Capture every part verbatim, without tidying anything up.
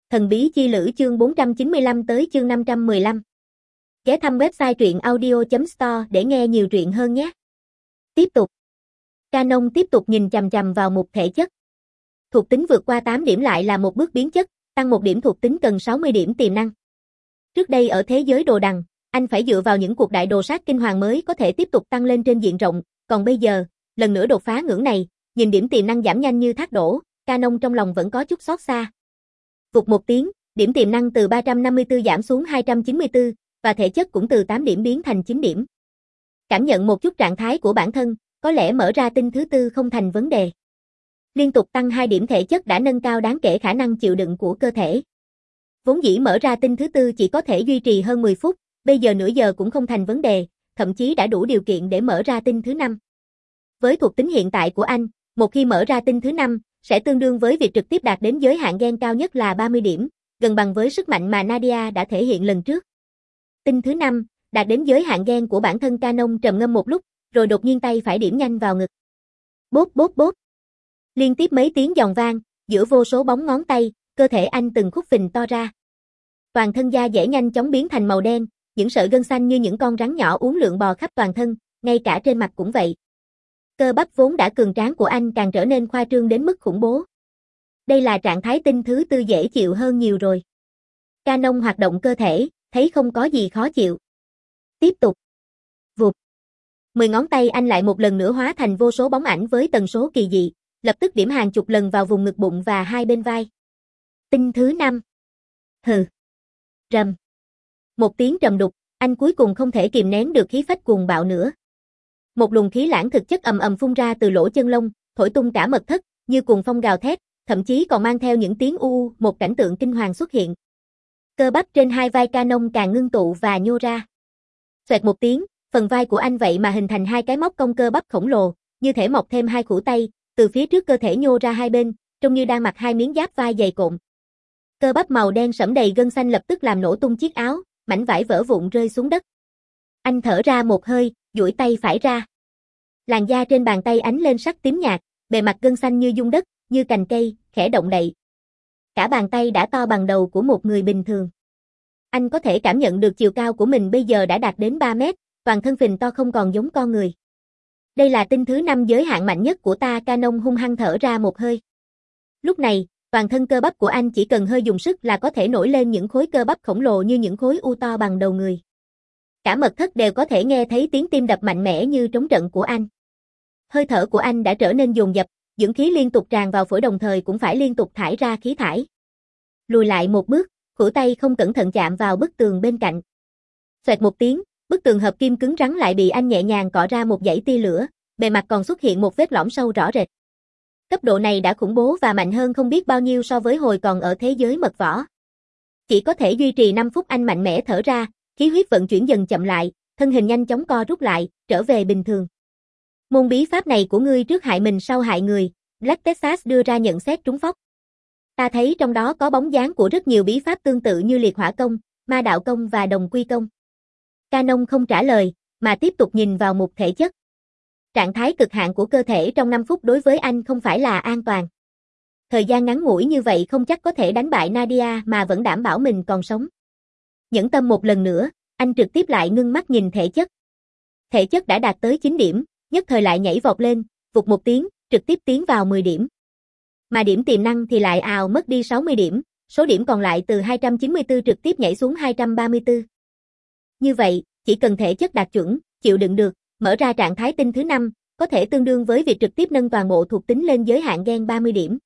Thần bí chi lữ chương bốn trăm chín mươi lăm tới chương năm trăm mười lăm. Ghé thăm website truyện audio chấm store để nghe nhiều truyện hơn nhé. Tiếp tục. Canon tiếp tục nhìn chằm chằm vào mục thể chất. Thuộc tính vượt qua tám điểm lại là một bước biến chất, tăng một điểm thuộc tính cần sáu mươi điểm tiềm năng. Trước đây ở thế giới đồ đằng, anh phải dựa vào những cuộc đại đồ sát kinh hoàng mới có thể tiếp tục tăng lên trên diện rộng, còn bây giờ, lần nữa đột phá ngưỡng này, nhìn điểm tiềm năng giảm nhanh như thác đổ, Canon trong lòng vẫn có chút xót xa. Vụt một tiếng, điểm tiềm năng từ ba trăm năm mươi tư giảm xuống hai trăm chín mươi tư, và thể chất cũng từ tám điểm biến thành chín điểm. Cảm nhận một chút trạng thái của bản thân, có lẽ mở ra tinh thứ tư không thành vấn đề. Liên tục tăng hai điểm thể chất đã nâng cao đáng kể khả năng chịu đựng của cơ thể. Vốn dĩ mở ra tinh thứ tư chỉ có thể duy trì hơn mười phút, bây giờ nửa giờ cũng không thành vấn đề, thậm chí đã đủ điều kiện để mở ra tinh thứ năm. Với thuộc tính hiện tại của anh, một khi mở ra tinh thứ năm, sẽ tương đương với việc trực tiếp đạt đến giới hạn gen cao nhất là ba mươi điểm, gần bằng với sức mạnh mà Nadia đã thể hiện lần trước. Tinh thứ năm, đạt đến giới hạn gen của bản thân. Canon trầm ngâm một lúc, rồi đột nhiên tay phải điểm nhanh vào ngực. Bốp bốp bốp. Liên tiếp mấy tiếng giòn vang, giữa vô số bóng ngón tay, cơ thể anh từng khúc phình to ra. Toàn thân da dẻ nhanh chóng biến thành màu đen, những sợi gân xanh như những con rắn nhỏ uốn lượn bò khắp toàn thân, ngay cả trên mặt cũng vậy. Cơ bắp vốn đã cường tráng của anh càng trở nên khoa trương đến mức khủng bố. Đây là trạng thái tinh thứ tư dễ chịu hơn nhiều rồi. Canon hoạt động cơ thể, thấy không có gì khó chịu. Tiếp tục. Vụt. Mười ngón tay anh lại một lần nữa hóa thành vô số bóng ảnh với tần số kỳ dị, lập tức điểm hàng chục lần vào vùng ngực bụng và hai bên vai. Tinh thứ năm. Hừ. Rầm. Một tiếng trầm đục, anh cuối cùng không thể kìm nén được khí phách cuồng bạo nữa. Một luồng khí lãng thực chất ầm ầm phun ra từ lỗ chân lông, thổi tung cả mật thất, như cuồng phong gào thét, thậm chí còn mang theo những tiếng u u, một cảnh tượng kinh hoàng xuất hiện. Cơ bắp trên hai vai Canon càng ngưng tụ và nhô ra. Xoẹt một tiếng, phần vai của anh vậy mà hình thành hai cái móc cong cơ bắp khổng lồ, như thể mọc thêm hai khuỷu tay, từ phía trước cơ thể nhô ra hai bên, trông như đang mặc hai miếng giáp vai dày cộm. Cơ bắp màu đen sẫm đầy gân xanh lập tức làm nổ tung chiếc áo, mảnh vải vỡ vụn rơi xuống đất. Anh thở ra một hơi, duỗi tay phải ra. Làn da trên bàn tay ánh lên sắc tím nhạt, bề mặt gân xanh như dung đất, như cành cây, khẽ động đậy. Cả bàn tay đã to bằng đầu của một người bình thường. Anh có thể cảm nhận được chiều cao của mình bây giờ đã đạt đến ba mét, toàn thân phình to không còn giống con người. Đây là tinh thứ năm giới hạn mạnh nhất của ta. Canon hung hăng thở ra một hơi. Lúc này, toàn thân cơ bắp của anh chỉ cần hơi dùng sức là có thể nổi lên những khối cơ bắp khổng lồ như những khối u to bằng đầu người. Cả mật thất đều có thể nghe thấy tiếng tim đập mạnh mẽ như trống trận của anh. Hơi thở của anh đã trở nên dồn dập, dưỡng khí liên tục tràn vào phổi đồng thời cũng phải liên tục thải ra khí thải. Lùi lại một bước, khuỷu tay không cẩn thận chạm vào bức tường bên cạnh. Xoẹt một tiếng, bức tường hợp kim cứng rắn lại bị anh nhẹ nhàng cọ ra một dãy tia lửa, bề mặt còn xuất hiện một vết lõm sâu rõ rệt. Cấp độ này đã khủng bố và mạnh hơn không biết bao nhiêu so với hồi còn ở thế giới mật võ. Chỉ có thể duy trì năm phút anh mạnh mẽ thở ra, khí huyết vận chuyển dần chậm lại, thân hình nhanh chóng co rút lại, trở về bình thường. Môn bí pháp này của ngươi trước hại mình sau hại người, Black Texas đưa ra nhận xét trúng phóc. Ta thấy trong đó có bóng dáng của rất nhiều bí pháp tương tự như liệt hỏa công, ma đạo công và đồng quy công. Canon không trả lời, mà tiếp tục nhìn vào mục thể chất. Trạng thái cực hạn của cơ thể trong năm phút đối với anh không phải là an toàn. Thời gian ngắn ngủi như vậy không chắc có thể đánh bại Nadia mà vẫn đảm bảo mình còn sống. Nhẫn tâm một lần nữa, anh trực tiếp lại ngưng mắt nhìn thể chất. Thể chất đã đạt tới chín điểm, nhất thời lại nhảy vọt lên, vụt một tiếng, trực tiếp tiến vào mười điểm. Mà điểm tiềm năng thì lại ào mất đi sáu mươi điểm, số điểm còn lại từ hai trăm chín mươi tư trực tiếp nhảy xuống hai trăm ba mươi tư. Như vậy, chỉ cần thể chất đạt chuẩn, chịu đựng được, mở ra trạng thái tinh thứ năm, có thể tương đương với việc trực tiếp nâng toàn bộ thuộc tính lên giới hạn gen ba mươi điểm.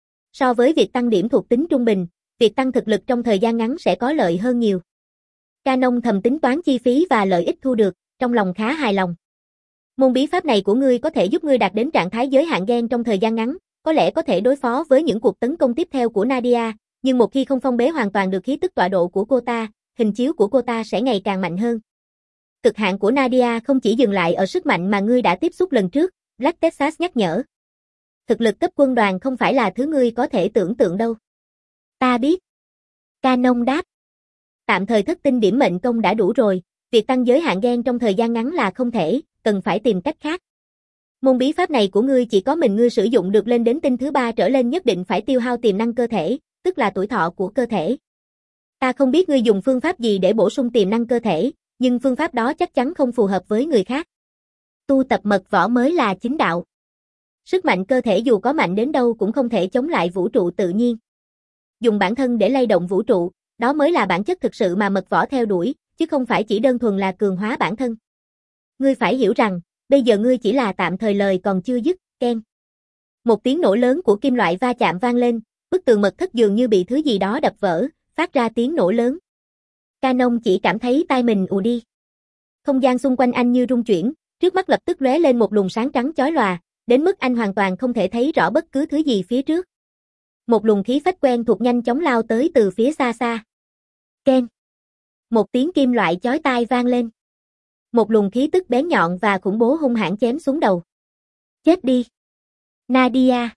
So với việc tăng điểm thuộc tính trung bình, việc tăng thực lực trong thời gian ngắn sẽ có lợi hơn nhiều. Canon thầm tính toán chi phí và lợi ích thu được, trong lòng khá hài lòng. Môn bí pháp này của ngươi có thể giúp ngươi đạt đến trạng thái giới hạn gen trong thời gian ngắn, có lẽ có thể đối phó với những cuộc tấn công tiếp theo của Nadia, nhưng một khi không phong bế hoàn toàn được khí tức tọa độ của cô ta, hình chiếu của cô ta sẽ ngày càng mạnh hơn. Cực hạn của Nadia không chỉ dừng lại ở sức mạnh mà ngươi đã tiếp xúc lần trước, Black Texas nhắc nhở. Thực lực cấp quân đoàn không phải là thứ ngươi có thể tưởng tượng đâu. Ta biết. Canon đáp. Tạm thời thất tinh điểm mệnh công đã đủ rồi, việc tăng giới hạn gen trong thời gian ngắn là không thể, cần phải tìm cách khác. Môn bí pháp này của ngươi chỉ có mình ngươi sử dụng được, lên đến tinh thứ ba trở lên nhất định phải tiêu hao tiềm năng cơ thể, tức là tuổi thọ của cơ thể. Ta không biết ngươi dùng phương pháp gì để bổ sung tiềm năng cơ thể, nhưng phương pháp đó chắc chắn không phù hợp với người khác. Tu tập mật võ mới là chính đạo. Sức mạnh cơ thể dù có mạnh đến đâu cũng không thể chống lại vũ trụ tự nhiên. Dùng bản thân để lay động vũ trụ, đó mới là bản chất thực sự mà mật võ theo đuổi, chứ không phải chỉ đơn thuần là cường hóa bản thân. Ngươi phải hiểu rằng, bây giờ ngươi chỉ là tạm thời lời còn chưa dứt, keng. Một tiếng nổ lớn của kim loại va chạm vang lên, bức tường mật thất dường như bị thứ gì đó đập vỡ, phát ra tiếng nổ lớn. Canon chỉ cảm thấy tai mình ù đi. Không gian xung quanh anh như rung chuyển, trước mắt lập tức lóe lên một luồng sáng trắng chói lòa, đến mức anh hoàn toàn không thể thấy rõ bất cứ thứ gì phía trước. Một luồng khí phách quen thuộc nhanh chóng lao tới từ phía xa xa. Keng. Một tiếng kim loại chói tai vang lên. Một luồng khí tức bén nhọn và khủng bố hung hãn chém xuống đầu. Chết đi. Nadia.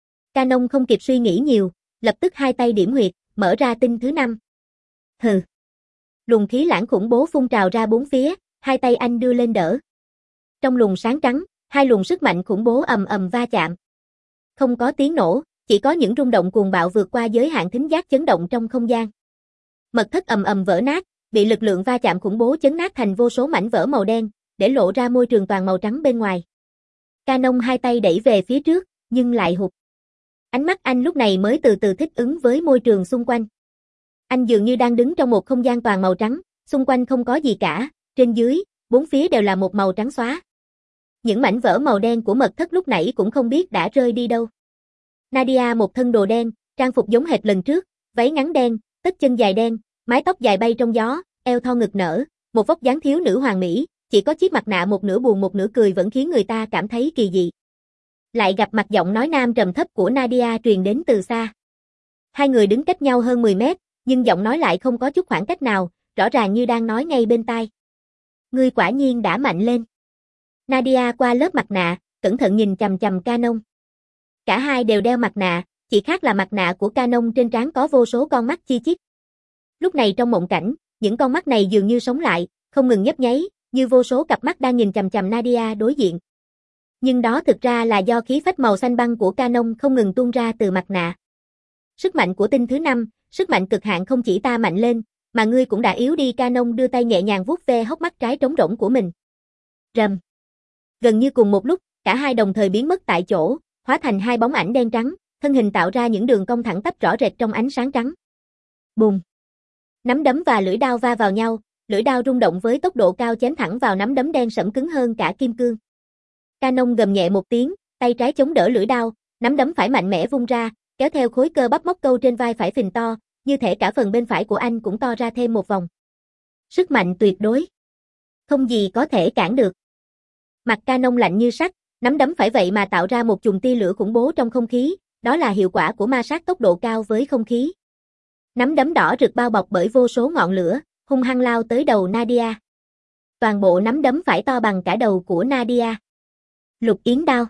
Canon không kịp suy nghĩ nhiều, lập tức hai tay điểm huyệt, mở ra tinh thứ năm. Hừ. Luồng khí lãng khủng bố phun trào ra bốn phía, hai tay anh đưa lên đỡ. Trong luồng sáng trắng, hai luồng sức mạnh khủng bố ầm ầm va chạm. Không có tiếng nổ, chỉ có những rung động cuồng bạo vượt qua giới hạn thính giác chấn động trong không gian. Mật thất ầm ầm vỡ nát, bị lực lượng va chạm khủng bố chấn nát thành vô số mảnh vỡ màu đen, để lộ ra môi trường toàn màu trắng bên ngoài. Canon hai tay đẩy về phía trước, nhưng lại hụt. Ánh mắt anh lúc này mới từ từ thích ứng với môi trường xung quanh. Anh dường như đang đứng trong một không gian toàn màu trắng, xung quanh không có gì cả, trên dưới, bốn phía đều là một màu trắng xóa. Những mảnh vỡ màu đen của mật thất lúc nãy cũng không biết đã rơi đi đâu. Nadia một thân đồ đen, trang phục giống hệt lần trước, váy ngắn đen, tất chân dài đen, mái tóc dài bay trong gió, eo thon ngực nở, một vóc dáng thiếu nữ hoàn mỹ, chỉ có chiếc mặt nạ một nửa buồn một nửa cười vẫn khiến người ta cảm thấy kỳ dị. Lại gặp mặt giọng nói nam trầm thấp của Nadia truyền đến từ xa. Hai người đứng cách nhau hơn mười mét, nhưng giọng nói lại không có chút khoảng cách nào, rõ ràng như đang nói ngay bên tai. Ngươi quả nhiên đã mạnh lên. Nadia qua lớp mặt nạ, cẩn thận nhìn chằm chằm Canon. Cả hai đều đeo mặt nạ, chỉ khác là mặt nạ của Canon trên trán có vô số con mắt chi chít. Lúc này trong mộng cảnh, những con mắt này dường như sống lại, không ngừng nhấp nháy, như vô số cặp mắt đang nhìn chằm chằm Nadia đối diện. Nhưng đó thực ra là do khí phách màu xanh băng của Canon không ngừng tuôn ra từ mặt nạ. Sức mạnh của tinh thứ năm, sức mạnh cực hạn không chỉ ta mạnh lên, mà ngươi cũng đã yếu đi. Canon đưa tay nhẹ nhàng vuốt ve hốc mắt trái trống rỗng của mình. Rầm. Gần như cùng một lúc, cả hai đồng thời biến mất tại chỗ, hóa thành hai bóng ảnh đen trắng, thân hình tạo ra những đường cong thẳng tắp rõ rệt trong ánh sáng trắng. Bùm. Nắm đấm và lưỡi đao va vào nhau, lưỡi đao rung động với tốc độ cao chém thẳng vào nắm đấm đen sẫm cứng hơn cả kim cương. Canon gầm nhẹ một tiếng, tay trái chống đỡ lưỡi đao, nắm đấm phải mạnh mẽ vung ra, kéo theo khối cơ bắp móc câu trên vai phải phình to, như thể cả phần bên phải của anh cũng to ra thêm một vòng. Sức mạnh tuyệt đối. Không gì có thể cản được. Mặt Canon lạnh như sắt, nắm đấm phải vậy mà tạo ra một chùm tia lửa khủng bố trong không khí, đó là hiệu quả của ma sát tốc độ cao với không khí. Nắm đấm đỏ rực bao bọc bởi vô số ngọn lửa, hung hăng lao tới đầu Nadia. Toàn bộ nắm đấm phải to bằng cả đầu của Nadia. Lục yến đao.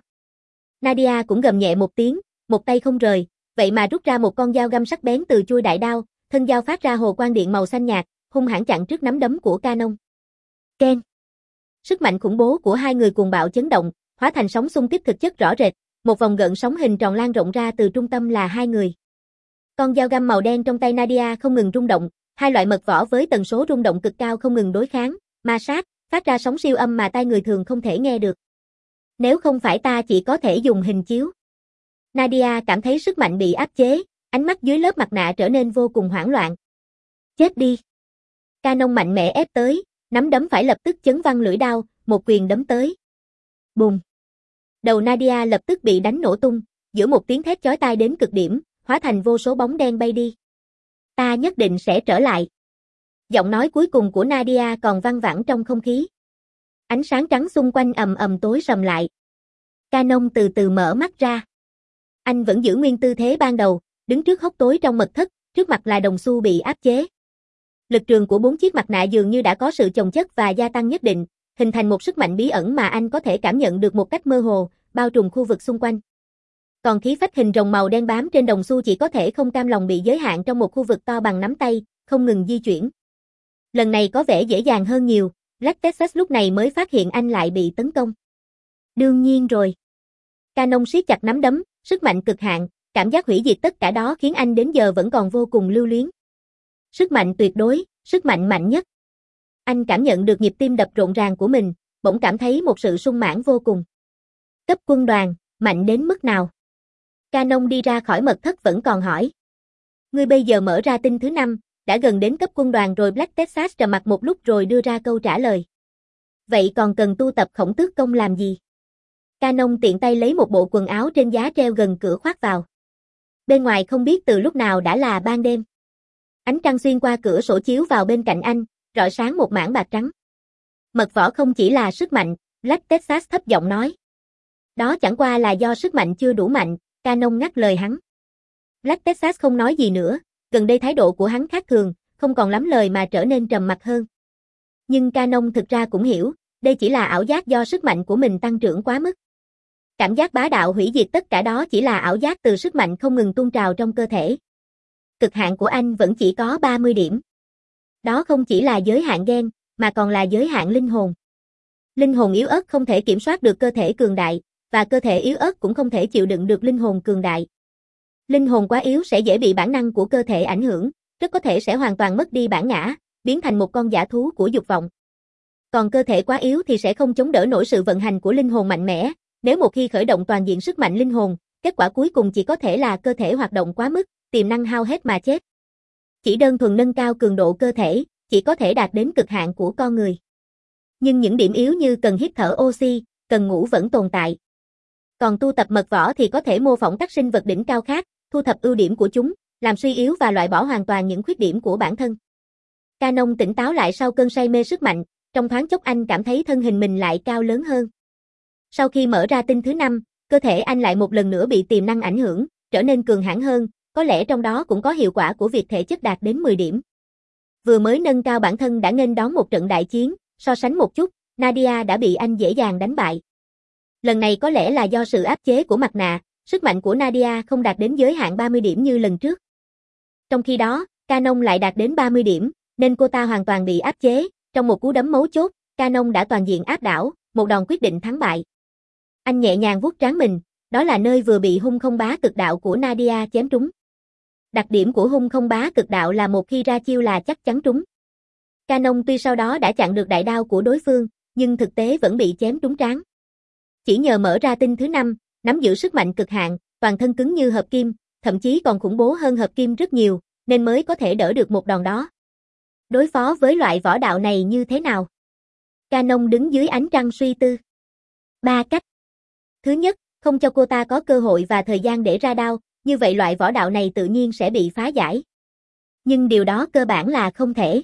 Nadia cũng gầm nhẹ một tiếng, một tay không rời, vậy mà rút ra một con dao găm sắc bén từ chuôi đại đao, thân dao phát ra hồ quang điện màu xanh nhạt, hung hãn chặn trước nắm đấm của Canon. Ken. Sức mạnh khủng bố của hai người cuồng bạo chấn động, hóa thành sóng xung kích thực chất rõ rệt, một vòng gợn sóng hình tròn lan rộng ra từ trung tâm là hai người. Con dao găm màu đen trong tay Nadia không ngừng rung động, hai loại mật võ với tần số rung động cực cao không ngừng đối kháng, ma sát, phát ra sóng siêu âm mà tai người thường không thể nghe được. Nếu không phải ta chỉ có thể dùng hình chiếu. Nadia cảm thấy sức mạnh bị áp chế, ánh mắt dưới lớp mặt nạ trở nên vô cùng hoảng loạn. Chết đi. Canon mạnh mẽ ép tới, nắm đấm phải lập tức chấn văng lưỡi đao, một quyền đấm tới. Bùm. Đầu Nadia lập tức bị đánh nổ tung, giữa một tiếng thét chói tai đến cực điểm, hóa thành vô số bóng đen bay đi. Ta nhất định sẽ trở lại. Giọng nói cuối cùng của Nadia còn văng vẳng trong không khí. Ánh sáng trắng xung quanh ầm ầm tối sầm lại. Canon từ từ mở mắt ra. Anh vẫn giữ nguyên tư thế ban đầu, đứng trước hốc tối trong mật thất, trước mặt là đồng xu bị áp chế. Lực trường của bốn chiếc mặt nạ dường như đã có sự chồng chất và gia tăng nhất định, hình thành một sức mạnh bí ẩn mà anh có thể cảm nhận được một cách mơ hồ, bao trùm khu vực xung quanh. Còn khí phách hình rồng màu đen bám trên đồng xu chỉ có thể không cam lòng bị giới hạn trong một khu vực to bằng nắm tay, không ngừng di chuyển. Lần này có vẻ dễ dàng hơn nhiều, Black Texas lúc này mới phát hiện anh lại bị tấn công. Đương nhiên rồi. Canon siết chặt nắm đấm, sức mạnh cực hạn, Cảm giác hủy diệt tất cả đó khiến anh đến giờ vẫn còn vô cùng lưu luyến. Sức mạnh tuyệt đối, sức mạnh mạnh nhất. Anh cảm nhận được nhịp tim đập rộn ràng của mình, bỗng cảm thấy một sự sung mãn vô cùng. Cấp quân đoàn, mạnh đến mức nào? Canon đi ra khỏi mật thất vẫn còn hỏi. Ngươi bây giờ mở ra tinh thứ năm, đã gần đến cấp quân đoàn rồi. Black Texas trầm mặt một lúc rồi đưa ra câu trả lời. Vậy còn cần tu tập khổng tước công làm gì? Canon tiện tay lấy một bộ quần áo trên giá treo gần cửa khoác vào. Bên ngoài không biết từ lúc nào đã là ban đêm. Ánh trăng xuyên qua cửa sổ chiếu vào bên cạnh anh, rọi sáng một mảng bạc trắng. Mật võ không chỉ là sức mạnh, Black Texas thấp giọng nói. Đó chẳng qua là do sức mạnh chưa đủ mạnh, Canon ngắt lời hắn. Black Texas không nói gì nữa, gần đây thái độ của hắn khác thường, không còn lắm lời mà trở nên trầm mặc hơn. Nhưng Canon thực ra cũng hiểu, đây chỉ là ảo giác do sức mạnh của mình tăng trưởng quá mức. Cảm giác bá đạo hủy diệt tất cả đó chỉ là ảo giác từ sức mạnh không ngừng tuôn trào trong cơ thể. Cực hạn của anh vẫn chỉ có ba mươi điểm. Đó không chỉ là giới hạn gen, mà còn là giới hạn linh hồn. Linh hồn yếu ớt không thể kiểm soát được cơ thể cường đại, và cơ thể yếu ớt cũng không thể chịu đựng được linh hồn cường đại. Linh hồn quá yếu sẽ dễ bị bản năng của cơ thể ảnh hưởng, rất có thể sẽ hoàn toàn mất đi bản ngã, biến thành một con dã thú của dục vọng. Còn cơ thể quá yếu thì sẽ không chống đỡ nổi sự vận hành của linh hồn mạnh mẽ, nếu một khi khởi động toàn diện sức mạnh linh hồn, kết quả cuối cùng chỉ có thể là cơ thể hoạt động quá mức, tiềm năng hao hết mà chết. Chỉ đơn thuần nâng cao cường độ cơ thể, chỉ có thể đạt đến cực hạn của con người. Nhưng những điểm yếu như cần hít thở oxy, cần ngủ vẫn tồn tại. Còn tu tập mật võ thì có thể mô phỏng các sinh vật đỉnh cao khác, thu thập ưu điểm của chúng, làm suy yếu và loại bỏ hoàn toàn những khuyết điểm của bản thân. Canon tỉnh táo lại sau cơn say mê sức mạnh, trong thoáng chốc anh cảm thấy thân hình mình lại cao lớn hơn. Sau khi mở ra tinh thứ năm, cơ thể anh lại một lần nữa bị tiềm năng ảnh hưởng, trở nên cường hãn hơn, có lẽ trong đó cũng có hiệu quả của việc thể chất đạt đến mười điểm. Vừa mới nâng cao bản thân đã nghênh đón một trận đại chiến, so sánh một chút, Nadia đã bị anh dễ dàng đánh bại. Lần này có lẽ là do sự áp chế của mặt nạ, sức mạnh của Nadia không đạt đến giới hạn ba mươi điểm như lần trước. Trong khi đó, Canon lại đạt đến ba mươi điểm, nên cô ta hoàn toàn bị áp chế, trong một cú đấm mấu chốt, Canon đã toàn diện áp đảo, một đòn quyết định thắng bại. Anh nhẹ nhàng vuốt trán mình, đó là nơi vừa bị hung không bá cực đạo của Nadia chém trúng. Đặc điểm của hung không bá cực đạo là một khi ra chiêu là chắc chắn trúng. Canon tuy sau đó đã chặn được đại đao của đối phương, nhưng thực tế vẫn bị chém trúng trán. Chỉ nhờ mở ra tinh thứ năm, nắm giữ sức mạnh cực hạn, toàn thân cứng như hợp kim, thậm chí còn khủng bố hơn hợp kim rất nhiều, nên mới có thể đỡ được một đòn đó. Đối phó với loại võ đạo này như thế nào? Canon đứng dưới ánh trăng suy tư. Ba cách. Thứ nhất, không cho cô ta có cơ hội và thời gian để ra đao, như vậy loại võ đạo này tự nhiên sẽ bị phá giải. Nhưng điều đó cơ bản là không thể.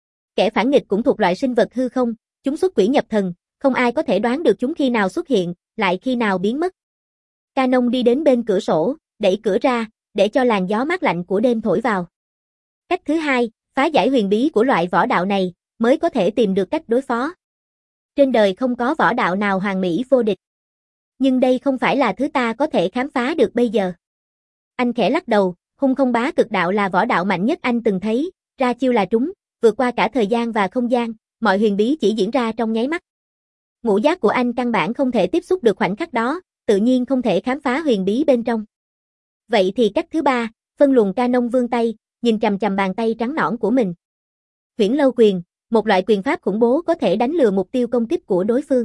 Kẻ phản nghịch cũng thuộc loại sinh vật hư không, chúng xuất quỷ nhập thần, không ai có thể đoán được chúng khi nào xuất hiện, lại khi nào biến mất. Canon đi đến bên cửa sổ, đẩy cửa ra, để cho làn gió mát lạnh của đêm thổi vào. Cách thứ hai, phá giải huyền bí của loại võ đạo này, mới có thể tìm được cách đối phó. Trên đời không có võ đạo nào hoàn mỹ vô địch. Nhưng đây không phải là thứ ta có thể khám phá được bây giờ. Anh khẽ lắc đầu, hung không bá cực đạo là võ đạo mạnh nhất anh từng thấy, ra chiêu là trúng, vượt qua cả thời gian và không gian, mọi huyền bí chỉ diễn ra trong nháy mắt. Ngũ giác của anh căn bản không thể tiếp xúc được khoảnh khắc đó, tự nhiên không thể khám phá huyền bí bên trong. Vậy thì cách thứ ba, phân luồng. Canon vươn tay, nhìn chằm chằm bàn tay trắng nõn của mình. Huyễn Lâu Quyền, một loại quyền pháp khủng bố có thể đánh lừa mục tiêu công kích của đối phương.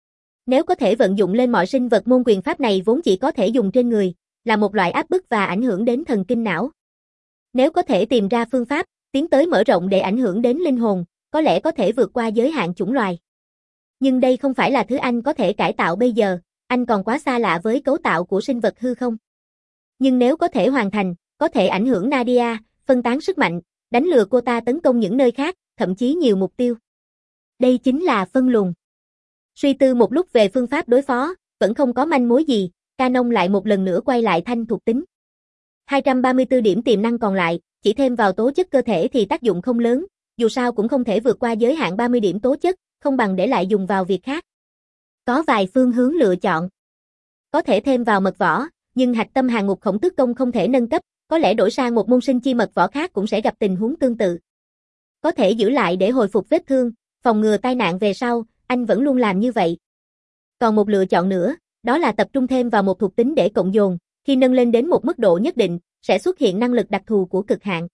Nếu có thể vận dụng lên mọi sinh vật, môn quyền pháp này vốn chỉ có thể dùng trên người, là một loại áp bức và ảnh hưởng đến thần kinh não. Nếu có thể tìm ra phương pháp, tiến tới mở rộng để ảnh hưởng đến linh hồn, có lẽ có thể vượt qua giới hạn chủng loài. Nhưng đây không phải là thứ anh có thể cải tạo bây giờ, anh còn quá xa lạ với cấu tạo của sinh vật hư không. Nhưng nếu có thể hoàn thành, có thể ảnh hưởng Nadia, phân tán sức mạnh, đánh lừa cô ta tấn công những nơi khác, thậm chí nhiều mục tiêu. Đây chính là phân luồng. Suy tư một lúc về phương pháp đối phó, vẫn không có manh mối gì, Canon lại một lần nữa quay lại thanh thuộc tính. hai trăm ba mươi tư điểm tiềm năng còn lại, chỉ thêm vào tố chất cơ thể thì tác dụng không lớn, dù sao cũng không thể vượt qua giới hạn ba mươi điểm tố chất, không bằng để lại dùng vào việc khác. Có vài phương hướng lựa chọn. Có thể thêm vào mật võ, nhưng hạch tâm hàng ngục khổng tước công không thể nâng cấp, có lẽ đổi sang một môn sinh chi mật võ khác cũng sẽ gặp tình huống tương tự. Có thể giữ lại để hồi phục vết thương, phòng ngừa tai nạn về sau, anh vẫn luôn làm như vậy. Còn một lựa chọn nữa, đó là tập trung thêm vào một thuộc tính để cộng dồn, khi nâng lên đến một mức độ nhất định, sẽ xuất hiện năng lực đặc thù của cực hạn.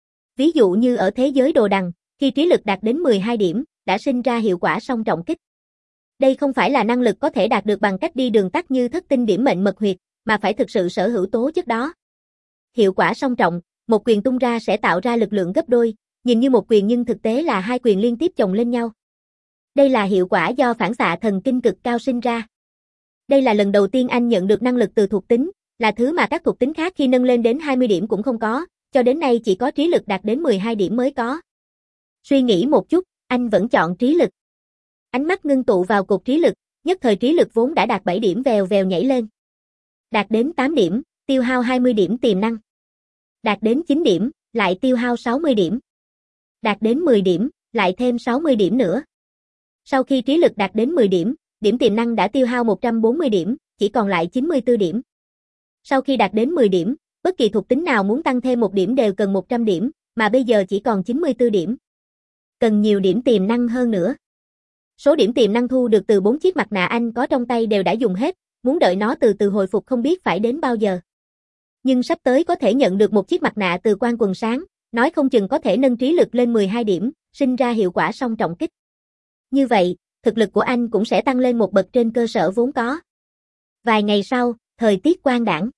Ví dụ như ở thế giới đồ đằng, khi trí lực đạt đến mười hai điểm, đã sinh ra hiệu quả song trọng kích. Đây không phải là năng lực có thể đạt được bằng cách đi đường tắt như thất tinh điểm mệnh mật huyệt, mà phải thực sự sở hữu tố chất đó. Hiệu quả song trọng, một quyền tung ra sẽ tạo ra lực lượng gấp đôi, nhìn như một quyền nhưng thực tế là hai quyền liên tiếp chồng lên nhau. Đây là hiệu quả do phản xạ thần kinh cực cao sinh ra. Đây là lần đầu tiên anh nhận được năng lực từ thuộc tính, là thứ mà các thuộc tính khác khi nâng lên đến hai mươi điểm cũng không có, cho đến nay chỉ có trí lực đạt đến mười hai điểm mới có. Suy nghĩ một chút, anh vẫn chọn trí lực. Ánh mắt ngưng tụ vào cột trí lực, nhất thời trí lực vốn đã đạt bảy điểm vèo vèo nhảy lên. Đạt đến tám điểm, tiêu hao hai mươi điểm tiềm năng. Đạt đến chín điểm, lại tiêu hao sáu mươi điểm. Đạt đến mười điểm, lại thêm sáu mươi điểm nữa. Sau khi trí lực đạt đến mười điểm, điểm tiềm năng đã tiêu hao một trăm bốn mươi điểm, chỉ còn lại chín mươi tư điểm. Sau khi đạt đến mười điểm, bất kỳ thuộc tính nào muốn tăng thêm một điểm đều cần một trăm điểm, mà bây giờ chỉ còn chín mươi tư điểm. Cần nhiều điểm tiềm năng hơn nữa. Số điểm tiềm năng thu được từ bốn chiếc mặt nạ anh có trong tay đều đã dùng hết, muốn đợi nó từ từ hồi phục không biết phải đến bao giờ. Nhưng sắp tới có thể nhận được một chiếc mặt nạ từ Quan Quần Sáng, nói không chừng có thể nâng trí lực lên mười hai điểm, sinh ra hiệu quả song trọng kích. Như vậy, thực lực của anh cũng sẽ tăng lên một bậc trên cơ sở vốn có. Vài ngày sau, thời tiết quang đãng.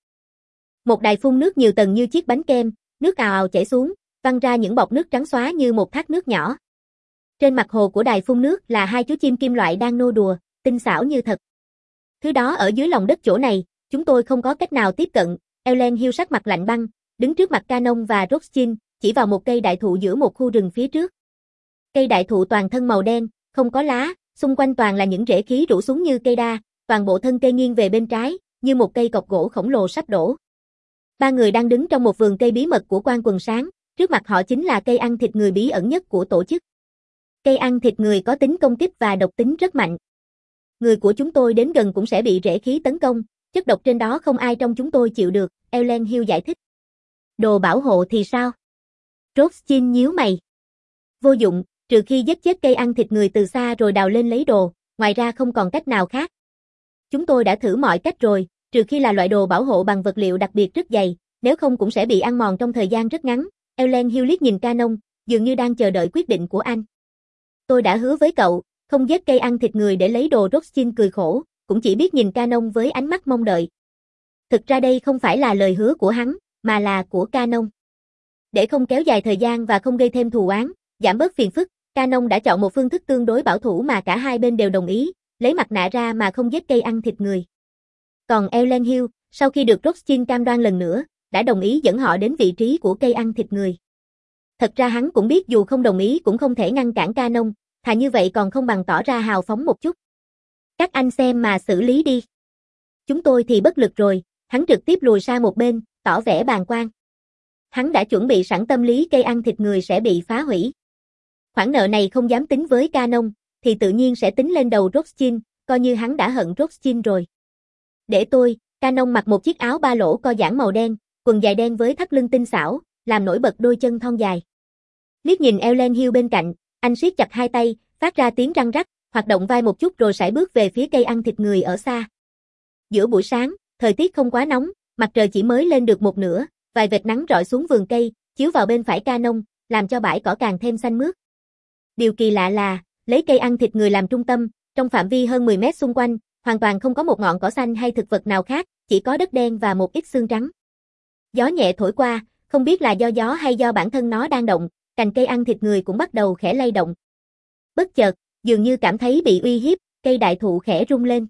Một đài phun nước nhiều tầng như chiếc bánh kem, nước ào ào chảy xuống, văng ra những bọt nước trắng xóa như một thác nước nhỏ. Trên mặt hồ của đài phun nước là hai chú chim kim loại đang nô đùa, tinh xảo như thật. Thứ đó ở dưới lòng đất chỗ này, chúng tôi không có cách nào tiếp cận. Ellen Hill sắc mặt lạnh băng, đứng trước mặt Canon và Rothschild, chỉ vào một cây đại thụ giữa một khu rừng phía trước. Cây đại thụ toàn thân màu đen, không có lá, xung quanh toàn là những rễ khí rủ xuống như cây đa, toàn bộ thân cây nghiêng về bên trái, như một cây cọc gỗ khổng lồ sắp đổ. Ba người đang đứng trong một vườn cây bí mật của Quan Quần Sáng, trước mặt họ chính là cây ăn thịt người bí ẩn nhất của tổ chức. Cây ăn thịt người có tính công kích và độc tính rất mạnh. Người của chúng tôi đến gần cũng sẽ bị rễ khí tấn công, chất độc trên đó không ai trong chúng tôi chịu được, Ellen Hill giải thích. Đồ bảo hộ thì sao? Rothschild nhíu mày. Vô dụng, trừ khi giết chết cây ăn thịt người từ xa rồi đào lên lấy đồ, ngoài ra không còn cách nào khác. Chúng tôi đã thử mọi cách rồi, trừ khi là loại đồ bảo hộ bằng vật liệu đặc biệt rất dày, nếu không cũng sẽ bị ăn mòn trong thời gian rất ngắn. Ellen Hill liếc nhìn Canon, dường như đang chờ đợi quyết định của anh. Tôi đã hứa với cậu, không giết cây ăn thịt người để lấy đồ. Rothschild cười khổ, cũng chỉ biết nhìn Canon với ánh mắt mong đợi. Thực ra đây không phải là lời hứa của hắn, mà là của Canon. Để không kéo dài thời gian và không gây thêm thù oán, giảm bớt phiền phức, Canon đã chọn một phương thức tương đối bảo thủ mà cả hai bên đều đồng ý, lấy mặt nạ ra mà không giết cây ăn thịt người. Còn Ellen Hill, sau khi được Rothschild cam đoan lần nữa, đã đồng ý dẫn họ đến vị trí của cây ăn thịt người. Thật ra hắn cũng biết dù không đồng ý cũng không thể ngăn cản Canon, thà như vậy còn không bằng tỏ ra hào phóng một chút. Các anh xem mà xử lý đi. Chúng tôi thì bất lực rồi, hắn trực tiếp lùi sang một bên, tỏ vẻ bàng quan. Hắn đã chuẩn bị sẵn tâm lý cây ăn thịt người sẽ bị phá hủy. Khoản nợ này không dám tính với Canon, thì tự nhiên sẽ tính lên đầu Rothschild, coi như hắn đã hận Rothschild rồi. Để tôi, Canon mặc một chiếc áo ba lỗ co giãn màu đen, quần dài đen với thắt lưng tinh xảo, làm nổi bật đôi chân thon dài. Liếc nhìn Ellen Hill bên cạnh, anh siết chặt hai tay, phát ra tiếng răng rắc, hoạt động vai một chút rồi sải bước về phía cây ăn thịt người ở xa. Giữa buổi sáng, thời tiết không quá nóng, mặt trời chỉ mới lên được một nửa, vài vệt nắng rọi xuống vườn cây, chiếu vào bên phải Canon, làm cho bãi cỏ càng thêm xanh mướt. Điều kỳ lạ là, lấy cây ăn thịt người làm trung tâm, trong phạm vi hơn mười mét xung quanh, hoàn toàn không có một ngọn cỏ xanh hay thực vật nào khác, chỉ có đất đen và một ít xương trắng. Gió nhẹ thổi qua, không biết là do gió hay do bản thân nó đang động, cành cây ăn thịt người cũng bắt đầu khẽ lay động. Bất chợt, dường như cảm thấy bị uy hiếp, cây đại thụ khẽ rung lên.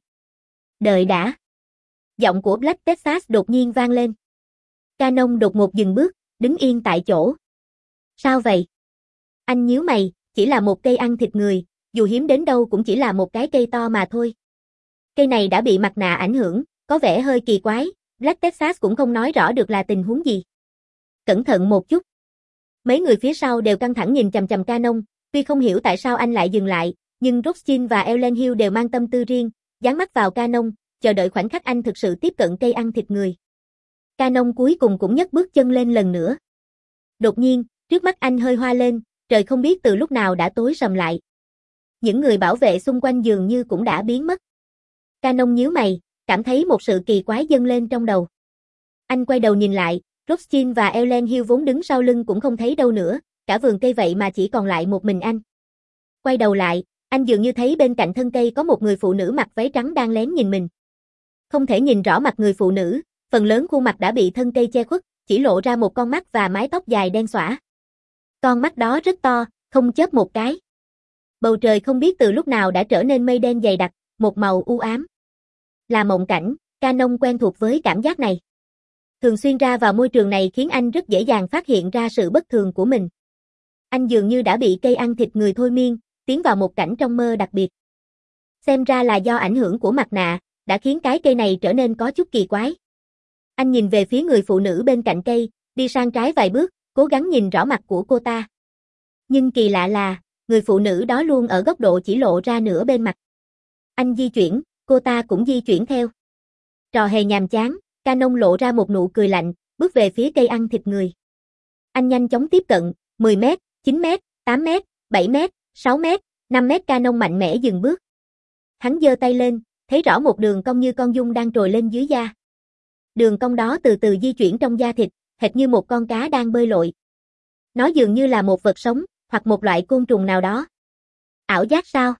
Đợi đã. Giọng của Black Texas đột nhiên vang lên. Canon đột ngột dừng bước, đứng yên tại chỗ. Sao vậy? Anh nhíu mày, chỉ là một cây ăn thịt người, dù hiếm đến đâu cũng chỉ là một cái cây to mà thôi. Cây này đã bị mặt nạ ảnh hưởng, có vẻ hơi kỳ quái, Black Texas cũng không nói rõ được là tình huống gì. Cẩn thận một chút. Mấy người phía sau đều căng thẳng nhìn chằm chằm Canon, tuy không hiểu tại sao anh lại dừng lại, nhưng Rothschild và Ellen Hill đều mang tâm tư riêng, dán mắt vào Canon, chờ đợi khoảnh khắc anh thực sự tiếp cận cây ăn thịt người. Canon cuối cùng cũng nhấc bước chân lên lần nữa. Đột nhiên, trước mắt anh hơi hoa lên, trời không biết từ lúc nào đã tối sầm lại. Những người bảo vệ xung quanh dường như cũng đã biến mất. Canon nhíu mày, cảm thấy một sự kỳ quái dâng lên trong đầu. Anh quay đầu nhìn lại, Rothschild và Ellen Hill vốn đứng sau lưng cũng không thấy đâu nữa, cả vườn cây vậy mà chỉ còn lại một mình anh. Quay đầu lại, anh dường như thấy bên cạnh thân cây có một người phụ nữ mặc váy trắng đang lén nhìn mình. Không thể nhìn rõ mặt người phụ nữ, phần lớn khuôn mặt đã bị thân cây che khuất, chỉ lộ ra một con mắt và mái tóc dài đen xõa. Con mắt đó rất to, không chớp một cái. Bầu trời không biết từ lúc nào đã trở nên mây đen dày đặc, một màu u ám. Là mộng cảnh, Canon quen thuộc với cảm giác này. Thường xuyên ra vào môi trường này khiến anh rất dễ dàng phát hiện ra sự bất thường của mình. Anh dường như đã bị cây ăn thịt người thôi miên, tiến vào một cảnh trong mơ đặc biệt. Xem ra là do ảnh hưởng của mặt nạ, đã khiến cái cây này trở nên có chút kỳ quái. Anh nhìn về phía người phụ nữ bên cạnh cây, đi sang trái vài bước, cố gắng nhìn rõ mặt của cô ta. Nhưng kỳ lạ là, người phụ nữ đó luôn ở góc độ chỉ lộ ra nửa bên mặt. Anh di chuyển, cô ta cũng di chuyển theo. Trò hề nhàm chán, Canon lộ ra một nụ cười lạnh, bước về phía cây ăn thịt người. Anh nhanh chóng tiếp cận, mười mét, chín mét, tám mét, bảy mét, sáu mét, năm mét. Canon mạnh mẽ dừng bước. Hắn giơ tay lên, thấy rõ một đường cong như con giun đang trồi lên dưới da. Đường cong đó từ từ di chuyển trong da thịt, hệt như một con cá đang bơi lội. Nó dường như là một vật sống, hoặc một loại côn trùng nào đó. Ảo giác sao?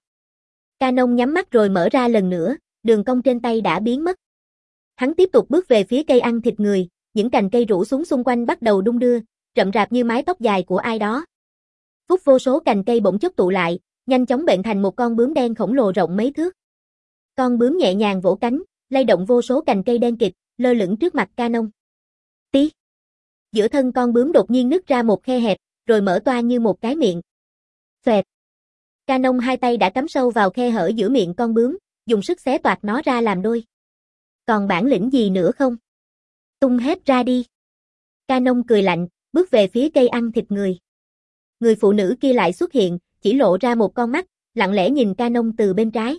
Canon nhắm mắt rồi mở ra lần nữa, đường cong trên tay đã biến mất. Hắn tiếp tục bước về phía cây ăn thịt người, những cành cây rủ xuống xung quanh bắt đầu đung đưa, rậm rạp như mái tóc dài của ai đó. Phút vô số cành cây bỗng chốc tụ lại, nhanh chóng bệnh thành một con bướm đen khổng lồ rộng mấy thước. Con bướm nhẹ nhàng vỗ cánh, lay động vô số cành cây đen kịt, lơ lửng trước mặt Canon. Tí. Giữa thân con bướm đột nhiên nứt ra một khe hẹp, rồi mở toa như một cái miệng. Xoẹt. Canon hai tay đã cắm sâu vào khe hở giữa miệng con bướm, dùng sức xé toạc nó ra làm đôi. Còn bản lĩnh gì nữa không? Tung hết ra đi. Canon cười lạnh, bước về phía cây ăn thịt người. Người phụ nữ kia lại xuất hiện, chỉ lộ ra một con mắt, lặng lẽ nhìn Canon từ bên trái.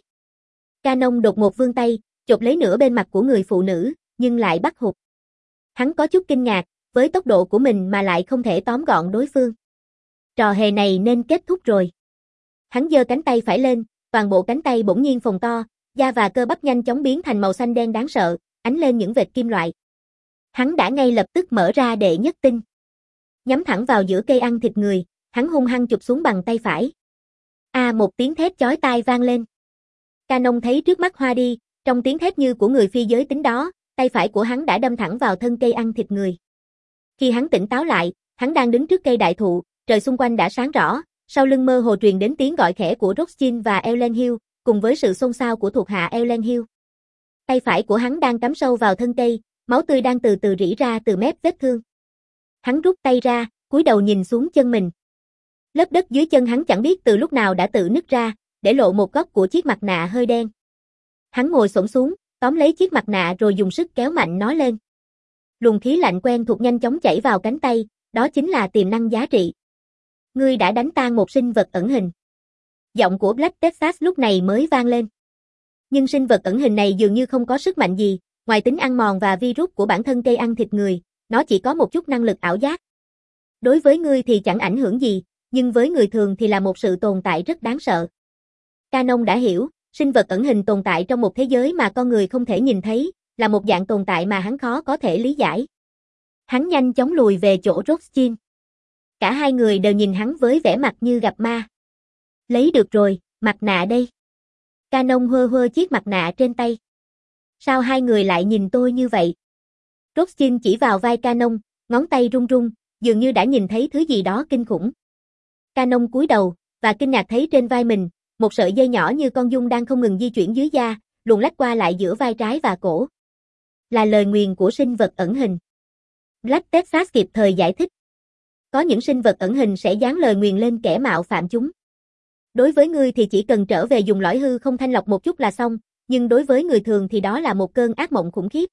Canon đột ngột vươn tay, chộp lấy nửa bên mặt của người phụ nữ, nhưng lại bắt hụt. Hắn có chút kinh ngạc, với tốc độ của mình mà lại không thể tóm gọn đối phương. Trò hề này nên kết thúc rồi. Hắn giơ cánh tay phải lên, toàn bộ cánh tay bỗng nhiên phồng to, da và cơ bắp nhanh chóng biến thành màu xanh đen đáng sợ, ánh lên những vệt kim loại. Hắn đã ngay lập tức mở ra đệ nhất tinh. Nhắm thẳng vào giữa cây ăn thịt người, hắn hung hăng chụp xuống bằng tay phải. A à, một tiếng thét chói tai vang lên. Canon thấy trước mắt hoa đi, trong tiếng thét như của người phi giới tính đó, tay phải của hắn đã đâm thẳng vào thân cây ăn thịt người. Khi hắn tỉnh táo lại, hắn đang đứng trước cây đại thụ, trời xung quanh đã sáng rõ, sau lưng mơ hồ truyền đến tiếng gọi khẽ của Rothschild và Ellen Hill, cùng với sự xôn xao của thuộc hạ Ellen Hill. Tay phải của hắn đang cắm sâu vào thân cây, máu tươi đang từ từ rỉ ra từ mép vết thương. Hắn rút tay ra, cúi đầu nhìn xuống chân mình. Lớp đất dưới chân hắn chẳng biết từ lúc nào đã tự nứt ra, để lộ một góc của chiếc mặt nạ hơi đen. Hắn ngồi xổm xuống, tóm lấy chiếc mặt nạ rồi dùng sức kéo mạnh nó lên. Luồng khí lạnh quen thuộc nhanh chóng chảy vào cánh tay, đó chính là tiềm năng giá trị. Ngươi đã đánh tan một sinh vật ẩn hình. Giọng của Black Texas lúc này mới vang lên. Nhưng sinh vật ẩn hình này dường như không có sức mạnh gì, ngoài tính ăn mòn và virus của bản thân cây ăn thịt người, nó chỉ có một chút năng lực ảo giác. Đối với ngươi thì chẳng ảnh hưởng gì, nhưng với người thường thì là một sự tồn tại rất đáng sợ. Canon đã hiểu, sinh vật ẩn hình tồn tại trong một thế giới mà con người không thể nhìn thấy, là một dạng tồn tại mà hắn khó có thể lý giải. Hắn nhanh chóng lùi về chỗ Rothschild. Cả hai người đều nhìn hắn với vẻ mặt như gặp ma. Lấy được rồi, mặt nạ đây. Canon hơ hơ chiếc mặt nạ trên tay. Sao hai người lại nhìn tôi như vậy? Rothschild chỉ vào vai Canon, ngón tay run run, dường như đã nhìn thấy thứ gì đó kinh khủng. Canon cúi đầu, và kinh ngạc thấy trên vai mình, một sợi dây nhỏ như con giun đang không ngừng di chuyển dưới da, luồn lách qua lại giữa vai trái và cổ. Là lời nguyền của sinh vật ẩn hình. Black Texas kịp thời giải thích. Có những sinh vật ẩn hình sẽ dán lời nguyền lên kẻ mạo phạm chúng. Đối với ngươi thì chỉ cần trở về dùng lõi hư không thanh lọc một chút là xong, nhưng đối với người thường thì đó là một cơn ác mộng khủng khiếp.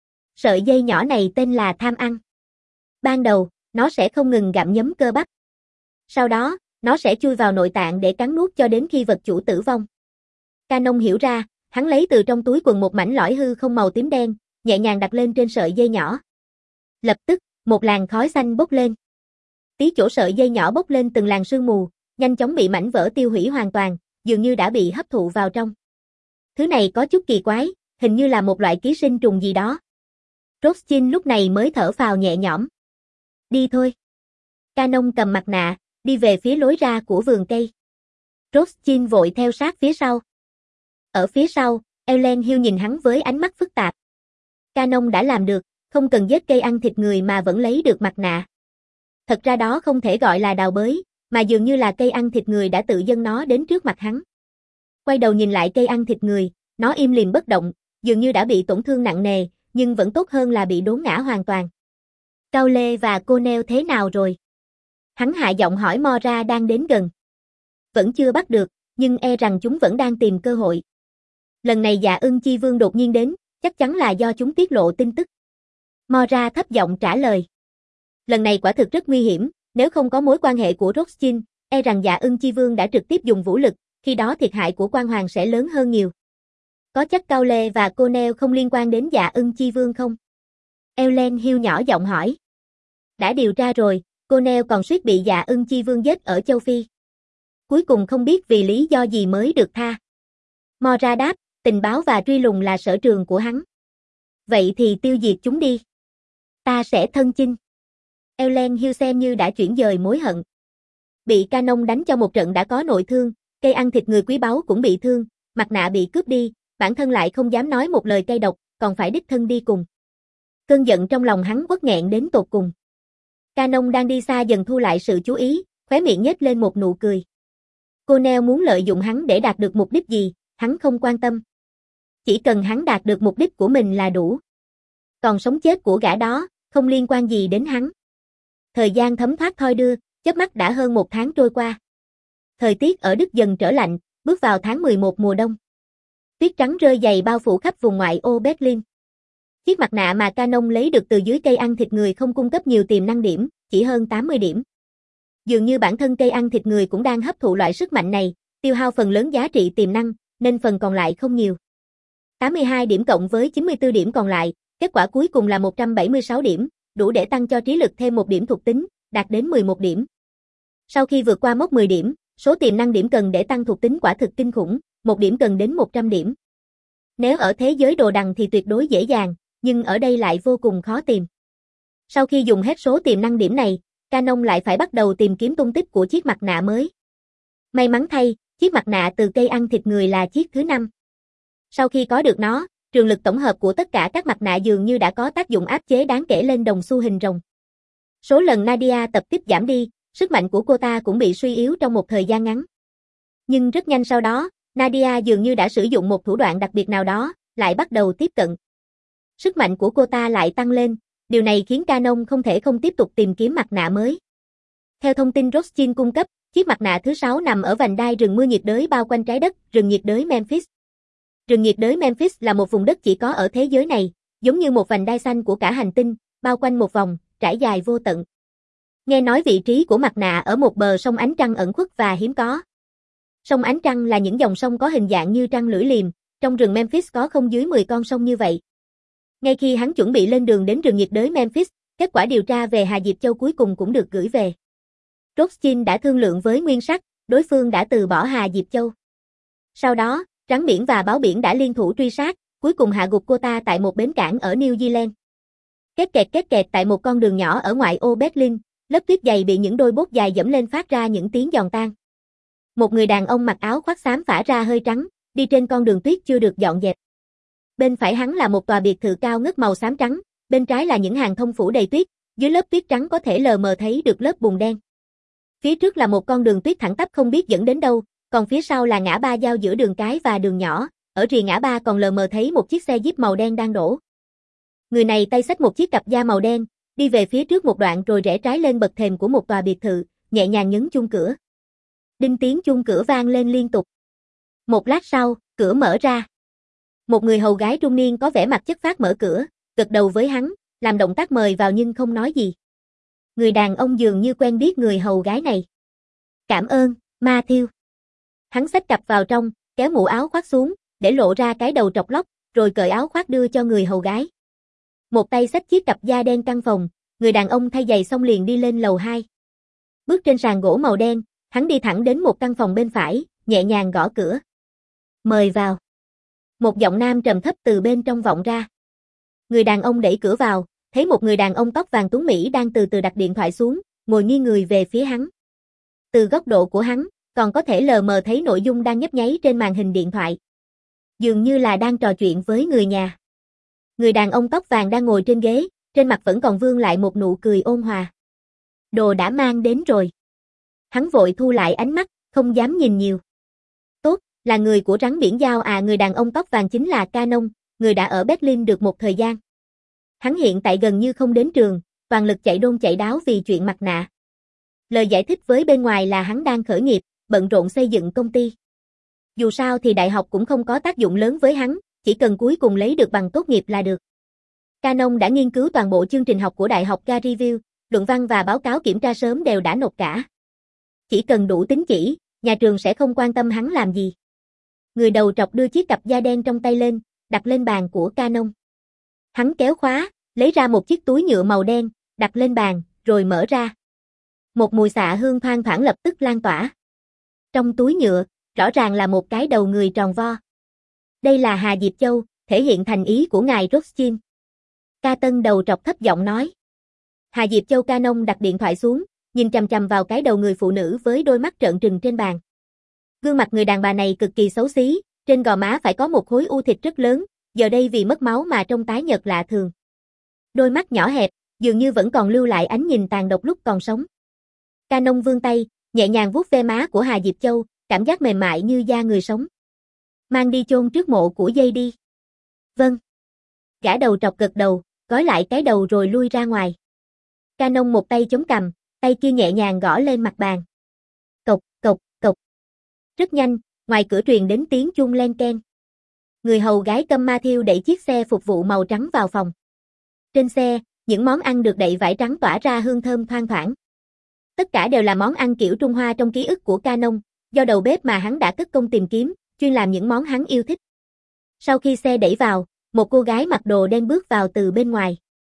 Sợi dây nhỏ này tên là tham ăn. Ban đầu, nó sẽ không ngừng gặm nhấm cơ bắp. Sau đó, nó sẽ chui vào nội tạng để cắn nuốt cho đến khi vật chủ tử vong. Canon hiểu ra, hắn lấy từ trong túi quần một mảnh lõi hư không màu tím đen, nhẹ nhàng đặt lên trên sợi dây nhỏ. Lập tức, một làn khói xanh bốc lên. Tí chỗ sợi dây nhỏ bốc lên từng làn sương mù, nhanh chóng bị mảnh vỡ tiêu hủy hoàn toàn, dường như đã bị hấp thụ vào trong. Thứ này có chút kỳ quái, hình như là một loại ký sinh trùng gì đó. Rothschild lúc này mới thở phào nhẹ nhõm. Đi thôi. Canon cầm mặt nạ, đi về phía lối ra của vườn cây. Rothschild vội theo sát phía sau. Ở phía sau, Ellen Hill nhìn hắn với ánh mắt phức tạp. Canon đã làm được, không cần giết cây ăn thịt người mà vẫn lấy được mặt nạ. Thật ra đó không thể gọi là đào bới, mà dường như là cây ăn thịt người đã tự dâng nó đến trước mặt hắn. Quay đầu nhìn lại cây ăn thịt người, nó im lìm bất động, dường như đã bị tổn thương nặng nề, nhưng vẫn tốt hơn là bị đốn ngã hoàn toàn. Cao Lê và cô Neo thế nào rồi? Hắn hạ giọng hỏi Mora đang đến gần. Vẫn chưa bắt được, nhưng e rằng chúng vẫn đang tìm cơ hội. Lần này Dạ Ưng Chi Vương đột nhiên đến, chắc chắn là do chúng tiết lộ tin tức. Mora thấp giọng trả lời. Lần này quả thực rất nguy hiểm, nếu không có mối quan hệ của Rothschild, e rằng Dạ Ưng Chi Vương đã trực tiếp dùng vũ lực, khi đó thiệt hại của quan hoàng sẽ lớn hơn nhiều. Có chắc Cao Lê và cô Neo không liên quan đến Dạ Ưng Chi Vương không? Ellen Hill nhỏ giọng hỏi. Đã điều tra rồi, cô Neo còn suýt bị Dạ Ưng Chi Vương giết ở châu Phi. Cuối cùng không biết vì lý do gì mới được tha. Mora đáp, tình báo và truy lùng là sở trường của hắn. Vậy thì tiêu diệt chúng đi. Ta sẽ thân chinh. Ellen Hill xem như đã chuyển dời mối hận. Bị Canon đánh cho một trận đã có nội thương, cây ăn thịt người quý báu cũng bị thương, mặt nạ bị cướp đi, bản thân lại không dám nói một lời cay độc, còn phải đích thân đi cùng. Cơn giận trong lòng hắn uất nghẹn đến tột cùng. Canon đang đi xa dần thu lại sự chú ý, khóe miệng nhếch lên một nụ cười. Cô Neo muốn lợi dụng hắn để đạt được mục đích gì, hắn không quan tâm. Chỉ cần hắn đạt được mục đích của mình là đủ. Còn sống chết của gã đó, không liên quan gì đến hắn. Thời gian thấm thoát thoi đưa, chớp mắt đã hơn một tháng trôi qua. Thời tiết ở Đức dần trở lạnh, bước vào tháng mười một mùa đông. Tuyết trắng rơi dày bao phủ khắp vùng ngoại ô Berlin. Chiếc mặt nạ mà Canon lấy được từ dưới cây ăn thịt người không cung cấp nhiều tiềm năng điểm, chỉ hơn tám mươi điểm. Dường như bản thân cây ăn thịt người cũng đang hấp thụ loại sức mạnh này, tiêu hao phần lớn giá trị tiềm năng, nên phần còn lại không nhiều. tám mươi hai điểm cộng với chín mươi tư điểm còn lại, kết quả cuối cùng là một trăm bảy mươi sáu điểm, đủ để tăng cho trí lực thêm một điểm thuộc tính, đạt đến mười một điểm. Sau khi vượt qua mốc mười điểm, số tiềm năng điểm cần để tăng thuộc tính quả thực kinh khủng, một điểm cần đến một trăm điểm. Nếu ở thế giới đồ đằng thì tuyệt đối dễ dàng, nhưng ở đây lại vô cùng khó tìm. Sau khi dùng hết số tiềm năng điểm này, Canon lại phải bắt đầu tìm kiếm tung tích của chiếc mặt nạ mới. May mắn thay, chiếc mặt nạ từ cây ăn thịt người là chiếc thứ năm. Sau khi có được nó, trường lực tổng hợp của tất cả các mặt nạ dường như đã có tác dụng áp chế đáng kể lên đồng xu hình rồng. Số lần Nadia tập tiếp giảm đi, sức mạnh của cô ta cũng bị suy yếu trong một thời gian ngắn. Nhưng rất nhanh sau đó, Nadia dường như đã sử dụng một thủ đoạn đặc biệt nào đó, lại bắt đầu tiếp cận. Sức mạnh của cô ta lại tăng lên, điều này khiến Canon không thể không tiếp tục tìm kiếm mặt nạ mới. Theo thông tin Rothschild cung cấp, chiếc mặt nạ thứ sáu nằm ở vành đai rừng mưa nhiệt đới bao quanh trái đất, rừng nhiệt đới Memphis. Rừng nhiệt đới Memphis là một vùng đất chỉ có ở thế giới này, giống như một vành đai xanh của cả hành tinh, bao quanh một vòng, trải dài vô tận. Nghe nói vị trí của mặt nạ ở một bờ sông ánh trăng ẩn khuất và hiếm có. Sông ánh trăng là những dòng sông có hình dạng như trăng lưỡi liềm, trong rừng Memphis có không dưới mười con sông như vậy. Ngay khi hắn chuẩn bị lên đường đến rừng nhiệt đới Memphis, kết quả điều tra về Hà Diệp Châu cuối cùng cũng được gửi về. Rothschild đã thương lượng với Nguyên Sắc, đối phương đã từ bỏ Hà Diệp Châu. Sau đó, Rắn Biển và Báo Biển đã liên thủ truy sát, cuối cùng hạ gục cô ta tại một bến cảng ở New Zealand. Két kẹt két kẹt tại một con đường nhỏ ở ngoại ô Berlin, lớp tuyết dày bị những đôi bốt dài dẫm lên phát ra những tiếng giòn tan. Một người đàn ông mặc áo khoác xám phả ra hơi trắng, đi trên con đường tuyết chưa được dọn dẹp. Bên phải hắn là một tòa biệt thự cao ngất màu xám trắng, bên trái là những hàng thông phủ đầy tuyết, dưới lớp tuyết trắng có thể lờ mờ thấy được lớp bùn đen. Phía trước là một con đường tuyết thẳng tắp không biết dẫn đến đâu, còn phía sau là ngã ba giao giữa đường cái và đường nhỏ, ở rìa ngã ba còn lờ mờ thấy một chiếc xe Jeep màu đen đang đổ. Người này tay xách một chiếc cặp da màu đen, đi về phía trước một đoạn rồi rẽ trái lên bậc thềm của một tòa biệt thự, nhẹ nhàng nhấn chuông cửa. Đinh tiếng chuông cửa vang lên liên tục. Một lát sau, cửa mở ra. Một người hầu gái trung niên có vẻ mặt chất phác mở cửa, gật đầu với hắn, làm động tác mời vào nhưng không nói gì. Người đàn ông dường như quen biết người hầu gái này. Cảm ơn, Matthew. Hắn xách cặp vào trong, kéo mũ áo khoác xuống, để lộ ra cái đầu trọc lóc, rồi cởi áo khoác đưa cho người hầu gái. Một tay xách chiếc cặp da đen căn phòng, người đàn ông thay giày xong liền đi lên lầu hai. Bước trên sàn gỗ màu đen, hắn đi thẳng đến một căn phòng bên phải, nhẹ nhàng gõ cửa. Mời vào. Một giọng nam trầm thấp từ bên trong vọng ra. Người đàn ông đẩy cửa vào, thấy một người đàn ông tóc vàng tuấn Mỹ đang từ từ đặt điện thoại xuống, ngồi nghiêng người về phía hắn. Từ góc độ của hắn, còn có thể lờ mờ thấy nội dung đang nhấp nháy trên màn hình điện thoại. Dường như là đang trò chuyện với người nhà. Người đàn ông tóc vàng đang ngồi trên ghế, trên mặt vẫn còn vương lại một nụ cười ôn hòa. Đồ đã mang đến rồi. Hắn vội thu lại ánh mắt, không dám nhìn nhiều. Tốt, là người của rắn biển dao à. Người đàn ông tóc vàng chính là Canon, người đã ở Berlin được một thời gian. Hắn hiện tại gần như không đến trường, toàn lực chạy đôn chạy đáo vì chuyện mặt nạ. Lời giải thích với bên ngoài là hắn đang khởi nghiệp, bận rộn xây dựng công ty. Dù sao thì đại học cũng không có tác dụng lớn với hắn, chỉ cần cuối cùng lấy được bằng tốt nghiệp là được. Canon đã nghiên cứu toàn bộ chương trình học của đại học Ga Review, luận văn và báo cáo kiểm tra sớm đều đã nộp cả. Chỉ cần đủ tín chỉ, nhà trường sẽ không quan tâm hắn làm gì. Người đầu trọc đưa chiếc cặp da đen trong tay lên, đặt lên bàn của Canon. Hắn kéo khóa, lấy ra một chiếc túi nhựa màu đen, đặt lên bàn, rồi mở ra. Một mùi xạ hương thoang thoảng lập tức lan tỏa. Trong túi nhựa, rõ ràng là một cái đầu người tròn vo. Đây là Hà Diệp Châu, thể hiện thành ý của ngài Rothschild. Ca Tân đầu trọc thấp giọng nói. Hà Diệp Châu Canon đặt điện thoại xuống, nhìn chằm chằm vào cái đầu người phụ nữ với đôi mắt trợn trừng trên bàn. Gương mặt người đàn bà này cực kỳ xấu xí, trên gò má phải có một khối u thịt rất lớn, giờ đây vì mất máu mà trông tái nhợt lạ thường. Đôi mắt nhỏ hẹp, dường như vẫn còn lưu lại ánh nhìn tàn độc lúc còn sống. Canon vươn tay, nhẹ nhàng vuốt ve má của Hà Diệp Châu, cảm giác mềm mại như da người sống. Mang đi chôn trước mộ của dây đi. Vâng. Gã đầu trọc gật đầu, gói lại cái đầu rồi lui ra ngoài. Canon một tay chống cằm, tay kia nhẹ nhàng gõ lên mặt bàn. Cộc, cộc, cộc. Rất nhanh, ngoài cửa truyền đến tiếng chuông len keng. Người hầu gái câm Matthew đẩy chiếc xe phục vụ màu trắng vào phòng. Trên xe, những món ăn được đậy vải trắng tỏa ra hương thơm thoang thoảng. Tất cả đều là món ăn kiểu Trung Hoa trong ký ức của Canon, do đầu bếp mà hắn đã cất công tìm kiếm, chuyên làm những món hắn yêu thích. Sau khi xe đẩy vào, một cô gái mặc đồ đen bước vào từ bên ngoài.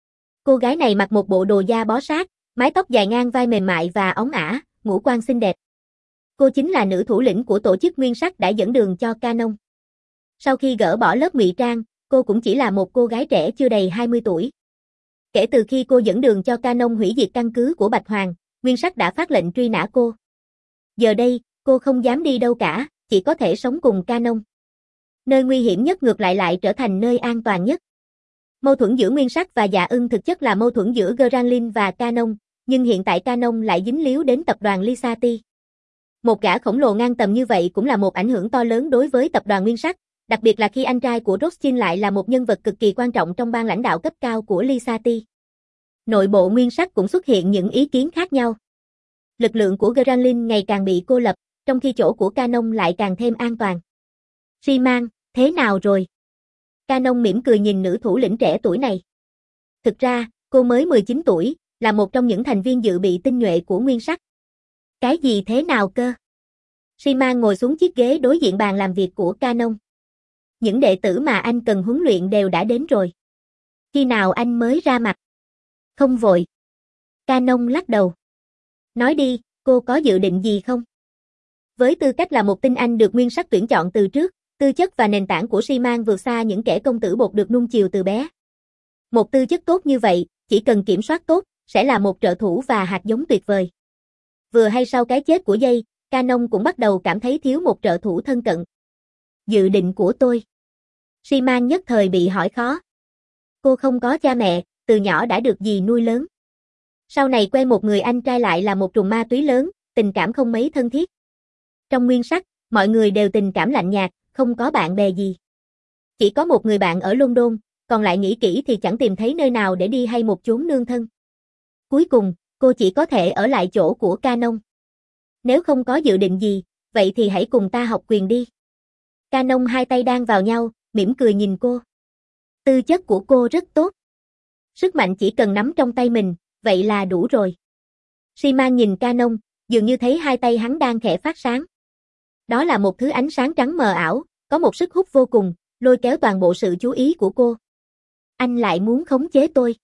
Cô gái này mặc một bộ đồ da bó sát, mái tóc dài ngang vai mềm mại và óng ả, ngũ quan xinh đẹp. Cô chính là nữ thủ lĩnh của tổ chức Nguyên Sắc đã dẫn đường cho Canon. Sau khi gỡ bỏ lớp ngụy trang, cô cũng chỉ là một cô gái trẻ chưa đầy hai mươi tuổi. Kể từ khi cô dẫn đường cho Canon hủy diệt căn cứ của Bạch Hoàng, Nguyên Sắc đã phát lệnh truy nã cô. Giờ đây, cô không dám đi đâu cả, chỉ có thể sống cùng Canon. Nơi nguy hiểm nhất ngược lại lại trở thành nơi an toàn nhất. Mâu thuẫn giữa Nguyên Sắc và Dạ Ưng thực chất là mâu thuẫn giữa Granlin và Canon, nhưng hiện tại Canon lại dính líu đến tập đoàn Lisati. Một gã khổng lồ ngang tầm như vậy cũng là một ảnh hưởng to lớn đối với tập đoàn Nguyên Sắc, đặc biệt là khi anh trai của Rothschild lại là một nhân vật cực kỳ quan trọng trong ban lãnh đạo cấp cao của Lisati. Nội bộ Nguyên Sắc cũng xuất hiện những ý kiến khác nhau. Lực lượng của Granlin ngày càng bị cô lập, trong khi chỗ của Canon lại càng thêm an toàn. Simang, thế nào rồi? Canon mỉm cười nhìn nữ thủ lĩnh trẻ tuổi này. Thực ra, cô mới mười chín tuổi, là một trong những thành viên dự bị tinh nhuệ của Nguyên Sắc. Cái gì thế nào cơ? Simang ngồi xuống chiếc ghế đối diện bàn làm việc của Canon. Những đệ tử mà anh cần huấn luyện đều đã đến rồi. Khi nào anh mới ra mặt? Không vội. Canon lắc đầu. Nói đi, cô có dự định gì không? Với tư cách là một tinh anh được Nguyên Sắc tuyển chọn từ trước, tư chất và nền tảng của Simang vượt xa những kẻ công tử bột được nuông chiều từ bé. Một tư chất tốt như vậy, chỉ cần kiểm soát tốt, sẽ là một trợ thủ và hạt giống tuyệt vời. Vừa hay sau cái chết của Dây, Canon cũng bắt đầu cảm thấy thiếu một trợ thủ thân cận. Dự định của tôi. Simang nhất thời bị hỏi khó. Cô không có cha mẹ, từ nhỏ đã được dì nuôi lớn. Sau này quen một người anh trai lại là một trùm ma túy lớn, tình cảm không mấy thân thiết. Trong Nguyên Sắc, mọi người đều tình cảm lạnh nhạt, không có bạn bè gì. Chỉ có một người bạn ở London, còn lại nghĩ kỹ thì chẳng tìm thấy nơi nào để đi hay một chốn nương thân. Cuối cùng, cô chỉ có thể ở lại chỗ của Canon. Nếu không có dự định gì, vậy thì hãy cùng ta học quyền đi. Canon hai tay đan vào nhau, mỉm cười nhìn cô. Tư chất của cô rất tốt. Sức mạnh chỉ cần nắm trong tay mình, vậy là đủ rồi. Simang nhìn Canon, dường như thấy hai tay hắn đang khẽ phát sáng. Đó là một thứ ánh sáng trắng mờ ảo, có một sức hút vô cùng, lôi kéo toàn bộ sự chú ý của cô. Anh lại muốn khống chế tôi.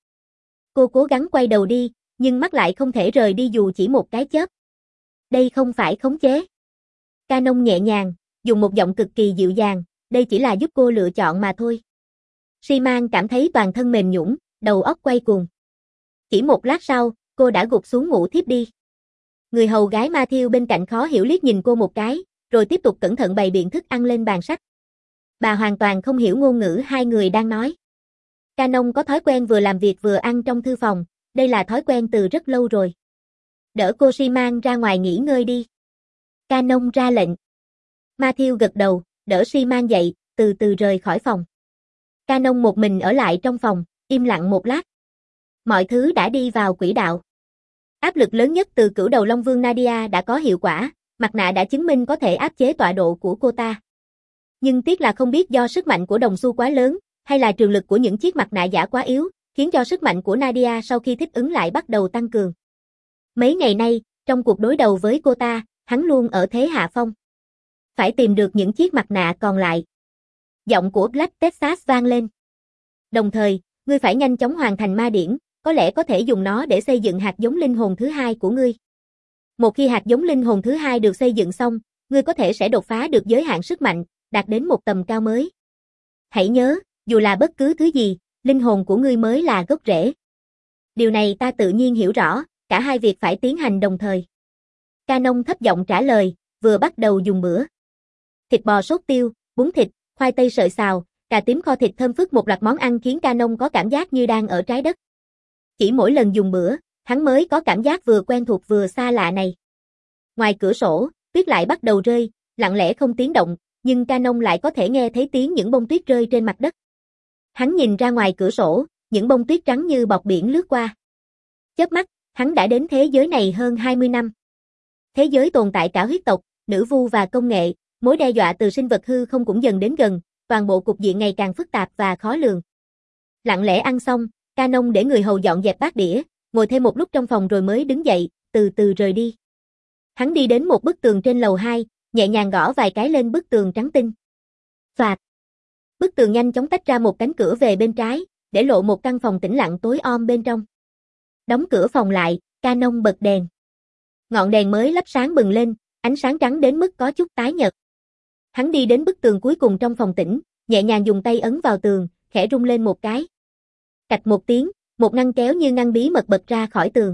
Cô cố gắng quay đầu đi, nhưng mắt lại không thể rời đi dù chỉ một cái chớp. Đây không phải khống chế. Canon nhẹ nhàng, dùng một giọng cực kỳ dịu dàng, đây chỉ là giúp cô lựa chọn mà thôi. Xi Man cảm thấy toàn thân mềm nhũn, đầu óc quay cuồng. Chỉ một lát sau, cô đã gục xuống ngủ thiếp đi. Người hầu gái Matthew bên cạnh khó hiểu liếc nhìn cô một cái, rồi tiếp tục cẩn thận bày biện thức ăn lên bàn sách. Bà hoàn toàn không hiểu ngôn ngữ hai người đang nói. Canon có thói quen vừa làm việc vừa ăn trong thư phòng, đây là thói quen từ rất lâu rồi. Đỡ cô Xi Man ra ngoài nghỉ ngơi đi. Canon ra lệnh. Matthew gật đầu, đỡ Xi Man dậy, từ từ rời khỏi phòng. Canon một mình ở lại trong phòng, im lặng một lát. Mọi thứ đã đi vào quỹ đạo. Áp lực lớn nhất từ cửu đầu Long Vương Nadia đã có hiệu quả, mặt nạ đã chứng minh có thể áp chế tọa độ của cô ta. Nhưng tiếc là không biết do sức mạnh của đồng xu quá lớn, hay là trường lực của những chiếc mặt nạ giả quá yếu, khiến cho sức mạnh của Nadia sau khi thích ứng lại bắt đầu tăng cường. Mấy ngày nay, trong cuộc đối đầu với cô ta, hắn luôn ở thế hạ phong. Phải tìm được những chiếc mặt nạ còn lại. Giọng của Black Texas vang lên. Đồng thời, ngươi phải nhanh chóng hoàn thành ma điển, có lẽ có thể dùng nó để xây dựng hạt giống linh hồn thứ hai của ngươi. Một khi hạt giống linh hồn thứ hai được xây dựng xong, ngươi có thể sẽ đột phá được giới hạn sức mạnh, đạt đến một tầm cao mới. Hãy nhớ, dù là bất cứ thứ gì, linh hồn của ngươi mới là gốc rễ. Điều này ta tự nhiên hiểu rõ, cả hai việc phải tiến hành đồng thời. Canon thấp giọng trả lời, vừa bắt đầu dùng bữa. Thịt bò sốt tiêu, bún thịt, khoai tây sợi xào, cà tím kho thịt thơm phức, một loạt món ăn khiến Canon có cảm giác như đang ở trái đất. Chỉ mỗi lần dùng bữa, hắn mới có cảm giác vừa quen thuộc vừa xa lạ này. Ngoài cửa sổ, tuyết lại bắt đầu rơi, lặng lẽ không tiếng động, nhưng Canon lại có thể nghe thấy tiếng những bông tuyết rơi trên mặt đất. Hắn nhìn ra ngoài cửa sổ, những bông tuyết trắng như bọt biển lướt qua. Chớp mắt, hắn đã đến thế giới này hơn hai mươi năm. Thế giới tồn tại cả huyết tộc, nữ vu và công nghệ, mối đe dọa từ sinh vật hư không cũng dần đến gần, toàn bộ cục diện ngày càng phức tạp và khó lường. Lặng lẽ ăn xong, Canon để người hầu dọn dẹp bát đĩa, ngồi thêm một lúc trong phòng rồi mới đứng dậy, từ từ rời đi. Hắn đi đến một bức tường trên lầu hai, nhẹ nhàng gõ vài cái lên bức tường trắng tinh. Phạt. Bức tường nhanh chóng tách ra một cánh cửa về bên trái, để lộ một căn phòng tĩnh lặng tối om bên trong. Đóng cửa phòng lại, Canon bật đèn. Ngọn đèn mới lắp sáng bừng lên, ánh sáng trắng đến mức có chút tái nhợt. Hắn đi đến bức tường cuối cùng trong phòng tĩnh, nhẹ nhàng dùng tay ấn vào tường, khẽ rung lên một cái. Cạch một tiếng, một ngăn kéo như ngăn bí mật bật ra khỏi tường.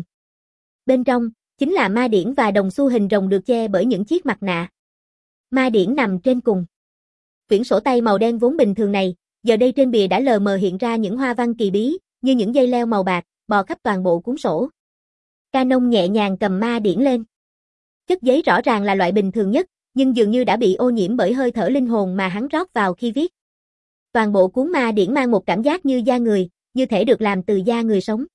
Bên trong, chính là ma điển và đồng xu hình rồng được che bởi những chiếc mặt nạ. Ma điển nằm trên cùng. Quyển sổ tay màu đen vốn bình thường này, giờ đây trên bìa đã lờ mờ hiện ra những hoa văn kỳ bí, như những dây leo màu bạc, bò khắp toàn bộ cuốn sổ. Canon nhẹ nhàng cầm ma điển lên. Chất giấy rõ ràng là loại bình thường nhất, nhưng dường như đã bị ô nhiễm bởi hơi thở linh hồn mà hắn rót vào khi viết. Toàn bộ cuốn ma điển mang một cảm giác như da người, như thể được làm từ da người sống.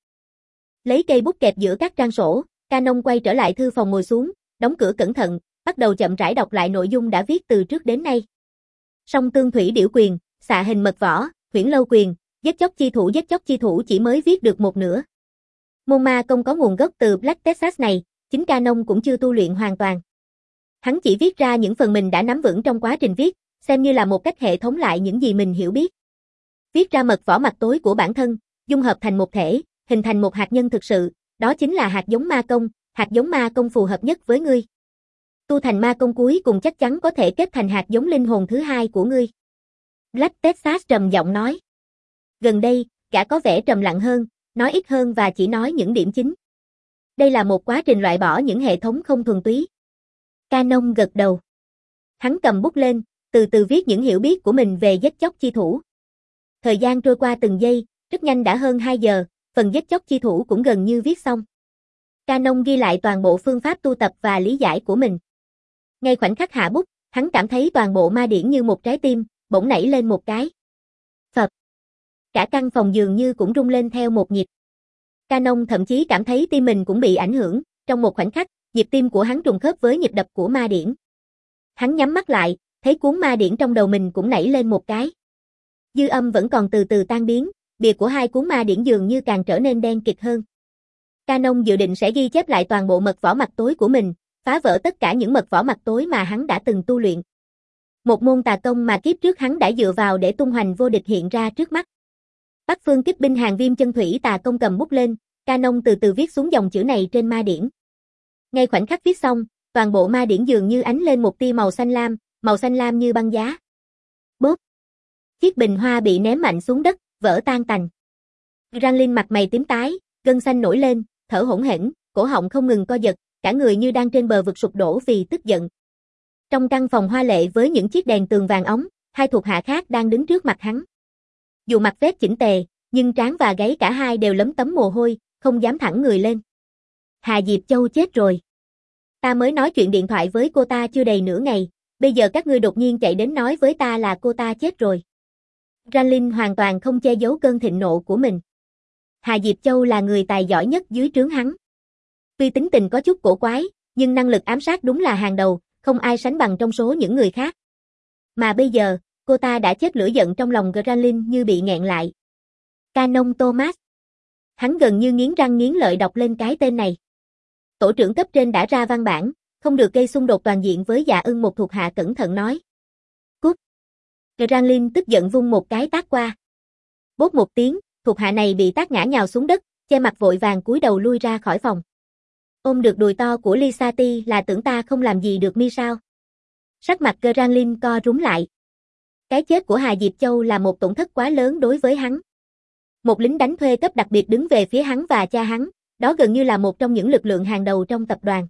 Lấy cây bút kẹp giữa các trang sổ, Canon quay trở lại thư phòng ngồi xuống, đóng cửa cẩn thận, bắt đầu chậm rãi đọc lại nội dung đã viết từ trước đến nay. Song tương thủy điểu quyền, xạ hình mật võ, huyễn lâu quyền, giết chóc chi thủ giết chóc chi thủ chỉ mới viết được một nửa. Môn ma công có nguồn gốc từ Black Texas này, chính Canon cũng chưa tu luyện hoàn toàn. Hắn chỉ viết ra những phần mình đã nắm vững trong quá trình viết, xem như là một cách hệ thống lại những gì mình hiểu biết. Viết ra mật võ mặt tối của bản thân, dung hợp thành một thể, hình thành một hạt nhân thực sự, đó chính là hạt giống ma công, hạt giống ma công phù hợp nhất với ngươi. Tu thành ma công cuối cùng chắc chắn có thể kết thành hạt giống linh hồn thứ hai của ngươi. Black Texas trầm giọng nói. Gần đây, gã có vẻ trầm lặng hơn, nói ít hơn và chỉ nói những điểm chính. Đây là một quá trình loại bỏ những hệ thống không thuần túy. Canon gật đầu. Hắn cầm bút lên, từ từ viết những hiểu biết của mình về giết chóc chi thủ. Thời gian trôi qua từng giây, rất nhanh đã hơn hai giờ, phần giết chóc chi thủ cũng gần như viết xong. Canon ghi lại toàn bộ phương pháp tu tập và lý giải của mình. Ngay khoảnh khắc hạ bút, hắn cảm thấy toàn bộ ma điển như một trái tim, bỗng nảy lên một cái. Phập. Cả căn phòng dường như cũng rung lên theo một nhịp. Canon thậm chí cảm thấy tim mình cũng bị ảnh hưởng, trong một khoảnh khắc, nhịp tim của hắn trùng khớp với nhịp đập của ma điển. Hắn nhắm mắt lại, thấy cuốn ma điển trong đầu mình cũng nảy lên một cái. Dư âm vẫn còn từ từ tan biến, bìa của hai cuốn ma điển dường như càng trở nên đen kịt hơn. Canon dự định sẽ ghi chép lại toàn bộ mật võ mặt tối của mình, phá vỡ tất cả những mật võ mặt tối mà hắn đã từng tu luyện. Một môn tà công mà kiếp trước hắn đã dựa vào để tung hoành vô địch hiện ra trước mắt. Bắc phương kích binh hàng viêm chân thủy tà công cầm bút lên, Canon từ từ viết xuống dòng chữ này trên ma điển. Ngay khoảnh khắc viết xong, toàn bộ ma điển dường như ánh lên một tia màu xanh lam, màu xanh lam như băng giá. Bốp. Chiếc bình hoa bị ném mạnh xuống đất, vỡ tan tành. Granlin mặt mày tím tái, gân xanh nổi lên, thở hổn hển, cổ họng không ngừng co giật, cả người như đang trên bờ vực sụp đổ vì tức giận. Trong căn phòng hoa lệ với những chiếc đèn tường vàng óng, hai thuộc hạ khác đang đứng trước mặt hắn. Dù mặc vest chỉnh tề, nhưng trán và gáy cả hai đều lấm tấm mồ hôi, không dám thẳng người lên. Hà Diệp Châu chết rồi. Ta mới nói chuyện điện thoại với cô ta chưa đầy nửa ngày, bây giờ các ngươi đột nhiên chạy đến nói với ta là cô ta chết rồi. Granlin hoàn toàn không che giấu cơn thịnh nộ của mình. Hà Diệp Châu là người tài giỏi nhất dưới trướng hắn. Tuy tính tình có chút cổ quái, nhưng năng lực ám sát đúng là hàng đầu, không ai sánh bằng trong số những người khác. Mà bây giờ, cô ta đã chết, lửa giận trong lòng Granlin như bị nghẹn lại. Canon Thomas. Hắn gần như nghiến răng nghiến lợi đọc lên cái tên này. Tổ trưởng cấp trên đã ra văn bản, không được gây xung đột toàn diện với Dạ Ưng, một thuộc hạ cẩn thận nói. Cút. Granlin tức giận vung một cái tát qua. Bốp một tiếng, thuộc hạ này bị tát ngã nhào xuống đất, che mặt vội vàng cúi đầu lui ra khỏi phòng. Ôm được đùi to của Lisati là tưởng ta không làm gì được mi sao? Sắc mặt Granlin co rúm lại. Cái chết của Hà Diệp Châu là một tổn thất quá lớn đối với hắn. Một lính đánh thuê cấp đặc biệt đứng về phía hắn và cha hắn, đó gần như là một trong những lực lượng hàng đầu trong tập đoàn.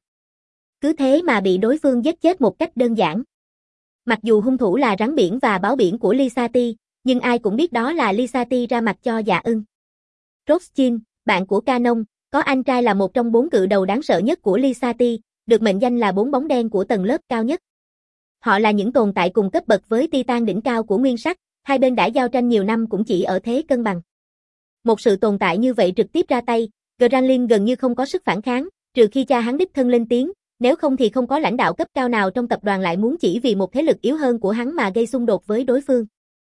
Cứ thế mà bị đối phương giết chết một cách đơn giản. Mặc dù hung thủ là rắn biển và báo biển của Lisati, nhưng ai cũng biết đó là Lisati ra mặt cho Dạ Ưng. Rothschild, bạn của Canon, có anh trai là một trong bốn cự đầu đáng sợ nhất của Lisati, được mệnh danh là bốn bóng đen của tầng lớp cao nhất. Họ là những tồn tại cùng cấp bậc với Titan đỉnh cao của nguyên sắc, hai bên đã giao tranh nhiều năm cũng chỉ ở thế cân bằng. Một sự tồn tại như vậy trực tiếp ra tay, Granlin gần như không có sức phản kháng, trừ khi cha hắn đích thân lên tiếng, nếu không thì không có lãnh đạo cấp cao nào trong tập đoàn lại muốn chỉ vì một thế lực yếu hơn của hắn mà gây xung đột với đối phương.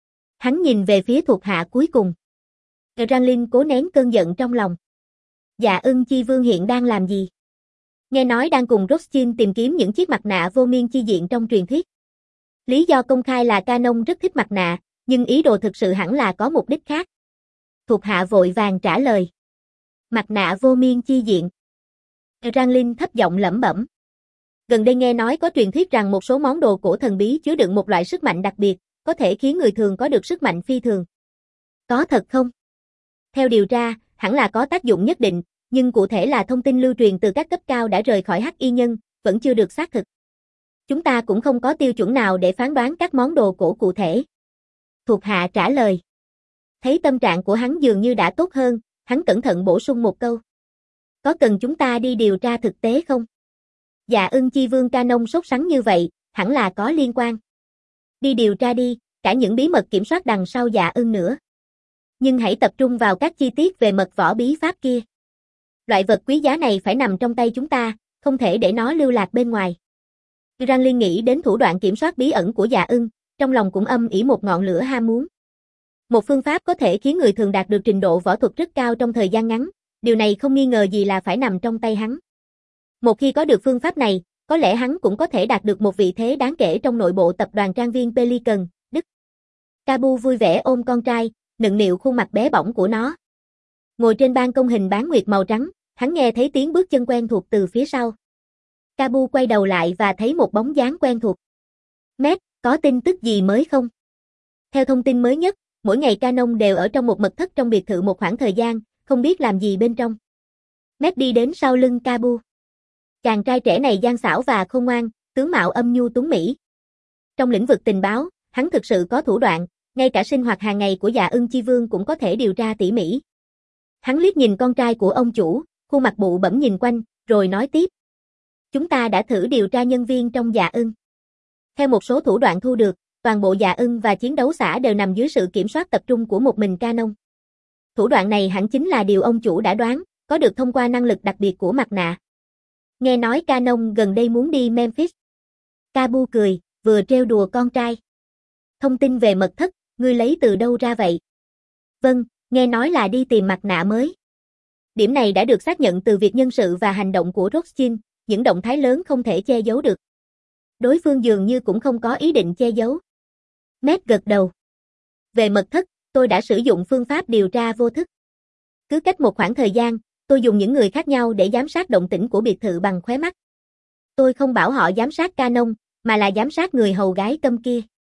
Hắn nhìn về phía thuộc hạ cuối cùng. Granlin cố nén cơn giận trong lòng. Dạ Ưng Chi Vương hiện đang làm gì? Nghe nói đang cùng Rothschild tìm kiếm những chiếc mặt nạ vô miên chi diện trong truyền thuyết. Lý do công khai là Canon rất thích mặt nạ, nhưng ý đồ thực sự hẳn là có mục đích khác. Thuộc hạ vội vàng trả lời. Mặt nạ vô miên chi diện. Granlin thấp giọng lẩm bẩm. Gần đây nghe nói có truyền thuyết rằng một số món đồ cổ thần bí chứa đựng một loại sức mạnh đặc biệt, có thể khiến người thường có được sức mạnh phi thường. Có thật không? Theo điều tra, hẳn là có tác dụng nhất định, nhưng cụ thể là thông tin lưu truyền từ các cấp cao đã rời khỏi Hắc Y Nhân, vẫn chưa được xác thực. Chúng ta cũng không có tiêu chuẩn nào để phán đoán các món đồ cổ cụ thể. Thuộc hạ trả lời. Thấy tâm trạng của hắn dường như đã tốt hơn, hắn cẩn thận bổ sung một câu. Có cần chúng ta đi điều tra thực tế không? Dạ Ưng Chi Vương Canon sốt sắng như vậy, hẳn là có liên quan. Đi điều tra đi, cả những bí mật kiểm soát đằng sau Dạ Ưng nữa. Nhưng hãy tập trung vào các chi tiết về mật võ bí pháp kia. Loại vật quý giá này phải nằm trong tay chúng ta, không thể để nó lưu lạc bên ngoài. Granlin nghĩ đến thủ đoạn kiểm soát bí ẩn của Dạ Ưng, trong lòng cũng âm ỉ một ngọn lửa ham muốn. Một phương pháp có thể khiến người thường đạt được trình độ võ thuật rất cao trong thời gian ngắn, điều này không nghi ngờ gì là phải nằm trong tay hắn. Một khi có được phương pháp này, có lẽ hắn cũng có thể đạt được một vị thế đáng kể trong nội bộ tập đoàn trang viên Pelican, Đức. Cabu vui vẻ ôm con trai, nựng nịu khuôn mặt bé bỏng của nó. Ngồi trên ban công hình bán nguyệt màu trắng, hắn nghe thấy tiếng bước chân quen thuộc từ phía sau. Cabu quay đầu lại và thấy một bóng dáng quen thuộc. Mét, có tin tức gì mới không? Theo thông tin mới nhất, mỗi ngày Canon đều ở trong một mật thất trong biệt thự một khoảng thời gian, không biết làm gì bên trong. Mét đi đến sau lưng Cabu. Chàng trai trẻ này gian xảo và khôn ngoan, tướng mạo âm nhu tuấn mỹ. Trong lĩnh vực tình báo, hắn thực sự có thủ đoạn, ngay cả sinh hoạt hàng ngày của Dạ Ưng Chi Vương cũng có thể điều tra tỉ mỉ. Hắn liếc nhìn con trai của ông chủ, khuôn mặt bụ bẫm nhìn quanh, rồi nói tiếp. Chúng ta đã thử điều tra nhân viên trong Dạ Ưng. Theo một số thủ đoạn thu được, toàn bộ Dạ Ưng và chiến đấu xã đều nằm dưới sự kiểm soát tập trung của một mình Canon. Thủ đoạn này hẳn chính là điều ông chủ đã đoán, có được thông qua năng lực đặc biệt của mặt nạ. Nghe nói Canon gần đây muốn đi Memphis. Cabu cười, vừa trêu đùa con trai. Thông tin về mật thất, ngươi lấy từ đâu ra vậy? Vâng, nghe nói là đi tìm mặt nạ mới. Điểm này đã được xác nhận từ việc nhân sự và hành động của Rothschild, những động thái lớn không thể che giấu được. Đối phương dường như cũng không có ý định che giấu. Matt gật đầu. Về mật thất, tôi đã sử dụng phương pháp điều tra vô thức. Cứ cách một khoảng thời gian, tôi dùng những người khác nhau để giám sát động tĩnh của biệt thự bằng khóe mắt. Tôi không bảo họ giám sát Canon, mà là giám sát người hầu gái câm kia.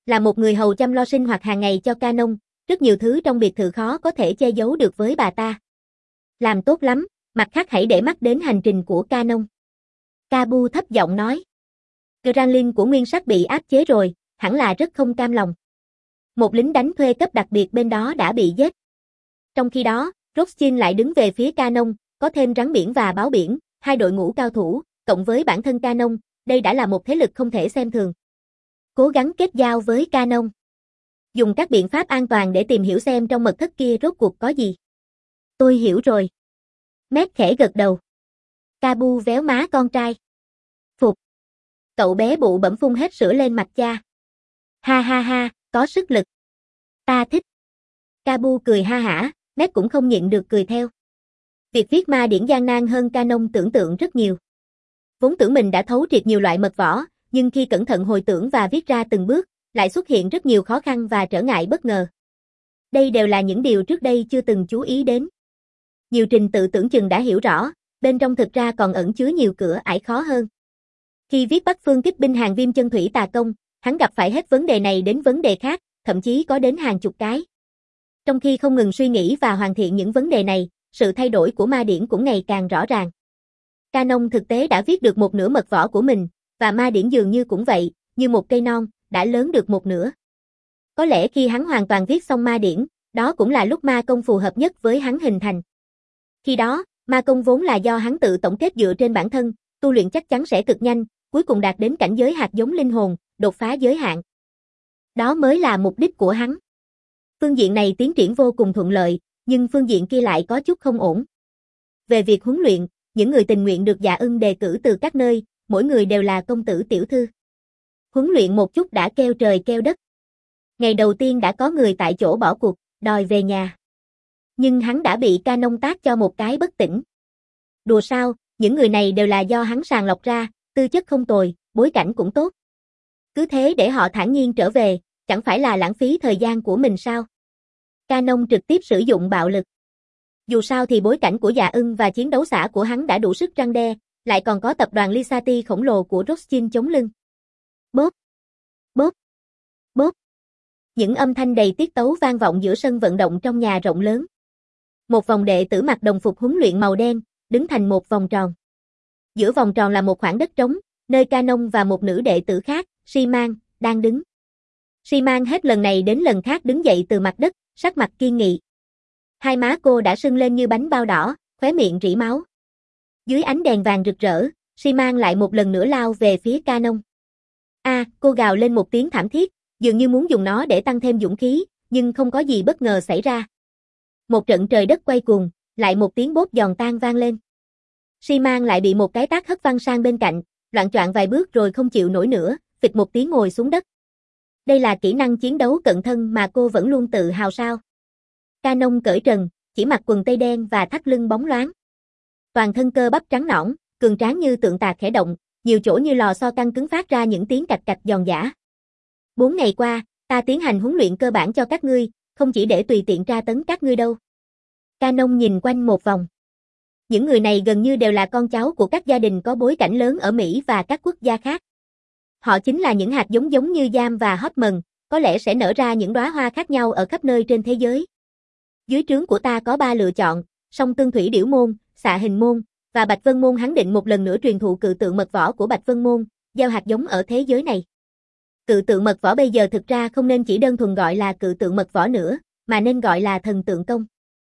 Là một người hầu chăm lo sinh hoạt hàng ngày cho Ca Nông, rất nhiều thứ trong biệt thự khó có thể che giấu được với bà ta. Làm tốt lắm, mặt khác hãy để mắt đến hành trình của Ca Nông. Ca Bu thấp giọng nói. Granlin của Nguyên Sắc bị áp chế rồi, hẳn là rất không cam lòng. Một lính đánh thuê cấp đặc biệt bên đó đã bị giết. Trong khi đó, Rothschild lại đứng về phía Ca Nông, có thêm rắn biển và báo biển, hai đội ngũ cao thủ, cộng với bản thân Ca Nông, đây đã là một thế lực không thể xem thường. Cố gắng kết giao với Ca Nông. Dùng các biện pháp an toàn để tìm hiểu xem trong mật thất kia rốt cuộc có gì. Tôi hiểu rồi. Mét khẽ gật đầu. Ca Bu véo má con trai. Phục. Cậu bé bụ bẫm phun hết sữa lên mặt cha. Ha ha ha, có sức lực. Ta thích. Ca Bu cười ha hả, Mét cũng không nhịn được cười theo. Việc viết ma điển gian nan hơn Ca Nông tưởng tượng rất nhiều. Vốn tưởng mình đã thấu triệt nhiều loại mật võ, nhưng khi cẩn thận hồi tưởng và viết ra từng bước, lại xuất hiện rất nhiều khó khăn và trở ngại bất ngờ. Đây đều là những điều trước đây chưa từng chú ý đến. Nhiều trình tự tưởng chừng đã hiểu rõ, bên trong thực ra còn ẩn chứa nhiều cửa ải khó hơn. Khi viết Bắc Phương kích binh hàng Viêm Chân Thủy Tà Công, hắn gặp phải hết vấn đề này đến vấn đề khác, thậm chí có đến hàng chục cái. Trong khi không ngừng suy nghĩ và hoàn thiện những vấn đề này, sự thay đổi của ma điển cũng ngày càng rõ ràng. Ca Nông thực tế đã viết được một nửa mật võ của mình, và ma điển dường như cũng vậy, như một cây non, đã lớn được một nửa. Có lẽ khi hắn hoàn toàn viết xong ma điển, đó cũng là lúc ma công phù hợp nhất với hắn hình thành. Khi đó, ma công vốn là do hắn tự tổng kết dựa trên bản thân, tu luyện chắc chắn sẽ cực nhanh, cuối cùng đạt đến cảnh giới hạt giống linh hồn, đột phá giới hạn. Đó mới là mục đích của hắn. Phương diện này tiến triển vô cùng thuận lợi, nhưng phương diện kia lại có chút không ổn. Về việc huấn luyện, những người tình nguyện được Dạ Ưng đề cử từ các nơi, mỗi người đều là công tử tiểu thư. Huấn luyện một chút đã kêu trời kêu đất. Ngày đầu tiên đã có người tại chỗ bỏ cuộc, đòi về nhà. Nhưng hắn đã bị Ca Nông tát cho một cái bất tỉnh. Đùa sao, những người này đều là do hắn sàng lọc ra, tư chất không tồi, bối cảnh cũng tốt. Cứ thế để họ thản nhiên trở về, chẳng phải là lãng phí thời gian của mình sao? Ca Nông trực tiếp sử dụng bạo lực. Dù sao thì bối cảnh của Dạ Ưng và chiến đấu xã của hắn đã đủ sức răn đe, lại còn có tập đoàn Lisati khổng lồ của Rothschild chống lưng. Bóp, bóp, bóp. Những âm thanh đầy tiết tấu vang vọng giữa sân vận động trong nhà rộng lớn. Một vòng đệ tử mặc đồng phục huấn luyện màu đen, đứng thành một vòng tròn. Giữa vòng tròn là một khoảng đất trống, nơi Ca Nông và một nữ đệ tử khác, Si Mang, đang đứng. Si Mang hết lần này đến lần khác đứng dậy từ mặt đất, sắc mặt kiên nghị. Hai má cô đã sưng lên như bánh bao đỏ, khóe miệng rỉ máu. Dưới ánh đèn vàng rực rỡ, Si Mang lại một lần nữa lao về phía Ca Nông. A, à, cô gào lên một tiếng thảm thiết, dường như muốn dùng nó để tăng thêm dũng khí, nhưng không có gì bất ngờ xảy ra. Một trận trời đất quay cuồng, lại một tiếng bốp giòn tan vang lên. Si Mang lại bị một cái tát hất văng sang bên cạnh, loạng choạng vài bước rồi không chịu nổi nữa, phịch một tiếng ngồi xuống đất. Đây là kỹ năng chiến đấu cận thân mà cô vẫn luôn tự hào sao? Ca Nông cởi trần, chỉ mặc quần tây đen và thắt lưng bóng loáng. Toàn thân cơ bắp trắng nõn, cường tráng như tượng tạc khẽ động, nhiều chỗ như lò xo căng cứng phát ra những tiếng cạch cạch giòn giã. Bốn ngày qua, ta tiến hành huấn luyện cơ bản cho các ngươi, không chỉ để tùy tiện tra tấn các ngươi đâu. Ca Nông nhìn quanh một vòng. Những người này gần như đều là con cháu của các gia đình có bối cảnh lớn ở Mỹ và các quốc gia khác. Họ chính là những hạt giống giống như Giam và Hotman, có lẽ sẽ nở ra những đóa hoa khác nhau ở khắp nơi trên thế giới. Dưới trướng của ta có ba lựa chọn, Song Tương Thủy Điểu Môn, Xạ Hình Môn, và Bạch Vân Môn. Hắn định một lần nữa truyền thụ cự tượng mật võ của Bạch Vân Môn, gieo hạt giống ở thế giới này. Cự tượng mật võ bây giờ thực ra không nên chỉ đơn thuần gọi là cự tượng mật võ nữa, mà nên gọi là thần tượng công.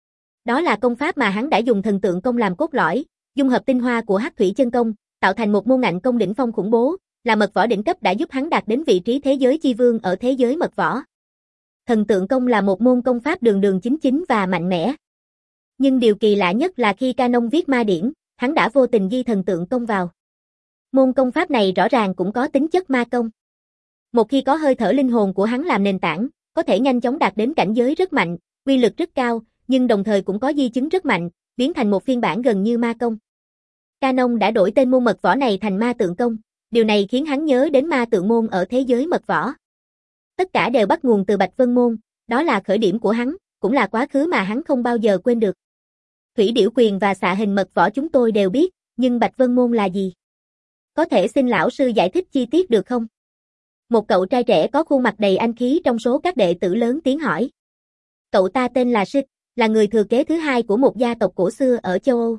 Đó là công pháp mà hắn đã dùng thần tượng công làm cốt lõi, dung hợp tinh hoa của Hắc Thủy Chân Công, tạo thành một môn ngạnh công đỉnh phong khủng bố, là mật võ đỉnh cấp đã giúp hắn đạt đến vị trí thế giới chi vương ở thế giới mật võ. Thần tượng công là một môn công pháp đường đường chính chính và mạnh mẽ. Nhưng điều kỳ lạ nhất là khi Ca Nông viết ma điển, hắn đã vô tình ghi thần tượng công vào. Môn công pháp này rõ ràng cũng có tính chất ma công. Một khi có hơi thở linh hồn của hắn làm nền tảng, có thể nhanh chóng đạt đến cảnh giới rất mạnh, uy lực rất cao, nhưng đồng thời cũng có di chứng rất mạnh, biến thành một phiên bản gần như ma công. Ca Nông đã đổi tên môn mật võ này thành ma tượng công, điều này khiến hắn nhớ đến ma tượng môn ở thế giới mật võ. Tất cả đều bắt nguồn từ Bạch Vân Môn, đó là khởi điểm của hắn, cũng là quá khứ mà hắn không bao giờ quên được. Thủy Điểu Quyền và Xạ Hình mật võ chúng tôi đều biết, nhưng Bạch Vân Môn là gì? Có thể xin lão sư giải thích chi tiết được không? Một cậu trai trẻ có khuôn mặt đầy anh khí trong số các đệ tử lớn tiếng hỏi. Cậu ta tên là Sid, là người thừa kế thứ hai của một gia tộc cổ xưa ở châu Âu.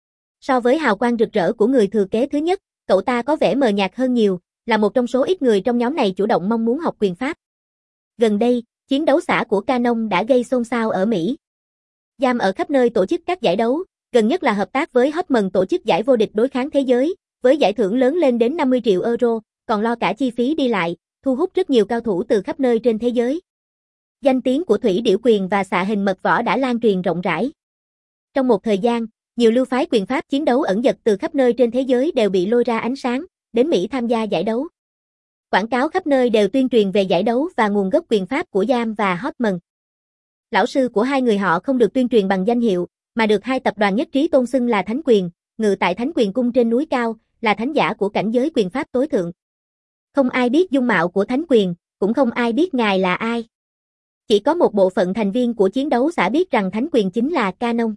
So với hào quang rực rỡ của người thừa kế thứ nhất, cậu ta có vẻ mờ nhạt hơn nhiều, là một trong số ít người trong nhóm này chủ động mong muốn học quyền pháp. Gần đây, chiến đấu xã của Canon đã gây xôn xao ở Mỹ. Giam ở khắp nơi tổ chức các giải đấu, gần nhất là hợp tác với Hotman tổ chức giải vô địch đối kháng thế giới, với giải thưởng lớn lên đến năm mươi triệu euro, còn lo cả chi phí đi lại, thu hút rất nhiều cao thủ từ khắp nơi trên thế giới. Danh tiếng của Thủy Điểu Quyền và xạ hình mật võ đã lan truyền rộng rãi. Trong một thời gian, nhiều lưu phái quyền pháp chiến đấu ẩn dật từ khắp nơi trên thế giới đều bị lôi ra ánh sáng, đến Mỹ tham gia giải đấu. Quảng cáo khắp nơi đều tuyên truyền về giải đấu và nguồn gốc quyền pháp của Giam và Hotman. Lão sư của hai người họ không được tuyên truyền bằng danh hiệu, mà được hai tập đoàn nhất trí tôn xưng là Thánh Quyền, ngự tại Thánh Quyền cung trên núi cao, là thánh giả của cảnh giới quyền pháp tối thượng. Không ai biết dung mạo của Thánh Quyền, cũng không ai biết ngài là ai. Chỉ có một bộ phận thành viên của chiến đấu xã biết rằng Thánh Quyền chính là Canon.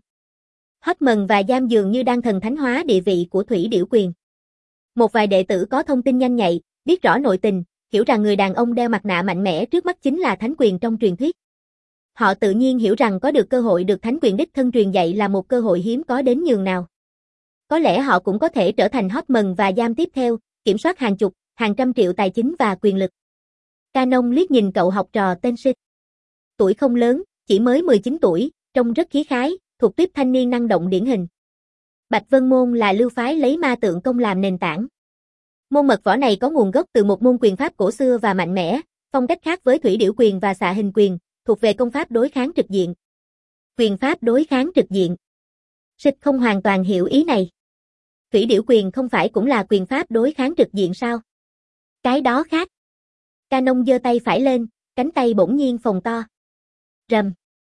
Hotman và Giam dường như đang thần thánh hóa địa vị của Thủy Điểu Quyền. Một vài đệ tử có thông tin nhanh nhạy, biết rõ nội tình, hiểu rằng người đàn ông đeo mặt nạ mạnh mẽ trước mắt chính là Thánh Quyền trong truyền thuyết. Họ tự nhiên hiểu rằng có được cơ hội được Thánh Quyền đích thân truyền dạy là một cơ hội hiếm có đến nhường nào. Có lẽ họ cũng có thể trở thành Hotman và Giam tiếp theo, kiểm soát hàng chục, hàng trăm triệu tài chính và quyền lực. Canon liếc nhìn cậu học trò tên Sid. Tuổi không lớn, chỉ mới mười chín tuổi, trông rất khí khái, thuộc tuýp thanh niên năng động điển hình. Bạch Vân Môn là lưu phái lấy ma tượng công làm nền tảng. Môn mật võ này có nguồn gốc từ một môn quyền pháp cổ xưa và mạnh mẽ, phong cách khác với Thủy Điểu Quyền và xạ hình quyền, thuộc về công pháp đối kháng trực diện. Quyền pháp đối kháng trực diện. Sid không hoàn toàn hiểu ý này. Thủy Điểu Quyền không phải cũng là quyền pháp đối kháng trực diện sao? Cái đó khác. Canon giơ tay phải lên, cánh tay bỗng nhiên phồng to. Rầm.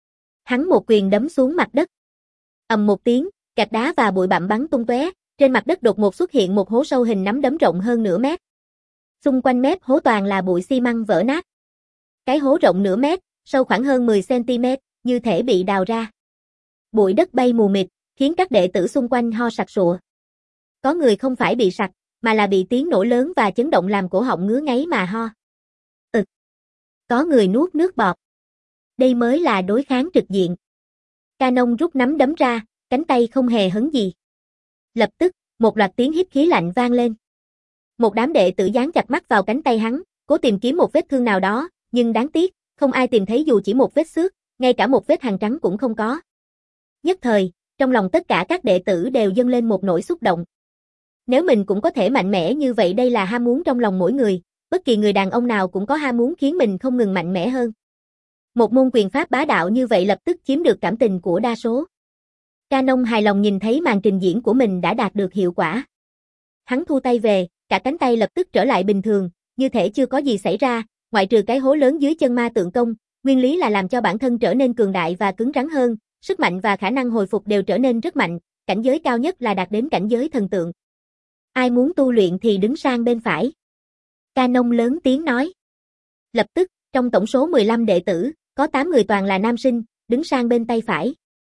Hắn một quyền đấm xuống mặt đất. Ầm một tiếng, gạch đá và bụi bặm bắn tung tóe, trên mặt đất đột ngột xuất hiện một hố sâu hình nắm đấm rộng hơn nửa mét. Xung quanh mép hố toàn là bụi xi măng vỡ nát. Cái hố rộng nửa mét, sâu khoảng hơn mười xăng ti mét, như thể bị đào ra. Bụi đất bay mù mịt, khiến các đệ tử xung quanh ho sặc sụa. Có người không phải bị sặc, mà là bị tiếng nổ lớn và chấn động làm cổ họng ngứa ngáy mà ho. Ực. Có người nuốt nước bọt. Đây mới là đối kháng trực diện. Canon rút nắm đấm ra, cánh tay không hề hấn gì. Lập tức, một loạt tiếng hít khí lạnh vang lên. Một đám đệ tử dán chặt mắt vào cánh tay hắn, cố tìm kiếm một vết thương nào đó, nhưng đáng tiếc, không ai tìm thấy dù chỉ một vết xước, ngay cả một vết hằn trắng cũng không có. Nhất thời, trong lòng tất cả các đệ tử đều dâng lên một nỗi xúc động. Nếu mình cũng có thể mạnh mẽ như vậy, đây là ham muốn trong lòng mỗi người, bất kỳ người đàn ông nào cũng có ham muốn khiến mình không ngừng mạnh mẽ hơn. Một môn quyền pháp bá đạo như vậy lập tức chiếm được cảm tình của đa số. Canon hài lòng nhìn thấy màn trình diễn của mình đã đạt được hiệu quả. Hắn thu tay về, cả cánh tay lập tức trở lại bình thường, như thể chưa có gì xảy ra, ngoại trừ cái hố lớn dưới chân ma tượng công, nguyên lý là làm cho bản thân trở nên cường đại và cứng rắn hơn, sức mạnh và khả năng hồi phục đều trở nên rất mạnh, cảnh giới cao nhất là đạt đến cảnh giới thần tượng. Ai muốn tu luyện thì đứng sang bên phải. Canon lớn tiếng nói. Lập tức, trong tổng số mười lăm đệ tử, có tám người toàn là nam sinh, đứng sang bên tay phải.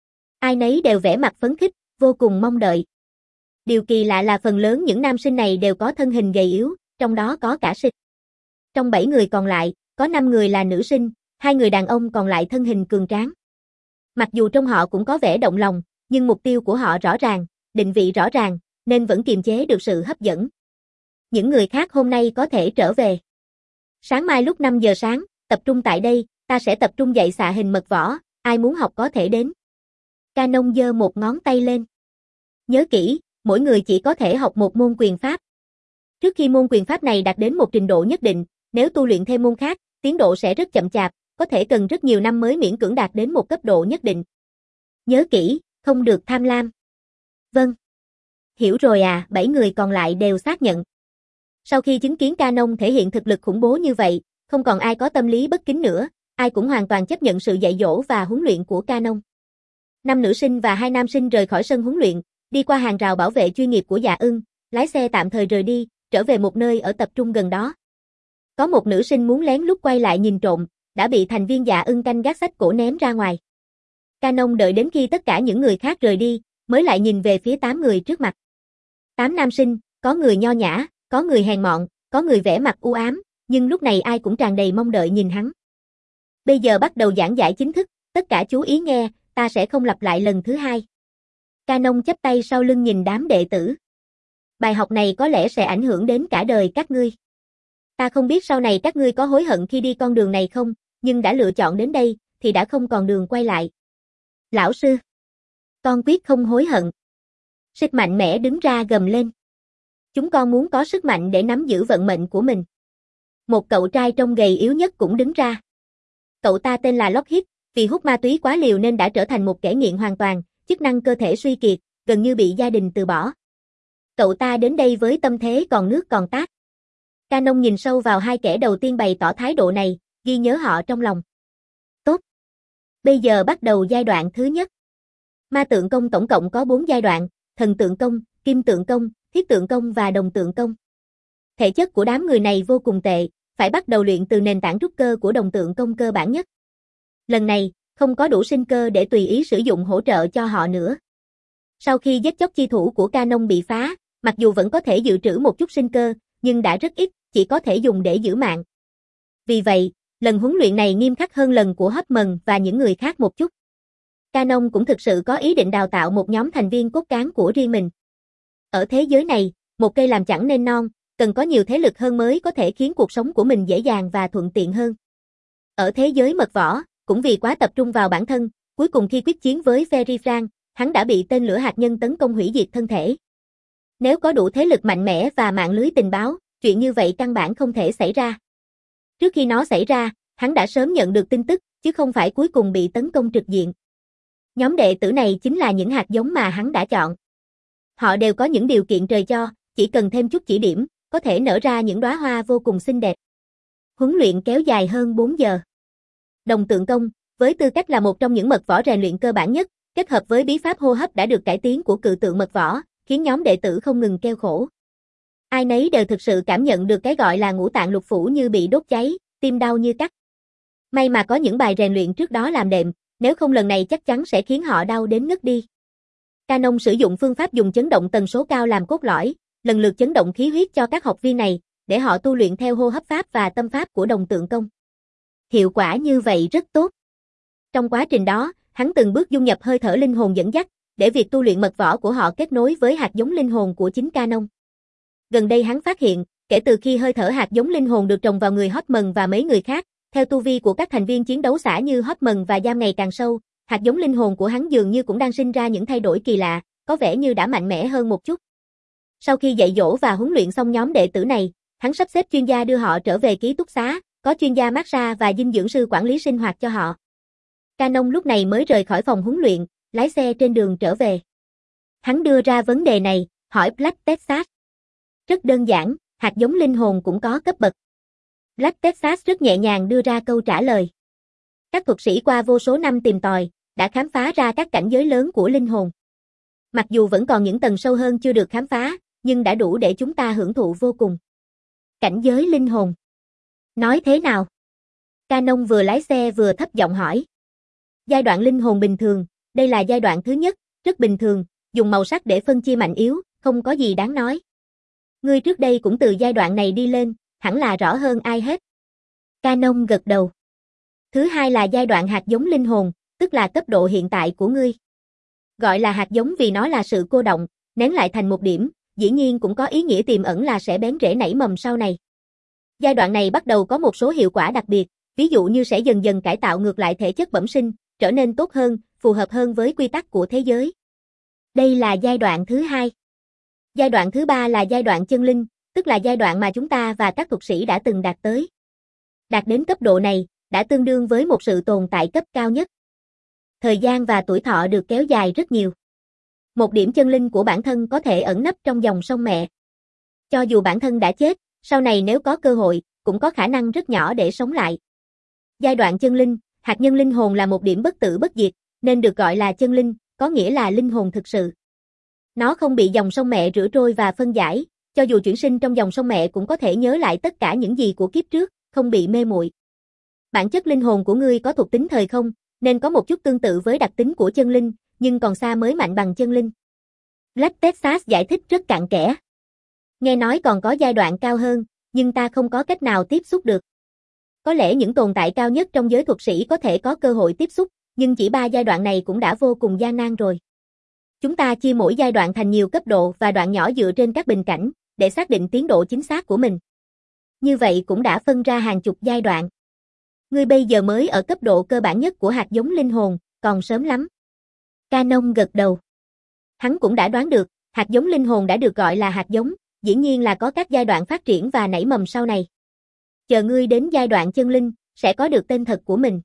Ai nấy đều vẻ mặt phấn khích, vô cùng mong đợi. Điều kỳ lạ là phần lớn những nam sinh này đều có thân hình gầy yếu, trong đó có cả Sid. Trong bảy người còn lại, có năm người là nữ sinh, hai người đàn ông còn lại thân hình cường tráng. Mặc dù trong họ cũng có vẻ động lòng, nhưng mục tiêu của họ rõ ràng, định vị rõ ràng, nên vẫn kiềm chế được sự hấp dẫn. Những người khác hôm nay có thể trở về. Sáng mai lúc năm giờ sáng, tập trung tại đây, ta sẽ tập trung dạy xạ hình mật võ, ai muốn học có thể đến. Canon giơ một ngón tay lên. Nhớ kỹ, mỗi người chỉ có thể học một môn quyền pháp. Trước khi môn quyền pháp này đạt đến một trình độ nhất định, nếu tu luyện thêm môn khác, tiến độ sẽ rất chậm chạp, có thể cần rất nhiều năm mới miễn cưỡng đạt đến một cấp độ nhất định. Nhớ kỹ, không được tham lam. Vâng. Hiểu rồi à, bảy người còn lại đều xác nhận. Sau khi chứng kiến Canon thể hiện thực lực khủng bố như vậy, không còn ai có tâm lý bất kính nữa, ai cũng hoàn toàn chấp nhận sự dạy dỗ và huấn luyện của Canon. Năm nữ sinh và hai nam sinh rời khỏi sân huấn luyện, đi qua hàng rào bảo vệ chuyên nghiệp của Dạ Ưng, lái xe tạm thời rời đi, trở về một nơi ở tập trung gần đó. Có một nữ sinh muốn lén lút quay lại nhìn trộm, đã bị thành viên Dạ Ưng canh gác xách cổ ném ra ngoài. Canon đợi đến khi tất cả những người khác rời đi, mới lại nhìn về phía tám người trước mặt. Tám nam sinh, có người nho nhã, có người hèn mọn, có người vẻ mặt u ám, nhưng lúc này ai cũng tràn đầy mong đợi nhìn hắn. Bây giờ bắt đầu giảng giải chính thức, tất cả chú ý nghe, ta sẽ không lặp lại lần thứ hai. Canon chắp tay sau lưng nhìn đám đệ tử. Bài học này có lẽ sẽ ảnh hưởng đến cả đời các ngươi. Ta không biết sau này các ngươi có hối hận khi đi con đường này không, nhưng đã lựa chọn đến đây, thì đã không còn đường quay lại. Lão sư, con quyết không hối hận. Sít mạnh mẽ đứng ra gầm lên. Chúng con muốn có sức mạnh để nắm giữ vận mệnh của mình. Một cậu trai trông gầy yếu nhất cũng đứng ra. Cậu ta tên là Lockheed, vì hút ma túy quá liều nên đã trở thành một kẻ nghiện hoàn toàn, chức năng cơ thể suy kiệt, gần như bị gia đình từ bỏ. Cậu ta đến đây với tâm thế còn nước còn tát. Canon nhìn sâu vào hai kẻ đầu tiên bày tỏ thái độ này, ghi nhớ họ trong lòng. Tốt. Bây giờ bắt đầu giai đoạn thứ nhất. Ma tượng công tổng cộng có bốn giai đoạn, thần tượng công, kim tượng công, thiết tượng công và đồng tượng công. Thể chất của đám người này vô cùng tệ, phải bắt đầu luyện từ nền tảng trúc cơ của đồng tượng công cơ bản nhất. Lần này, không có đủ sinh cơ để tùy ý sử dụng hỗ trợ cho họ nữa. Sau khi giết chóc chi thủ của Canon bị phá, mặc dù vẫn có thể dự trữ một chút sinh cơ, nhưng đã rất ít, chỉ có thể dùng để giữ mạng. Vì vậy, lần huấn luyện này nghiêm khắc hơn lần của Hoffman và những người khác một chút. Canon cũng thực sự có ý định đào tạo một nhóm thành viên cốt cán của riêng mình. Ở thế giới này, một cây làm chẳng nên non, cần có nhiều thế lực hơn mới có thể khiến cuộc sống của mình dễ dàng và thuận tiện hơn. Ở thế giới mật võ, cũng vì quá tập trung vào bản thân, cuối cùng khi quyết chiến với Ferry Frank, hắn đã bị tên lửa hạt nhân tấn công hủy diệt thân thể. Nếu có đủ thế lực mạnh mẽ và mạng lưới tình báo, chuyện như vậy căn bản không thể xảy ra. Trước khi nó xảy ra, hắn đã sớm nhận được tin tức, chứ không phải cuối cùng bị tấn công trực diện. Nhóm đệ tử này chính là những hạt giống mà hắn đã chọn. Họ đều có những điều kiện trời cho, chỉ cần thêm chút chỉ điểm, có thể nở ra những đóa hoa vô cùng xinh đẹp. Huấn luyện kéo dài hơn bốn giờ. Đồng tượng công, với tư cách là một trong những mật võ rèn luyện cơ bản nhất, kết hợp với bí pháp hô hấp đã được cải tiến của cự tượng mật võ, khiến nhóm đệ tử không ngừng kêu khổ. Ai nấy đều thực sự cảm nhận được cái gọi là ngũ tạng lục phủ như bị đốt cháy, tim đau như cắt. May mà có những bài rèn luyện trước đó làm đệm, nếu không lần này chắc chắn sẽ khiến họ đau đến ngất đi. Canon sử dụng phương pháp dùng chấn động tần số cao làm cốt lõi, lần lượt chấn động khí huyết cho các học viên này, để họ tu luyện theo hô hấp pháp và tâm pháp của đồng tượng công. Hiệu quả như vậy rất tốt. Trong quá trình đó, hắn từng bước dung nhập hơi thở linh hồn dẫn dắt, để việc tu luyện mật võ của họ kết nối với hạt giống linh hồn của chính Canon. Gần đây hắn phát hiện, kể từ khi hơi thở hạt giống linh hồn được trồng vào người Hoffman và mấy người khác, theo tu vi của các thành viên chiến đấu xã như Hoffman và Giam ngày càng sâu, hạt giống linh hồn của hắn dường như cũng đang sinh ra những thay đổi kỳ lạ, có vẻ như đã mạnh mẽ hơn một chút. Sau khi dạy dỗ và huấn luyện xong nhóm đệ tử này, hắn sắp xếp chuyên gia đưa họ trở về ký túc xá, có chuyên gia massage và dinh dưỡng sư quản lý sinh hoạt cho họ. Canon lúc này mới rời khỏi phòng huấn luyện, lái xe trên đường trở về. Hắn đưa ra vấn đề này, hỏi Black Texas. Rất đơn giản, hạt giống linh hồn cũng có cấp bậc. Black Texas rất nhẹ nhàng đưa ra câu trả lời. Các thuật sĩ qua vô số năm tìm tòi, đã khám phá ra các cảnh giới lớn của linh hồn. Mặc dù vẫn còn những tầng sâu hơn chưa được khám phá, nhưng đã đủ để chúng ta hưởng thụ vô cùng. Cảnh giới linh hồn. Nói thế nào? Canon vừa lái xe vừa thấp giọng hỏi. Giai đoạn linh hồn bình thường, đây là giai đoạn thứ nhất, rất bình thường, dùng màu sắc để phân chia mạnh yếu, không có gì đáng nói. Ngươi trước đây cũng từ giai đoạn này đi lên, hẳn là rõ hơn ai hết. Canon gật đầu. Thứ hai là giai đoạn hạt giống linh hồn, tức là cấp độ hiện tại của ngươi. Gọi là hạt giống vì nó là sự cô động, nén lại thành một điểm, dĩ nhiên cũng có ý nghĩa tiềm ẩn là sẽ bén rễ nảy mầm sau này. Giai đoạn này bắt đầu có một số hiệu quả đặc biệt, ví dụ như sẽ dần dần cải tạo ngược lại thể chất bẩm sinh, trở nên tốt hơn, phù hợp hơn với quy tắc của thế giới. Đây là giai đoạn thứ hai. Giai đoạn thứ ba là giai đoạn chân linh, tức là giai đoạn mà chúng ta và các thuật sĩ đã từng đạt tới. Đạt đến cấp độ này, đã tương đương với một sự tồn tại cấp cao nhất. Thời gian và tuổi thọ được kéo dài rất nhiều. Một điểm chân linh của bản thân có thể ẩn nấp trong dòng sông mẹ. Cho dù bản thân đã chết, sau này nếu có cơ hội, cũng có khả năng rất nhỏ để sống lại. Giai đoạn chân linh, hạt nhân linh hồn là một điểm bất tử bất diệt, nên được gọi là chân linh, có nghĩa là linh hồn thực sự. Nó không bị dòng sông mẹ rửa trôi và phân giải, cho dù chuyển sinh trong dòng sông mẹ cũng có thể nhớ lại tất cả những gì của kiếp trước, không bị mê muội. Bản chất linh hồn của ngươi có thuộc tính thời không, nên có một chút tương tự với đặc tính của chân linh, nhưng còn xa mới mạnh bằng chân linh. Black Texas giải thích rất cặn kẽ. Nghe nói còn có giai đoạn cao hơn, nhưng ta không có cách nào tiếp xúc được. Có lẽ những tồn tại cao nhất trong giới thuật sĩ có thể có cơ hội tiếp xúc, nhưng chỉ ba giai đoạn này cũng đã vô cùng gian nan rồi. Chúng ta chia mỗi giai đoạn thành nhiều cấp độ và đoạn nhỏ dựa trên các bình cảnh, để xác định tiến độ chính xác của mình. Như vậy cũng đã phân ra hàng chục giai đoạn. Ngươi bây giờ mới ở cấp độ cơ bản nhất của hạt giống linh hồn, còn sớm lắm. Canon gật đầu. Hắn cũng đã đoán được, hạt giống linh hồn đã được gọi là hạt giống, dĩ nhiên là có các giai đoạn phát triển và nảy mầm sau này. Chờ ngươi đến giai đoạn chân linh, sẽ có được tên thật của mình.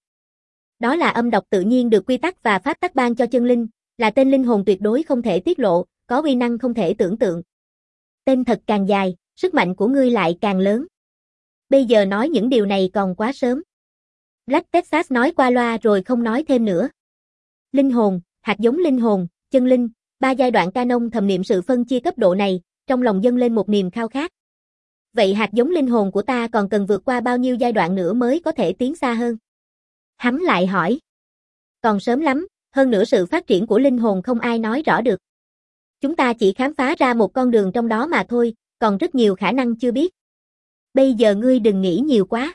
Đó là âm độc tự nhiên được quy tắc và pháp tắc ban cho chân linh, là tên linh hồn tuyệt đối không thể tiết lộ, có uy năng không thể tưởng tượng. Tên thật càng dài, sức mạnh của ngươi lại càng lớn. Bây giờ nói những điều này còn quá sớm. Black Texas nói qua loa rồi không nói thêm nữa. Linh hồn, hạt giống linh hồn, chân linh, ba giai đoạn Canon thầm niệm sự phân chia cấp độ này, trong lòng dâng lên một niềm khao khát. Vậy hạt giống linh hồn của ta còn cần vượt qua bao nhiêu giai đoạn nữa mới có thể tiến xa hơn? Hắn lại hỏi. Còn sớm lắm, hơn nữa sự phát triển của linh hồn không ai nói rõ được. Chúng ta chỉ khám phá ra một con đường trong đó mà thôi, còn rất nhiều khả năng chưa biết. Bây giờ ngươi đừng nghĩ nhiều quá.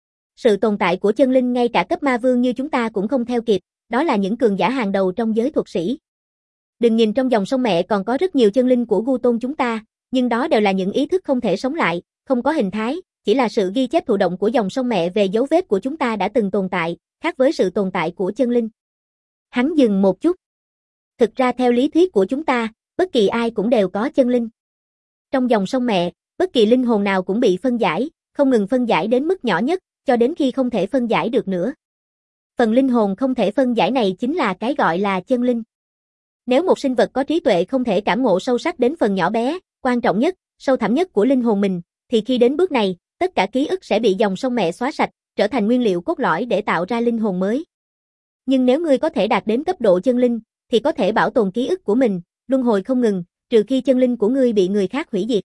Sự tồn tại của chân linh ngay cả cấp ma vương như chúng ta cũng không theo kịp, đó là những cường giả hàng đầu trong giới thuật sĩ. Đừng nhìn trong dòng sông mẹ còn có rất nhiều chân linh của Gu Tôn chúng ta, nhưng đó đều là những ý thức không thể sống lại, không có hình thái, chỉ là sự ghi chép thụ động của dòng sông mẹ về dấu vết của chúng ta đã từng tồn tại, khác với sự tồn tại của chân linh. Hắn dừng một chút. Thực ra theo lý thuyết của chúng ta, bất kỳ ai cũng đều có chân linh. Trong dòng sông mẹ, bất kỳ linh hồn nào cũng bị phân giải, không ngừng phân giải đến mức nhỏ nhất, cho đến khi không thể phân giải được nữa. Phần linh hồn không thể phân giải này chính là cái gọi là chân linh. Nếu một sinh vật có trí tuệ không thể cảm ngộ sâu sắc đến phần nhỏ bé, quan trọng nhất, sâu thẳm nhất của linh hồn mình, thì khi đến bước này, tất cả ký ức sẽ bị dòng sông mẹ xóa sạch, trở thành nguyên liệu cốt lõi để tạo ra linh hồn mới. Nhưng nếu ngươi có thể đạt đến cấp độ chân linh, thì có thể bảo tồn ký ức của mình, luân hồi không ngừng, trừ khi chân linh của ngươi bị người khác hủy diệt.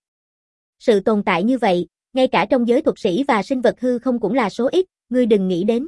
Sự tồn tại như vậy, ngay cả trong giới thuật sĩ và sinh vật hư không cũng là số ít, ngươi đừng nghĩ đến.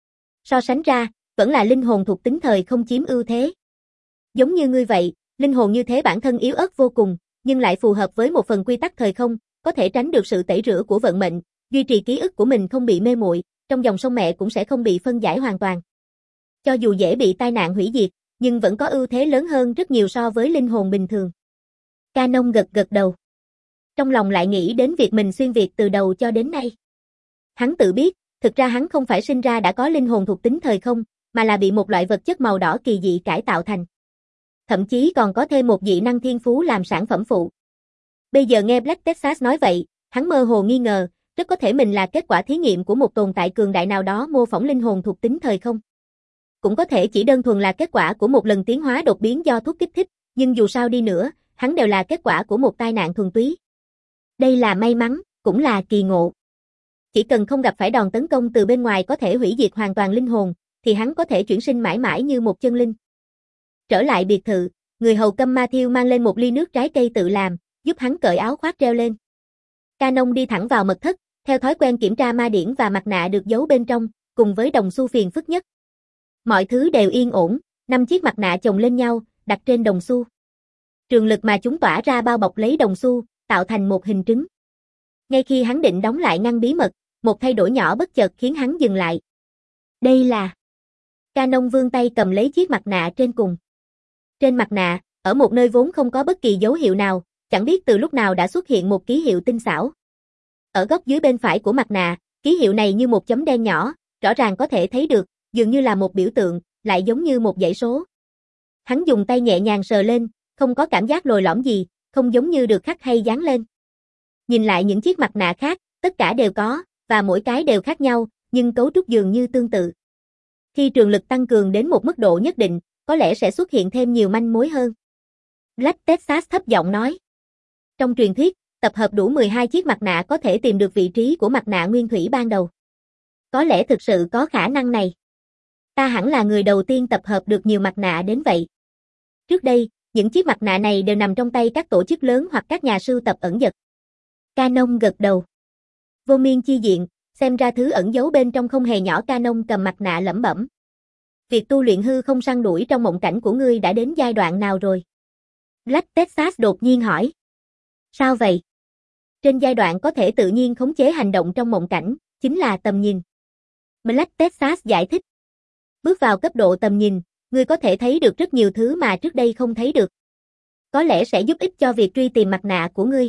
So sánh ra, vẫn là linh hồn thuộc tính thời không chiếm ưu thế. Giống như ngươi vậy, linh hồn như thế bản thân yếu ớt vô cùng, nhưng lại phù hợp với một phần quy tắc thời không, có thể tránh được sự tẩy rửa của vận mệnh, duy trì ký ức của mình không bị mê muội, trong dòng sông mẹ cũng sẽ không bị phân giải hoàn toàn. Cho dù dễ bị tai nạn hủy diệt, nhưng vẫn có ưu thế lớn hơn rất nhiều so với linh hồn bình thường. Canon gật gật đầu. Trong lòng lại nghĩ đến việc mình xuyên việt từ đầu cho đến nay. Hắn tự biết, thực ra hắn không phải sinh ra đã có linh hồn thuộc tính thời không, mà là bị một loại vật chất màu đỏ kỳ dị cải tạo thành. Thậm chí còn có thêm một dị năng thiên phú làm sản phẩm phụ. Bây giờ nghe Black Texas nói vậy, hắn mơ hồ nghi ngờ, rất có thể mình là kết quả thí nghiệm của một tồn tại cường đại nào đó mô phỏng linh hồn thuộc tính thời không. Cũng có thể chỉ đơn thuần là kết quả của một lần tiến hóa đột biến do thuốc kích thích, nhưng dù sao đi nữa, hắn đều là kết quả của một tai nạn thuần túy. Đây là may mắn, cũng là kỳ ngộ. Chỉ cần không gặp phải đòn tấn công từ bên ngoài có thể hủy diệt hoàn toàn linh hồn, thì hắn có thể chuyển sinh mãi mãi như một chân linh. Trở lại biệt thự, người hầu câm Matthew mang lên một ly nước trái cây tự làm, giúp hắn cởi áo khoác treo lên. Canon đi thẳng vào mật thất, theo thói quen kiểm tra ma điển và mặt nạ được giấu bên trong, cùng với đồng xu phiền phức nhất. Mọi thứ đều yên ổn, năm chiếc mặt nạ chồng lên nhau, đặt trên đồng xu. Trường lực mà chúng tỏa ra bao bọc lấy đồng xu, tạo thành một hình trứng. Ngay khi hắn định đóng lại ngăn bí mật, một thay đổi nhỏ bất chợt khiến hắn dừng lại. Đây là... Canon vươn tay cầm lấy chiếc mặt nạ trên cùng. Trên mặt nạ, ở một nơi vốn không có bất kỳ dấu hiệu nào, chẳng biết từ lúc nào đã xuất hiện một ký hiệu tinh xảo. Ở góc dưới bên phải của mặt nạ, ký hiệu này như một chấm đen nhỏ, rõ ràng có thể thấy được, dường như là một biểu tượng, lại giống như một dãy số. Hắn dùng tay nhẹ nhàng sờ lên, không có cảm giác lồi lõm gì, không giống như được khắc hay dán lên. Nhìn lại những chiếc mặt nạ khác, tất cả đều có, và mỗi cái đều khác nhau, nhưng cấu trúc dường như tương tự. Khi trường lực tăng cường đến một mức độ nhất định, có lẽ sẽ xuất hiện thêm nhiều manh mối hơn. Black Texas thấp giọng nói. Trong truyền thuyết, tập hợp đủ mười hai chiếc mặt nạ có thể tìm được vị trí của mặt nạ nguyên thủy ban đầu. Có lẽ thực sự có khả năng này. Ta hẳn là người đầu tiên tập hợp được nhiều mặt nạ đến vậy. Trước đây, những chiếc mặt nạ này đều nằm trong tay các tổ chức lớn hoặc các nhà sưu tập ẩn dật. Canon gật đầu. Vô miên chi diện, xem ra thứ ẩn giấu bên trong không hề nhỏ. Canon cầm mặt nạ lẩm bẩm. Việc tu luyện hư không săn đuổi trong mộng cảnh của ngươi đã đến giai đoạn nào rồi? Black Texas đột nhiên hỏi. Sao vậy? trên giai đoạn có thể tự nhiên khống chế hành động trong mộng cảnh, chính là tầm nhìn. Black Texas giải thích. Bước vào cấp độ tầm nhìn, ngươi có thể thấy được rất nhiều thứ mà trước đây không thấy được. Có lẽ sẽ giúp ích cho việc truy tìm mặt nạ của ngươi.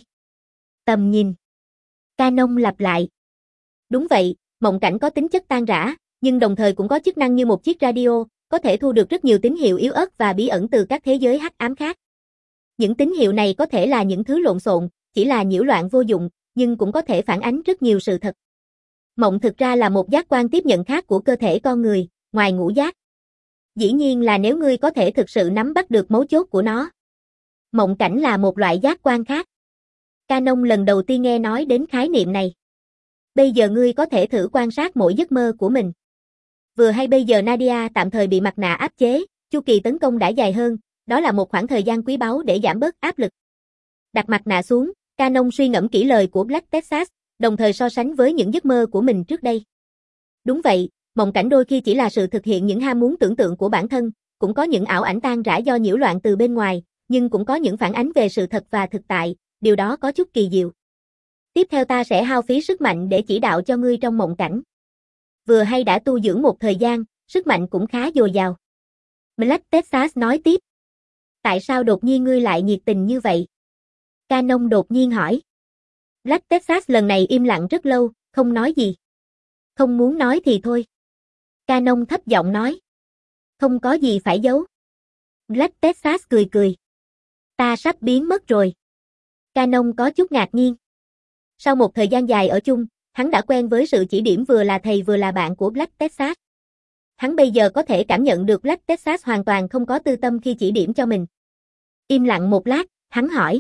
Tầm nhìn. Canon lặp lại. Đúng vậy, mộng cảnh có tính chất tan rã, nhưng đồng thời cũng có chức năng như một chiếc radio, có thể thu được rất nhiều tín hiệu yếu ớt và bí ẩn từ các thế giới hắc ám khác. Những tín hiệu này có thể là những thứ lộn xộn, chỉ là nhiễu loạn vô dụng, nhưng cũng có thể phản ánh rất nhiều sự thật. Mộng thực ra là một giác quan tiếp nhận khác của cơ thể con người, ngoài ngũ giác. Dĩ nhiên là nếu ngươi có thể thực sự nắm bắt được mấu chốt của nó. Mộng cảnh là một loại giác quan khác. Canon lần đầu tiên nghe nói đến khái niệm này. Bây giờ ngươi có thể thử quan sát mỗi giấc mơ của mình. Vừa hay bây giờ Nadia tạm thời bị mặt nạ áp chế, chu kỳ tấn công đã dài hơn, đó là một khoảng thời gian quý báu để giảm bớt áp lực. Đặt mặt nạ xuống, Canon suy ngẫm kỹ lời của Black Texas, đồng thời so sánh với những giấc mơ của mình trước đây. Đúng vậy, mộng cảnh đôi khi chỉ là sự thực hiện những ham muốn tưởng tượng của bản thân, cũng có những ảo ảnh tan rã do nhiễu loạn từ bên ngoài, nhưng cũng có những phản ánh về sự thật và thực tại, điều đó có chút kỳ diệu. Tiếp theo ta sẽ hao phí sức mạnh để chỉ đạo cho ngươi trong mộng cảnh. Vừa hay đã tu dưỡng một thời gian, sức mạnh cũng khá dồi dào. Black Texas nói tiếp. Tại sao đột nhiên ngươi lại nhiệt tình như vậy? Canon đột nhiên hỏi. Black Texas lần này im lặng rất lâu, không nói gì. Không muốn nói thì thôi. Canon thấp giọng nói. Không có gì phải giấu. Black Texas cười cười. Ta sắp biến mất rồi. Canon có chút ngạc nhiên. Sau một thời gian dài ở chung, hắn đã quen với sự chỉ điểm vừa là thầy vừa là bạn của Black Texas. Hắn bây giờ có thể cảm nhận được Black Texas hoàn toàn không có tư tâm khi chỉ điểm cho mình. Im lặng một lát, hắn hỏi.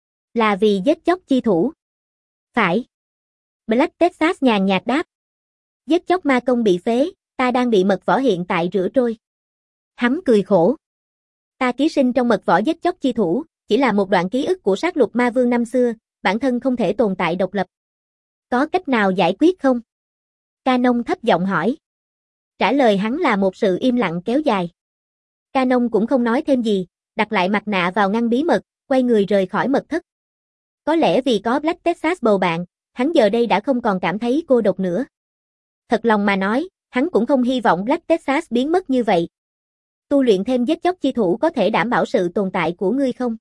Là vì giết chóc chi thủ? Phải. Black Texas nhàn nhạt đáp. Giết chóc ma công bị phế, ta đang bị mật võ hiện tại rửa trôi. Hắn cười khổ. Ta ký sinh trong mật võ giết chóc chi thủ, chỉ là một đoạn ký ức của sát lục ma vương năm xưa, bản thân không thể tồn tại độc lập. Có cách nào giải quyết không? Canon thấp giọng hỏi. Trả lời hắn là một sự im lặng kéo dài. Canon cũng không nói thêm gì, đặt lại mặt nạ vào ngăn bí mật, quay người rời khỏi mật thất. Có lẽ vì có Black Texas bầu bạn, hắn giờ đây đã không còn cảm thấy cô độc nữa. Thật lòng mà nói, hắn cũng không hy vọng Black Texas biến mất như vậy. Tu luyện thêm giết chóc chi thủ có thể đảm bảo sự tồn tại của ngươi không?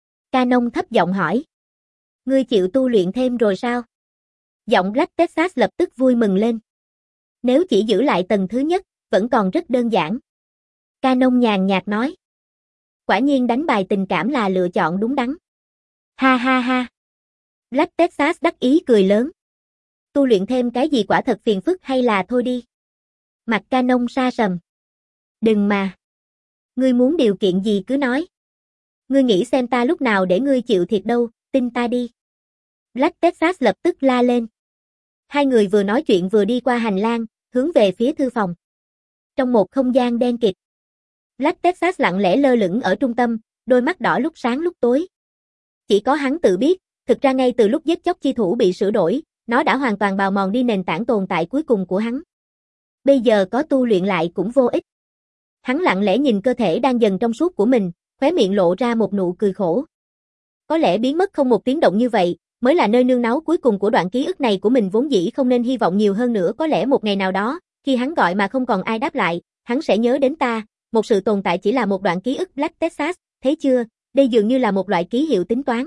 Canon thấp giọng hỏi. Ngươi chịu tu luyện thêm rồi sao? Giọng Black Texas lập tức vui mừng lên. Nếu chỉ giữ lại tầng thứ nhất, vẫn còn rất đơn giản. Canon nhàn nhạt nói. Quả nhiên đánh bài tình cảm là lựa chọn đúng đắn. Ha ha ha. Black Texas đắc ý cười lớn. Tu luyện thêm cái gì quả thật phiền phức hay là thôi đi. Mặt Canon sa sầm. Đừng mà. Ngươi muốn điều kiện gì cứ nói. Ngươi nghĩ xem ta lúc nào để ngươi chịu thiệt đâu, tin ta đi. Black Texas lập tức la lên. Hai người vừa nói chuyện vừa đi qua hành lang, hướng về phía thư phòng. Trong một không gian đen kịt. Black Texas lặng lẽ lơ lửng ở trung tâm, đôi mắt đỏ lúc sáng lúc tối. Chỉ có hắn tự biết, thực ra ngay từ lúc giết chóc chi thủ bị sửa đổi, nó đã hoàn toàn bào mòn đi nền tảng tồn tại cuối cùng của hắn. Bây giờ có tu luyện lại cũng vô ích. Hắn lặng lẽ nhìn cơ thể đang dần trong suốt của mình, khóe miệng lộ ra một nụ cười khổ. Có lẽ biến mất không một tiếng động như vậy, mới là nơi nương náu cuối cùng của đoạn ký ức này của mình vốn dĩ không nên hy vọng nhiều hơn nữa. Có lẽ một ngày nào đó, khi hắn gọi mà không còn ai đáp lại, hắn sẽ nhớ đến ta, một sự tồn tại chỉ là một đoạn ký ức Black Texas, thấy chưa, đây dường như là một loại ký hiệu tính toán.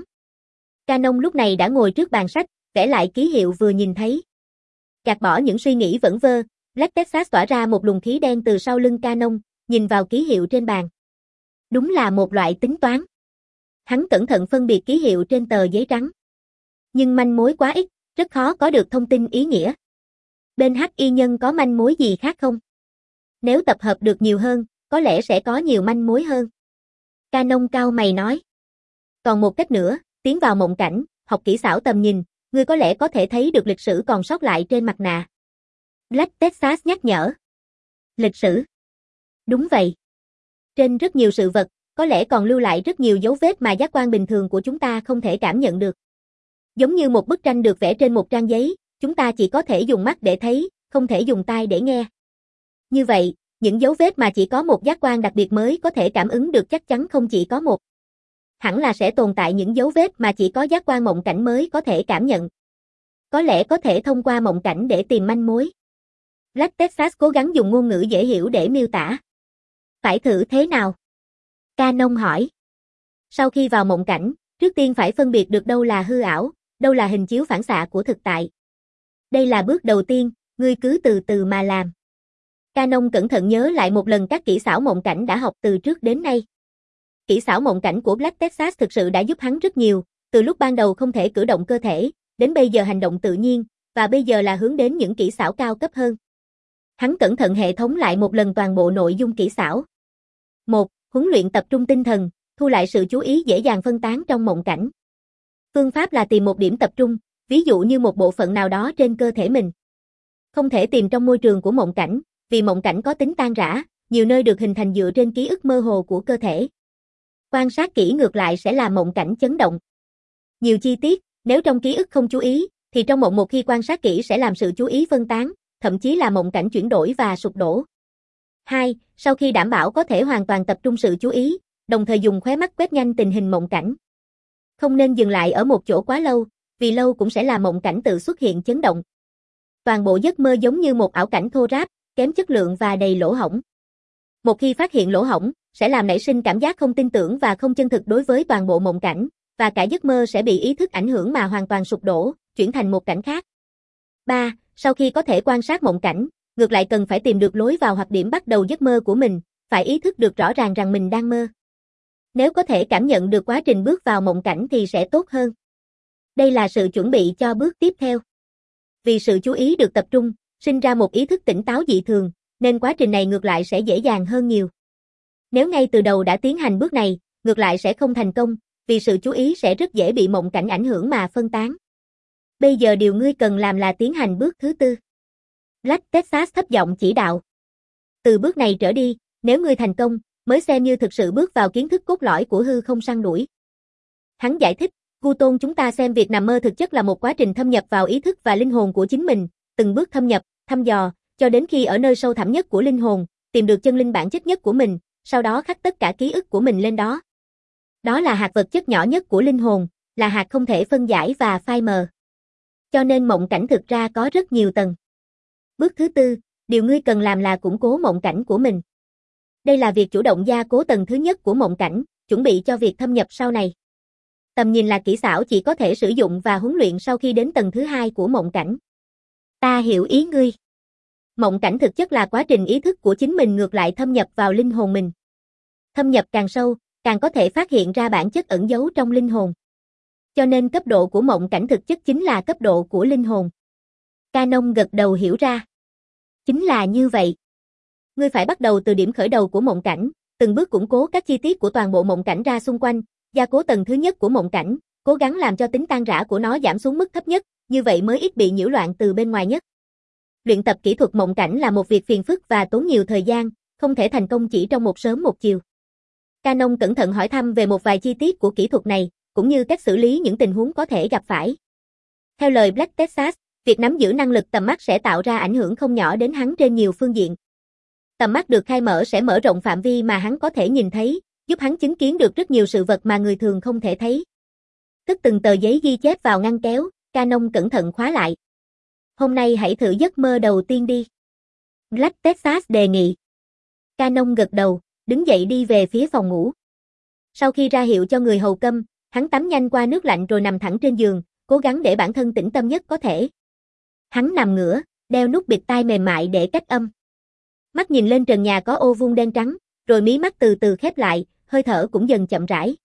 Canon lúc này đã ngồi trước bàn sách, vẽ lại ký hiệu vừa nhìn thấy. Gạt bỏ những suy nghĩ vẩn vơ, Black Texas tỏa ra một luồng khí đen từ sau lưng Canon, nhìn vào ký hiệu trên bàn. Đúng là một loại tính toán. Hắn cẩn thận phân biệt ký hiệu trên tờ giấy trắng. Nhưng manh mối quá ít, rất khó có được thông tin ý nghĩa. Bên hắc y nhân có manh mối gì khác không? Nếu tập hợp được nhiều hơn, có lẽ sẽ có nhiều manh mối hơn. Canon cau mày nói. Còn một cách nữa, tiến vào mộng cảnh, học kỹ xảo tầm nhìn, ngươi có lẽ có thể thấy được lịch sử còn sót lại trên mặt nạ. Black Texas nhắc nhở. Lịch sử. Đúng vậy. Trên rất nhiều sự vật, có lẽ còn lưu lại rất nhiều dấu vết mà giác quan bình thường của chúng ta không thể cảm nhận được. Giống như một bức tranh được vẽ trên một trang giấy, chúng ta chỉ có thể dùng mắt để thấy, không thể dùng tai để nghe. Như vậy, những dấu vết mà chỉ có một giác quan đặc biệt mới có thể cảm ứng được chắc chắn không chỉ có một. hẳn là sẽ tồn tại những dấu vết mà chỉ có giác quan mộng cảnh mới có thể cảm nhận. Có lẽ có thể thông qua mộng cảnh để tìm manh mối. Black Texas cố gắng dùng ngôn ngữ dễ hiểu để miêu tả. Phải thử thế nào? Canon hỏi. Sau khi vào mộng cảnh, trước tiên phải phân biệt được đâu là hư ảo, đâu là hình chiếu phản xạ của thực tại. Đây là bước đầu tiên, ngươi cứ từ từ mà làm. Canon cẩn thận nhớ lại một lần các kỹ xảo mộng cảnh đã học từ trước đến nay. Kỹ xảo mộng cảnh của Black Texas thực sự đã giúp hắn rất nhiều, từ lúc ban đầu không thể cử động cơ thể, đến bây giờ hành động tự nhiên, và bây giờ là hướng đến những kỹ xảo cao cấp hơn. Hắn cẩn thận hệ thống lại một lần toàn bộ nội dung kỹ xảo. một. Huấn luyện tập trung tinh thần, thu lại sự chú ý dễ dàng phân tán trong mộng cảnh. Phương pháp là tìm một điểm tập trung, ví dụ như một bộ phận nào đó trên cơ thể mình. Không thể tìm trong môi trường của mộng cảnh, vì mộng cảnh có tính tan rã, nhiều nơi được hình thành dựa trên ký ức mơ hồ của cơ thể. Quan sát kỹ ngược lại sẽ là mộng cảnh chấn động. Nhiều chi tiết, nếu trong ký ức không chú ý, thì trong mộng một khi quan sát kỹ sẽ làm sự chú ý phân tán, thậm chí là mộng cảnh chuyển đổi và sụp đổ. hai. Sau khi đảm bảo có thể hoàn toàn tập trung sự chú ý, đồng thời dùng khóe mắt quét nhanh tình hình mộng cảnh. Không nên dừng lại ở một chỗ quá lâu, vì lâu cũng sẽ làm mộng cảnh tự xuất hiện chấn động. Toàn bộ giấc mơ giống như một ảo cảnh thô ráp, kém chất lượng và đầy lỗ hổng. Một khi phát hiện lỗ hổng, sẽ làm nảy sinh cảm giác không tin tưởng và không chân thực đối với toàn bộ mộng cảnh, và cả giấc mơ sẽ bị ý thức ảnh hưởng mà hoàn toàn sụp đổ, chuyển thành một cảnh khác. ba. Sau khi có thể quan sát mộng cảnh, ngược lại cần phải tìm được lối vào hoặc điểm bắt đầu giấc mơ của mình, phải ý thức được rõ ràng rằng mình đang mơ. Nếu có thể cảm nhận được quá trình bước vào mộng cảnh thì sẽ tốt hơn. Đây là sự chuẩn bị cho bước tiếp theo. Vì sự chú ý được tập trung, sinh ra một ý thức tỉnh táo dị thường, nên quá trình này ngược lại sẽ dễ dàng hơn nhiều. Nếu ngay từ đầu đã tiến hành bước này, ngược lại sẽ không thành công, vì sự chú ý sẽ rất dễ bị mộng cảnh ảnh hưởng mà phân tán. Bây giờ điều ngươi cần làm là tiến hành bước thứ tư. Black Texas thấp giọng chỉ đạo. Từ bước này trở đi, nếu ngươi thành công, mới xem như thực sự bước vào kiến thức cốt lõi của hư không săn đuổi. Hắn giải thích, Gu Tôn chúng ta xem việc nằm mơ thực chất là một quá trình thâm nhập vào ý thức và linh hồn của chính mình, từng bước thâm nhập, thăm dò, cho đến khi ở nơi sâu thẳm nhất của linh hồn, tìm được chân linh bản chất nhất của mình, sau đó khắc tất cả ký ức của mình lên đó. Đó là hạt vật chất nhỏ nhất của linh hồn, là hạt không thể phân giải và phai mờ. Cho nên mộng cảnh thực ra có rất nhiều tầng. Bước thứ tư, điều ngươi cần làm là củng cố mộng cảnh của mình. Đây là việc chủ động gia cố tầng thứ nhất của mộng cảnh, chuẩn bị cho việc thâm nhập sau này. Tầm nhìn là kỹ xảo chỉ có thể sử dụng và huấn luyện sau khi đến tầng thứ hai của mộng cảnh. Ta hiểu ý ngươi. Mộng cảnh thực chất là quá trình ý thức của chính mình ngược lại thâm nhập vào linh hồn mình. Thâm nhập càng sâu, càng có thể phát hiện ra bản chất ẩn giấu trong linh hồn. Cho nên cấp độ của mộng cảnh thực chất chính là cấp độ của linh hồn. Canon gật đầu hiểu ra. Chính là như vậy. Ngươi phải bắt đầu từ điểm khởi đầu của mộng cảnh, từng bước củng cố các chi tiết của toàn bộ mộng cảnh ra xung quanh, gia cố tầng thứ nhất của mộng cảnh, cố gắng làm cho tính tan rã của nó giảm xuống mức thấp nhất, như vậy mới ít bị nhiễu loạn từ bên ngoài nhất. Luyện tập kỹ thuật mộng cảnh là một việc phiền phức và tốn nhiều thời gian, không thể thành công chỉ trong một sớm một chiều. Canon cẩn thận hỏi thăm về một vài chi tiết của kỹ thuật này, cũng như cách xử lý những tình huống có thể gặp phải. Theo lời Black Texas, việc nắm giữ năng lực tầm mắt sẽ tạo ra ảnh hưởng không nhỏ đến hắn trên nhiều phương diện. Tầm mắt được khai mở sẽ mở rộng phạm vi mà hắn có thể nhìn thấy, giúp hắn chứng kiến được rất nhiều sự vật mà người thường không thể thấy. Cất từng tờ giấy ghi chép vào ngăn kéo, Canon cẩn thận khóa lại. Hôm nay hãy thử giấc mơ đầu tiên đi. Black Texas đề nghị. Canon gật đầu, đứng dậy đi về phía phòng ngủ. Sau khi ra hiệu cho người hầu câm, hắn tắm nhanh qua nước lạnh rồi nằm thẳng trên giường, cố gắng để bản thân tĩnh tâm nhất có thể. Hắn nằm ngửa, đeo nút bịt tai mềm mại để cách âm. Mắt nhìn lên trần nhà có ô vuông đen trắng, rồi mí mắt từ từ khép lại, hơi thở cũng dần chậm rãi.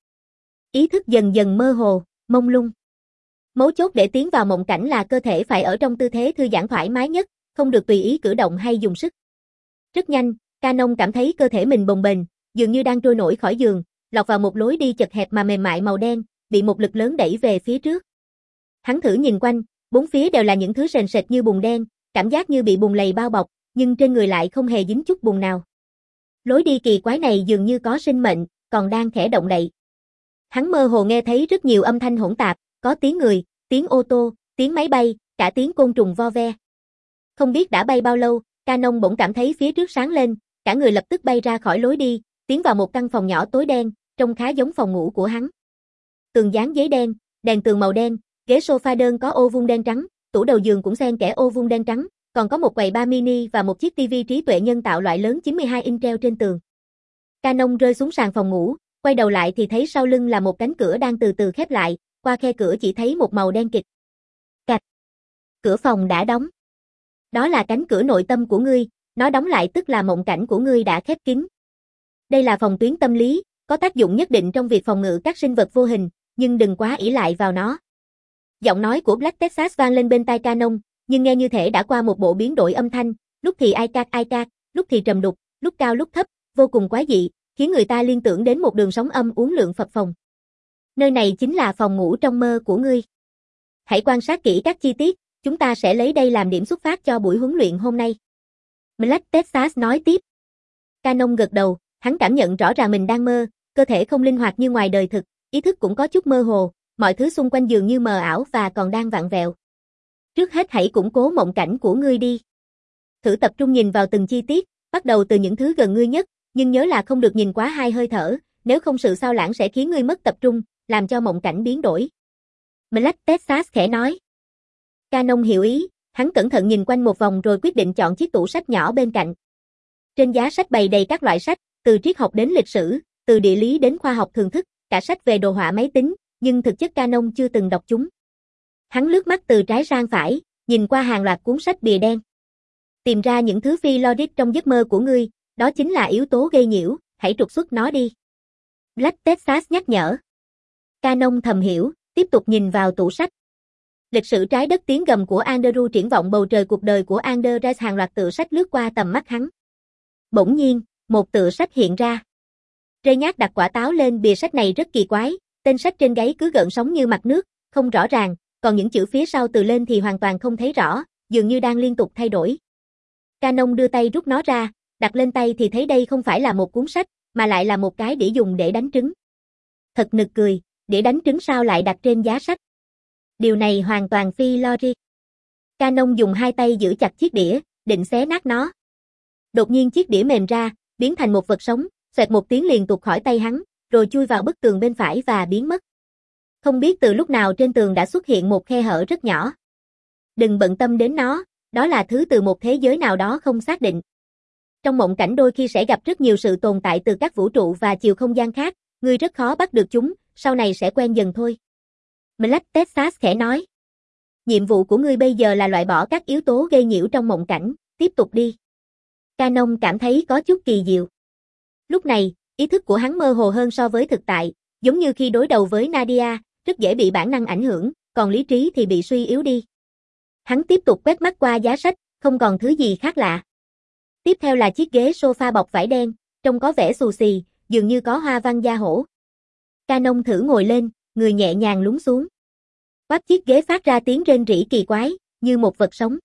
Ý thức dần dần mơ hồ, mông lung. Mấu chốt để tiến vào mộng cảnh là cơ thể phải ở trong tư thế thư giãn thoải mái nhất, không được tùy ý cử động hay dùng sức. Rất nhanh, Canon cảm thấy cơ thể mình bồng bềnh, dường như đang trôi nổi khỏi giường, lọt vào một lối đi chật hẹp mà mềm mại màu đen, bị một lực lớn đẩy về phía trước. Hắn thử nhìn quanh, bốn phía đều là những thứ sền sệt như bùn đen, cảm giác như bị bùn lầy bao bọc, nhưng trên người lại không hề dính chút bùn nào. Lối đi kỳ quái này dường như có sinh mệnh, còn đang khẽ động đậy. Hắn mơ hồ nghe thấy rất nhiều âm thanh hỗn tạp, có tiếng người, tiếng ô tô, tiếng máy bay, cả tiếng côn trùng vo ve. Không biết đã bay bao lâu, Canon bỗng cảm thấy phía trước sáng lên, cả người lập tức bay ra khỏi lối đi, tiến vào một căn phòng nhỏ tối đen, trông khá giống phòng ngủ của hắn. tường dán giấy đen, đèn tường màu đen, ghế sofa đơn có ô vuông đen trắng, tủ đầu giường cũng xen kẽ ô vuông đen trắng, còn có một quầy bar mini và một chiếc tivi trí tuệ nhân tạo loại lớn chín mươi hai inch treo trên tường. Canon rơi xuống sàn phòng ngủ, quay đầu lại thì thấy sau lưng là một cánh cửa đang từ từ khép lại, qua khe cửa chỉ thấy một màu đen kịt. Cạch. Cửa phòng đã đóng. Đó là cánh cửa nội tâm của ngươi, nó đóng lại tức là mộng cảnh của ngươi đã khép kín. Đây là phòng tuyến tâm lý, có tác dụng nhất định trong việc phòng ngự các sinh vật vô hình, nhưng đừng quá ỷ lại vào nó. Giọng nói của Black Texas vang lên bên tai Canon, nhưng nghe như thể đã qua một bộ biến đổi âm thanh, lúc thì ai cạc ai cạc, lúc thì trầm đục, lúc cao lúc thấp, vô cùng quái dị, khiến người ta liên tưởng đến một đường sóng âm uốn lượn phập phồng. Nơi này chính là phòng ngủ trong mơ của ngươi. Hãy quan sát kỹ các chi tiết, chúng ta sẽ lấy đây làm điểm xuất phát cho buổi huấn luyện hôm nay. Black Texas nói tiếp. Canon gật đầu, hắn cảm nhận rõ ràng mình đang mơ, cơ thể không linh hoạt như ngoài đời thực, ý thức cũng có chút mơ hồ, mọi thứ xung quanh dường như mờ ảo và còn đang vặn vẹo. Trước hết hãy củng cố mộng cảnh của ngươi đi. Thử tập trung nhìn vào từng chi tiết, bắt đầu từ những thứ gần ngươi nhất, nhưng nhớ là không được nhìn quá hai hơi thở, nếu không sự sao lãng sẽ khiến ngươi mất tập trung, làm cho mộng cảnh biến đổi. Black Texas khẽ nói. Canon hiểu ý, hắn cẩn thận nhìn quanh một vòng rồi quyết định chọn chiếc tủ sách nhỏ bên cạnh. Trên giá sách bày đầy các loại sách, từ triết học đến lịch sử, từ địa lý đến khoa học thường thức, cả sách về đồ họa máy tính, nhưng thực chất Canon chưa từng đọc chúng. Hắn lướt mắt từ trái sang phải, nhìn qua hàng loạt cuốn sách bìa đen. Tìm ra những thứ phi logic trong giấc mơ của ngươi, đó chính là yếu tố gây nhiễu, hãy trục xuất nó đi. Black Texas nhắc nhở. Canon thầm hiểu, tiếp tục nhìn vào tủ sách. Lịch sử trái đất tiếng gầm của Andrew, triển vọng bầu trời cuộc đời của Anders, hàng loạt tựa sách lướt qua tầm mắt hắn. Bỗng nhiên, một tựa sách hiện ra. Rê Nhác đặt quả táo lên bìa sách này rất kỳ quái, tên sách trên gáy cứ gợn sóng như mặt nước, không rõ ràng, còn những chữ phía sau từ lên thì hoàn toàn không thấy rõ, dường như đang liên tục thay đổi. Canon đưa tay rút nó ra, đặt lên tay thì thấy đây không phải là một cuốn sách, mà lại là một cái đĩa dùng để đánh trứng. Thật nực cười, đĩa đánh trứng sao lại đặt trên giá sách? Điều này hoàn toàn phi logic. Canon dùng hai tay giữ chặt chiếc đĩa, định xé nát nó. Đột nhiên chiếc đĩa mềm ra, biến thành một vật sống, xoẹt một tiếng liền tuột khỏi tay hắn, rồi chui vào bức tường bên phải và biến mất. Không biết từ lúc nào trên tường đã xuất hiện một khe hở rất nhỏ. Đừng bận tâm đến nó, đó là thứ từ một thế giới nào đó không xác định. Trong mộng cảnh đôi khi sẽ gặp rất nhiều sự tồn tại từ các vũ trụ và chiều không gian khác, ngươi rất khó bắt được chúng, sau này sẽ quen dần thôi. Black Texas khẽ nói. Nhiệm vụ của ngươi bây giờ là loại bỏ các yếu tố gây nhiễu trong mộng cảnh, tiếp tục đi. Canon cảm thấy có chút kỳ diệu. Lúc này, ý thức của hắn mơ hồ hơn so với thực tại, giống như khi đối đầu với Nadia, rất dễ bị bản năng ảnh hưởng, còn lý trí thì bị suy yếu đi. Hắn tiếp tục quét mắt qua giá sách, không còn thứ gì khác lạ. Tiếp theo là chiếc ghế sofa bọc vải đen, trông có vẻ xù xì, dường như có hoa văn da hổ. Canon thử ngồi lên, người nhẹ nhàng lún xuống. Quắp chiếc ghế phát ra tiếng rên rỉ kỳ quái, như một vật sống.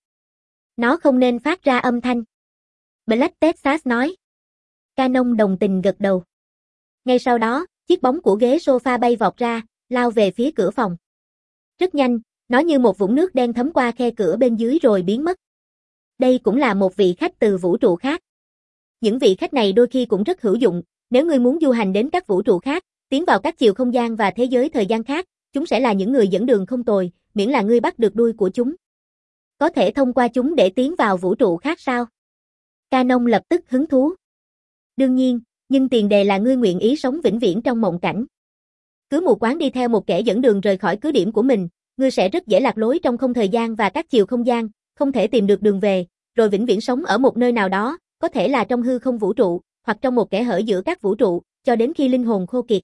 Nó không nên phát ra âm thanh. Black Texas nói. Canon đồng tình gật đầu. Ngay sau đó, chiếc bóng của ghế sofa bay vọt ra, lao về phía cửa phòng. Rất nhanh, nó như một vũng nước đen thấm qua khe cửa bên dưới rồi biến mất. Đây cũng là một vị khách từ vũ trụ khác. Những vị khách này đôi khi cũng rất hữu dụng, nếu ngươi muốn du hành đến các vũ trụ khác, tiến vào các chiều không gian và thế giới thời gian khác, chúng sẽ là những người dẫn đường không tồi, miễn là ngươi bắt được đuôi của chúng. Có thể thông qua chúng để tiến vào vũ trụ khác sao? Canon lập tức hứng thú. Đương nhiên, nhưng tiền đề là ngươi nguyện ý sống vĩnh viễn trong mộng cảnh. Cứ mù quáng đi theo một kẻ dẫn đường rời khỏi cứ điểm của mình, ngươi sẽ rất dễ lạc lối trong không thời gian và các chiều không gian, không thể tìm được đường về, rồi vĩnh viễn sống ở một nơi nào đó, có thể là trong hư không vũ trụ, hoặc trong một kẽ hở giữa các vũ trụ, cho đến khi linh hồn khô kiệt.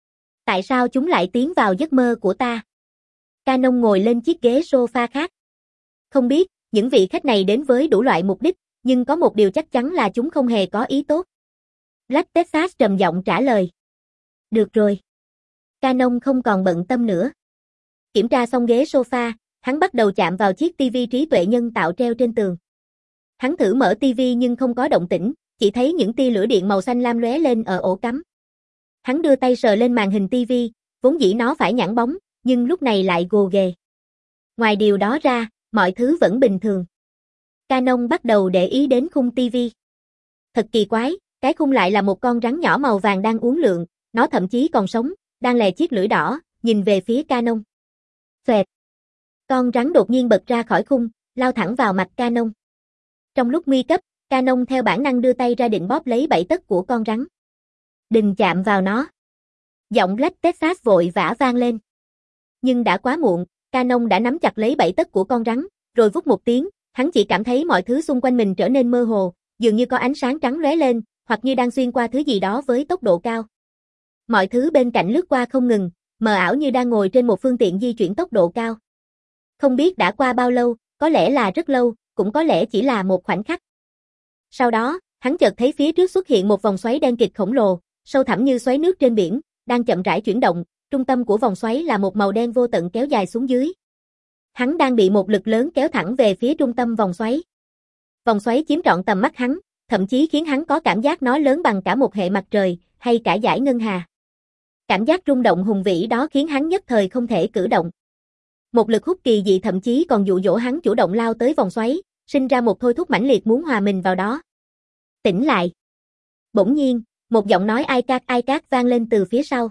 Tại sao chúng lại tiến vào giấc mơ của ta? Canon ngồi lên chiếc ghế sofa khác. Không biết, những vị khách này đến với đủ loại mục đích, nhưng có một điều chắc chắn là chúng không hề có ý tốt. Black Texas trầm giọng trả lời. Được rồi. Canon không còn bận tâm nữa. Kiểm tra xong ghế sofa, hắn bắt đầu chạm vào chiếc tivi trí tuệ nhân tạo treo trên tường. Hắn thử mở tivi nhưng không có động tĩnh, chỉ thấy những tia lửa điện màu xanh lam lóe lên ở ổ cắm. Hắn đưa tay sờ lên màn hình tivi, vốn dĩ nó phải nhẵn bóng, nhưng lúc này lại gồ ghề. Ngoài điều đó ra, mọi thứ vẫn bình thường. Canon bắt đầu để ý đến khung tivi. Thật kỳ quái, cái khung lại là một con rắn nhỏ màu vàng đang uốn lượn, nó thậm chí còn sống, đang lè chiếc lưỡi đỏ, nhìn về phía Canon. Xoẹt. Con rắn đột nhiên bật ra khỏi khung, lao thẳng vào mặt Canon. Trong lúc nguy cấp, Canon theo bản năng đưa tay ra định bóp lấy bảy tấc của con rắn. Đừng chạm vào nó. Giọng Black Texas vội vã vang lên. Nhưng đã quá muộn, Canon đã nắm chặt lấy bảy tấc của con rắn, rồi vút một tiếng, hắn chỉ cảm thấy mọi thứ xung quanh mình trở nên mơ hồ, dường như có ánh sáng trắng lóe lên, hoặc như đang xuyên qua thứ gì đó với tốc độ cao. Mọi thứ bên cạnh lướt qua không ngừng, mờ ảo như đang ngồi trên một phương tiện di chuyển tốc độ cao. Không biết đã qua bao lâu, có lẽ là rất lâu, cũng có lẽ chỉ là một khoảnh khắc. Sau đó, hắn chợt thấy phía trước xuất hiện một vòng xoáy đen kịt khổng lồ, sâu thẳm như xoáy nước trên biển, đang chậm rãi chuyển động, trung tâm của vòng xoáy là một màu đen vô tận kéo dài xuống dưới. Hắn đang bị một lực lớn kéo thẳng về phía trung tâm vòng xoáy. Vòng xoáy chiếm trọn tầm mắt hắn, thậm chí khiến hắn có cảm giác nó lớn bằng cả một hệ mặt trời, hay cả dải ngân hà. Cảm giác rung động hùng vĩ đó khiến hắn nhất thời không thể cử động. Một lực hút kỳ dị thậm chí còn dụ dỗ hắn chủ động lao tới vòng xoáy, sinh ra một thôi thúc mãnh liệt muốn hòa mình vào đó. Tỉnh lại. Bỗng nhiên, một giọng nói ai cát ai cát vang lên từ phía sau.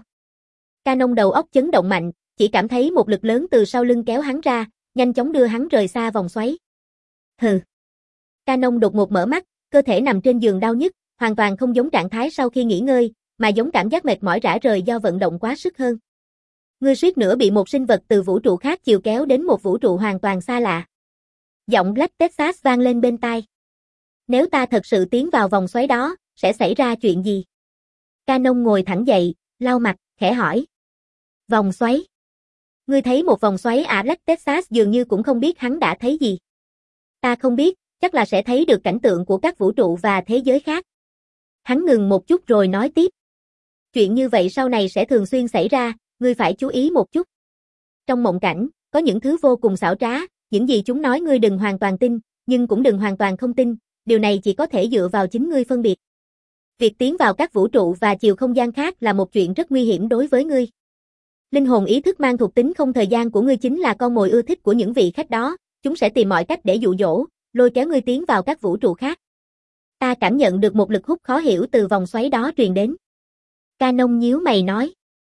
Canon đầu óc chấn động mạnh, chỉ cảm thấy một lực lớn từ sau lưng kéo hắn ra, nhanh chóng đưa hắn rời xa vòng xoáy. Hừ. Canon đột ngột mở mắt, cơ thể nằm trên giường đau nhức, hoàn toàn không giống trạng thái sau khi nghỉ ngơi, mà giống cảm giác mệt mỏi rã rời do vận động quá sức hơn. Ngươi suýt nữa bị một sinh vật từ vũ trụ khác chiều kéo đến một vũ trụ hoàn toàn xa lạ. Giọng Black Texas vang lên bên tai. Nếu ta thật sự tiến vào vòng xoáy đó, sẽ xảy ra chuyện gì? Canon ngồi thẳng dậy, lau mặt, khẽ hỏi. Vòng xoáy. Ngươi thấy một vòng xoáy à? Black Texas dường như cũng không biết hắn đã thấy gì. Ta không biết, chắc là sẽ thấy được cảnh tượng của các vũ trụ và thế giới khác. Hắn ngừng một chút rồi nói tiếp. Chuyện như vậy sau này sẽ thường xuyên xảy ra, ngươi phải chú ý một chút. Trong mộng cảnh, có những thứ vô cùng xảo trá, những gì chúng nói ngươi đừng hoàn toàn tin, nhưng cũng đừng hoàn toàn không tin, điều này chỉ có thể dựa vào chính ngươi phân biệt. Việc tiến vào các vũ trụ và chiều không gian khác là một chuyện rất nguy hiểm đối với ngươi. Linh hồn ý thức mang thuộc tính không thời gian của ngươi chính là con mồi ưa thích của những vị khách đó, chúng sẽ tìm mọi cách để dụ dỗ, lôi kéo ngươi tiến vào các vũ trụ khác. Ta cảm nhận được một lực hút khó hiểu từ vòng xoáy đó truyền đến. Canon nhíu mày nói.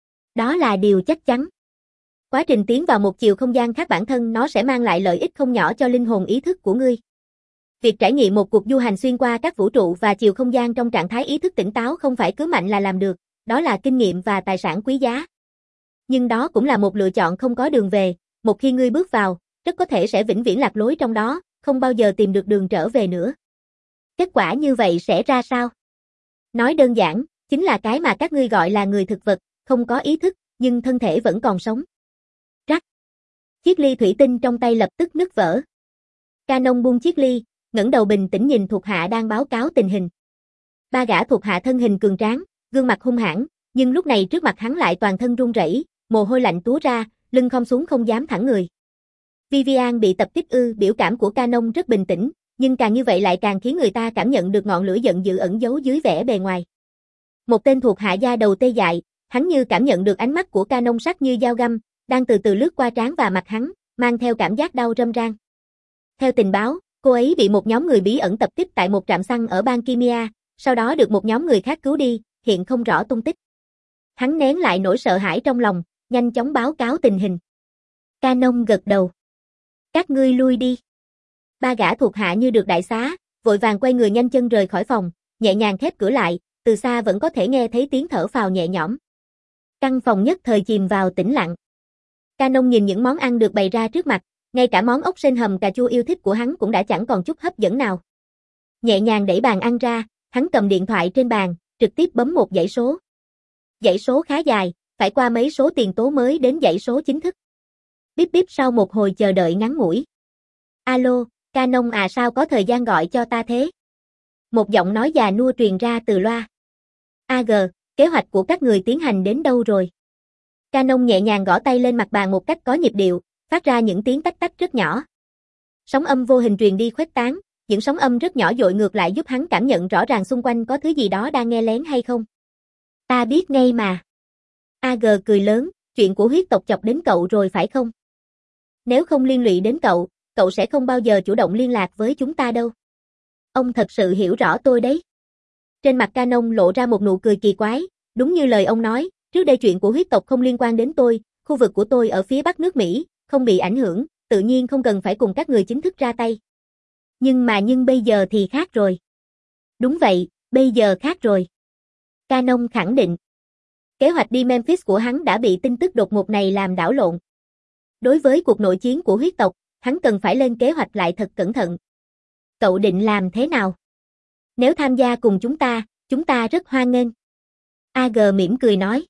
Đó là điều chắc chắn. Quá trình tiến vào một chiều không gian khác bản thân nó sẽ mang lại lợi ích không nhỏ cho linh hồn ý thức của ngươi. Việc trải nghiệm một cuộc du hành xuyên qua các vũ trụ và chiều không gian trong trạng thái ý thức tỉnh táo không phải cứ mạnh là làm được, đó là kinh nghiệm và tài sản quý giá. Nhưng đó cũng là một lựa chọn không có đường về, một khi ngươi bước vào, rất có thể sẽ vĩnh viễn lạc lối trong đó, không bao giờ tìm được đường trở về nữa. Kết quả như vậy sẽ ra sao? Nói đơn giản, chính là cái mà các ngươi gọi là người thực vật, không có ý thức, nhưng thân thể vẫn còn sống. Rắc. Chiếc ly thủy tinh trong tay lập tức nứt vỡ. Canon buông chiếc ly, ngẩng đầu bình tĩnh nhìn thuộc hạ đang báo cáo tình hình. Ba gã thuộc hạ thân hình cường tráng, gương mặt hung hãn, nhưng lúc này trước mặt hắn lại toàn thân run rẩy, mồ hôi lạnh túa ra, lưng khom xuống không dám thẳng người. Vivian bị tập kích ư? Biểu cảm của Canon rất bình tĩnh, nhưng càng như vậy lại càng khiến người ta cảm nhận được ngọn lửa giận dữ ẩn giấu dưới vẻ bề ngoài. Một tên thuộc hạ da đầu tê dại, hắn như cảm nhận được ánh mắt của Canon sắc như dao găm, đang từ từ lướt qua trán và mặt hắn, mang theo cảm giác đau râm ran. Theo tình báo, cô ấy bị một nhóm người bí ẩn tập kích tại một trạm xăng ở bang Kimia, sau đó được một nhóm người khác cứu đi, hiện không rõ tung tích. Hắn nén lại nỗi sợ hãi trong lòng, nhanh chóng báo cáo tình hình. Canon gật đầu. Các ngươi lui đi. Ba gã thuộc hạ như được đại xá, vội vàng quay người nhanh chân rời khỏi phòng, nhẹ nhàng khép cửa lại, từ xa vẫn có thể nghe thấy tiếng thở phào nhẹ nhõm. Căn phòng nhất thời chìm vào tĩnh lặng. Canon nhìn những món ăn được bày ra trước mặt, ngay cả món ốc sên hầm cà chua yêu thích của hắn cũng đã chẳng còn chút hấp dẫn nào. Nhẹ nhàng đẩy bàn ăn ra, hắn cầm điện thoại trên bàn, trực tiếp bấm một dãy số. Dãy số khá dài, phải qua mấy số tiền tố mới đến dãy số chính thức. Bíp bíp sau một hồi chờ đợi ngắn ngủi. Alo, Canon à, sao có thời gian gọi cho ta thế? Một giọng nói già nua truyền ra từ loa. a giê, kế hoạch của các người tiến hành đến đâu rồi? Canon nhẹ nhàng gõ tay lên mặt bàn một cách có nhịp điệu, phát ra những tiếng tách tách rất nhỏ. Sóng âm vô hình truyền đi khuếch tán, những sóng âm rất nhỏ dội ngược lại giúp hắn cảm nhận rõ ràng xung quanh có thứ gì đó đang nghe lén hay không. Ta biết ngay mà. a giê cười lớn, chuyện của huyết tộc chọc đến cậu rồi phải không? Nếu không liên lụy đến cậu, cậu sẽ không bao giờ chủ động liên lạc với chúng ta đâu. Ông thật sự hiểu rõ tôi đấy. Trên mặt Canon lộ ra một nụ cười kỳ quái, đúng như lời ông nói, trước đây chuyện của huyết tộc không liên quan đến tôi, khu vực của tôi ở phía bắc nước Mỹ, không bị ảnh hưởng, tự nhiên không cần phải cùng các người chính thức ra tay. Nhưng mà nhưng bây giờ thì khác rồi. Đúng vậy, bây giờ khác rồi. Canon khẳng định. Kế hoạch đi Memphis của hắn đã bị tin tức đột ngột này làm đảo lộn. Đối với cuộc nội chiến của huyết tộc, hắn cần phải lên kế hoạch lại thật cẩn thận. Cậu định làm thế nào? Nếu tham gia cùng chúng ta, chúng ta rất hoan nghênh. a giê mỉm cười nói.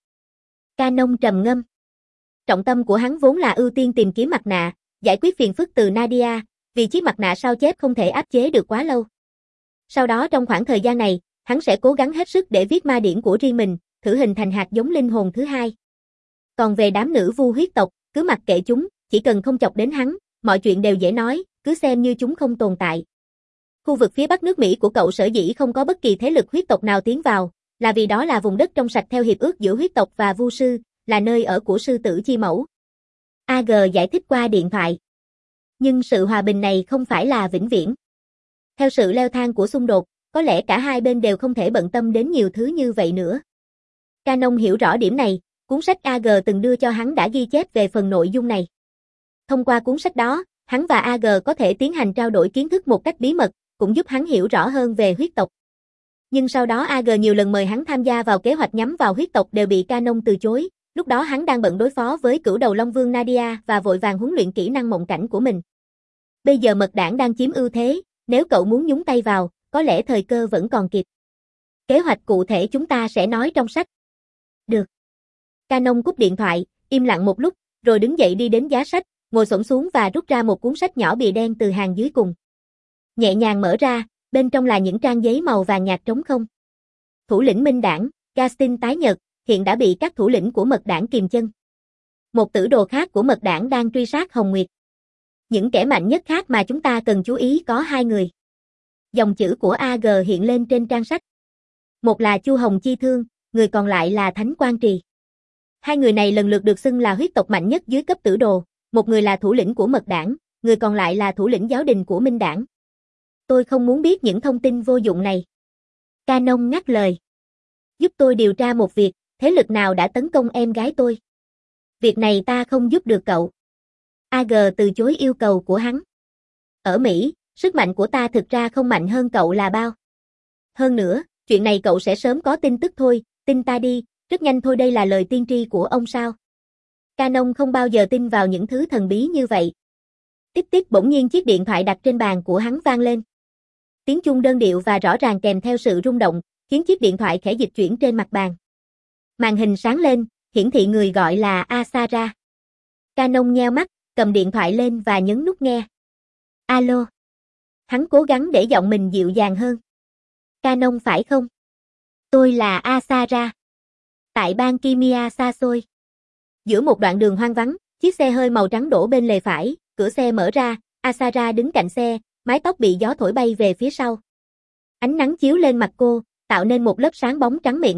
Canon trầm ngâm. Trọng tâm của hắn vốn là ưu tiên tìm kiếm mặt nạ, giải quyết phiền phức từ Nadia, vì chiếc mặt nạ sao chép không thể áp chế được quá lâu. Sau đó trong khoảng thời gian này, hắn sẽ cố gắng hết sức để viết ma điển của riêng mình, thử hình thành hạt giống linh hồn thứ hai. Còn về đám nữ vu huyết tộc, cứ mặc kệ chúng, chỉ cần không chọc đến hắn, mọi chuyện đều dễ nói, cứ xem như chúng không tồn tại. Khu vực phía bắc nước Mỹ của cậu sở dĩ không có bất kỳ thế lực huyết tộc nào tiến vào, là vì đó là vùng đất trong sạch theo hiệp ước giữa huyết tộc và vu sư, là nơi ở của sư tử chi mẫu. a giê giải thích qua điện thoại. Nhưng sự hòa bình này không phải là vĩnh viễn. Theo sự leo thang của xung đột, có lẽ cả hai bên đều không thể bận tâm đến nhiều thứ như vậy nữa. Canon hiểu rõ điểm này, cuốn sách a giê từng đưa cho hắn đã ghi chép về phần nội dung này. Thông qua cuốn sách đó, hắn và a giê có thể tiến hành trao đổi kiến thức một cách bí mật, cũng giúp hắn hiểu rõ hơn về huyết tộc. Nhưng sau đó a giê nhiều lần mời hắn tham gia vào kế hoạch nhắm vào huyết tộc đều bị Canon từ chối, lúc đó hắn đang bận đối phó với cửu đầu Long Vương Nadia và vội vàng huấn luyện kỹ năng mộng cảnh của mình. Bây giờ mật đảng đang chiếm ưu thế, nếu cậu muốn nhúng tay vào, có lẽ thời cơ vẫn còn kịp. Kế hoạch cụ thể chúng ta sẽ nói trong sách. Được. Canon cúp điện thoại, im lặng một lúc, rồi đứng dậy đi đến giá sách, ngồi xổm xuống và rút ra một cuốn sách nhỏ bìa đen từ hàng dưới cùng. Nhẹ nhàng mở ra, bên trong là những trang giấy màu vàng nhạt trống không. Thủ lĩnh Minh Đảng, Gaston tái nhợt, hiện đã bị các thủ lĩnh của Mật Đảng kìm chân. Một tử đồ khác của Mật Đảng đang truy sát Hồng Nguyệt. Những kẻ mạnh nhất khác mà chúng ta cần chú ý có hai người. Dòng chữ của a giê hiện lên trên trang sách. Một là Chu Hồng Chi Thương, người còn lại là Thánh Quan Trì. Hai người này lần lượt được xưng là huyết tộc mạnh nhất dưới cấp tử đồ, một người là thủ lĩnh của Mật Đảng, người còn lại là thủ lĩnh giáo đình của Minh Đảng. Tôi không muốn biết những thông tin vô dụng này. Canon ngắt lời. Giúp tôi điều tra một việc, thế lực nào đã tấn công em gái tôi? Việc này ta không giúp được cậu. a giê từ chối yêu cầu của hắn. Ở Mỹ, sức mạnh của ta thực ra không mạnh hơn cậu là bao. Hơn nữa, chuyện này cậu sẽ sớm có tin tức thôi, tin ta đi, rất nhanh thôi. Đây là lời tiên tri của ông sao? Canon không bao giờ tin vào những thứ thần bí như vậy. Tiếp tiếp bỗng nhiên chiếc điện thoại đặt trên bàn của hắn vang lên. Tiếng chuông đơn điệu và rõ ràng kèm theo sự rung động, khiến chiếc điện thoại khẽ dịch chuyển trên mặt bàn. Màn hình sáng lên, hiển thị người gọi là Asara. Canon nheo mắt, cầm điện thoại lên và nhấn nút nghe. Alo. Hắn cố gắng để giọng mình dịu dàng hơn. Canon phải không? Tôi là Asara. Tại bang Kimia xa xôi. Giữa một đoạn đường hoang vắng, chiếc xe hơi màu trắng đổ bên lề phải, cửa xe mở ra, Asara đứng cạnh xe, mái tóc bị gió thổi bay về phía sau. Ánh nắng chiếu lên mặt cô, tạo nên một lớp sáng bóng trắng mịn.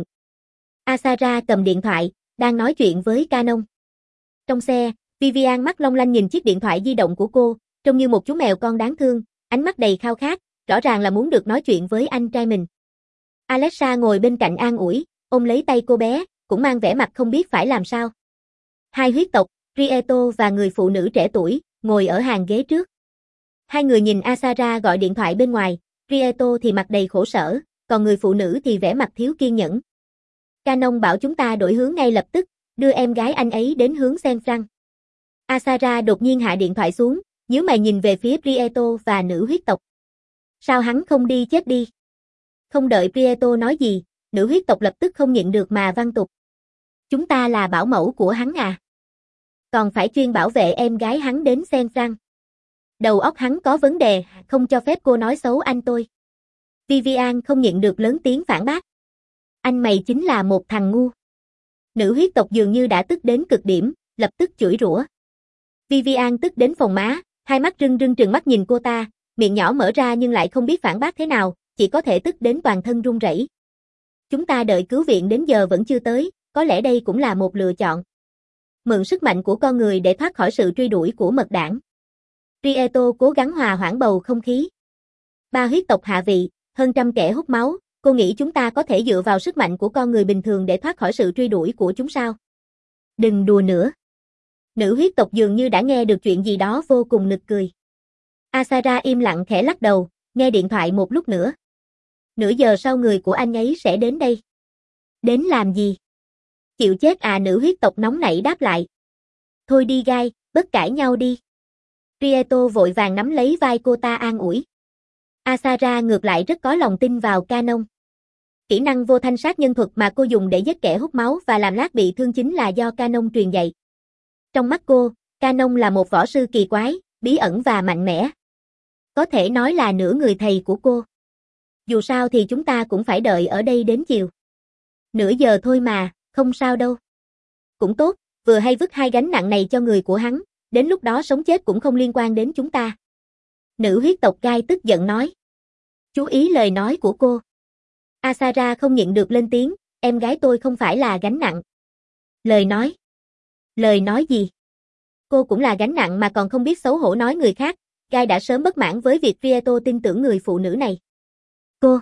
Asara cầm điện thoại, đang nói chuyện với Canon. Trong xe, Vivian mắt long lanh nhìn chiếc điện thoại di động của cô, trông như một chú mèo con đáng thương, ánh mắt đầy khao khát, rõ ràng là muốn được nói chuyện với anh trai mình. Alexa ngồi bên cạnh an ủi, ôm lấy tay cô bé, cũng mang vẻ mặt không biết phải làm sao. Hai huyết tộc, Prieto và người phụ nữ trẻ tuổi, ngồi ở hàng ghế trước. Hai người nhìn Asara gọi điện thoại bên ngoài, Prieto thì mặt đầy khổ sở, còn người phụ nữ thì vẻ mặt thiếu kiên nhẫn. Canon bảo chúng ta đổi hướng ngay lập tức, đưa em gái anh ấy đến hướng San Fran. Asara đột nhiên hạ điện thoại xuống, nhíu mày nhìn về phía Prieto và nữ huyết tộc. Sao hắn không đi chết đi? Không đợi Prieto nói gì, nữ huyết tộc lập tức không nhịn được mà văng tục. Chúng ta là bảo mẫu của hắn à? Còn phải chuyên bảo vệ em gái hắn đến San Fran. Đầu óc hắn có vấn đề, không cho phép cô nói xấu anh tôi. Vivian không nhịn được lớn tiếng phản bác. Anh mày chính là một thằng ngu. Nữ huyết tộc dường như đã tức đến cực điểm, lập tức chửi rủa. Vivian tức đến phồng má, hai mắt rưng rưng trừng mắt nhìn cô ta, miệng nhỏ mở ra nhưng lại không biết phản bác thế nào, chỉ có thể tức đến toàn thân run rẩy. Chúng ta đợi cứu viện đến giờ vẫn chưa tới, có lẽ đây cũng là một lựa chọn. Mượn sức mạnh của con người để thoát khỏi sự truy đuổi của Mật Đảng. Prieto cố gắng hòa hoãn bầu không khí. Ba huyết tộc hạ vị, hơn trăm kẻ hút máu, cô nghĩ chúng ta có thể dựa vào sức mạnh của con người bình thường để thoát khỏi sự truy đuổi của chúng sao? Đừng đùa nữa. Nữ huyết tộc dường như đã nghe được chuyện gì đó vô cùng nực cười. Asara im lặng khẽ lắc đầu, nghe điện thoại một lúc nữa. Nửa giờ sau người của anh ấy sẽ đến đây. Đến làm gì? Chịu chết à, nữ huyết tộc nóng nảy đáp lại. Thôi đi Gai, bớt cãi nhau đi. Prieto vội vàng nắm lấy vai cô ta an ủi. Asara ngược lại rất có lòng tin vào Canon. Kỹ năng vô thanh sát nhân thuật mà cô dùng để giết kẻ hút máu và làm Lát bị thương chính là do Canon truyền dạy. Trong mắt cô, Canon là một võ sư kỳ quái, bí ẩn và mạnh mẽ. Có thể nói là nửa người thầy của cô. Dù sao thì chúng ta cũng phải đợi ở đây đến chiều. Nửa giờ thôi mà, không sao đâu. Cũng tốt, vừa hay vứt hai gánh nặng này cho người của hắn, đến lúc đó sống chết cũng không liên quan đến chúng ta. Nữ huyết tộc Gai tức giận nói. Chú ý lời nói của cô. Asara không nhịn được lên tiếng, em gái tôi không phải là gánh nặng. Lời nói. Lời nói gì? Cô cũng là gánh nặng mà còn không biết xấu hổ nói người khác. Gai đã sớm bất mãn với việc Prieto tin tưởng người phụ nữ này. Cô.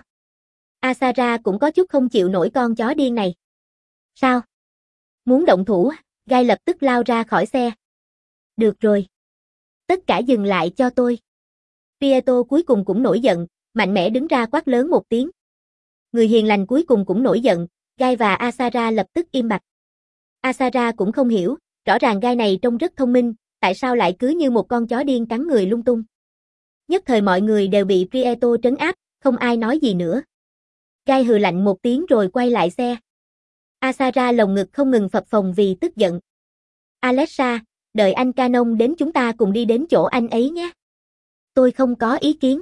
Asara cũng có chút không chịu nổi con chó điên này. Sao? Muốn động thủ? Gai lập tức lao ra khỏi xe. Được rồi. Tất cả dừng lại cho tôi. Prieto cuối cùng cũng nổi giận, mạnh mẽ đứng ra quát lớn một tiếng. Người hiền lành cuối cùng cũng nổi giận, Gai và Asara lập tức im bặt. Asara cũng không hiểu, rõ ràng Gai này trông rất thông minh, tại sao lại cứ như một con chó điên cắn người lung tung. Nhất thời mọi người đều bị Prieto trấn áp, không ai nói gì nữa. Gai hừ lạnh một tiếng rồi quay lại xe. Asara lồng ngực không ngừng phập phồng vì tức giận. Alexa, đợi anh Canon đến chúng ta cùng đi đến chỗ anh ấy nhé. Tôi không có ý kiến.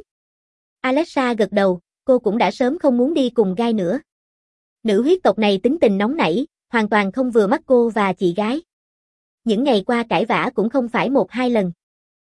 Alexa gật đầu, cô cũng đã sớm không muốn đi cùng Gai nữa. Nữ huyết tộc này tính tình nóng nảy, hoàn toàn không vừa mắt cô và chị gái. Những ngày qua cãi vã cũng không phải một hai lần.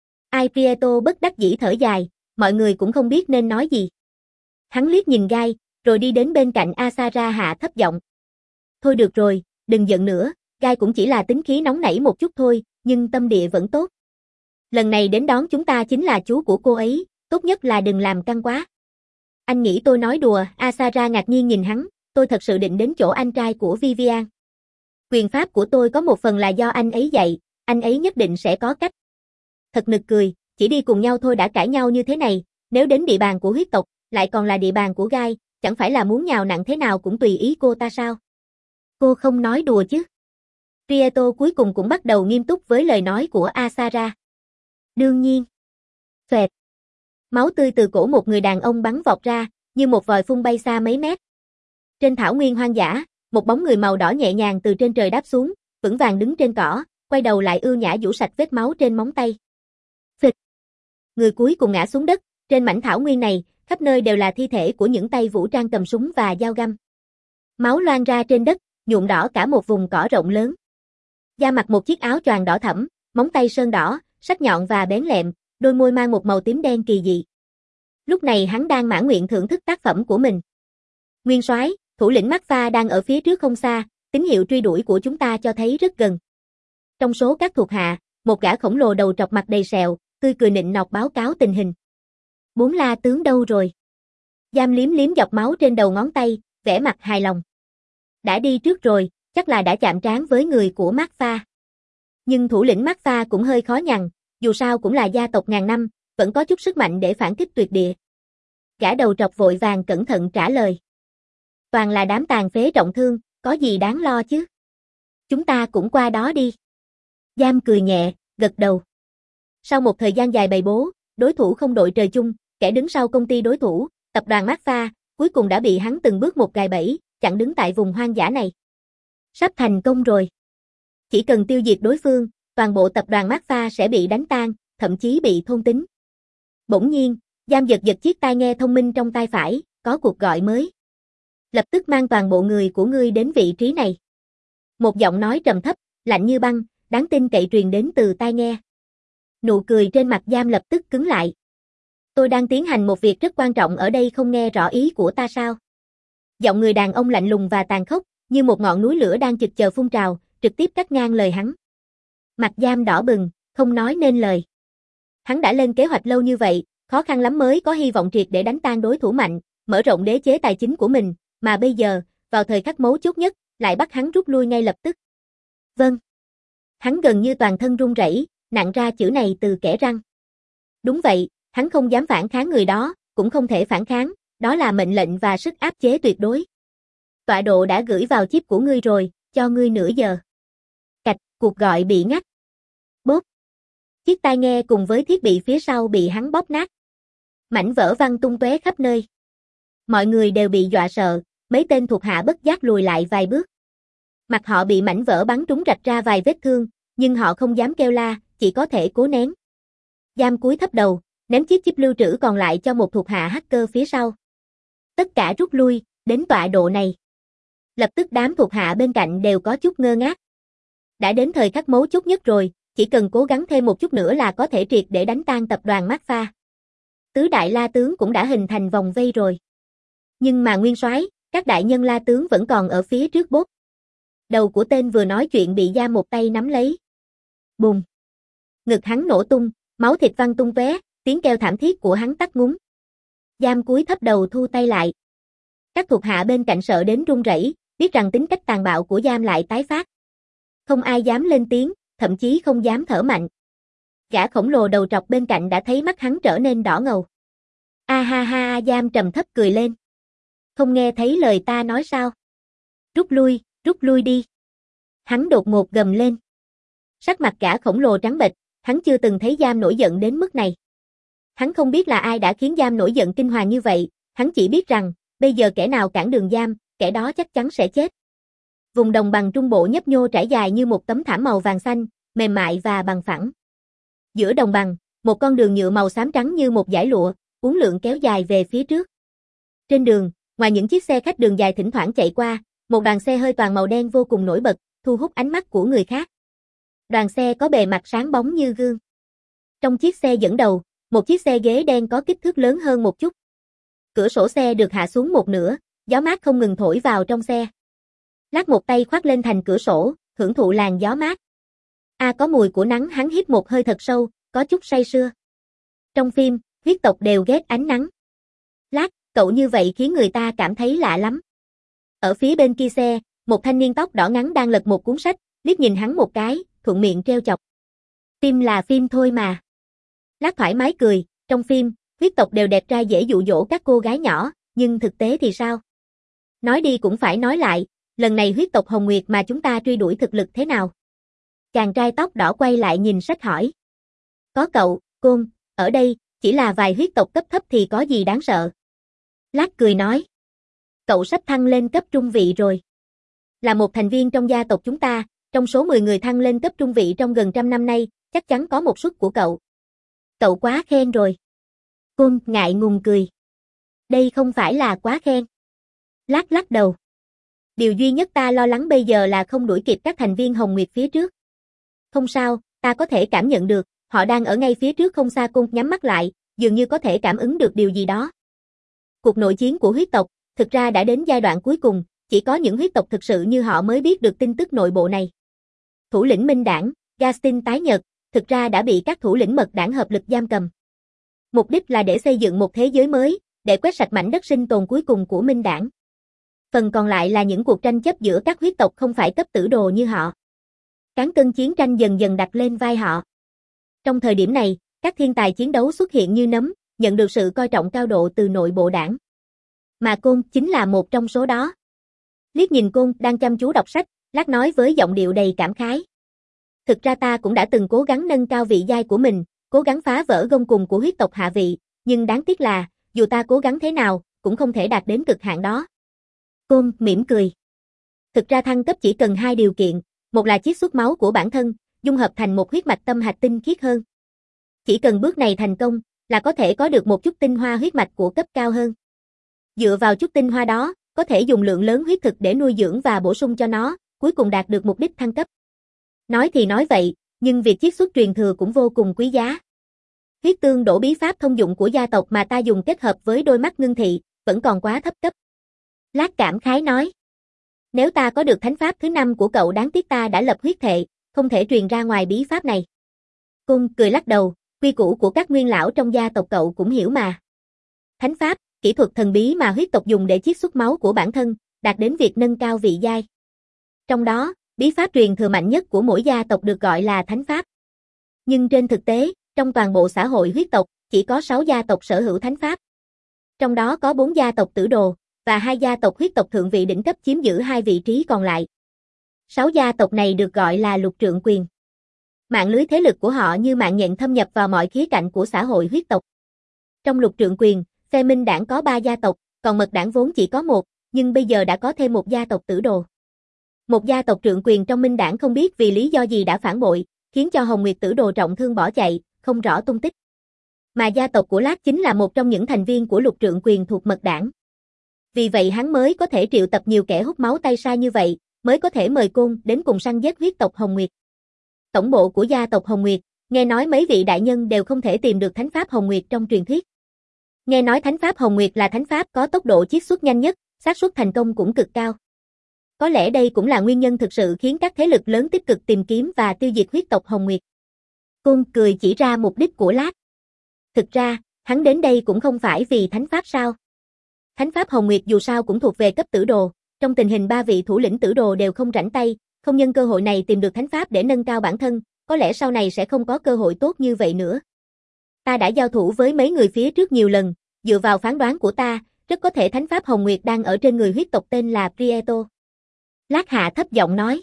Ai Prieto bất đắc dĩ thở dài, mọi người cũng không biết nên nói gì. Hắn liếc nhìn Gai, rồi đi đến bên cạnh Asara hạ thấp giọng. Thôi được rồi, đừng giận nữa, Gai cũng chỉ là tính khí nóng nảy một chút thôi, nhưng tâm địa vẫn tốt. Lần này đến đón chúng ta chính là chú của cô ấy, tốt nhất là đừng làm căng quá. Anh nghĩ tôi nói đùa, Asara ngạc nhiên nhìn hắn, tôi thật sự định đến chỗ anh trai của Vivian. Quyền pháp của tôi có một phần là do anh ấy dạy, anh ấy nhất định sẽ có cách. Thật nực cười, chỉ đi cùng nhau thôi đã cãi nhau như thế này, nếu đến địa bàn của huyết tộc, lại còn là địa bàn của Gai, chẳng phải là muốn nhào nặn thế nào cũng tùy ý cô ta sao? Cô không nói đùa chứ? Prieto cuối cùng cũng bắt đầu nghiêm túc với lời nói của Asara. Đương nhiên. Xoẹt. Máu tươi từ cổ một người đàn ông bắn vọt ra, như một vòi phun bay xa mấy mét. Trên thảo nguyên hoang dã, một bóng người màu đỏ nhẹ nhàng từ trên trời đáp xuống, vững vàng đứng trên cỏ, quay đầu lại ưu nhã rũ sạch vết máu trên móng tay. Phịch. Người cuối cùng ngã xuống đất, trên mảnh thảo nguyên này, khắp nơi đều là thi thể của những tay vũ trang cầm súng và dao găm. Máu loang ra trên đất, nhuộm đỏ cả một vùng cỏ rộng lớn. Da mặc một chiếc áo choàng đỏ thẫm, móng tay sơn đỏ, sắc nhọn và bén lẹm, đôi môi mang một màu tím đen kỳ dị. Lúc này hắn đang mãn nguyện thưởng thức tác phẩm của mình. Nguyên soái, thủ lĩnh Macfa đang ở phía trước không xa, tín hiệu truy đuổi của chúng ta cho thấy rất gần. Trong số các thuộc hạ, một gã khổng lồ đầu trọc mặt đầy sẹo, tươi cười nịnh nọt báo cáo tình hình. Bốn la tướng đâu rồi? Giam liếm liếm dọc máu trên đầu ngón tay, vẻ mặt hài lòng. Đã đi trước rồi, chắc là đã chạm trán với người của Macfa. Nhưng thủ lĩnh Macfa cũng hơi khó nhằn, dù sao cũng là gia tộc ngàn năm, vẫn có chút sức mạnh để phản kích tuyệt địa. Gã đầu trọc vội vàng cẩn thận trả lời. Toàn là đám tàn phế trọng thương, có gì đáng lo chứ? Chúng ta cũng qua đó đi. Giam cười nhẹ, gật đầu. Sau một thời gian dài bày bố, đối thủ không đội trời chung, kẻ đứng sau công ty đối thủ, tập đoàn Macfa, cuối cùng đã bị hắn từng bước một gài bẫy, chặn đứng tại vùng hoang dã này. Sắp thành công rồi. Chỉ cần tiêu diệt đối phương, toàn bộ tập đoàn Macfa sẽ bị đánh tan, thậm chí bị thôn tính. Bỗng nhiên, Giam giật giật chiếc tai nghe thông minh trong tai phải, có cuộc gọi mới. Lập tức mang toàn bộ người của ngươi đến vị trí này. Một giọng nói trầm thấp, lạnh như băng, đáng tin cậy truyền đến từ tai nghe. Nụ cười trên mặt Giam lập tức cứng lại. Tôi đang tiến hành một việc rất quan trọng ở đây, không nghe rõ ý của ta sao? Giọng người đàn ông lạnh lùng và tàn khốc, như một ngọn núi lửa đang chực chờ phun trào, trực tiếp cắt ngang lời hắn. Mặt Giam đỏ bừng, không nói nên lời. Hắn đã lên kế hoạch lâu như vậy, khó khăn lắm mới có hy vọng triệt để đánh tan đối thủ mạnh, mở rộng đế chế tài chính của mình, mà bây giờ, vào thời khắc mấu chốt nhất, lại bắt hắn rút lui ngay lập tức. Vâng. Hắn gần như toàn thân run rẩy, nặn ra chữ này từ kẽ răng. Đúng vậy, hắn không dám phản kháng người đó, cũng không thể phản kháng, đó là mệnh lệnh và sức áp chế tuyệt đối. Tọa độ đã gửi vào chip của ngươi rồi, cho ngươi nửa giờ. Cạch, cuộc gọi bị ngắt. Bốp. Chiếc tai nghe cùng với thiết bị phía sau bị hắn bóp nát. Mảnh vỡ văng tung tóe khắp nơi. Mọi người đều bị dọa sợ, mấy tên thuộc hạ bất giác lùi lại vài bước. Mặt họ bị mảnh vỡ bắn trúng rạch ra vài vết thương, nhưng họ không dám kêu la, chỉ có thể cố nén. Giam cúi thấp đầu, ném chiếc chip lưu trữ còn lại cho một thuộc hạ hacker phía sau. Tất cả rút lui, đến tọa độ này. Lập tức đám thuộc hạ bên cạnh đều có chút ngơ ngác. Đã đến thời khắc mấu chốt nhất rồi, chỉ cần cố gắng thêm một chút nữa là có thể triệt để đánh tan tập đoàn Mafia. Tứ đại la tướng cũng đã hình thành vòng vây rồi. Nhưng mà nguyên soái, các đại nhân la tướng vẫn còn ở phía trước bốt. Đầu của tên vừa nói chuyện bị giam một tay nắm lấy. Bùm. Ngực hắn nổ tung, máu thịt văng tung tóe, tiếng kêu thảm thiết của hắn tắt ngúm. Giam cúi thấp đầu thu tay lại. Các thuộc hạ bên cạnh sợ đến run rẩy, biết rằng tính cách tàn bạo của Giam lại tái phát. Không ai dám lên tiếng, thậm chí không dám thở mạnh. Gã khổng lồ đầu trọc bên cạnh đã thấy mắt hắn trở nên đỏ ngầu. A ha ha, Giam trầm thấp cười lên. Không nghe thấy lời ta nói sao? Rút lui, rút lui đi. Hắn đột ngột gầm lên. Sắc mặt gã khổng lồ trắng bệch, hắn chưa từng thấy Giam nổi giận đến mức này. Hắn không biết là ai đã khiến Giam nổi giận kinh hoàng như vậy, hắn chỉ biết rằng, bây giờ kẻ nào cản đường Giam, kẻ đó chắc chắn sẽ chết. Vùng đồng bằng trung bộ nhấp nhô trải dài như một tấm thảm màu vàng xanh, mềm mại và bằng phẳng. Giữa đồng bằng, một con đường nhựa màu xám trắng như một dải lụa, uốn lượn kéo dài về phía trước. Trên đường, ngoài những chiếc xe khách đường dài thỉnh thoảng chạy qua, một đoàn xe hơi toàn màu đen vô cùng nổi bật, thu hút ánh mắt của người khác. Đoàn xe có bề mặt sáng bóng như gương. Trong chiếc xe dẫn đầu, một chiếc xe ghế đen có kích thước lớn hơn một chút. Cửa sổ xe được hạ xuống một nửa, gió mát không ngừng thổi vào trong xe. Lát một tay khoác lên thành cửa sổ, hưởng thụ làn gió mát. A có mùi của nắng, hắn hít một hơi thật sâu, có chút say sưa. Trong phim, huyết tộc đều ghét ánh nắng. Lát, cậu như vậy khiến người ta cảm thấy lạ lắm. Ở phía bên kia xe, một thanh niên tóc đỏ ngắn đang lật một cuốn sách, liếc nhìn hắn một cái, thuận miệng trêu chọc. Phim là phim thôi mà. Lát thoải mái cười, trong phim, huyết tộc đều đẹp trai dễ dụ dỗ các cô gái nhỏ, nhưng thực tế thì sao? Nói đi cũng phải nói lại, lần này huyết tộc Hồng Nguyệt mà chúng ta truy đuổi thực lực thế nào? Chàng trai tóc đỏ quay lại nhìn sách hỏi. Có cậu, Côn, ở đây, chỉ là vài huyết tộc cấp thấp thì có gì đáng sợ? Lát cười nói. Cậu sắp thăng lên cấp trung vị rồi. Là một thành viên trong gia tộc chúng ta, trong số mười người thăng lên cấp trung vị trong gần trăm năm nay, chắc chắn có một suất của cậu. Cậu quá khen rồi. Côn ngại ngùng cười. Đây không phải là quá khen. Lát lắc đầu. Điều duy nhất ta lo lắng bây giờ là không đuổi kịp các thành viên Hồng Nguyệt phía trước. Không sao, ta có thể cảm nhận được, họ đang ở ngay phía trước không xa. Côn nhắm mắt lại, dường như có thể cảm ứng được điều gì đó. Cuộc nội chiến của huyết tộc, thực ra đã đến giai đoạn cuối cùng, chỉ có những huyết tộc thực sự như họ mới biết được tin tức nội bộ này. Thủ lĩnh Minh Đảng, Gastin tái nhợt, thực ra đã bị các thủ lĩnh mật đảng hợp lực giam cầm. Mục đích là để xây dựng một thế giới mới, để quét sạch mảnh đất sinh tồn cuối cùng của Minh Đảng. Phần còn lại là những cuộc tranh chấp giữa các huyết tộc không phải cấp tử đồ như họ. Cán cân chiến tranh dần dần đặt lên vai họ. Trong thời điểm này, các thiên tài chiến đấu xuất hiện như nấm, nhận được sự coi trọng cao độ từ nội bộ đảng. Mà Côn chính là một trong số đó. Liếc nhìn Côn đang chăm chú đọc sách, Lát nói với giọng điệu đầy cảm khái. Thực ra ta cũng đã từng cố gắng nâng cao vị giai của mình, cố gắng phá vỡ gông cùm của huyết tộc hạ vị, nhưng đáng tiếc là, dù ta cố gắng thế nào, cũng không thể đạt đến cực hạn đó. Côn mỉm cười. Thực ra thăng cấp chỉ cần hai điều kiện, một là chiết xuất máu của bản thân, dung hợp thành một huyết mạch tâm hạch tinh khiết hơn. Chỉ cần bước này thành công, là có thể có được một chút tinh hoa huyết mạch của cấp cao hơn. Dựa vào chút tinh hoa đó, có thể dùng lượng lớn huyết thực để nuôi dưỡng và bổ sung cho nó, cuối cùng đạt được mục đích thăng cấp. Nói thì nói vậy, nhưng việc chiết xuất truyền thừa cũng vô cùng quý giá. Huyết tương đổ bí pháp thông dụng của gia tộc mà ta dùng kết hợp với đôi mắt ngưng thị, vẫn còn quá thấp cấp. Lát cảm khái nói. Nếu ta có được thánh pháp thứ năm của cậu đáng tiếc ta đã lập huyết thệ, không thể truyền ra ngoài bí pháp này. Cung cười lắc đầu, quy củ của các nguyên lão trong gia tộc cậu cũng hiểu mà. Thánh pháp, kỹ thuật thần bí mà huyết tộc dùng để chiết xuất máu của bản thân, đạt đến việc nâng cao vị giai. Trong đó, bí pháp truyền thừa mạnh nhất của mỗi gia tộc được gọi là thánh pháp. Nhưng trên thực tế, trong toàn bộ xã hội huyết tộc, chỉ có sáu gia tộc sở hữu thánh pháp. Trong đó có bốn gia tộc tử đồ, và hai gia tộc huyết tộc thượng vị đỉnh cấp chiếm giữ hai vị trí còn lại. Sáu gia tộc này được gọi là lục trượng quyền. Mạng lưới thế lực của họ như mạng nhện thâm nhập vào mọi khía cạnh của xã hội huyết tộc. Trong lục trượng quyền, phe Minh Đảng có ba gia tộc, còn Mật Đảng vốn chỉ có một, nhưng bây giờ đã có thêm một gia tộc tử đồ. Một gia tộc trượng quyền trong Minh Đảng không biết vì lý do gì đã phản bội, khiến cho Hồng Nguyệt tử đồ trọng thương bỏ chạy, không rõ tung tích. Mà gia tộc của Lát chính là một trong những thành viên của lục trượng quyền thuộc Mật Đảng. Vì vậy hắn mới có thể triệu tập nhiều kẻ hút máu tay sai như vậy, mới có thể mời Côn đến cùng săn giết huyết tộc Hồng Nguyệt. Tổng bộ của gia tộc Hồng Nguyệt, nghe nói mấy vị đại nhân đều không thể tìm được thánh pháp Hồng Nguyệt trong truyền thuyết. Nghe nói thánh pháp Hồng Nguyệt là thánh pháp có tốc độ chiết xuất nhanh nhất, xác suất thành công cũng cực cao. Có lẽ đây cũng là nguyên nhân thực sự khiến các thế lực lớn tích cực tìm kiếm và tiêu diệt huyết tộc Hồng Nguyệt. Côn cười chỉ ra mục đích của Lát. Thực ra, hắn đến đây cũng không phải vì thánh pháp sao. Thánh pháp Hồng Nguyệt dù sao cũng thuộc về cấp tử đồ, trong tình hình ba vị thủ lĩnh tử đồ đều không rảnh tay, không nhân cơ hội này tìm được thánh pháp để nâng cao bản thân, có lẽ sau này sẽ không có cơ hội tốt như vậy nữa. Ta đã giao thủ với mấy người phía trước nhiều lần, dựa vào phán đoán của ta, rất có thể thánh pháp Hồng Nguyệt đang ở trên người huyết tộc tên là Prieto. Lát hạ thấp giọng nói.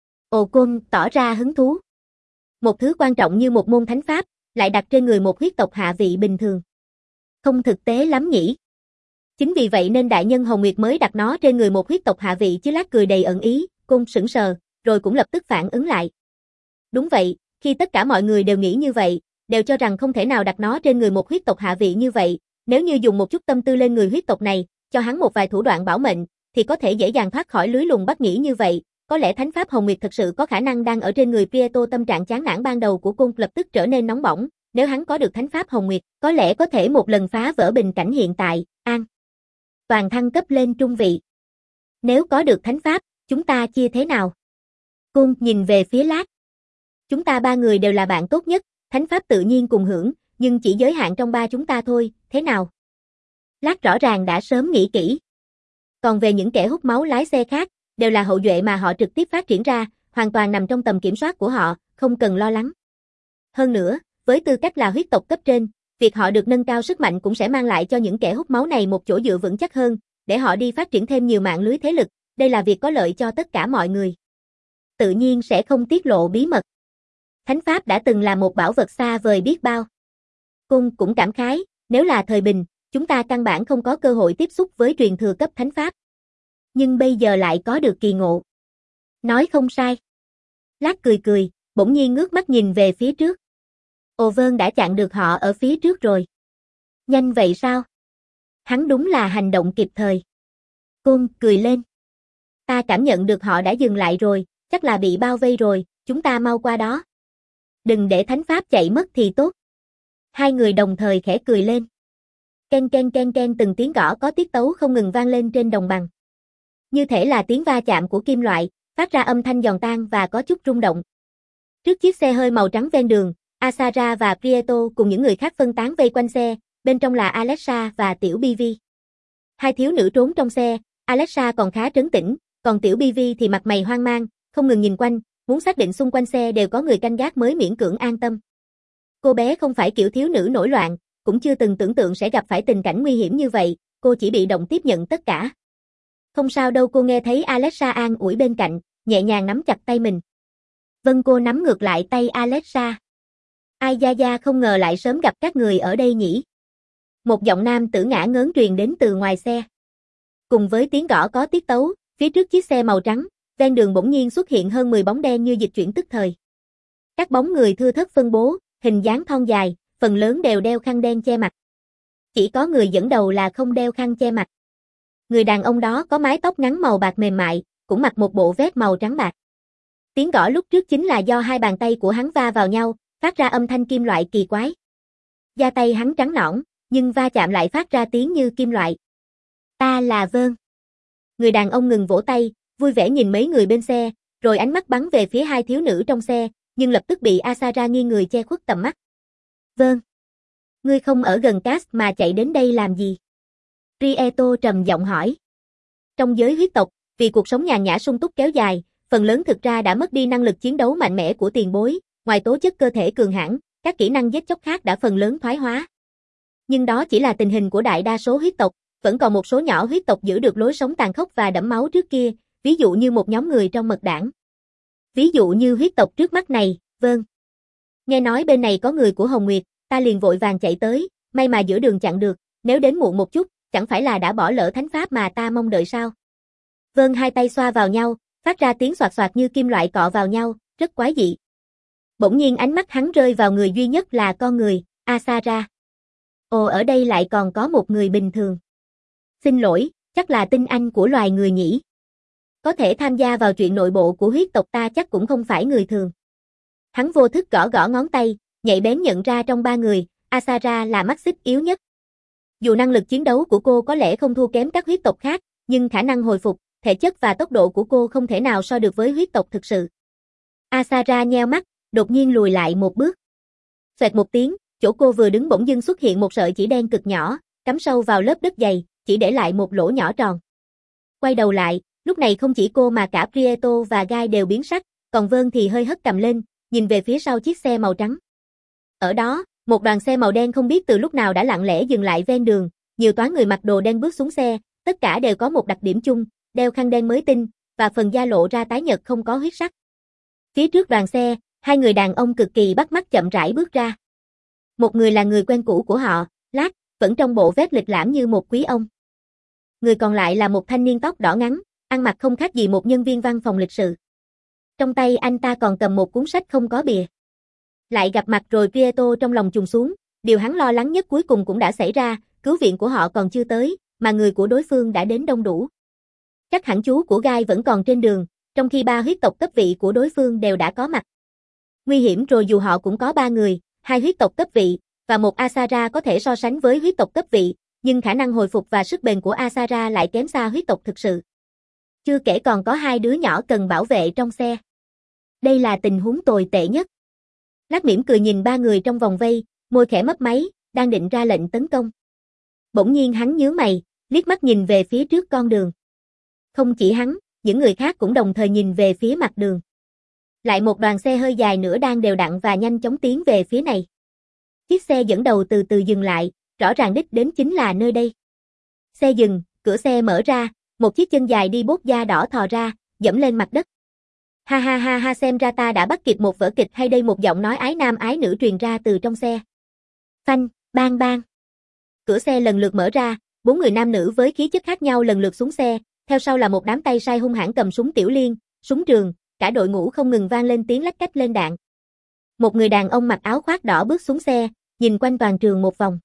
Ồ Côn tỏ ra hứng thú. Một thứ quan trọng như một môn thánh pháp, lại đặt trên người một huyết tộc hạ vị bình thường. Không thực tế lắm nhỉ. Chính vì vậy nên đại nhân Hồng Nguyệt mới đặt nó trên người một huyết tộc hạ vị chứ. Lát cười đầy ẩn ý, Côn sững sờ, rồi cũng lập tức phản ứng lại. Đúng vậy, khi tất cả mọi người đều nghĩ như vậy, đều cho rằng không thể nào đặt nó trên người một huyết tộc hạ vị như vậy, nếu như dùng một chút tâm tư lên người huyết tộc này, cho hắn một vài thủ đoạn bảo mệnh, thì có thể dễ dàng thoát khỏi lưới lùng bắt nghĩ như vậy. Có lẽ thánh pháp Hồng Nguyệt thật sự có khả năng đang ở trên người Prieto. Tâm trạng chán nản ban đầu của Côn lập tức trở nên nóng bỏng, nếu hắn có được thánh pháp Hồng Nguyệt, có lẽ có thể một lần phá vỡ bình cảnh hiện tại, an toàn thăng cấp lên trung vị. Nếu có được thánh pháp, chúng ta chia thế nào? Côn nhìn về phía Lát. Chúng ta ba người đều là bạn tốt nhất, thánh pháp tự nhiên cùng hưởng, nhưng chỉ giới hạn trong ba chúng ta thôi, thế nào? Lát rõ ràng đã sớm nghĩ kỹ. Còn về những kẻ hút máu lái xe khác, đều là hậu duệ mà họ trực tiếp phát triển ra, hoàn toàn nằm trong tầm kiểm soát của họ, không cần lo lắng. Hơn nữa, với tư cách là huyết tộc cấp trên, việc họ được nâng cao sức mạnh cũng sẽ mang lại cho những kẻ hút máu này một chỗ dựa vững chắc hơn, để họ đi phát triển thêm nhiều mạng lưới thế lực, đây là việc có lợi cho tất cả mọi người. Tự nhiên sẽ không tiết lộ bí mật. Thánh pháp đã từng là một bảo vật xa vời biết bao. Côn cũng cảm khái, nếu là thời bình, chúng ta căn bản không có cơ hội tiếp xúc với truyền thừa cấp thánh pháp. Nhưng bây giờ lại có được kỳ ngộ. Nói không sai. Lát cười cười, bỗng nhiên ngước mắt nhìn về phía trước. Ồ vơn đã chặn được họ ở phía trước rồi. Nhanh vậy sao? Hắn đúng là hành động kịp thời. Côn cười lên. Ta cảm nhận được họ đã dừng lại rồi, chắc là bị bao vây rồi, chúng ta mau qua đó. Đừng để thánh pháp chạy mất thì tốt. Hai người đồng thời khẽ cười lên. Ken ken ken ken từng tiếng gõ có tiết tấu không ngừng vang lên trên đồng bằng. Như thể là tiếng va chạm của kim loại, phát ra âm thanh giòn tan và có chút rung động. Trước chiếc xe hơi màu trắng ven đường, Asara và Prieto cùng những người khác phân tán vây quanh xe, bên trong là Alexa và tiểu bê vê. Hai thiếu nữ trốn trong xe, Alexa còn khá trấn tĩnh, còn tiểu bê vê thì mặt mày hoang mang, không ngừng nhìn quanh, muốn xác định xung quanh xe đều có người canh gác mới miễn cưỡng an tâm. Cô bé không phải kiểu thiếu nữ nổi loạn, cũng chưa từng tưởng tượng sẽ gặp phải tình cảnh nguy hiểm như vậy, cô chỉ bị động tiếp nhận tất cả. Không sao đâu, cô nghe thấy Alexa an ủi bên cạnh, nhẹ nhàng nắm chặt tay mình. Vâng, cô nắm ngược lại tay Alexa. Ai da da, không ngờ lại sớm gặp các người ở đây nhỉ. Một giọng nam tử ngả ngớn truyền đến từ ngoài xe. Cùng với tiếng gõ có tiết tấu, phía trước chiếc xe màu trắng, ven đường bỗng nhiên xuất hiện hơn mười bóng đen như dịch chuyển tức thời. Các bóng người thưa thớt phân bố, hình dáng thon dài, phần lớn đều đeo khăn đen che mặt. Chỉ có người dẫn đầu là không đeo khăn che mặt. Người đàn ông đó có mái tóc ngắn màu bạc mềm mại, cũng mặc một bộ vest màu trắng bạc. Tiếng gõ lúc trước chính là do hai bàn tay của hắn va vào nhau, phát ra âm thanh kim loại kỳ quái. Da tay hắn trắng nõn, nhưng va chạm lại phát ra tiếng như kim loại. Ta là Vơn. Người đàn ông ngừng vỗ tay, vui vẻ nhìn mấy người bên xe, rồi ánh mắt bắn về phía hai thiếu nữ trong xe, nhưng lập tức bị Asara nghiêng người che khuất tầm mắt. Vâng. Ngươi không ở gần Cast mà chạy đến đây làm gì? Prieto trầm giọng hỏi. Trong giới huyết tộc, vì cuộc sống nhàn nhã sung túc kéo dài, phần lớn thực ra đã mất đi năng lực chiến đấu mạnh mẽ của tiền bối, ngoài tố chất cơ thể cường hãn, các kỹ năng giết chóc khác đã phần lớn thoái hóa. Nhưng đó chỉ là tình hình của đại đa số huyết tộc, vẫn còn một số nhỏ huyết tộc giữ được lối sống tàn khốc và đẫm máu trước kia, ví dụ như một nhóm người trong mật đảng. Ví dụ như huyết tộc trước mắt này, vâng. Nghe nói bên này có người của Hồng Nguyệt, ta liền vội vàng chạy tới, may mà giữa đường chặn được, nếu đến muộn một chút, chẳng phải là đã bỏ lỡ thánh pháp mà ta mong đợi sao. Vâng, hai tay xoa vào nhau, phát ra tiếng xoạt xoạt như kim loại cọ vào nhau, rất quái dị. Bỗng nhiên ánh mắt hắn rơi vào người duy nhất là con người, Asara. Ồ, ở đây lại còn có một người bình thường. Xin lỗi, chắc là tinh anh của loài người nhỉ. Có thể tham gia vào chuyện nội bộ của huyết tộc ta chắc cũng không phải người thường. Hắn vô thức gõ gõ ngón tay, nhạy bén nhận ra trong ba người, Asara là mắt xích yếu nhất. Dù năng lực chiến đấu của cô có lẽ không thua kém các huyết tộc khác, nhưng khả năng hồi phục, thể chất và tốc độ của cô không thể nào so được với huyết tộc thực sự. Asara nheo mắt, đột nhiên lùi lại một bước. Xoẹt một tiếng, chỗ cô vừa đứng bỗng dưng xuất hiện một sợi chỉ đen cực nhỏ, cắm sâu vào lớp đất dày, chỉ để lại một lỗ nhỏ tròn. Quay đầu lại, lúc này không chỉ cô mà cả Prieto và Gai đều biến sắc, còn Vern thì hơi hất cầm lên, nhìn về phía sau chiếc xe màu trắng. Ở đó, một đoàn xe màu đen không biết từ lúc nào đã lặng lẽ dừng lại ven đường, nhiều toán người mặc đồ đen bước xuống xe, tất cả đều có một đặc điểm chung, đeo khăn đen mới tinh, và phần da lộ ra tái nhợt không có huyết sắc. Phía trước đoàn xe, hai người đàn ông cực kỳ bắt mắt chậm rãi bước ra. Một người là người quen cũ của họ, Lát, vẫn trong bộ vest lịch lãm như một quý ông. Người còn lại là một thanh niên tóc đỏ ngắn, ăn mặc không khác gì một nhân viên văn phòng lịch sự. Trong tay anh ta còn cầm một cuốn sách không có bìa. Lại gặp mặt rồi Prieto trong lòng trùng xuống, điều hắn lo lắng nhất cuối cùng cũng đã xảy ra, cứu viện của họ còn chưa tới, mà người của đối phương đã đến đông đủ. Chắc hẳn chú của Gai vẫn còn trên đường, trong khi ba huyết tộc cấp vị của đối phương đều đã có mặt. Nguy hiểm rồi, dù họ cũng có ba người, hai huyết tộc cấp vị, và một Asara có thể so sánh với huyết tộc cấp vị, nhưng khả năng hồi phục và sức bền của Asara lại kém xa huyết tộc thực sự. Chưa kể còn có hai đứa nhỏ cần bảo vệ trong xe. Đây là tình huống tồi tệ nhất. Lát mỉm cười nhìn ba người trong vòng vây, môi khẽ mấp máy, đang định ra lệnh tấn công. Bỗng nhiên hắn nhướng mày, liếc mắt nhìn về phía trước con đường. Không chỉ hắn, những người khác cũng đồng thời nhìn về phía mặt đường. Lại một đoàn xe hơi dài nữa đang đều đặn và nhanh chóng tiến về phía này. Chiếc xe dẫn đầu từ từ dừng lại, rõ ràng đích đến chính là nơi đây. Xe dừng, cửa xe mở ra, một chiếc chân dài đi bốt da đỏ thò ra, dẫm lên mặt đất. Ha ha ha ha, xem ra ta đã bắt kịp một vở kịch hay đây, một giọng nói ái nam ái nữ truyền ra từ trong xe. Phanh, bang bang. Cửa xe lần lượt mở ra, bốn người nam nữ với khí chất khác nhau lần lượt xuống xe, theo sau là một đám tay sai hung hãn cầm súng tiểu liên, súng trường, cả đội ngũ không ngừng vang lên tiếng lách cách lên đạn. Một người đàn ông mặc áo khoác đỏ bước xuống xe, nhìn quanh toàn trường một vòng.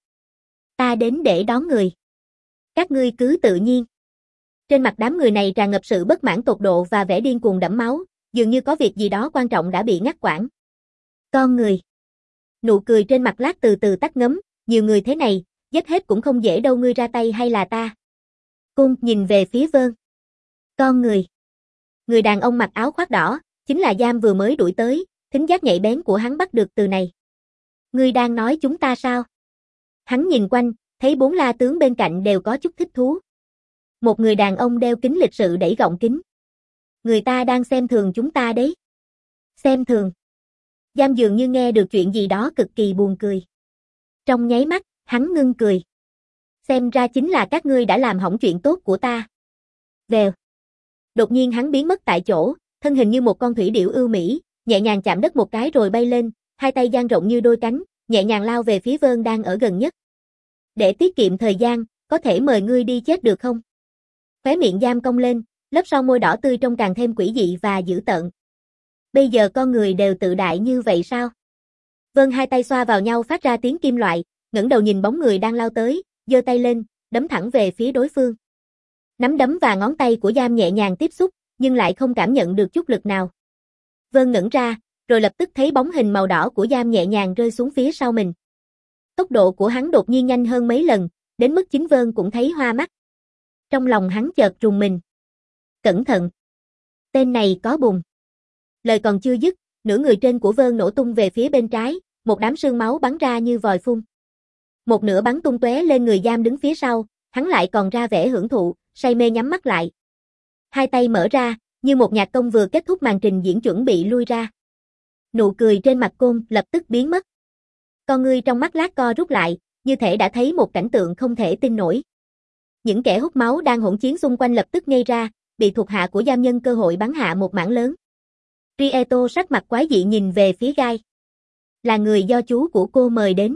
Ta đến để đón người. Các ngươi cứ tự nhiên. Trên mặt đám người này tràn ngập sự bất mãn tột độ và vẻ điên cuồng đẫm máu, dường như có việc gì đó quan trọng đã bị ngắt quãng. Con người. Nụ cười trên mặt Lát từ từ tắt ngấm, nhiều người thế này, giết hết cũng không dễ đâu, ngươi ra tay hay là ta? Cung nhìn về phía Vern. Con người. Người đàn ông mặc áo khoác đỏ, chính là Giam vừa mới đuổi tới, thính giác nhạy bén của hắn bắt được từ này. Ngươi đang nói chúng ta sao? Hắn nhìn quanh, thấy bốn la tướng bên cạnh đều có chút thích thú. Một người đàn ông đeo kính lịch sự đẩy gọng kính. Người ta đang xem thường chúng ta đấy. Xem thường. Giam dường như nghe được chuyện gì đó cực kỳ buồn cười. Trong nháy mắt, hắn ngưng cười. Xem ra chính là các ngươi đã làm hỏng chuyện tốt của ta. Vèo. Đột nhiên hắn biến mất tại chỗ, thân hình như một con thủy điểu ưu mỹ, nhẹ nhàng chạm đất một cái rồi bay lên, hai tay dang rộng như đôi cánh, nhẹ nhàng lao về phía Vern đang ở gần nhất. Để tiết kiệm thời gian, có thể mời ngươi đi chết được không? Khóe miệng Giam cong lên, lớp son môi đỏ tươi trông càng thêm quỷ dị và dữ tợn. Bây giờ con người đều tự đại như vậy sao? Vern hai tay xoa vào nhau phát ra tiếng kim loại, ngẩng đầu nhìn bóng người đang lao tới, giơ tay lên, đấm thẳng về phía đối phương. Nắm đấm và ngón tay của Giam nhẹ nhàng tiếp xúc, nhưng lại không cảm nhận được chút lực nào. Vern ngẩn ra, rồi lập tức thấy bóng hình màu đỏ của Giam nhẹ nhàng rơi xuống phía sau mình. Tốc độ của hắn đột nhiên nhanh hơn mấy lần, đến mức chính Vern cũng thấy hoa mắt. Trong lòng hắn chợt rùng mình. Cẩn thận! Tên này có bùn. Lời còn chưa dứt, nửa người trên của Vern nổ tung về phía bên trái, một đám sương máu bắn ra như vòi phun. Một nửa bắn tung tóe lên người Giam đứng phía sau, hắn lại còn ra vẻ hưởng thụ, say mê nhắm mắt lại. Hai tay mở ra, Như một nhạc công vừa kết thúc màn trình diễn chuẩn bị lui ra. Nụ cười trên mặt Côn lập tức biến mất. Con ngươi trong mắt lát co rút lại, như thể đã thấy một cảnh tượng không thể tin nổi. Những kẻ hút máu đang hỗn chiến xung quanh lập tức ngây ra, bị thuộc hạ của giam nhân cơ hội bắn hạ một mảng lớn. Prieto sắc mặt quái dị nhìn về phía Guy. Là người do chú của cô mời đến.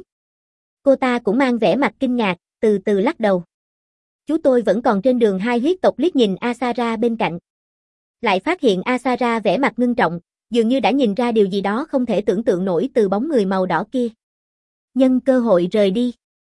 Cô ta cũng mang vẻ mặt kinh ngạc, từ từ lắc đầu. Chú tôi vẫn còn trên đường. Hai huyết tộc liếc nhìn Asara bên cạnh. Lại phát hiện Asara vẻ mặt ngưng trọng, dường như đã nhìn ra điều gì đó không thể tưởng tượng nổi từ bóng người màu đỏ kia. Nhân cơ hội rời đi.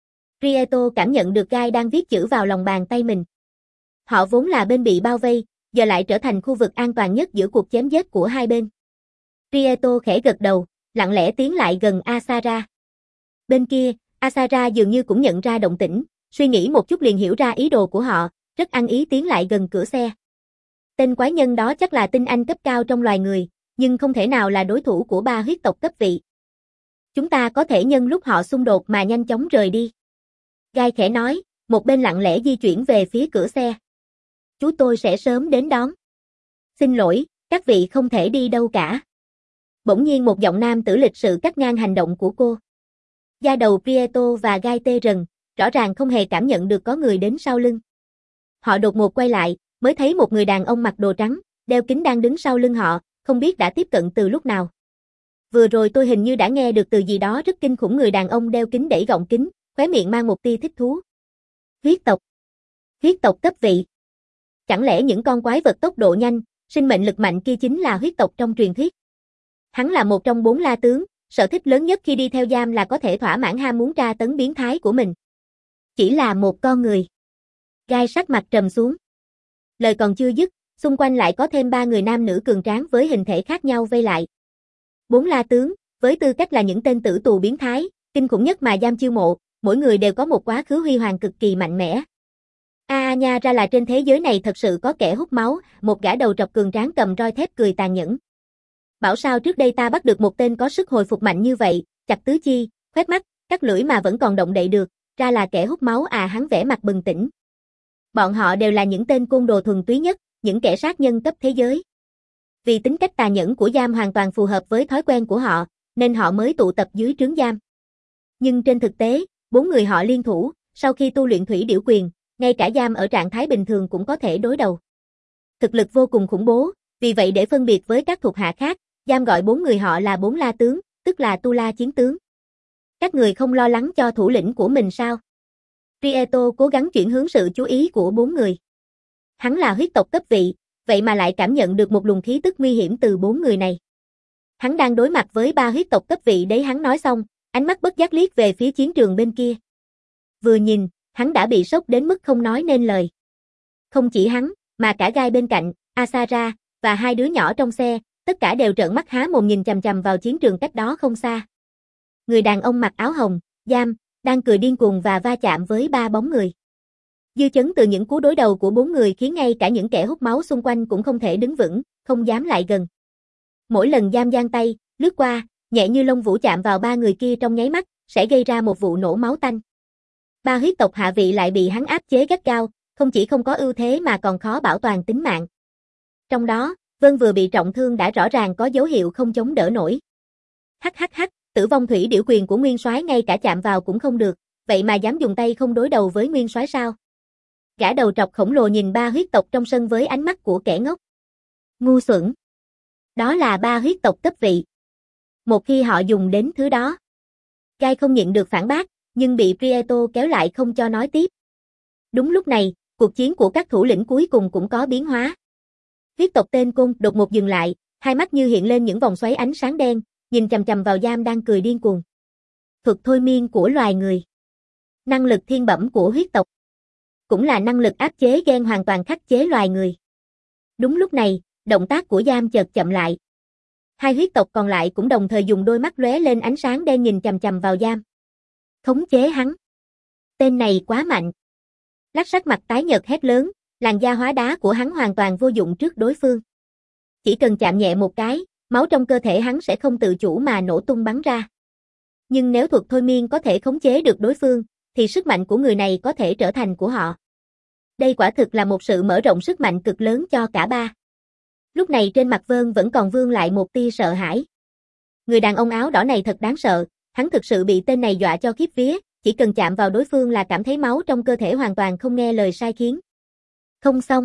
Prieto cảm nhận được Guy đang viết chữ vào lòng bàn tay mình. Họ vốn là bên bị bao vây, giờ lại trở thành khu vực an toàn nhất giữa cuộc chém giết của hai bên. Prieto khẽ gật đầu, lặng lẽ tiến lại gần Asara. Bên kia, Asara dường như cũng nhận ra động tĩnh, suy nghĩ một chút liền hiểu ra ý đồ của họ, rất ăn ý tiến lại gần cửa xe. Tên quái nhân đó chắc là tinh anh cấp cao trong loài người, nhưng không thể nào là đối thủ của ba huyết tộc cấp vị. Chúng ta có thể nhân lúc họ xung đột mà nhanh chóng rời đi. Guy khẽ nói, một bên lặng lẽ di chuyển về phía cửa xe. Chú tôi sẽ sớm đến đón. Xin lỗi, các vị không thể đi đâu cả. Bỗng nhiên một giọng nam tử lịch sự cắt ngang hành động của cô. Da đầu Prieto và Guy tê rần, rõ ràng không hề cảm nhận được có người đến sau lưng. Họ đột ngột quay lại, mới thấy một người đàn ông mặc đồ trắng, đeo kính đang đứng sau lưng họ, không biết đã tiếp cận từ lúc nào. Vừa rồi tôi hình như đã nghe được từ gì đó rất kinh khủng. Người đàn ông đeo kính đẩy gọng kính, khóe miệng mang một tia thích thú. Huyết tộc. Huyết tộc cấp vị. Chẳng lẽ những con quái vật tốc độ nhanh, sinh mệnh lực mạnh kia chính là huyết tộc trong truyền thuyết? Hắn là một trong bốn la tướng, sở thích lớn nhất khi đi theo giam là có thể thỏa mãn ham muốn tra tấn biến thái của mình. Chỉ là một con người. Guy sắc mặt trầm xuống. Lời còn chưa dứt, xung quanh lại có thêm ba người nam nữ cường tráng với hình thể khác nhau vây lại. Bốn la tướng, với tư cách là những tên tử tù biến thái, kinh khủng nhất mà giam chiêu mộ, mỗi người đều có một quá khứ huy hoàng cực kỳ mạnh mẽ. A à, nha ra là trên thế giới này thật sự có kẻ hút máu, một gã đầu trọc cường tráng cầm roi thép cười tàn nhẫn. Bảo sao trước đây ta bắt được một tên có sức hồi phục mạnh như vậy, chặt tứ chi, khoét mắt, cắt lưỡi mà vẫn còn động đậy được, ra là kẻ hút máu à. Hắn vẻ mặt bừng tỉnh. Bọn họ đều là những tên côn đồ thuần túy nhất, những kẻ sát nhân cấp thế giới. Vì tính cách tàn nhẫn của giam hoàn toàn phù hợp với thói quen của họ, nên họ mới tụ tập dưới trướng giam. Nhưng trên thực tế, bốn người họ liên thủ, sau khi tu luyện thủy điểu quyền, ngay cả giam ở trạng thái bình thường cũng có thể đối đầu. Thực lực vô cùng khủng bố, vì vậy để phân biệt với các thuộc hạ khác, giam gọi bốn người họ là bốn la tướng, tức là tu la chiến tướng. Các người không lo lắng cho thủ lĩnh của mình sao? Prieto cố gắng chuyển hướng sự chú ý của bốn người. Hắn là huyết tộc cấp vị, vậy mà lại cảm nhận được một luồng khí tức nguy hiểm từ bốn người này. Hắn đang đối mặt với ba huyết tộc cấp vị đấy. Hắn nói xong, ánh mắt bất giác liếc về phía chiến trường bên kia. Vừa nhìn, hắn đã bị sốc đến mức không nói nên lời. Không chỉ hắn, mà cả Guy bên cạnh, Asara, và hai đứa nhỏ trong xe, tất cả đều trợn mắt há mồm nhìn chằm chằm vào chiến trường cách đó không xa. Người đàn ông mặc áo hồng, giam, đang cười điên cuồng và va chạm với ba bóng người. Dư chấn từ những cú đối đầu của bốn người khiến ngay cả những kẻ hút máu xung quanh cũng không thể đứng vững, không dám lại gần. Mỗi lần giam giang tay, lướt qua, nhẹ như lông vũ chạm vào ba người kia trong nháy mắt, sẽ gây ra một vụ nổ máu tanh. Ba huyết tộc hạ vị lại bị hắn áp chế gắt gao, không chỉ không có ưu thế mà còn khó bảo toàn tính mạng. Trong đó, Vân vừa bị trọng thương đã rõ ràng có dấu hiệu không chống đỡ nổi. Hắc hắc hắc, tử vong thủy điểu quyền của Nguyên Soái ngay cả chạm vào cũng không được, vậy mà dám dùng tay không đối đầu với Nguyên Soái sao? Gã đầu trọc khổng lồ nhìn ba huyết tộc trong sân với ánh mắt của kẻ ngốc. Ngu xuẩn. Đó là ba huyết tộc cấp vị. Một khi họ dùng đến thứ đó. Guy không nhịn được phản bác, nhưng bị Prieto kéo lại không cho nói tiếp. Đúng lúc này, cuộc chiến của các thủ lĩnh cuối cùng cũng có biến hóa. Huyết tộc tên Côn đột ngột dừng lại, hai mắt như hiện lên những vòng xoáy ánh sáng đen, nhìn chằm chằm vào giam đang cười điên cuồng. Thuật thôi miên của loài người. Năng lực thiên bẩm của huyết tộc. Cũng là năng lực áp chế gen hoàn toàn khắc chế loài người. Đúng lúc này, động tác của giam chợt chậm lại. Hai huyết tộc còn lại cũng đồng thời dùng đôi mắt lóe lên ánh sáng đen nhìn chằm chằm vào giam. Khống chế hắn. Tên này quá mạnh. Lắc sắc mặt tái nhợt hét lớn, làn da hóa đá của hắn hoàn toàn vô dụng trước đối phương. Chỉ cần chạm nhẹ một cái, máu trong cơ thể hắn sẽ không tự chủ mà nổ tung bắn ra. Nhưng nếu thuật thôi miên có thể khống chế được đối phương, thì sức mạnh của người này có thể trở thành của họ. Đây quả thực là một sự mở rộng sức mạnh cực lớn cho cả ba. Lúc này trên mặt Vân vẫn còn vương lại một tia sợ hãi. Người đàn ông áo đỏ này thật đáng sợ, hắn thực sự bị tên này dọa cho khiếp vía, chỉ cần chạm vào đối phương là cảm thấy máu trong cơ thể hoàn toàn không nghe lời sai khiến. Không xong.